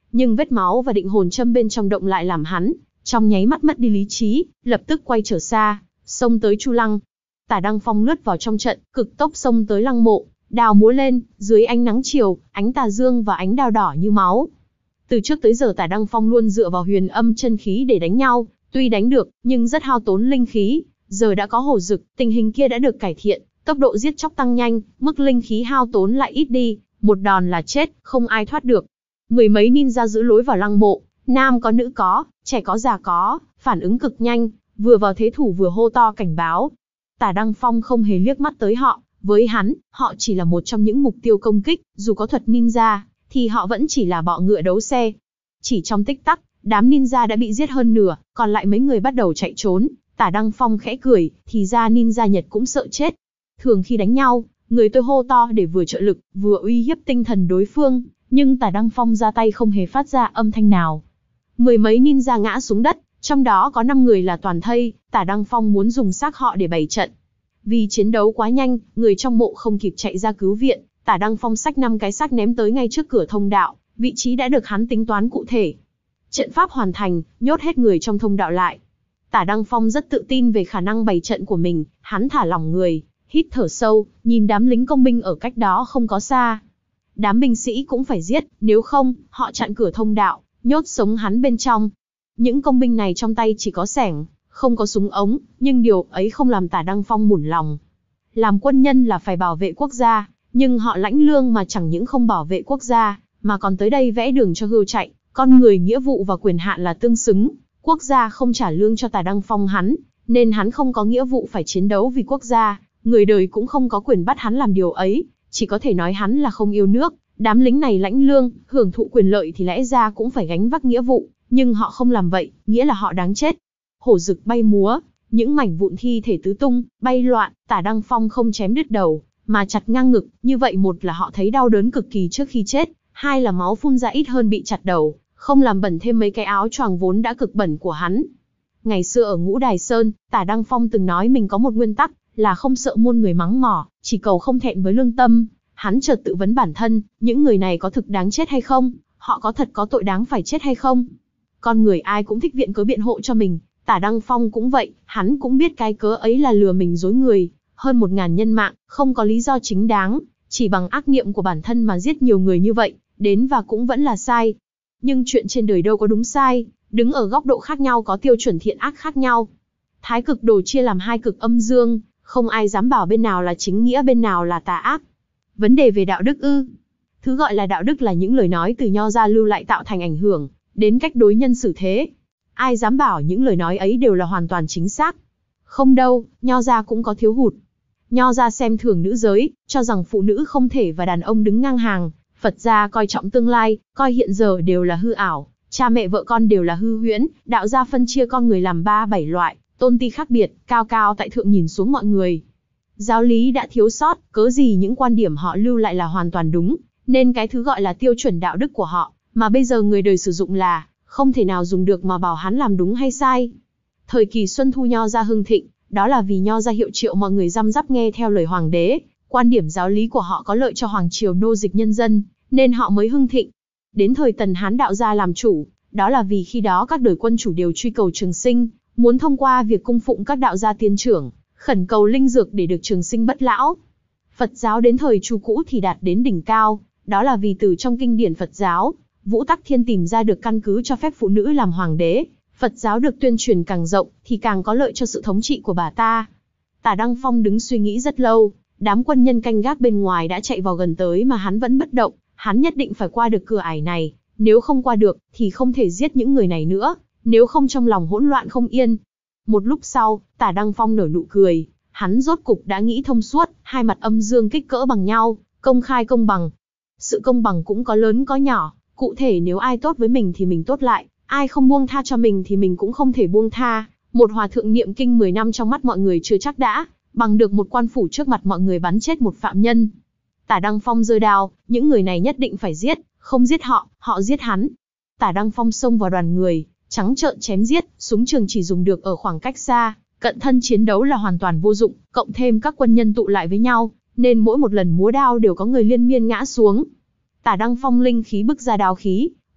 nhưng vết máu và định hồn châm bên trong động lại làm hắn trong nháy mắt mất đi lý trí, lập tức quay trở xa, xông tới Chu Lăng. Tả Đăng Phong lướt vào trong trận, cực tốc xông tới lăng mộ, đao múa lên, dưới ánh nắng chiều, ánh tà dương và ánh đao đỏ như máu. Từ trước tới giờ Tả Đăng Phong luôn dựa vào huyền âm chân khí để đánh nhau, tuy đánh được, nhưng rất hao tốn linh khí. Giờ đã có hổ dực, tình hình kia đã được cải thiện, tốc độ giết chóc tăng nhanh, mức linh khí hao tốn lại ít đi, một đòn là chết, không ai thoát được. Mười mấy ninja giữ lối vào lăng mộ, nam có nữ có, trẻ có già có, phản ứng cực nhanh, vừa vào thế thủ vừa hô to cảnh báo. Tả Đăng Phong không hề liếc mắt tới họ, với hắn, họ chỉ là một trong những mục tiêu công kích, dù có thuật ninja, thì họ vẫn chỉ là bọ ngựa đấu xe. Chỉ trong tích tắc, đám ninja đã bị giết hơn nửa, còn lại mấy người bắt đầu chạy trốn. Tả Đăng Phong khẽ cười, thì ra ninja Nhật cũng sợ chết. Thường khi đánh nhau, người tôi hô to để vừa trợ lực, vừa uy hiếp tinh thần đối phương, nhưng Tả Đăng Phong ra tay không hề phát ra âm thanh nào. Mười mấy ninja ngã xuống đất, trong đó có năm người là toàn thây, Tả Đăng Phong muốn dùng xác họ để bày trận. Vì chiến đấu quá nhanh, người trong mộ không kịp chạy ra cứu viện, Tả Đăng Phong xách năm cái xác ném tới ngay trước cửa thông đạo, vị trí đã được hắn tính toán cụ thể. Trận pháp hoàn thành, nhốt hết người trong thông đạo lại. Tả Đăng Phong rất tự tin về khả năng bày trận của mình, hắn thả lỏng người, hít thở sâu, nhìn đám lính công binh ở cách đó không có xa. Đám binh sĩ cũng phải giết, nếu không, họ chặn cửa thông đạo, nhốt sống hắn bên trong. Những công binh này trong tay chỉ có xẻng, không có súng ống, nhưng điều ấy không làm Tả Đăng Phong mủn lòng. Làm quân nhân là phải bảo vệ quốc gia, nhưng họ lãnh lương mà chẳng những không bảo vệ quốc gia, mà còn tới đây vẽ đường cho hươu chạy, con người nghĩa vụ và quyền hạn là tương xứng. Quốc gia không trả lương cho Tả Đăng Phong hắn, nên hắn không có nghĩa vụ phải chiến đấu vì quốc gia, người đời cũng không có quyền bắt hắn làm điều ấy, chỉ có thể nói hắn là không yêu nước. Đám lính này lãnh lương, hưởng thụ quyền lợi thì lẽ ra cũng phải gánh vác nghĩa vụ, nhưng họ không làm vậy, nghĩa là họ đáng chết. Hổ dực bay múa, những mảnh vụn thi thể tứ tung, bay loạn, Tả Đăng Phong không chém đứt đầu, mà chặt ngang ngực, như vậy một là họ thấy đau đớn cực kỳ trước khi chết, hai là máu phun ra ít hơn bị chặt đầu, không làm bẩn thêm mấy cái áo choàng vốn đã cực bẩn của hắn. Ngày xưa ở Ngũ Đài Sơn, Tả Đăng Phong từng nói mình có một nguyên tắc, là không sợ muôn người mắng mỏ, chỉ cầu không thẹn với lương tâm. Hắn chợt tự vấn bản thân, những người này có thực đáng chết hay không? Họ có thật có tội đáng phải chết hay không? Con người ai cũng thích viện cớ biện hộ cho mình, Tả Đăng Phong cũng vậy, hắn cũng biết cái cớ ấy là lừa mình dối người. Hơn một ngàn nhân mạng, không có lý do chính đáng, chỉ bằng ác niệm của bản thân mà giết nhiều người như vậy, đến và cũng vẫn là sai. Nhưng chuyện trên đời đâu có đúng sai, đứng ở góc độ khác nhau có tiêu chuẩn thiện ác khác nhau. Thái cực đồ chia làm hai cực âm dương, không ai dám bảo bên nào là chính nghĩa bên nào là tà ác. Vấn đề về đạo đức ư? Thứ gọi là đạo đức là những lời nói từ Nho gia lưu lại tạo thành ảnh hưởng đến cách đối nhân xử thế. Ai dám bảo những lời nói ấy đều là hoàn toàn chính xác? Không đâu, Nho gia cũng có thiếu hụt. Nho gia xem thường nữ giới, cho rằng phụ nữ không thể và đàn ông đứng ngang hàng. Phật gia coi trọng tương lai, coi hiện giờ đều là hư ảo, cha mẹ vợ con đều là hư huyễn. Đạo gia phân chia con người làm ba bảy loại, tôn ti khác biệt, cao cao tại thượng nhìn xuống mọi người. Giáo lý đã thiếu sót, cớ gì những quan điểm họ lưu lại là hoàn toàn đúng, nên cái thứ gọi là tiêu chuẩn đạo đức của họ, mà bây giờ người đời sử dụng là, không thể nào dùng được mà bảo hắn làm đúng hay sai. Thời kỳ Xuân Thu Nho gia hưng thịnh, đó là vì Nho gia hiệu triệu mọi người răm rắp nghe theo lời hoàng đế, quan điểm giáo lý của họ có lợi cho hoàng triều nô dịch nhân dân, nên họ mới hưng thịnh. Đến thời Tần Hán đạo gia làm chủ, đó là vì khi đó các đời quân chủ đều truy cầu trường sinh, muốn thông qua việc cung phụng các đạo gia tiên trưởng, khẩn cầu linh dược để được trường sinh bất lão. Phật giáo đến thời Chu Cũ thì đạt đến đỉnh cao, đó là vì từ trong kinh điển Phật giáo, Vũ Tắc Thiên tìm ra được căn cứ cho phép phụ nữ làm hoàng đế. Phật giáo được tuyên truyền càng rộng thì càng có lợi cho sự thống trị của bà ta. Tả Đăng Phong đứng suy nghĩ rất lâu, đám quân nhân canh gác bên ngoài đã chạy vào gần tới mà hắn vẫn bất động, hắn nhất định phải qua được cửa ải này, nếu không qua được thì không thể giết những người này nữa, nếu không trong lòng hỗn loạn không yên. Một lúc sau, Tả Đăng Phong nở nụ cười, hắn rốt cục đã nghĩ thông suốt, hai mặt âm dương kích cỡ bằng nhau, công khai công bằng. Sự công bằng cũng có lớn có nhỏ, cụ thể nếu ai tốt với mình thì mình tốt lại, ai không buông tha cho mình thì mình cũng không thể buông tha. Một hòa thượng niệm kinh mười năm trong mắt mọi người chưa chắc đã bằng được một quan phủ trước mặt mọi người bắn chết một phạm nhân. Tả Đăng Phong giơ đao, những người này nhất định phải giết, không giết họ, họ giết hắn. Tả Đăng Phong xông vào đoàn người, trắng trợn chém giết, súng trường chỉ dùng được ở khoảng cách xa, cận thân chiến đấu là hoàn toàn vô dụng, cộng thêm các quân nhân tụ lại với nhau, nên mỗi một lần múa đao đều có người liên miên ngã xuống. Tả Đăng Phong linh khí bức ra đao khí,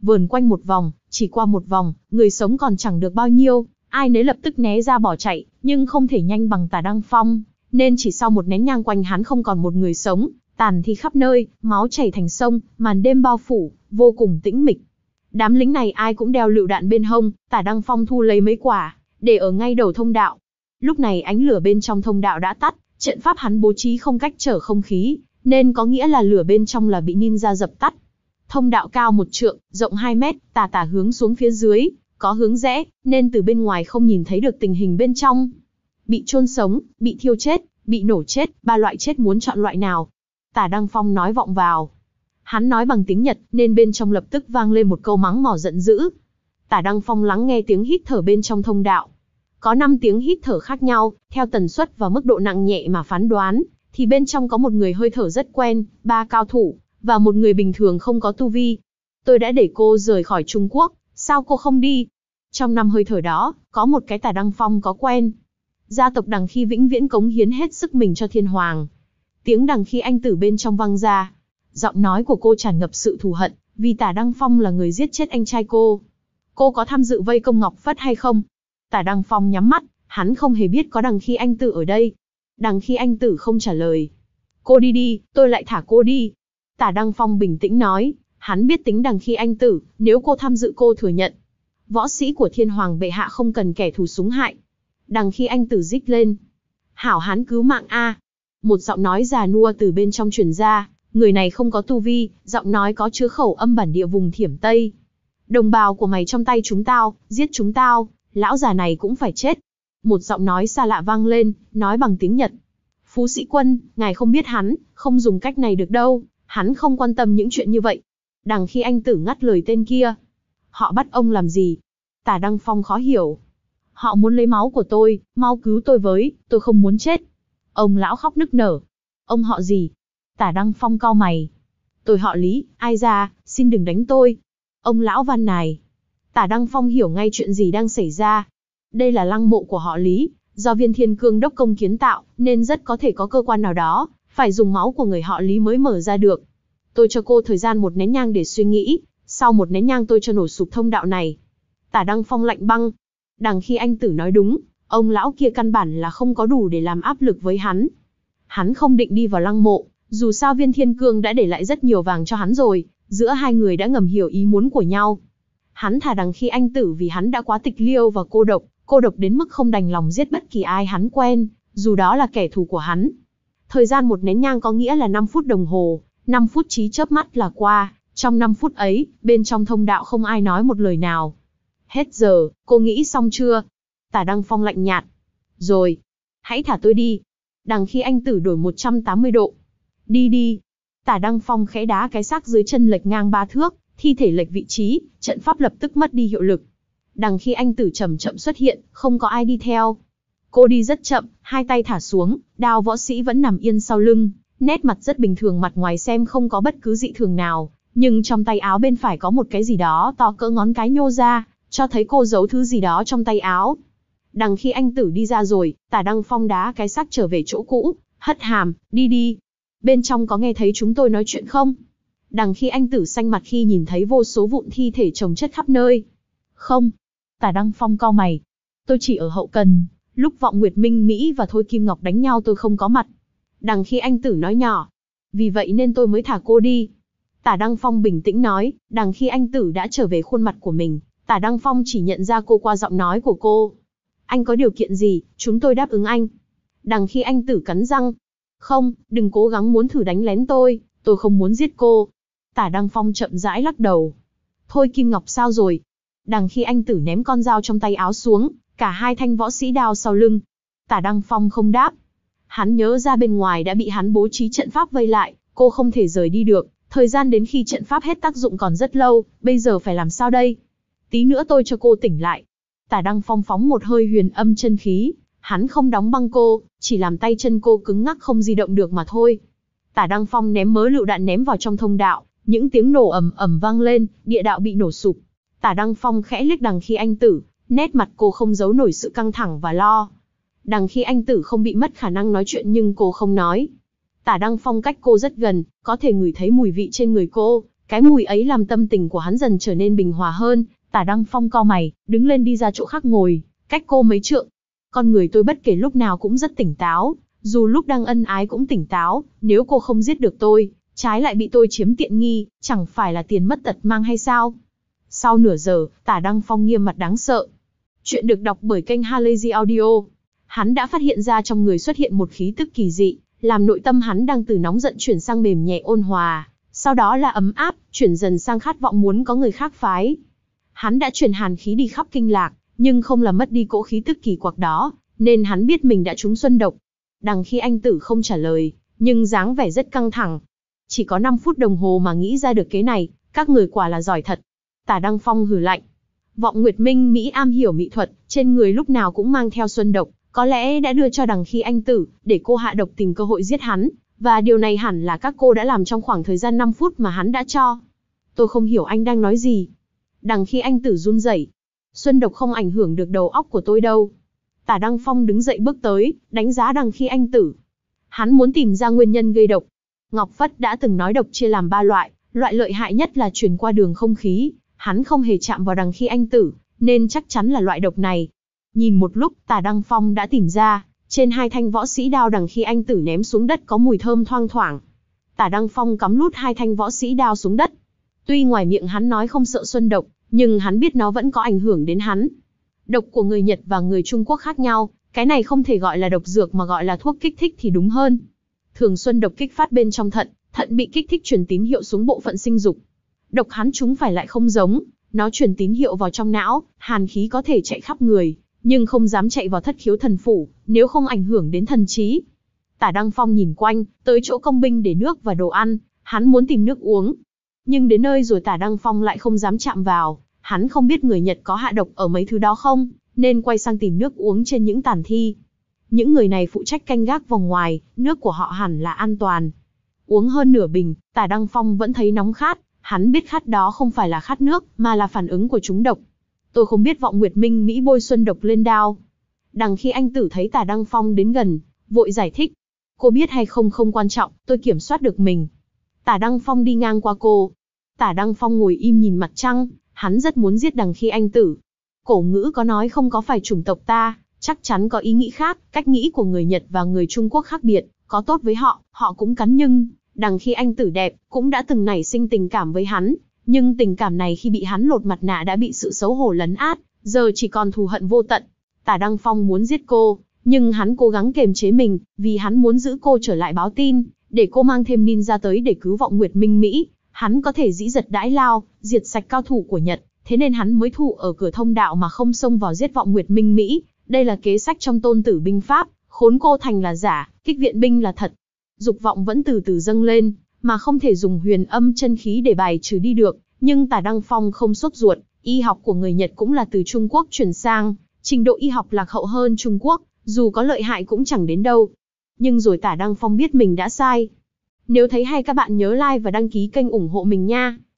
vờn quanh một vòng, chỉ qua một vòng, người sống còn chẳng được bao nhiêu, ai nấy lập tức né ra bỏ chạy, nhưng không thể nhanh bằng Tả Đăng Phong, nên chỉ sau một nén nhang quanh hắn không còn một người sống, tàn thi khắp nơi, máu chảy thành sông, màn đêm bao phủ, vô cùng tĩnh mịch. Đám lính này ai cũng đeo lựu đạn bên hông, Tả Đăng Phong thu lấy mấy quả, để ở ngay đầu thông đạo. Lúc này ánh lửa bên trong thông đạo đã tắt, trận pháp hắn bố trí không cách trở không khí, nên có nghĩa là lửa bên trong là bị ninja dập tắt. Thông đạo cao một trượng, rộng hai mét, tà tà hướng xuống phía dưới, có hướng rẽ, nên từ bên ngoài không nhìn thấy được tình hình bên trong. Bị chôn sống, bị thiêu chết, bị nổ chết, ba loại chết muốn chọn loại nào? Tả Đăng Phong nói vọng vào. Hắn nói bằng tiếng Nhật, nên bên trong lập tức vang lên một câu mắng mỏ giận dữ. Tả Đăng Phong lắng nghe tiếng hít thở bên trong thông đạo. Có năm tiếng hít thở khác nhau, theo tần suất và mức độ nặng nhẹ mà phán đoán, thì bên trong có một người hơi thở rất quen, ba cao thủ, và một người bình thường không có tu vi. Tôi đã để cô rời khỏi Trung Quốc, sao cô không đi? Trong năm hơi thở đó, có một cái Tả Đăng Phong có quen. Gia tộc Đằng Khi vĩnh viễn cống hiến hết sức mình cho thiên hoàng. Tiếng Đằng Khi anh tử bên trong vang ra. Giọng nói của cô tràn ngập sự thù hận, vì Tả Đăng Phong là người giết chết anh trai cô. Cô có tham dự vây công Ngọc Phất hay không? Tả Đăng Phong nhắm mắt, hắn không hề biết có Đằng Khi anh tử ở đây. Đằng Khi anh tử không trả lời. Cô đi đi, tôi lại thả cô đi. Tả Đăng Phong bình tĩnh nói, hắn biết tính Đằng Khi anh tử, nếu cô tham dự cô thừa nhận. Võ sĩ của thiên hoàng bệ hạ không cần kẻ thù súng hại. Đằng Khi anh tử rít lên. Hảo hán cứu mạng a! Một giọng nói già nua từ bên trong truyền ra, người này không có tu vi, giọng nói có chứa khẩu âm bản địa vùng Thiểm Tây. Đồng bào của mày trong tay chúng tao, giết chúng tao, lão già này cũng phải chết. Một giọng nói xa lạ vang lên, nói bằng tiếng Nhật. Phú sĩ quân, ngài không biết hắn, không dùng cách này được đâu, hắn không quan tâm những chuyện như vậy. Đằng Khi anh tử ngắt lời tên kia. Họ bắt ông làm gì? Tả Đăng Phong khó hiểu. Họ muốn lấy máu của tôi, mau cứu tôi với, tôi không muốn chết. Ông lão khóc nức nở. Ông họ gì? Tả Đăng Phong cau mày. Tôi họ Lý, ai ra, xin đừng đánh tôi. Ông lão van nài. Tả Đăng Phong hiểu ngay chuyện gì đang xảy ra. Đây là lăng mộ của họ Lý, do Viên Thiên Cương đốc công kiến tạo, nên rất có thể có cơ quan nào đó, phải dùng máu của người họ Lý mới mở ra được. Tôi cho cô thời gian một nén nhang để suy nghĩ, sau một nén nhang tôi cho nổ sụp thông đạo này. Tả Đăng Phong lạnh băng. Đằng Khi anh tử nói đúng, ông lão kia căn bản là không có đủ để làm áp lực với hắn. Hắn không định đi vào lăng mộ, dù sao Viên Thiên Cương đã để lại rất nhiều vàng cho hắn rồi, giữa hai người đã ngầm hiểu ý muốn của nhau. Hắn thả Đằng Khi anh tử vì hắn đã quá tịch liêu và cô độc, cô độc đến mức không đành lòng giết bất kỳ ai hắn quen, dù đó là kẻ thù của hắn. Thời gian một nén nhang có nghĩa là năm phút đồng hồ, năm phút chí chớp mắt là qua, trong năm phút ấy, bên trong thông đạo không ai nói một lời nào. Hết giờ, cô nghĩ xong chưa? Tả Đăng Phong lạnh nhạt. Rồi. Hãy thả tôi đi. Đằng Khi anh tử đổi một trăm tám mươi độ. Đi đi. Tả Đăng Phong khẽ đá cái xác dưới chân lệch ngang ba thước, thi thể lệch vị trí, trận pháp lập tức mất đi hiệu lực. Đằng Khi anh tử chậm chậm xuất hiện, không có ai đi theo. Cô đi rất chậm, hai tay thả xuống, đao võ sĩ vẫn nằm yên sau lưng, nét mặt rất bình thường, mặt ngoài xem không có bất cứ dị thường nào, nhưng trong tay áo bên phải có một cái gì đó to cỡ ngón cái nhô ra, cho thấy cô giấu thứ gì đó trong tay áo. Đằng Khi anh tử đi ra rồi, Tả Đăng Phong đá cái xác trở về chỗ cũ, hất hàm, đi đi. Bên trong có nghe thấy chúng tôi nói chuyện không? Đằng Khi anh tử xanh mặt khi nhìn thấy vô số vụn thi thể chồng chất khắp nơi. Không. Tả Đăng Phong cau mày. Tôi chỉ ở hậu cần, lúc Vọng Nguyệt Minh Mỹ và Thôi Kim Ngọc đánh nhau tôi không có mặt. Đằng Khi anh tử nói nhỏ. Vì vậy nên tôi mới thả cô đi. Tả Đăng Phong bình tĩnh nói, đằng Khi anh tử đã trở về khuôn mặt của mình. Tả Đăng Phong chỉ nhận ra cô qua giọng nói của cô. Anh có điều kiện gì, chúng tôi đáp ứng anh. Đằng Khi anh tử cắn răng. Không, đừng cố gắng muốn thử đánh lén tôi, tôi không muốn giết cô. Tả Đăng Phong chậm rãi lắc đầu. Thôi Kim Ngọc sao rồi? Đằng Khi anh tử ném con dao trong tay áo xuống, cả hai thanh võ sĩ đao sau lưng. Tả Đăng Phong không đáp. Hắn nhớ ra bên ngoài đã bị hắn bố trí trận pháp vây lại, cô không thể rời đi được, thời gian đến khi trận pháp hết tác dụng còn rất lâu, bây giờ phải làm sao đây? Tí nữa tôi cho cô tỉnh lại. Tả Đăng Phong phóng một hơi huyền âm chân khí, hắn không đóng băng cô, chỉ làm tay chân cô cứng ngắc không di động được mà thôi. Tả Đăng Phong ném mớ lựu đạn ném vào trong thông đạo, những tiếng nổ ầm ầm vang lên, địa đạo bị nổ sụp. Tả Đăng Phong khẽ liếc Đằng Khi anh tử, nét mặt cô không giấu nổi sự căng thẳng và lo. Đằng Khi anh tử không bị mất khả năng nói chuyện nhưng cô không nói. Tả Đăng Phong cách cô rất gần, có thể ngửi thấy mùi vị trên người cô, Cái mùi ấy làm tâm tình của hắn dần trở nên bình hòa hơn. Tả Đăng Phong cau mày, đứng lên đi ra chỗ khác ngồi, cách cô mấy trượng. Con người tôi bất kể lúc nào cũng rất tỉnh táo, dù lúc đang ân ái cũng tỉnh táo, nếu cô không giết được tôi, trái lại bị tôi chiếm tiện nghi, chẳng phải là tiền mất tật mang hay sao? Sau nửa giờ, Tả Đăng Phong nghiêm mặt đáng sợ. Chuyện được đọc bởi kênh Halazy Audio. Hắn đã phát hiện ra trong người xuất hiện một khí tức kỳ dị, làm nội tâm hắn đang từ nóng giận chuyển sang mềm nhẹ ôn hòa, sau đó là ấm áp, chuyển dần sang khát vọng muốn có người khác phái. Hắn đã truyền hàn khí đi khắp kinh lạc, nhưng không làm mất đi cỗ khí tức kỳ quặc đó, nên hắn biết mình đã trúng xuân độc. Đằng Khi Anh Tử không trả lời, nhưng dáng vẻ rất căng thẳng. Chỉ có năm phút đồng hồ mà nghĩ ra được kế này, các người quả là giỏi thật. Tả Đăng Phong hừ lạnh. Vọng Nguyệt Minh Mỹ am hiểu mỹ thuật, trên người lúc nào cũng mang theo xuân độc, có lẽ đã đưa cho Đằng Khi Anh Tử, để cô hạ độc tìm cơ hội giết hắn, và điều này hẳn là các cô đã làm trong khoảng thời gian năm phút mà hắn đã cho. Tôi không hiểu anh đang nói gì. Đằng Khi Anh Tử run rẩy. Xuân độc không ảnh hưởng được đầu óc của tôi đâu. Tả Đăng Phong đứng dậy bước tới, đánh giá Đằng Khi Anh Tử. Hắn muốn tìm ra nguyên nhân gây độc. Ngọc Phất đã từng nói độc chia làm ba loại, loại lợi hại nhất là truyền qua đường không khí. Hắn không hề chạm vào Đằng Khi Anh Tử, nên chắc chắn là loại độc này. Nhìn một lúc, Tả Đăng Phong đã tìm ra, trên hai thanh võ sĩ đao Đằng Khi Anh Tử ném xuống đất có mùi thơm thoang thoảng. Tả Đăng Phong cắm lút hai thanh võ sĩ đao xuống đất. Tuy ngoài miệng hắn nói không sợ xuân độc, nhưng hắn biết nó vẫn có ảnh hưởng đến hắn. Độc của người Nhật và người Trung Quốc khác nhau, cái này không thể gọi là độc dược mà gọi là thuốc kích thích thì đúng hơn. Thường xuân độc kích phát bên trong thận, thận bị kích thích truyền tín hiệu xuống bộ phận sinh dục. Độc hắn chúng phải lại không giống, nó truyền tín hiệu vào trong não, hàn khí có thể chạy khắp người, nhưng không dám chạy vào thất khiếu thần phủ, nếu không ảnh hưởng đến thần trí. Tả Đăng Phong nhìn quanh, tới chỗ công binh để nước và đồ ăn, hắn muốn tìm nước uống. Nhưng đến nơi rồi Tả Đăng Phong lại không dám chạm vào, hắn không biết người Nhật có hạ độc ở mấy thứ đó không, nên quay sang tìm nước uống trên những tàn thi. Những người này phụ trách canh gác vòng ngoài, nước của họ hẳn là an toàn. Uống hơn nửa bình, Tả Đăng Phong vẫn thấy nóng khát, hắn biết khát đó không phải là khát nước, mà là phản ứng của chúng độc. Tôi không biết Vọng Nguyệt Minh Mỹ bôi xuân độc lên đao. Đằng Khi Anh Tử thấy Tả Đăng Phong đến gần, vội giải thích. Cô biết hay không không quan trọng, tôi kiểm soát được mình. Tả Đăng Phong đi ngang qua cô. Tả Đăng Phong ngồi im nhìn mặt trăng, hắn rất muốn giết Đằng Khi Anh Tử. Cổ ngữ có nói không có phải chủng tộc ta, chắc chắn có ý nghĩ khác, cách nghĩ của người Nhật và người Trung Quốc khác biệt, có tốt với họ, họ cũng cắn nhưng, Đằng Khi Anh Tử đẹp, cũng đã từng nảy sinh tình cảm với hắn, nhưng tình cảm này khi bị hắn lột mặt nạ đã bị sự xấu hổ lấn át, giờ chỉ còn thù hận vô tận. Tả Đăng Phong muốn giết cô, nhưng hắn cố gắng kiềm chế mình, vì hắn muốn giữ cô trở lại báo tin, để cô mang thêm ninja tới để cứu Vọng Nguyệt Minh Mỹ, hắn có thể dĩ giật đãi lao, diệt sạch cao thủ của Nhật, thế nên hắn mới thủ ở cửa thông đạo mà không xông vào giết Vọng Nguyệt Minh Mỹ, đây là kế sách trong Tôn Tử binh pháp, khốn cô thành là giả, kích viện binh là thật. Dục vọng vẫn từ từ dâng lên, mà không thể dùng huyền âm chân khí để bài trừ đi được, nhưng Tả Đăng Phong không sốt ruột, y học của người Nhật cũng là từ Trung Quốc chuyển sang, trình độ y học lạc hậu hơn Trung Quốc, dù có lợi hại cũng chẳng đến đâu. Nhưng rồi Tả Đăng Phong biết mình đã sai. Nếu thấy hay các bạn nhớ like và đăng ký kênh ủng hộ mình nha.